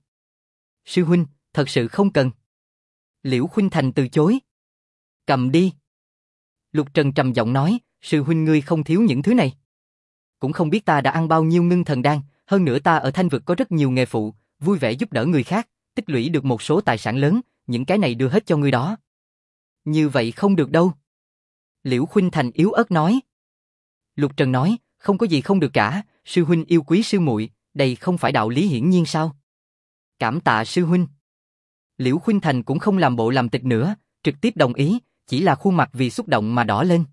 Sư huynh, thật sự không cần. Liễu Khuynh Thành từ chối. Cầm đi. Lục Trần trầm giọng nói, sư huynh ngươi không thiếu những thứ này. cũng không biết ta đã ăn bao nhiêu ngưng thần đan, hơn nữa ta ở Thanh vực có rất nhiều nghề phụ, vui vẻ giúp đỡ người khác, tích lũy được một số tài sản lớn, những cái này đưa hết cho ngươi đó. Như vậy không được đâu. Liễu Khuynh Thành yếu ớt nói. Lục Trần nói, không có gì không được cả, sư huynh yêu quý sư muội, đây không phải đạo lý hiển nhiên sao? Cảm tạ sư huynh. Liễu Khuynh Thành cũng không làm bộ làm tịch nữa, trực tiếp đồng ý, chỉ là khuôn mặt vì xúc động mà đỏ lên.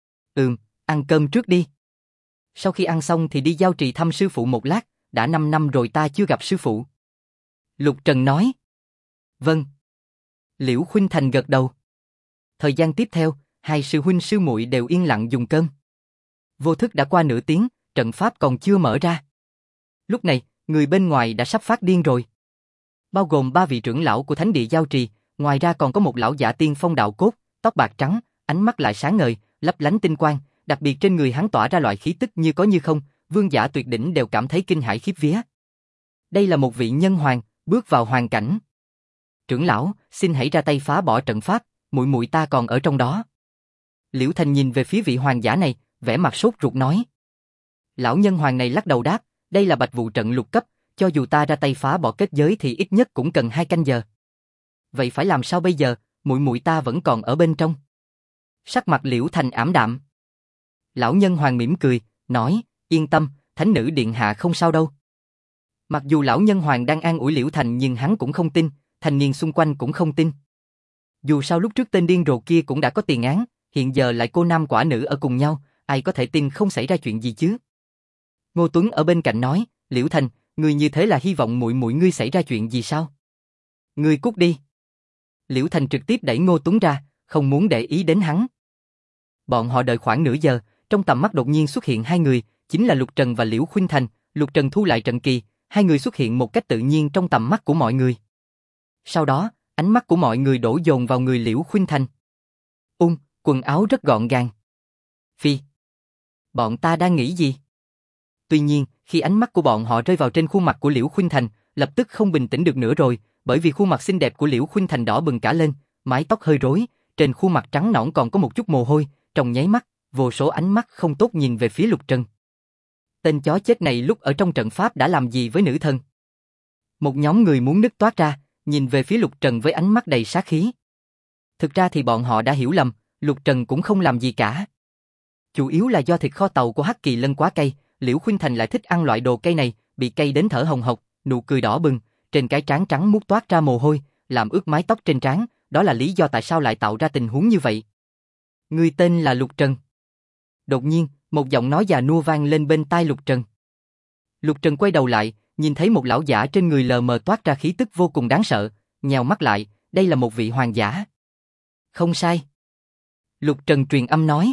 Ăn cơm trước đi. Sau khi ăn xong thì đi giao trì thăm sư phụ một lát, đã 5 năm rồi ta chưa gặp sư phụ. Lục Trần nói. Vâng. Liễu Khuynh Thành gật đầu. Thời gian tiếp theo, hai sư huynh sư muội đều yên lặng dùng cơm. Vô thức đã qua nửa tiếng, trận pháp còn chưa mở ra. Lúc này, người bên ngoài đã sắp phát điên rồi. Bao gồm 3 vị trưởng lão của thánh địa giao trì, ngoài ra còn có một lão giả tiên phong đạo cốt, tóc bạc trắng, ánh mắt lại sáng ngời, lấp lánh tinh quang, đặc biệt trên người hắn tỏa ra loại khí tức như có như không, vương giả tuyệt đỉnh đều cảm thấy kinh hãi khiếp vía. Đây là một vị nhân hoàng, bước vào hoàn cảnh. Trưởng lão, xin hãy ra tay phá bỏ trận pháp, muội muội ta còn ở trong đó. Liễu Thành nhìn về phía vị hoàng giả này, vẻ mặt sốt ruột nói. Lão nhân hoàng này lắc đầu đáp, đây là bạch vụ trận lục cấp, cho dù ta ra tay phá bỏ kết giới thì ít nhất cũng cần 2 canh giờ. Vậy phải làm sao bây giờ, muội muội ta vẫn còn ở bên trong. Sắc mặt Liễu Thành ảm đạm. Lão nhân hoàng mỉm cười, nói, yên tâm, thánh nữ điện hạ không sao đâu. Mặc dù lão nhân hoàng đang an ủi Liễu Thành nhưng hắn cũng không tin, thành niên xung quanh cũng không tin. Dù sao lúc trước tên điên rồ kia cũng đã có tiền án, hiện giờ lại cô nam quả nữ ở cùng nhau, ai có thể tin không xảy ra chuyện gì chứ? Ngô Tuấn ở bên cạnh nói, Liễu Thành, ngươi như thế là hy vọng muội muội ngươi xảy ra chuyện gì sao? Ngươi cút đi. Liễu Thành trực tiếp đẩy Ngô Tuấn ra, không muốn để ý đến hắn. Bọn họ đợi khoảng nửa giờ, trong tầm mắt đột nhiên xuất hiện 2 người, chính là Lục Trần và Liễu Khuynh Thành. Lục Trần thu lại trận kỳ, 2 người xuất hiện một cách tự nhiên trong tầm mắt của mọi người. Sau đó, ánh mắt của mọi người đổ dồn vào người Liễu Khuynh Thành. Quần áo rất gọn gàng. Phi, bọn ta đang nghĩ gì? Tuy nhiên, khi ánh mắt của bọn họ rơi vào trên khuôn mặt của Liễu Khuynh Thành, lập tức không bình tĩnh được nữa rồi, bởi vì khuôn mặt xinh đẹp của Liễu Khuynh Thành đỏ bừng cả lên, mái tóc hơi rối, trên khuôn mặt trắng nõn còn có một chút mồ hôi, trong nháy mắt, vô số ánh mắt không tốt nhìn về phía Lục Trần. Tên chó chết này lúc ở trong trận pháp đã làm gì với nữ thần? Một nhóm người muốn nứt toát ra, nhìn về phía Lục Trần với ánh mắt đầy sát khí. Thực ra thì bọn họ đã hiểu lầm, Lục Trần cũng không làm gì cả. Chủ yếu là do thịt kho tàu của Hắc Kỳ Lân quá cay, Liễu Khuynh Thành lại thích ăn loại đồ cay này, bị cay đến thở hồng hộc, nụ cười đỏ bừng, trên cái trán trắng muốt toát ra mồ hôi, làm ướt mái tóc trên trán, đó là lý do tại sao lại tạo ra tình huống như vậy. Ngươi tên là Lục Trần. Đột nhiên, một giọng nói già nua vang lên bên tai Lục Trần. Lục Trần quay đầu lại, nhìn thấy một lão giả trên người lờ mờ toát ra khí tức vô cùng đáng sợ, nheo mắt lại, đây là một vị hoàng giả. Không sai. Lục Trần truyền âm nói.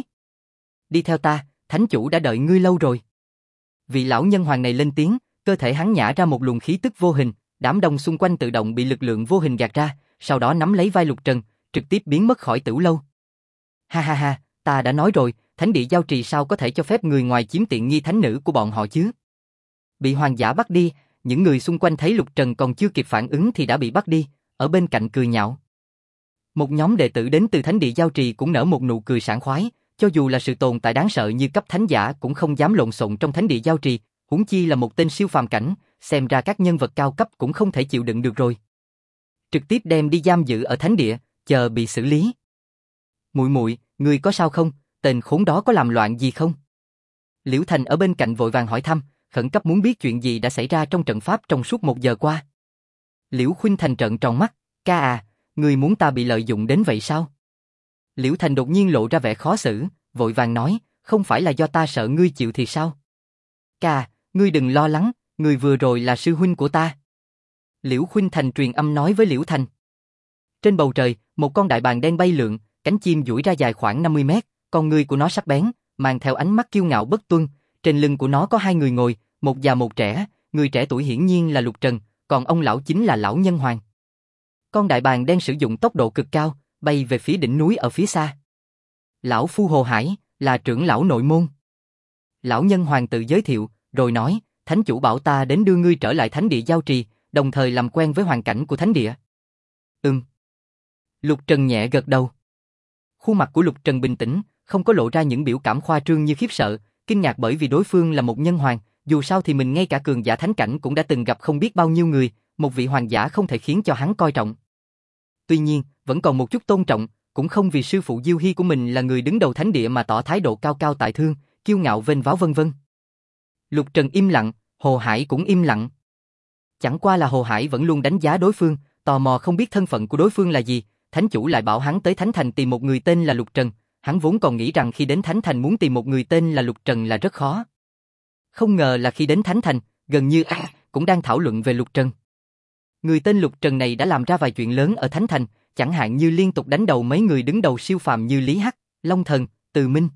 Đi theo ta, thánh chủ đã đợi ngươi lâu rồi. Vị lão nhân hoàng này lên tiếng, cơ thể hắn nhả ra một luồng khí tức vô hình, đám đông xung quanh tự động bị lực lượng vô hình gạt ra, sau đó nắm lấy vai Lục Trần, trực tiếp biến mất khỏi Tửu Lâu. Ha ha ha, ta đã nói rồi, thánh địa giao trì sao có thể cho phép người ngoài chiếm tiện nghi thánh nữ của bọn họ chứ? Bị hoàng giả bắt đi, những người xung quanh thấy Lục Trần còn chưa kịp phản ứng thì đã bị bắt đi, ở bên cạnh cười nhạo. Một nhóm đệ tử đến từ thánh địa giao trì cũng nở một nụ cười sảng khoái, cho dù là sự tồn tại đáng sợ như cấp thánh giả cũng không dám lộn xộn trong thánh địa giao trì, huống chi là một tên siêu phàm cảnh, xem ra các nhân vật cao cấp cũng không thể chịu đựng được rồi. Trực tiếp đem đi giam giữ ở thánh địa, chờ bị xử lý. Muội muội, ngươi có sao không? Tên khốn đó có làm loạn gì không? Liễu Thành ở bên cạnh vội vàng hỏi thăm, khẩn cấp muốn biết chuyện gì đã xảy ra trong trận pháp trong suốt 1 giờ qua. Liễu Khuynh Thành trợn tròn mắt, ca à, ngươi muốn ta bị lợi dụng đến vậy sao? Liễu Thành đột nhiên lộ ra vẻ khó xử, vội vàng nói, không phải là do ta sợ ngươi chịu thì sao? Ca, ngươi đừng lo lắng, người vừa rồi là sư huynh của ta. Liễu Khuynh Thành truyền âm nói với Liễu Thành. Trên bầu trời, một con đại bàng đen bay lượn, cánh chim duỗi ra dài khoảng 50 mét, con ngươi của nó sắc bén, mang theo ánh mắt kiêu ngạo bất tuân, trên lưng của nó có 2 người ngồi, một già một trẻ, người trẻ tuổi hiển nhiên là Lục Trần, còn ông lão chính là lão nhân hoàng. Con đại bàng đen sử dụng tốc độ cực cao, bay về phía đỉnh núi ở phía xa. Lão Phu Hồ Hải, là trưởng lão nội môn. Lão nhân hoàng tự giới thiệu, rồi nói, thánh chủ bảo ta đến đưa ngươi trở lại thánh địa giao trì, đồng thời làm quen với hoàn cảnh của thánh địa. Lục Trần nhẹ gật đầu. Khuôn mặt của Lục Trần bình tĩnh, không có lộ ra những biểu cảm khoa trương như khiếp sợ, kinh ngạc bởi vì đối phương là một nhân hoàng, dù sao thì mình ngay cả cường giả thánh cảnh cũng đã từng gặp không biết bao nhiêu người, một vị hoàng giả không thể khiến cho hắn coi trọng. Tuy nhiên, vẫn còn một chút tôn trọng, cũng không vì sư phụ Diêu Hy của mình là người đứng đầu thánh địa mà tỏ thái độ cao cao tại thượng, kiêu ngạo vênh váo vân vân. Lục Trần im lặng, Hồ Hải cũng im lặng. Chẳng qua là Hồ Hải vẫn luôn đánh giá đối phương, tò mò không biết thân phận của đối phương là gì, thánh chủ lại bảo hắn tới Thánh Thành tìm một người tên là Lục Trần, hắn vốn còn nghĩ rằng khi đến Thánh Thành muốn tìm một người tên là Lục Trần là rất khó. Không ngờ là khi đến Thánh Thành, gần như cũng đang thảo luận về Lục Trần. Người tên Lục Trần này đã làm ra vài chuyện lớn ở Thánh Thành, chẳng hạn như liên tục đánh đầu mấy người đứng đầu siêu phàm như Lý Hắc, Long Thần, Từ Minh.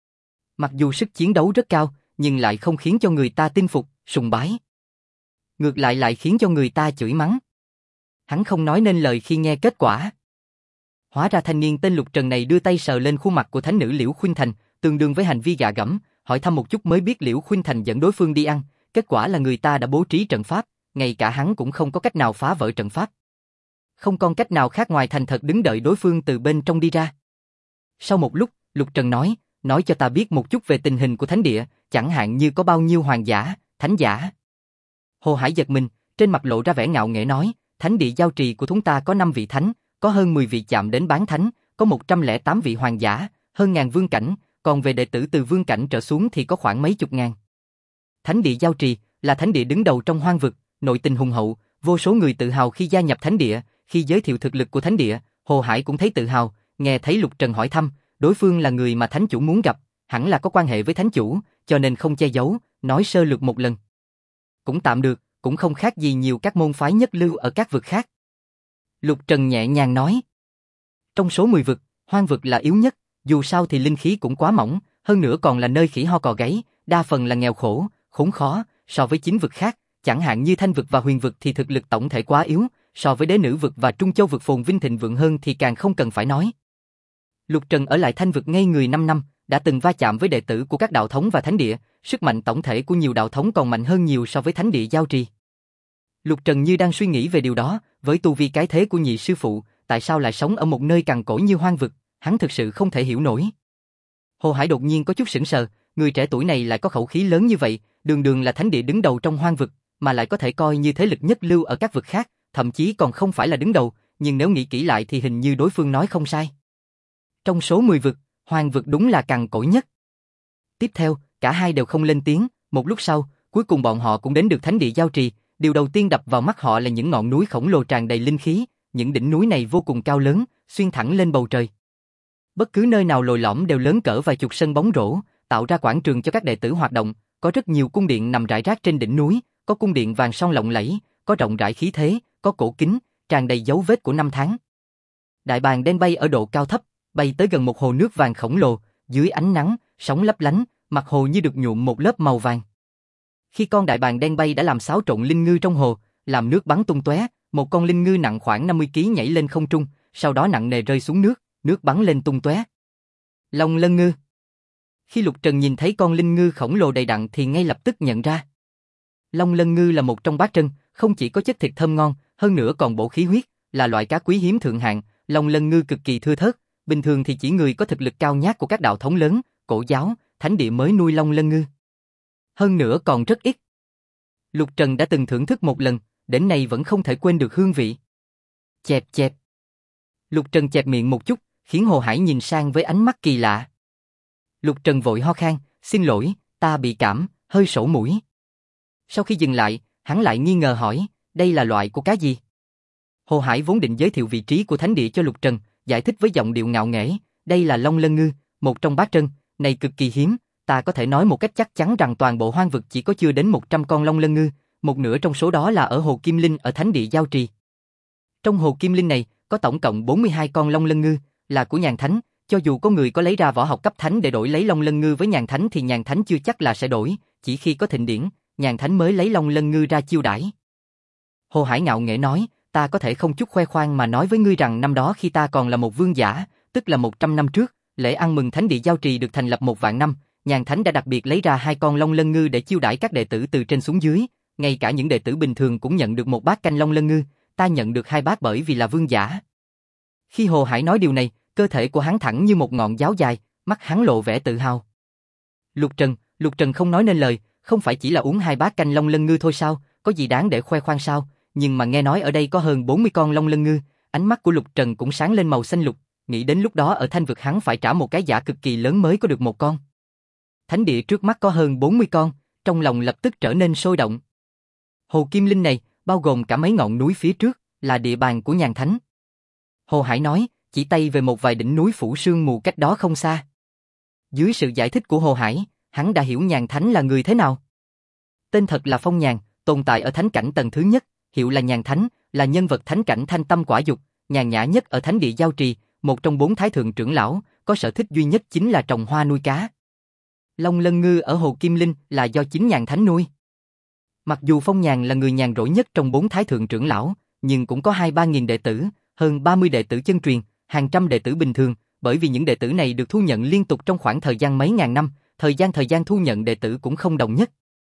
Mặc dù sức chiến đấu rất cao, nhưng lại không khiến cho người ta tin phục, sùng bái. Ngược lại khiến cho người ta chửi mắng. Hắn không nói nên lời khi nghe kết quả. Hóa ra thanh niên tên Lục Trần này đưa tay sờ lên khuôn mặt của thánh nữ Liễu Khuynh Thành, tương đương với hành vi gạ gẫm, hỏi thăm một chút mới biết Liễu Khuynh Thành dẫn đối phương đi ăn, kết quả là người ta đã bố trí trận pháp, ngay cả hắn cũng không có cách nào phá vỡ trận pháp. Không còn cách nào khác ngoài thành thật đứng đợi đối phương từ bên trong đi ra. Sau một lúc, Lục Trần nói cho ta biết một chút về tình hình của thánh địa, chẳng hạn như có bao nhiêu hoàng giả, thánh giả. Hồ Hải giật mình, trên mặt lộ ra vẻ ngạo nghễ nói, thánh địa giao trì của chúng ta có 5 vị thánh, có hơn 10 vị chạm đến bán thánh, có 108 vị hoàng giả, hơn ngàn vương cảnh, còn về đệ tử từ vương cảnh trở xuống thì có khoảng mấy chục ngàn. Thánh địa giao trì là thánh địa đứng đầu trong hoang vực, nội tình hùng hậu, vô số người tự hào khi gia nhập thánh địa, khi giới thiệu thực lực của thánh địa, Hồ Hải cũng thấy tự hào, nghe thấy Lục Trần hỏi thăm, đối phương là người mà thánh chủ muốn gặp, hẳn là có quan hệ với thánh chủ, cho nên không che giấu, nói sơ lược một lần. Cũng tạm được, cũng không khác gì nhiều các môn phái nhất lưu ở các vực khác. Lục Trần nhẹ nhàng nói, trong số 10 vực, hoang vực là yếu nhất, dù sao thì linh khí cũng quá mỏng, hơn nữa còn là nơi khỉ ho cò gáy, đa phần là nghèo khổ, khốn khó, so với 9 vực khác, chẳng hạn như Thanh vực và Huyền vực thì thực lực tổng thể quá yếu, so với Đế Nữ vực và Trung Châu vực phồn vinh thịnh vượng hơn thì càng không cần phải nói. Lục Trần ở lại Thanh vực ngây người 5 năm, đã từng va chạm với đệ tử của các đạo thống và thánh địa, sức mạnh tổng thể của nhiều đạo thống còn mạnh hơn nhiều so với thánh địa giao trì. Lục Trần như đang suy nghĩ về điều đó, với tu vi cái thế của nhị sư phụ, tại sao lại sống ở một nơi cằn cỗi như hoang vực, hắn thực sự không thể hiểu nổi. Hồ Hải đột nhiên có chút sững sờ, người trẻ tuổi này lại có khẩu khí lớn như vậy, đường đường là thánh địa đứng đầu trong hoang vực, mà lại có thể coi như thế lực nhất lưu ở các vực khác, thậm chí còn không phải là đứng đầu, nhưng nếu nghĩ kỹ lại thì hình như đối phương nói không sai. Trong số 10 vực, hoang vực đúng là cằn cỗi nhất. Tiếp theo, cả hai đều không lên tiếng, một lúc sau, cuối cùng bọn họ cũng đến được thánh địa giao trì, điều đầu tiên đập vào mắt họ là những ngọn núi khổng lồ tràn đầy linh khí, những đỉnh núi này vô cùng cao lớn, xuyên thẳng lên bầu trời. Bất cứ nơi nào lồi lõm đều lớn cỡ vài chục sân bóng rổ, tạo ra quảng trường cho các đệ tử hoạt động, có rất nhiều cung điện nằm rải rác trên đỉnh núi, có cung điện vàng son lộng lẫy, có rộng rãi khí thế, có cổ kính, tràn đầy dấu vết của năm tháng. Đại bàng đen bay ở độ cao thấp, bay tới gần một hồ nước vàng khổng lồ, dưới ánh nắng, sóng lấp lánh, mặt hồ như được nhuộm một lớp màu vàng. Khi con đại bàng đen bay đã làm xáo trộn linh ngư trong hồ, làm nước bắn tung tóe, một con linh ngư nặng khoảng 50 kg nhảy lên không trung, sau đó nặng nề rơi xuống nước, nước bắn lên tung tóe. Long lân ngư. Khi Lục Trần nhìn thấy con linh ngư khổng lồ đầy đặn thì ngay lập tức nhận ra. Long lân ngư là một trong bát trân, không chỉ có chất thịt thơm ngon, hơn nữa còn bổ khí huyết, là loại cá quý hiếm thượng hạng. Long lân ngư cực kỳ thưa thớt, bình thường thì chỉ người có thực lực cao nhát của các đạo thống lớn, cổ giáo, thánh địa mới nuôi long lân ngư. Hơn nữa còn rất ít. Lục Trần đã từng thưởng thức một lần, đến nay vẫn không thể quên được hương vị. Chẹp chẹp. Lục Trần chẹp miệng một chút, khiến Hồ Hải nhìn sang với ánh mắt kỳ lạ. Lục Trần vội ho khan, xin lỗi, ta bị cảm, hơi sổ mũi. Sau khi dừng lại, hắn lại nghi ngờ hỏi, đây là loại của cá gì? Hồ Hải vốn định giới thiệu vị trí của thánh địa cho Lục Trần, giải thích với giọng điệu ngạo nghễ, đây là long lân ngư, một trong bát trân, này cực kỳ hiếm, ta có thể nói một cách chắc chắn rằng toàn bộ hoang vực chỉ có chưa đến 100 con long lân ngư, một nửa trong số đó là ở hồ Kim Linh ở thánh địa giao trì. Trong hồ Kim Linh này, có tổng cộng 42 con long lân ngư, là của nhàn thánh, cho dù có người có lấy ra võ học cấp thánh để đổi lấy long lân ngư với nhàn thánh thì nhàn thánh chưa chắc là sẽ đổi, chỉ khi có thịnh điển, nhàn thánh mới lấy long lân ngư ra chiêu đãi. Hồ Hải ngạo nghễ nói, ta có thể không chút khoe khoang mà nói với ngươi rằng năm đó khi ta còn là một vương giả, tức là 100 năm trước, lễ ăn mừng thánh địa giao trì được thành lập 1 vạn năm, nhàn thánh đã đặc biệt lấy ra 2 con long lân ngư để chiêu đãi các đệ tử từ trên xuống dưới, ngay cả những đệ tử bình thường cũng nhận được một bát canh long lân ngư, ta nhận được 2 bát bởi vì là vương giả. Khi Hồ Hải nói điều này, cơ thể của hắn thẳng như một ngọn giáo dài, mắt hắn lộ vẻ tự hào. Lục Trần, Lục Trần không nói nên lời, không phải chỉ là uống 2 bát canh long lân ngư thôi sao, có gì đáng để khoe khoang sao, nhưng mà nghe nói ở đây có hơn 40 con long lân ngư, ánh mắt của Lục Trần cũng sáng lên màu xanh lục, nghĩ đến lúc đó ở Thanh vực hắn phải trả một cái giá cực kỳ lớn mới có được một con. Thánh địa trước mắt có hơn 40 con, trong lòng lập tức trở nên sôi động. Hồ Kim Linh này, bao gồm cả mấy ngọn núi phía trước, là địa bàn của Nhàn Thánh. Hồ Hải nói, chỉ tay về một vài đỉnh núi phủ sương mù cách đó không xa. Dưới sự giải thích của Hồ Hải, hắn đã hiểu Nhàn Thánh là người thế nào. Tên thật là Phong Nhàn, tồn tại ở thánh cảnh tầng thứ nhất, hiệu là Nhàn Thánh, là nhân vật thánh cảnh thanh tâm quả dục, nhàn nhã nhất ở thánh địa Giao Trì, một trong 4 thái thượng trưởng lão, có sở thích duy nhất chính là trồng hoa nuôi cá. Long lân ngư ở Hồ Kim Linh là do chính Nhàn Thánh nuôi. Mặc dù Phong Nhàn là người nhàn rỗi nhất trong 4 thái thượng trưởng lão, nhưng cũng có 2-3 nghìn đệ tử, hơn 30 đệ tử chân truyền, hàng trăm đệ tử bình thường, bởi vì những đệ tử này được thu nhận liên tục trong khoảng thời gian mấy ngàn năm, thời gian thu nhận đệ tử cũng không đồng nhất.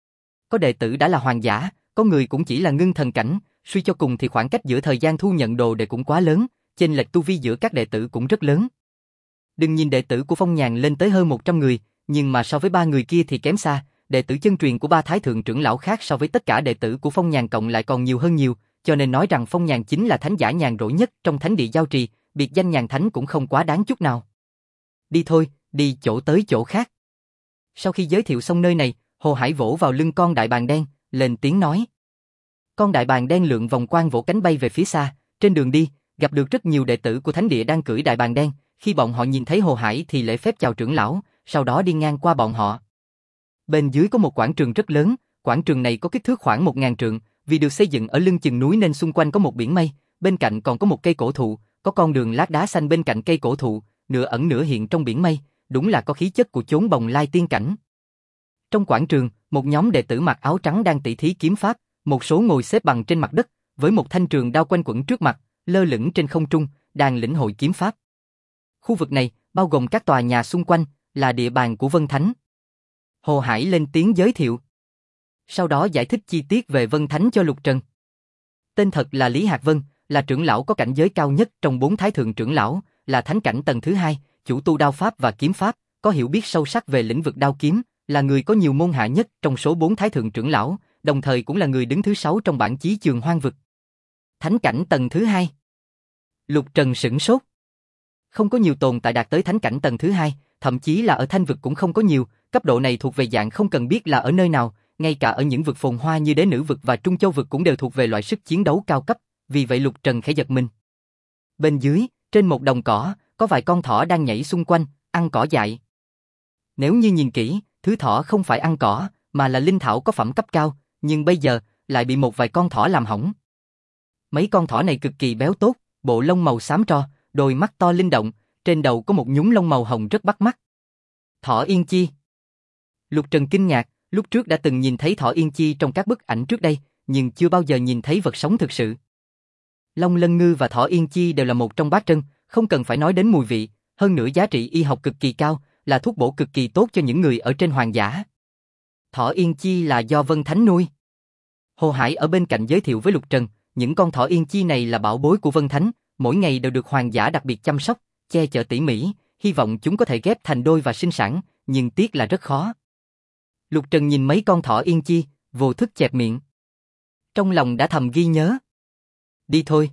Có đệ tử đã là hoàng giả, có người cũng chỉ là ngưng thần cảnh, suy cho cùng thì khoảng cách giữa thời gian thu nhận đồ đệ cũng quá lớn, chênh lệch tu vi giữa các đệ tử cũng rất lớn. Đừng nhìn đệ tử của Phong Nhàn lên tới hơn 100 người, nhưng mà so với 3 người kia thì kém xa, đệ tử chân truyền của 3 thái thượng trưởng lão khác so với tất cả đệ tử của Phong Nhàn cộng lại còn nhiều hơn nhiều, cho nên nói rằng Phong Nhàn chính là thánh giả nhàn rỗi nhất trong thánh địa Giao Trì, biệt danh Nhàn Thánh cũng không quá đáng chút nào. Đi thôi, đi chỗ tới chỗ khác. Sau khi giới thiệu xong nơi này, Hồ Hải vỗ vào lưng con đại bàng đen, lên tiếng nói. Con đại bàng đen lượn vòng quang vỗ cánh bay về phía xa, trên đường đi, gặp được rất nhiều đệ tử của thánh địa đang cưỡi đại bàng đen, khi bọn họ nhìn thấy Hồ Hải thì lễ phép chào trưởng lão, sau đó đi ngang qua bọn họ. Bên dưới có một quảng trường rất lớn, quảng trường này có kích thước khoảng 1000 trượng, vì được xây dựng ở lưng chừng núi nên xung quanh có một biển mây, bên cạnh còn có một cây cổ thụ, có con đường lát đá xanh bên cạnh cây cổ thụ, nửa ẩn nửa hiện trong biển mây, đúng là có khí chất của chốn bồng lai tiên cảnh. Trong quảng trường, một nhóm đệ tử mặc áo trắng đang tỉ thí kiếm pháp, một số ngồi xếp bằng trên mặt đất, với một thanh trường đao quanh quẩn trước mặt, lơ lửng trên không trung, đang lĩnh hội kiếm pháp. Khu vực này, bao gồm các tòa nhà xung quanh, là địa bàn của Vân Thánh. Hồ Hải lên tiếng giới thiệu. Sau đó giải thích chi tiết về Vân Thánh cho Lục Trần. Tên thật là Lý Hạc Vân, là trưởng lão có cảnh giới cao nhất trong 4 thái thượng trưởng lão, là thánh cảnh tầng thứ 2, chủ tu đao pháp và kiếm pháp, có hiểu biết sâu sắc về lĩnh vực đao kiếm, là người có nhiều môn hạ nhất trong số 4 thái thượng trưởng lão, đồng thời cũng là người đứng thứ 6 trong bảng chí Trường Hoang vực. Thánh cảnh tầng thứ 2. Lục Trần sửng sốt. Không có nhiều tồn tại đạt tới thánh cảnh tầng thứ 2, thậm chí là ở Thanh vực cũng không có nhiều, cấp độ này thuộc về dạng không cần biết là ở nơi nào, ngay cả ở những vực phồn hoa như Đế Nữ vực và Trung Châu vực cũng đều thuộc về loại sức chiến đấu cao cấp, vì vậy Lục Trần khẽ giật mình. Bên dưới, trên một đồng cỏ, có vài con thỏ đang nhảy xung quanh, ăn cỏ dại. Nếu như nhìn kỹ, thứ thỏ không phải ăn cỏ, mà là linh thảo có phẩm cấp cao, nhưng bây giờ lại bị một vài con thỏ làm hỏng. Mấy con thỏ này cực kỳ béo tốt, bộ lông màu xám tro, đôi mắt to linh động, trên đầu có một nhúm lông màu hồng rất bắt mắt. Thỏ Yên Chi. Lục Trần kinh ngạc, lúc trước đã từng nhìn thấy thỏ Yên Chi trong các bức ảnh trước đây, nhưng chưa bao giờ nhìn thấy vật sống thực sự. Long lân ngư và thỏ Yên Chi đều là một trong bát trân, không cần phải nói đến mùi vị, hơn nữa giá trị y học cực kỳ cao, là thuốc bổ cực kỳ tốt cho những người ở trên hoàng giả. Thỏ Yên Chi là do Vân Thánh nuôi. Hồ Hải ở bên cạnh giới thiệu với Lục Trần, những con thỏ Yên Chi này là bảo bối của Vân Thánh, mỗi ngày đều được hoàng giả đặc biệt chăm sóc, che chở tỉ mỉ, hy vọng chúng có thể ghép thành đôi và sinh sản, nhưng tiếc là rất khó. Lục Trần nhìn mấy con thỏ Yên Chi, vô thức chẹp miệng. Trong lòng đã thầm ghi nhớ. Đi thôi.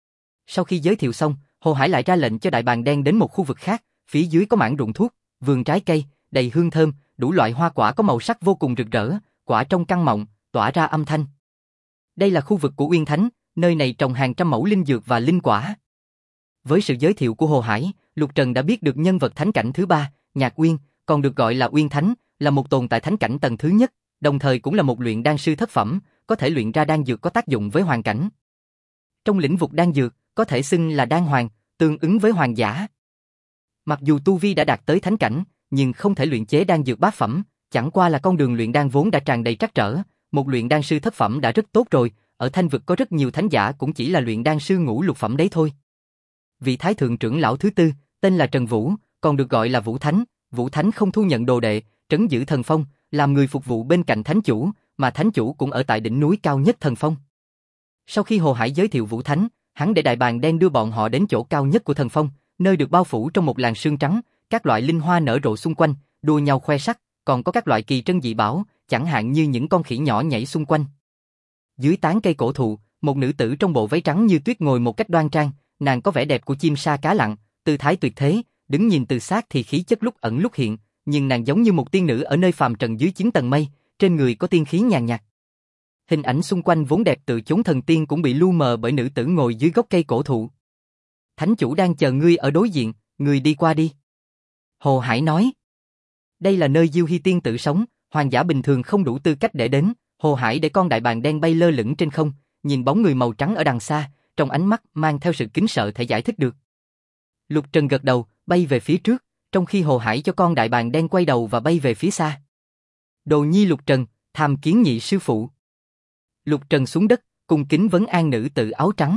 Sau khi giới thiệu xong, Hồ Hải lại ra lệnh cho đại bàng đen đến một khu vực khác, phía dưới có mảng ruộng thuốc, vườn trái cây, đầy hương thơm, đủ loại hoa quả có màu sắc vô cùng rực rỡ, quả trong căng mọng, tỏa ra âm thanh. Đây là khu vực của Uyên Thánh, nơi này trồng hàng trăm mẫu linh dược và linh quả. Với sự giới thiệu của Hồ Hải, Lục Trần đã biết được nhân vật thánh cảnh thứ 3, Nhạc Uyên, còn được gọi là Uyên Thánh, là một tồn tại thánh cảnh tầng thứ nhất, đồng thời cũng là một luyện đan sư thất phẩm, có thể luyện ra đan dược có tác dụng với hoàn cảnh. Trong lĩnh vực đan dược, có thể xưng là đan hoàng, tương ứng với hoàng giả. Mặc dù tu vi đã đạt tới thánh cảnh, nhưng không thể luyện chế đan dược bát phẩm, chẳng qua là con đường luyện đan vốn đã tràn đầy trắc trở, một luyện đan sư thất phẩm đã rất tốt rồi, ở Thanh vực có rất nhiều thánh giả cũng chỉ là luyện đan sư ngũ lục phẩm đấy thôi. Vị thái thượng trưởng lão thứ 4, tên là Trần Vũ, còn được gọi là Vũ Thánh, Vũ Thánh không thu nhận đồ đệ, trấn giữ thần phong, làm người phục vụ bên cạnh thánh chủ, mà thánh chủ cũng ở tại đỉnh núi cao nhất thần phong. Sau khi Hồ Hải giới thiệu Vũ Thánh, hắn để đại bàng đen đưa bọn họ đến chỗ cao nhất của thần phong, nơi được bao phủ trong một làn sương trắng, các loại linh hoa nở rộ xung quanh, đua nhau khoe sắc, còn có các loại kỳ trân dị bảo, chẳng hạn như những con khỉ nhỏ nhảy xung quanh. Dưới tán cây cổ thụ, một nữ tử trong bộ váy trắng như tuyết ngồi một cách đoan trang, nàng có vẻ đẹp của chim sa cá lặn, tư thái tuyệt thế, đứng nhìn từ sát thì khí chất lúc ẩn lúc hiện, nhưng nàng giống như một tiên nữ ở nơi phàm trần dưới 9 tầng mây, trên người có tiên khí nhàn nhạt. Hình ảnh xung quanh vốn đẹp tự chốn thần tiên cũng bị lu mờ bởi nữ tử ngồi dưới gốc cây cổ thụ. Thánh chủ đang chờ ngươi ở đối diện, ngươi đi qua đi. Hồ Hải nói. Đây là nơi Diêu Hy tiên tử sống, hoàng giả bình thường không đủ tư cách để đến. Hồ Hải để con đại bàng đen bay lơ lửng trên không, nhìn bóng người màu trắng ở đằng xa, trong ánh mắt mang theo sự kính sợ thể giải thích được. Lục Trần gật đầu, bay về phía trước, trong khi Hồ Hải cho con đại bàng đen quay đầu và bay về phía xa. Đồ nhi Lục Trần, tham kiến nhị sư phụ. Lục Trần xuống đất, cung kính vấn an nữ tử áo trắng.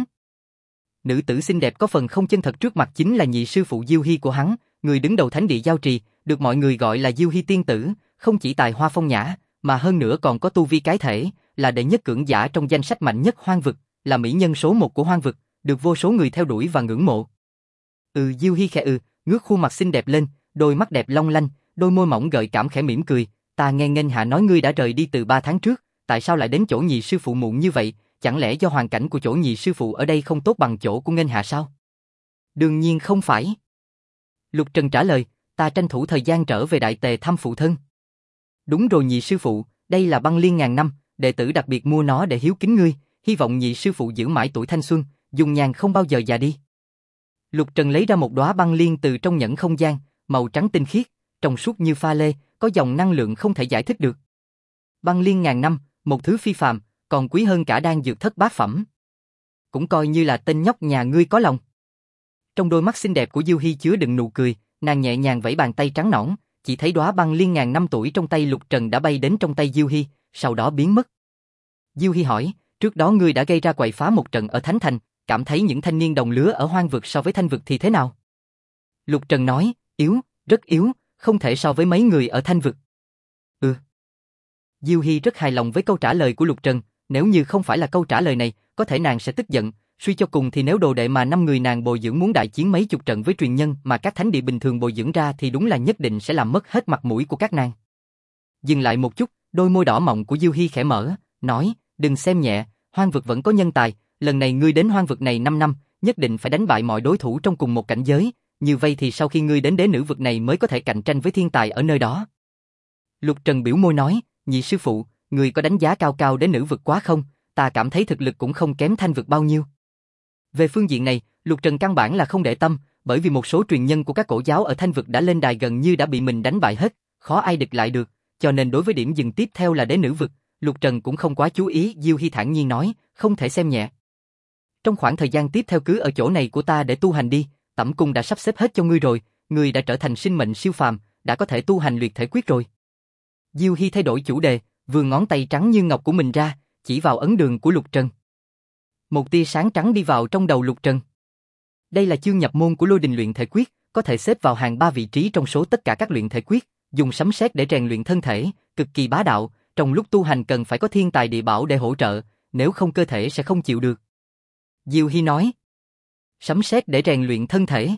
Nữ tử xinh đẹp có phần không chân thật trước mặt chính là nhị sư phụ Diêu Hy của hắn, người đứng đầu thánh địa giao trì, được mọi người gọi là Diêu Hy tiên tử, không chỉ tài hoa phong nhã, mà hơn nữa còn có tu vi cái thể, là đệ nhất cưỡng giả trong danh sách mạnh nhất hoang vực, là mỹ nhân số 1 của hoang vực, được vô số người theo đuổi và ngưỡng mộ. Diêu Hy khẽ ngước khuôn mặt xinh đẹp lên, đôi mắt đẹp long lanh, đôi môi mỏng gợi cảm khẽ mỉm cười, ta nghe Nghênh Hạ nói ngươi đã rời đi từ 3 tháng trước, tại sao lại đến chỗ nhị sư phụ muộn như vậy, chẳng lẽ do hoàn cảnh của chỗ nhị sư phụ ở đây không tốt bằng chỗ của Nghênh Hạ sao? Đương nhiên không phải. Lục Trần trả lời, ta tranh thủ thời gian trở về Đại Tề thăm phụ thân. Đúng rồi nhị sư phụ, đây là băng liên ngàn năm, đệ tử đặc biệt mua nó để hiếu kính ngươi, hy vọng nhị sư phụ giữ mãi tuổi thanh xuân, dùng nhàn không bao giờ già đi. Lục Trần lấy ra một đóa băng liên từ trong nhẫn không gian, màu trắng tinh khiết, trong suốt như pha lê, có dòng năng lượng không thể giải thích được. Băng liên ngàn năm, một thứ phi phàm, còn quý hơn cả đan dược thất bát phẩm. Cũng coi như là tên nhóc nhà ngươi có lòng. Trong đôi mắt xinh đẹp của Diêu Hy chứa đựng nụ cười, nàng nhẹ nhàng vẫy bàn tay trắng nõn, chỉ thấy đóa băng liên ngàn năm tuổi trong tay Lục Trần đã bay đến trong tay Diêu Hy, sau đó biến mất. Diêu Hy hỏi, trước đó ngươi đã gây ra quậy phá một trận ở Thánh Thành, cảm thấy những thanh niên đồng lứa ở hoang vực so với thanh vực thì thế nào? Lục Trần nói, yếu, rất yếu, không thể so với mấy người ở thanh vực. Diêu Hy rất hài lòng với câu trả lời của Lục Trần, nếu như không phải là câu trả lời này, có thể nàng sẽ tức giận, suy cho cùng thì nếu đồ đệ mà 5 người nàng bồi dưỡng muốn đại chiến mấy chục trận với truyền nhân mà các thánh địa bình thường bồi dưỡng ra thì đúng là nhất định sẽ làm mất hết mặt mũi của các nàng. Dừng lại một chút, đôi môi đỏ mọng của Diêu Hy khẽ mở, nói, đừng xem nhẹ, hoang vực vẫn có nhân tài, lần này ngươi đến hoang vực này 5 năm, nhất định phải đánh bại mọi đối thủ trong cùng một cảnh giới, như vậy thì sau khi ngươi đến đế nữ vực này mới có thể cạnh tranh với thiên tài ở nơi đó. Lục Trần biểu môi nói, nhị sư phụ, người có đánh giá cao cao đến nữ vực quá không, ta cảm thấy thực lực cũng không kém thanh vực bao nhiêu. Về phương diện này, Lục Trần căn bản là không để tâm, bởi vì một số truyền nhân của các cổ giáo ở thanh vực đã lên đài gần như đã bị mình đánh bại hết, khó ai địch lại được, cho nên đối với điểm dừng tiếp theo là đế nữ vực, Lục Trần cũng không quá chú ý. Diêu Hy thản nhiên nói, không thể xem nhẹ. Trong khoảng thời gian tiếp theo cứ ở chỗ này của ta để tu hành đi, Tẩm Cung đã sắp xếp hết cho ngươi rồi, ngươi đã trở thành sinh mệnh siêu phàm, đã có thể tu hành Luyện Thể Quyết rồi. Diêu Hy thay đổi chủ đề, vươn ngón tay trắng như ngọc của mình ra, chỉ vào ấn đường của Lục Trần. Một tia sáng trắng đi vào trong đầu Lục Trần. Đây là chương nhập môn của Lôi Đình Luyện Thể Quyết, có thể xếp vào hàng 3 vị trí trong số tất cả các luyện thể quyết, dùng sấm sét để rèn luyện thân thể, cực kỳ bá đạo, trong lúc tu hành cần phải có thiên tài địa bảo để hỗ trợ, nếu không cơ thể sẽ không chịu được. Diêu Hy nói, sấm sét để rèn luyện thân thể.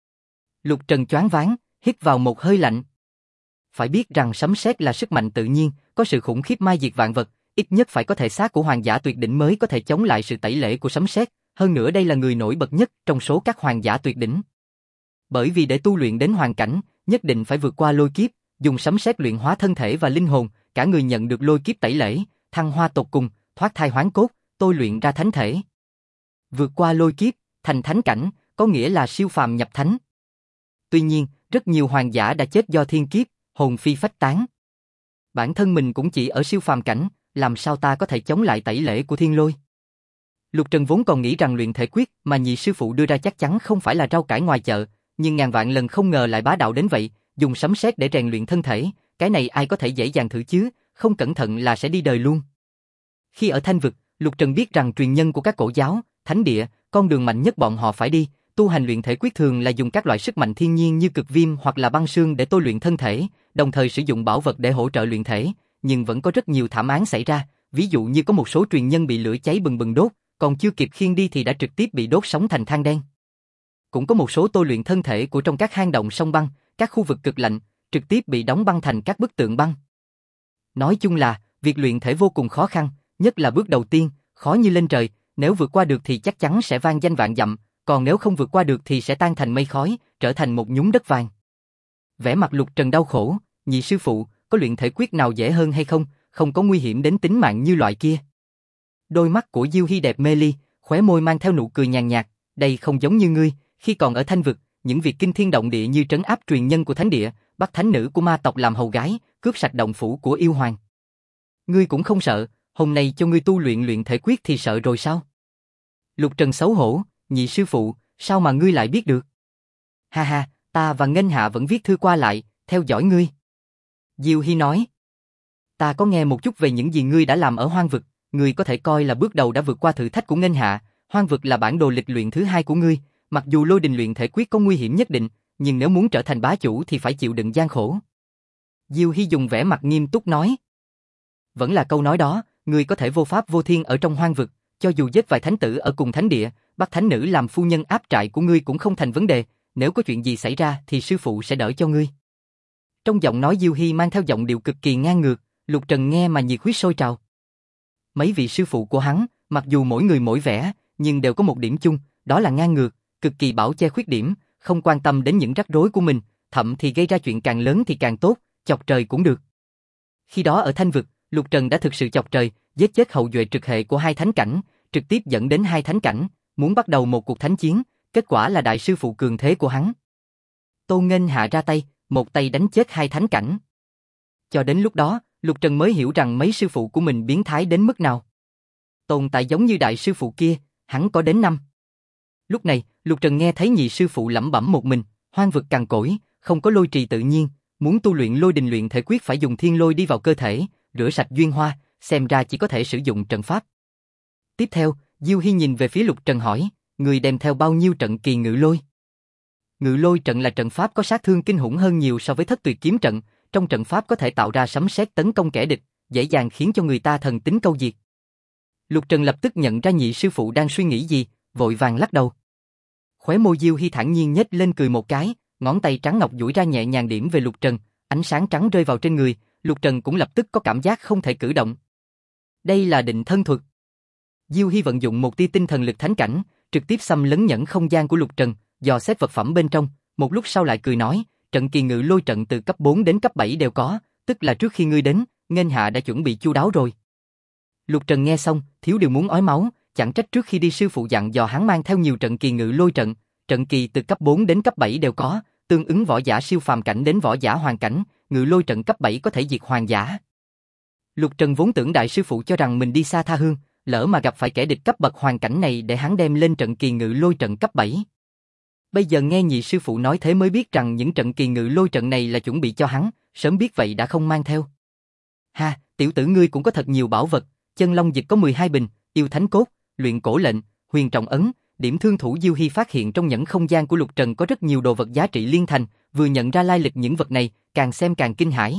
Lục Trần choáng váng, hít vào một hơi lạnh. Phải biết rằng sấm sét là sức mạnh tự nhiên, có sự khủng khiếp mai diệt vạn vật, ít nhất phải có thể xác của hoàng giả tuyệt đỉnh mới có thể chống lại sự tẩy lễ của sấm sét, hơn nữa đây là người nổi bật nhất trong số các hoàng giả tuyệt đỉnh. Bởi vì để tu luyện đến hoàn cảnh, nhất định phải vượt qua lôi kiếp, dùng sấm sét luyện hóa thân thể và linh hồn, cả người nhận được lôi kiếp tẩy lễ, thăng hoa tột cùng, thoát thai hoán cốt, tôi luyện ra thánh thể. Vượt qua lôi kiếp, thành thánh cảnh, có nghĩa là siêu phàm nhập thánh. Tuy nhiên, rất nhiều hoàng giả đã chết do thiên kiếp, hồn phi phách tán. Bản thân mình cũng chỉ ở siêu phàm cảnh, làm sao ta có thể chống lại tẩy lễ của thiên lôi? Lục Trần vốn còn nghĩ rằng luyện thể quyết mà nhị sư phụ đưa ra chắc chắn không phải là rau cải ngoài chợ, nhưng ngàn vạn lần không ngờ lại bá đạo đến vậy, dùng sấm sét để rèn luyện thân thể, cái này ai có thể dễ dàng thử chứ, không cẩn thận là sẽ đi đời luôn. Khi ở Thanh vực, Lục Trần biết rằng truyền nhân của các cổ giáo, thánh địa, con đường mạnh nhất bọn họ phải đi, tu hành luyện thể quyết thường là dùng các loại sức mạnh thiên nhiên như cực viêm hoặc là băng sương để tôi luyện thân thể, đồng thời sử dụng bảo vật để hỗ trợ luyện thể, nhưng vẫn có rất nhiều thảm án xảy ra, ví dụ như có một số truyền nhân bị lửa cháy bừng bừng đốt, còn chưa kịp khiêng đi thì đã trực tiếp bị đốt sống thành than đen. Cũng có một số tôi luyện thân thể của trong các hang động sông băng, các khu vực cực lạnh, trực tiếp bị đóng băng thành các bức tượng băng. Nói chung là, việc luyện thể vô cùng khó khăn, nhất là bước đầu tiên, khó như lên trời, nếu vượt qua được thì chắc chắn sẽ vang danh vạn dặm, còn nếu không vượt qua được thì sẽ tan thành mây khói, trở thành một nhúm đất vàng. Vẻ mặt Lục Trần đau khổ, nhị sư phụ, có luyện thể quyết nào dễ hơn hay không, không có nguy hiểm đến tính mạng như loại kia. Đôi mắt của Diêu Hy đẹp mê ly, khóe môi mang theo nụ cười nhàn nhạt, đây không giống như ngươi, khi còn ở Thanh Vực, những việc kinh thiên động địa như trấn áp truyền nhân của thánh địa, bắt thánh nữ của ma tộc làm hầu gái, cướp sạch động phủ của yêu hoàng. Ngươi cũng không sợ, hôm nay cho ngươi tu luyện luyện thể quyết thì sợ rồi sao? Lục Trần xấu hổ, nhị sư phụ, sao mà ngươi lại biết được? Ha ha, ta và Nghênh Hạ vẫn viết thư qua lại, theo dõi ngươi. Diêu Hy nói, ta có nghe một chút về những gì ngươi đã làm ở Hoang Vực, ngươi có thể coi là bước đầu đã vượt qua thử thách của Nghênh Hạ, Hoang Vực là bản đồ lịch luyện thứ hai của ngươi, mặc dù lôi đình luyện thể quyết có nguy hiểm nhất định, nhưng nếu muốn trở thành bá chủ thì phải chịu đựng gian khổ. Diêu Hy dùng vẻ mặt nghiêm túc nói, vẫn là câu nói đó, ngươi có thể vô pháp vô thiên ở trong Hoang Vực, cho dù giết vài thánh tử ở cùng thánh địa, bắt thánh nữ làm phu nhân áp trại của ngươi cũng không thành vấn đề, nếu có chuyện gì xảy ra thì sư phụ sẽ đỡ cho ngươi. Trong giọng nói Diêu Hy mang theo giọng điệu cực kỳ ngang ngược, Lục Trần nghe mà nhiệt huyết sôi trào. Mấy vị sư phụ của hắn, mặc dù mỗi người mỗi vẻ, nhưng đều có một điểm chung, đó là ngang ngược, cực kỳ bảo che khuyết điểm, không quan tâm đến những rắc rối của mình, thậm thì gây ra chuyện càng lớn thì càng tốt, chọc trời cũng được. Khi đó ở Thanh Vực, Lục Trần đã thực sự chọc trời, giết chết hậu duệ trực hệ của hai thánh cảnh, trực tiếp dẫn đến hai thánh cảnh, muốn bắt đầu một cuộc thánh chiến, kết quả là đại sư phụ cường thế của hắn. Tô Nghênh Hạ ra tay, một tay đánh chết hai thánh cảnh. Cho đến lúc đó, Lục Trần mới hiểu rằng mấy sư phụ của mình biến thái đến mức nào. Tồn tại giống như đại sư phụ kia, hắn có đến 5. Lúc này, Lục Trần nghe thấy nhị sư phụ lẩm bẩm một mình, Hoang Vực cằn cỗi, không có lôi trì tự nhiên, muốn tu luyện lôi đình luyện thể quyết phải dùng thiên lôi đi vào cơ thể, rửa sạch duyên hoa, xem ra chỉ có thể sử dụng trận pháp. Tiếp theo, Diêu Hy nhìn về phía Lục Trần hỏi, người đem theo bao nhiêu trận kỳ ngự lôi? Ngự lôi trận là trận pháp có sát thương kinh khủng hơn nhiều so với Thất Tuyệt kiếm trận, trong trận pháp có thể tạo ra sấm sét tấn công kẻ địch, dễ dàng khiến cho người ta thần tính câu diệt. Lục Trần lập tức nhận ra nhị sư phụ đang suy nghĩ gì, vội vàng lắc đầu. Khóe môi Diêu Hy thản nhiên nhếch lên cười một cái, ngón tay trắng ngọc duỗi ra nhẹ nhàng điểm về Lục Trần, ánh sáng trắng rơi vào trên người, Lục Trần cũng lập tức có cảm giác không thể cử động. Đây là định thân thuật. Diêu Hy vận dụng một tia tinh thần lực thánh cảnh, trực tiếp xâm lấn nhẫn không gian của Lục Trần, dò xét vật phẩm bên trong, một lúc sau lại cười nói, trận kỳ ngự lôi trận từ cấp 4 đến cấp 7 đều có, tức là trước khi ngươi đến, Nghênh Hạ đã chuẩn bị chu đáo rồi. Lục Trần nghe xong, thiếu điều muốn ói máu, chẳng trách trước khi đi sư phụ dặn dò hắn mang theo nhiều trận kỳ ngự lôi trận kỳ từ cấp 4 đến cấp 7 đều có, tương ứng võ giả siêu phàm cảnh đến võ giả hoàng cảnh, ngự lôi trận cấp 7 có thể diệt hoàng giả. Lục Trần vốn tưởng đại sư phụ cho rằng mình đi xa tha hương, lỡ mà gặp phải kẻ địch cấp bậc hoàng cảnh này để hắn đem lên trận kỳ ngự lôi trận cấp 7. Bây giờ nghe nhị sư phụ nói thế mới biết rằng những trận kỳ ngự lôi trận này là chuẩn bị cho hắn, sớm biết vậy đã không mang theo. Ha, tiểu tử ngươi cũng có thật nhiều bảo vật, chân long dịch có 12 bình, yêu thánh cốt, luyện cổ lệnh, huyền trọng ấn, điểm thương thủ. Diêu Hy phát hiện trong nhẫn không gian của Lục Trần có rất nhiều đồ vật giá trị liên thành, vừa nhận ra lai lịch những vật này, càng xem càng kinh hãi.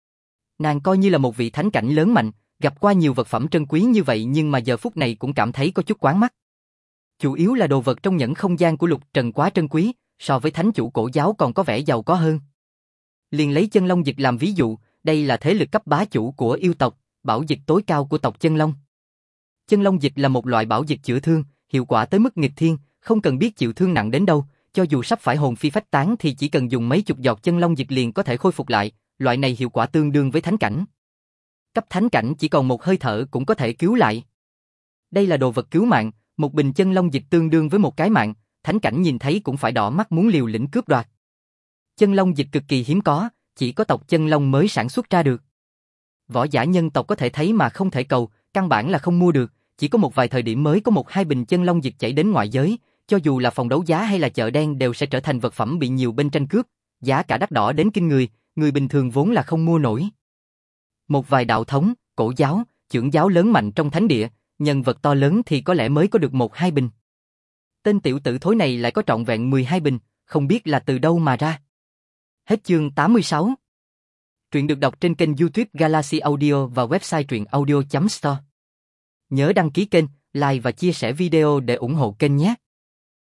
Nàng coi như là một vị thánh cảnh lớn mạnh, gặp qua nhiều vật phẩm trân quý như vậy nhưng mà giờ phút này cũng cảm thấy có chút quán mắt. Chủ yếu là đồ vật trong nhẫn không gian của Lục Trần quá trân quý, so với thánh chủ cổ giáo còn có vẻ giàu có hơn. Liền lấy chân long dịch làm ví dụ, đây là thế lực cấp bá chủ của yêu tộc, bảo dịch tối cao của tộc chân long. Chân long dịch là một loại bảo dịch chữa thương, hiệu quả tới mức nghịch thiên, không cần biết chịu thương nặng đến đâu, cho dù sắp phải hồn phi phách tán thì chỉ cần dùng mấy chục giọt chân long dịch liền có thể khôi phục lại, loại này hiệu quả tương đương với thánh cảnh. Cấp thánh cảnh chỉ còn một hơi thở cũng có thể cứu lại. Đây là đồ vật cứu mạng, một bình chân long dịch tương đương với một cái mạng, thánh cảnh nhìn thấy cũng phải đỏ mắt muốn liều lĩnh cướp đoạt. Chân long dịch cực kỳ hiếm có, chỉ có tộc chân long mới sản xuất ra được. Võ giả nhân tộc có thể thấy mà không thể cầu, căn bản là không mua được, chỉ có một vài thời điểm mới có 1-2 bình chân long dịch chảy đến ngoại giới, cho dù là phòng đấu giá hay là chợ đen đều sẽ trở thành vật phẩm bị nhiều bên tranh cướp, giá cả đắt đỏ đến kinh người, người bình thường vốn là không mua nổi. Một vài đạo thống, cổ giáo, chưởng giáo lớn mạnh trong thánh địa, nhân vật to lớn thì có lẽ mới có được 1-2 bình. Tên tiểu tử thối này lại có trọn vẹn 12 bình, không biết là từ đâu mà ra. Hết chương 86. Truyện được đọc trên kênh YouTube Galaxy Audio và website truyệnaudio.store. Nhớ đăng ký kênh, like và chia sẻ video để ủng hộ kênh nhé.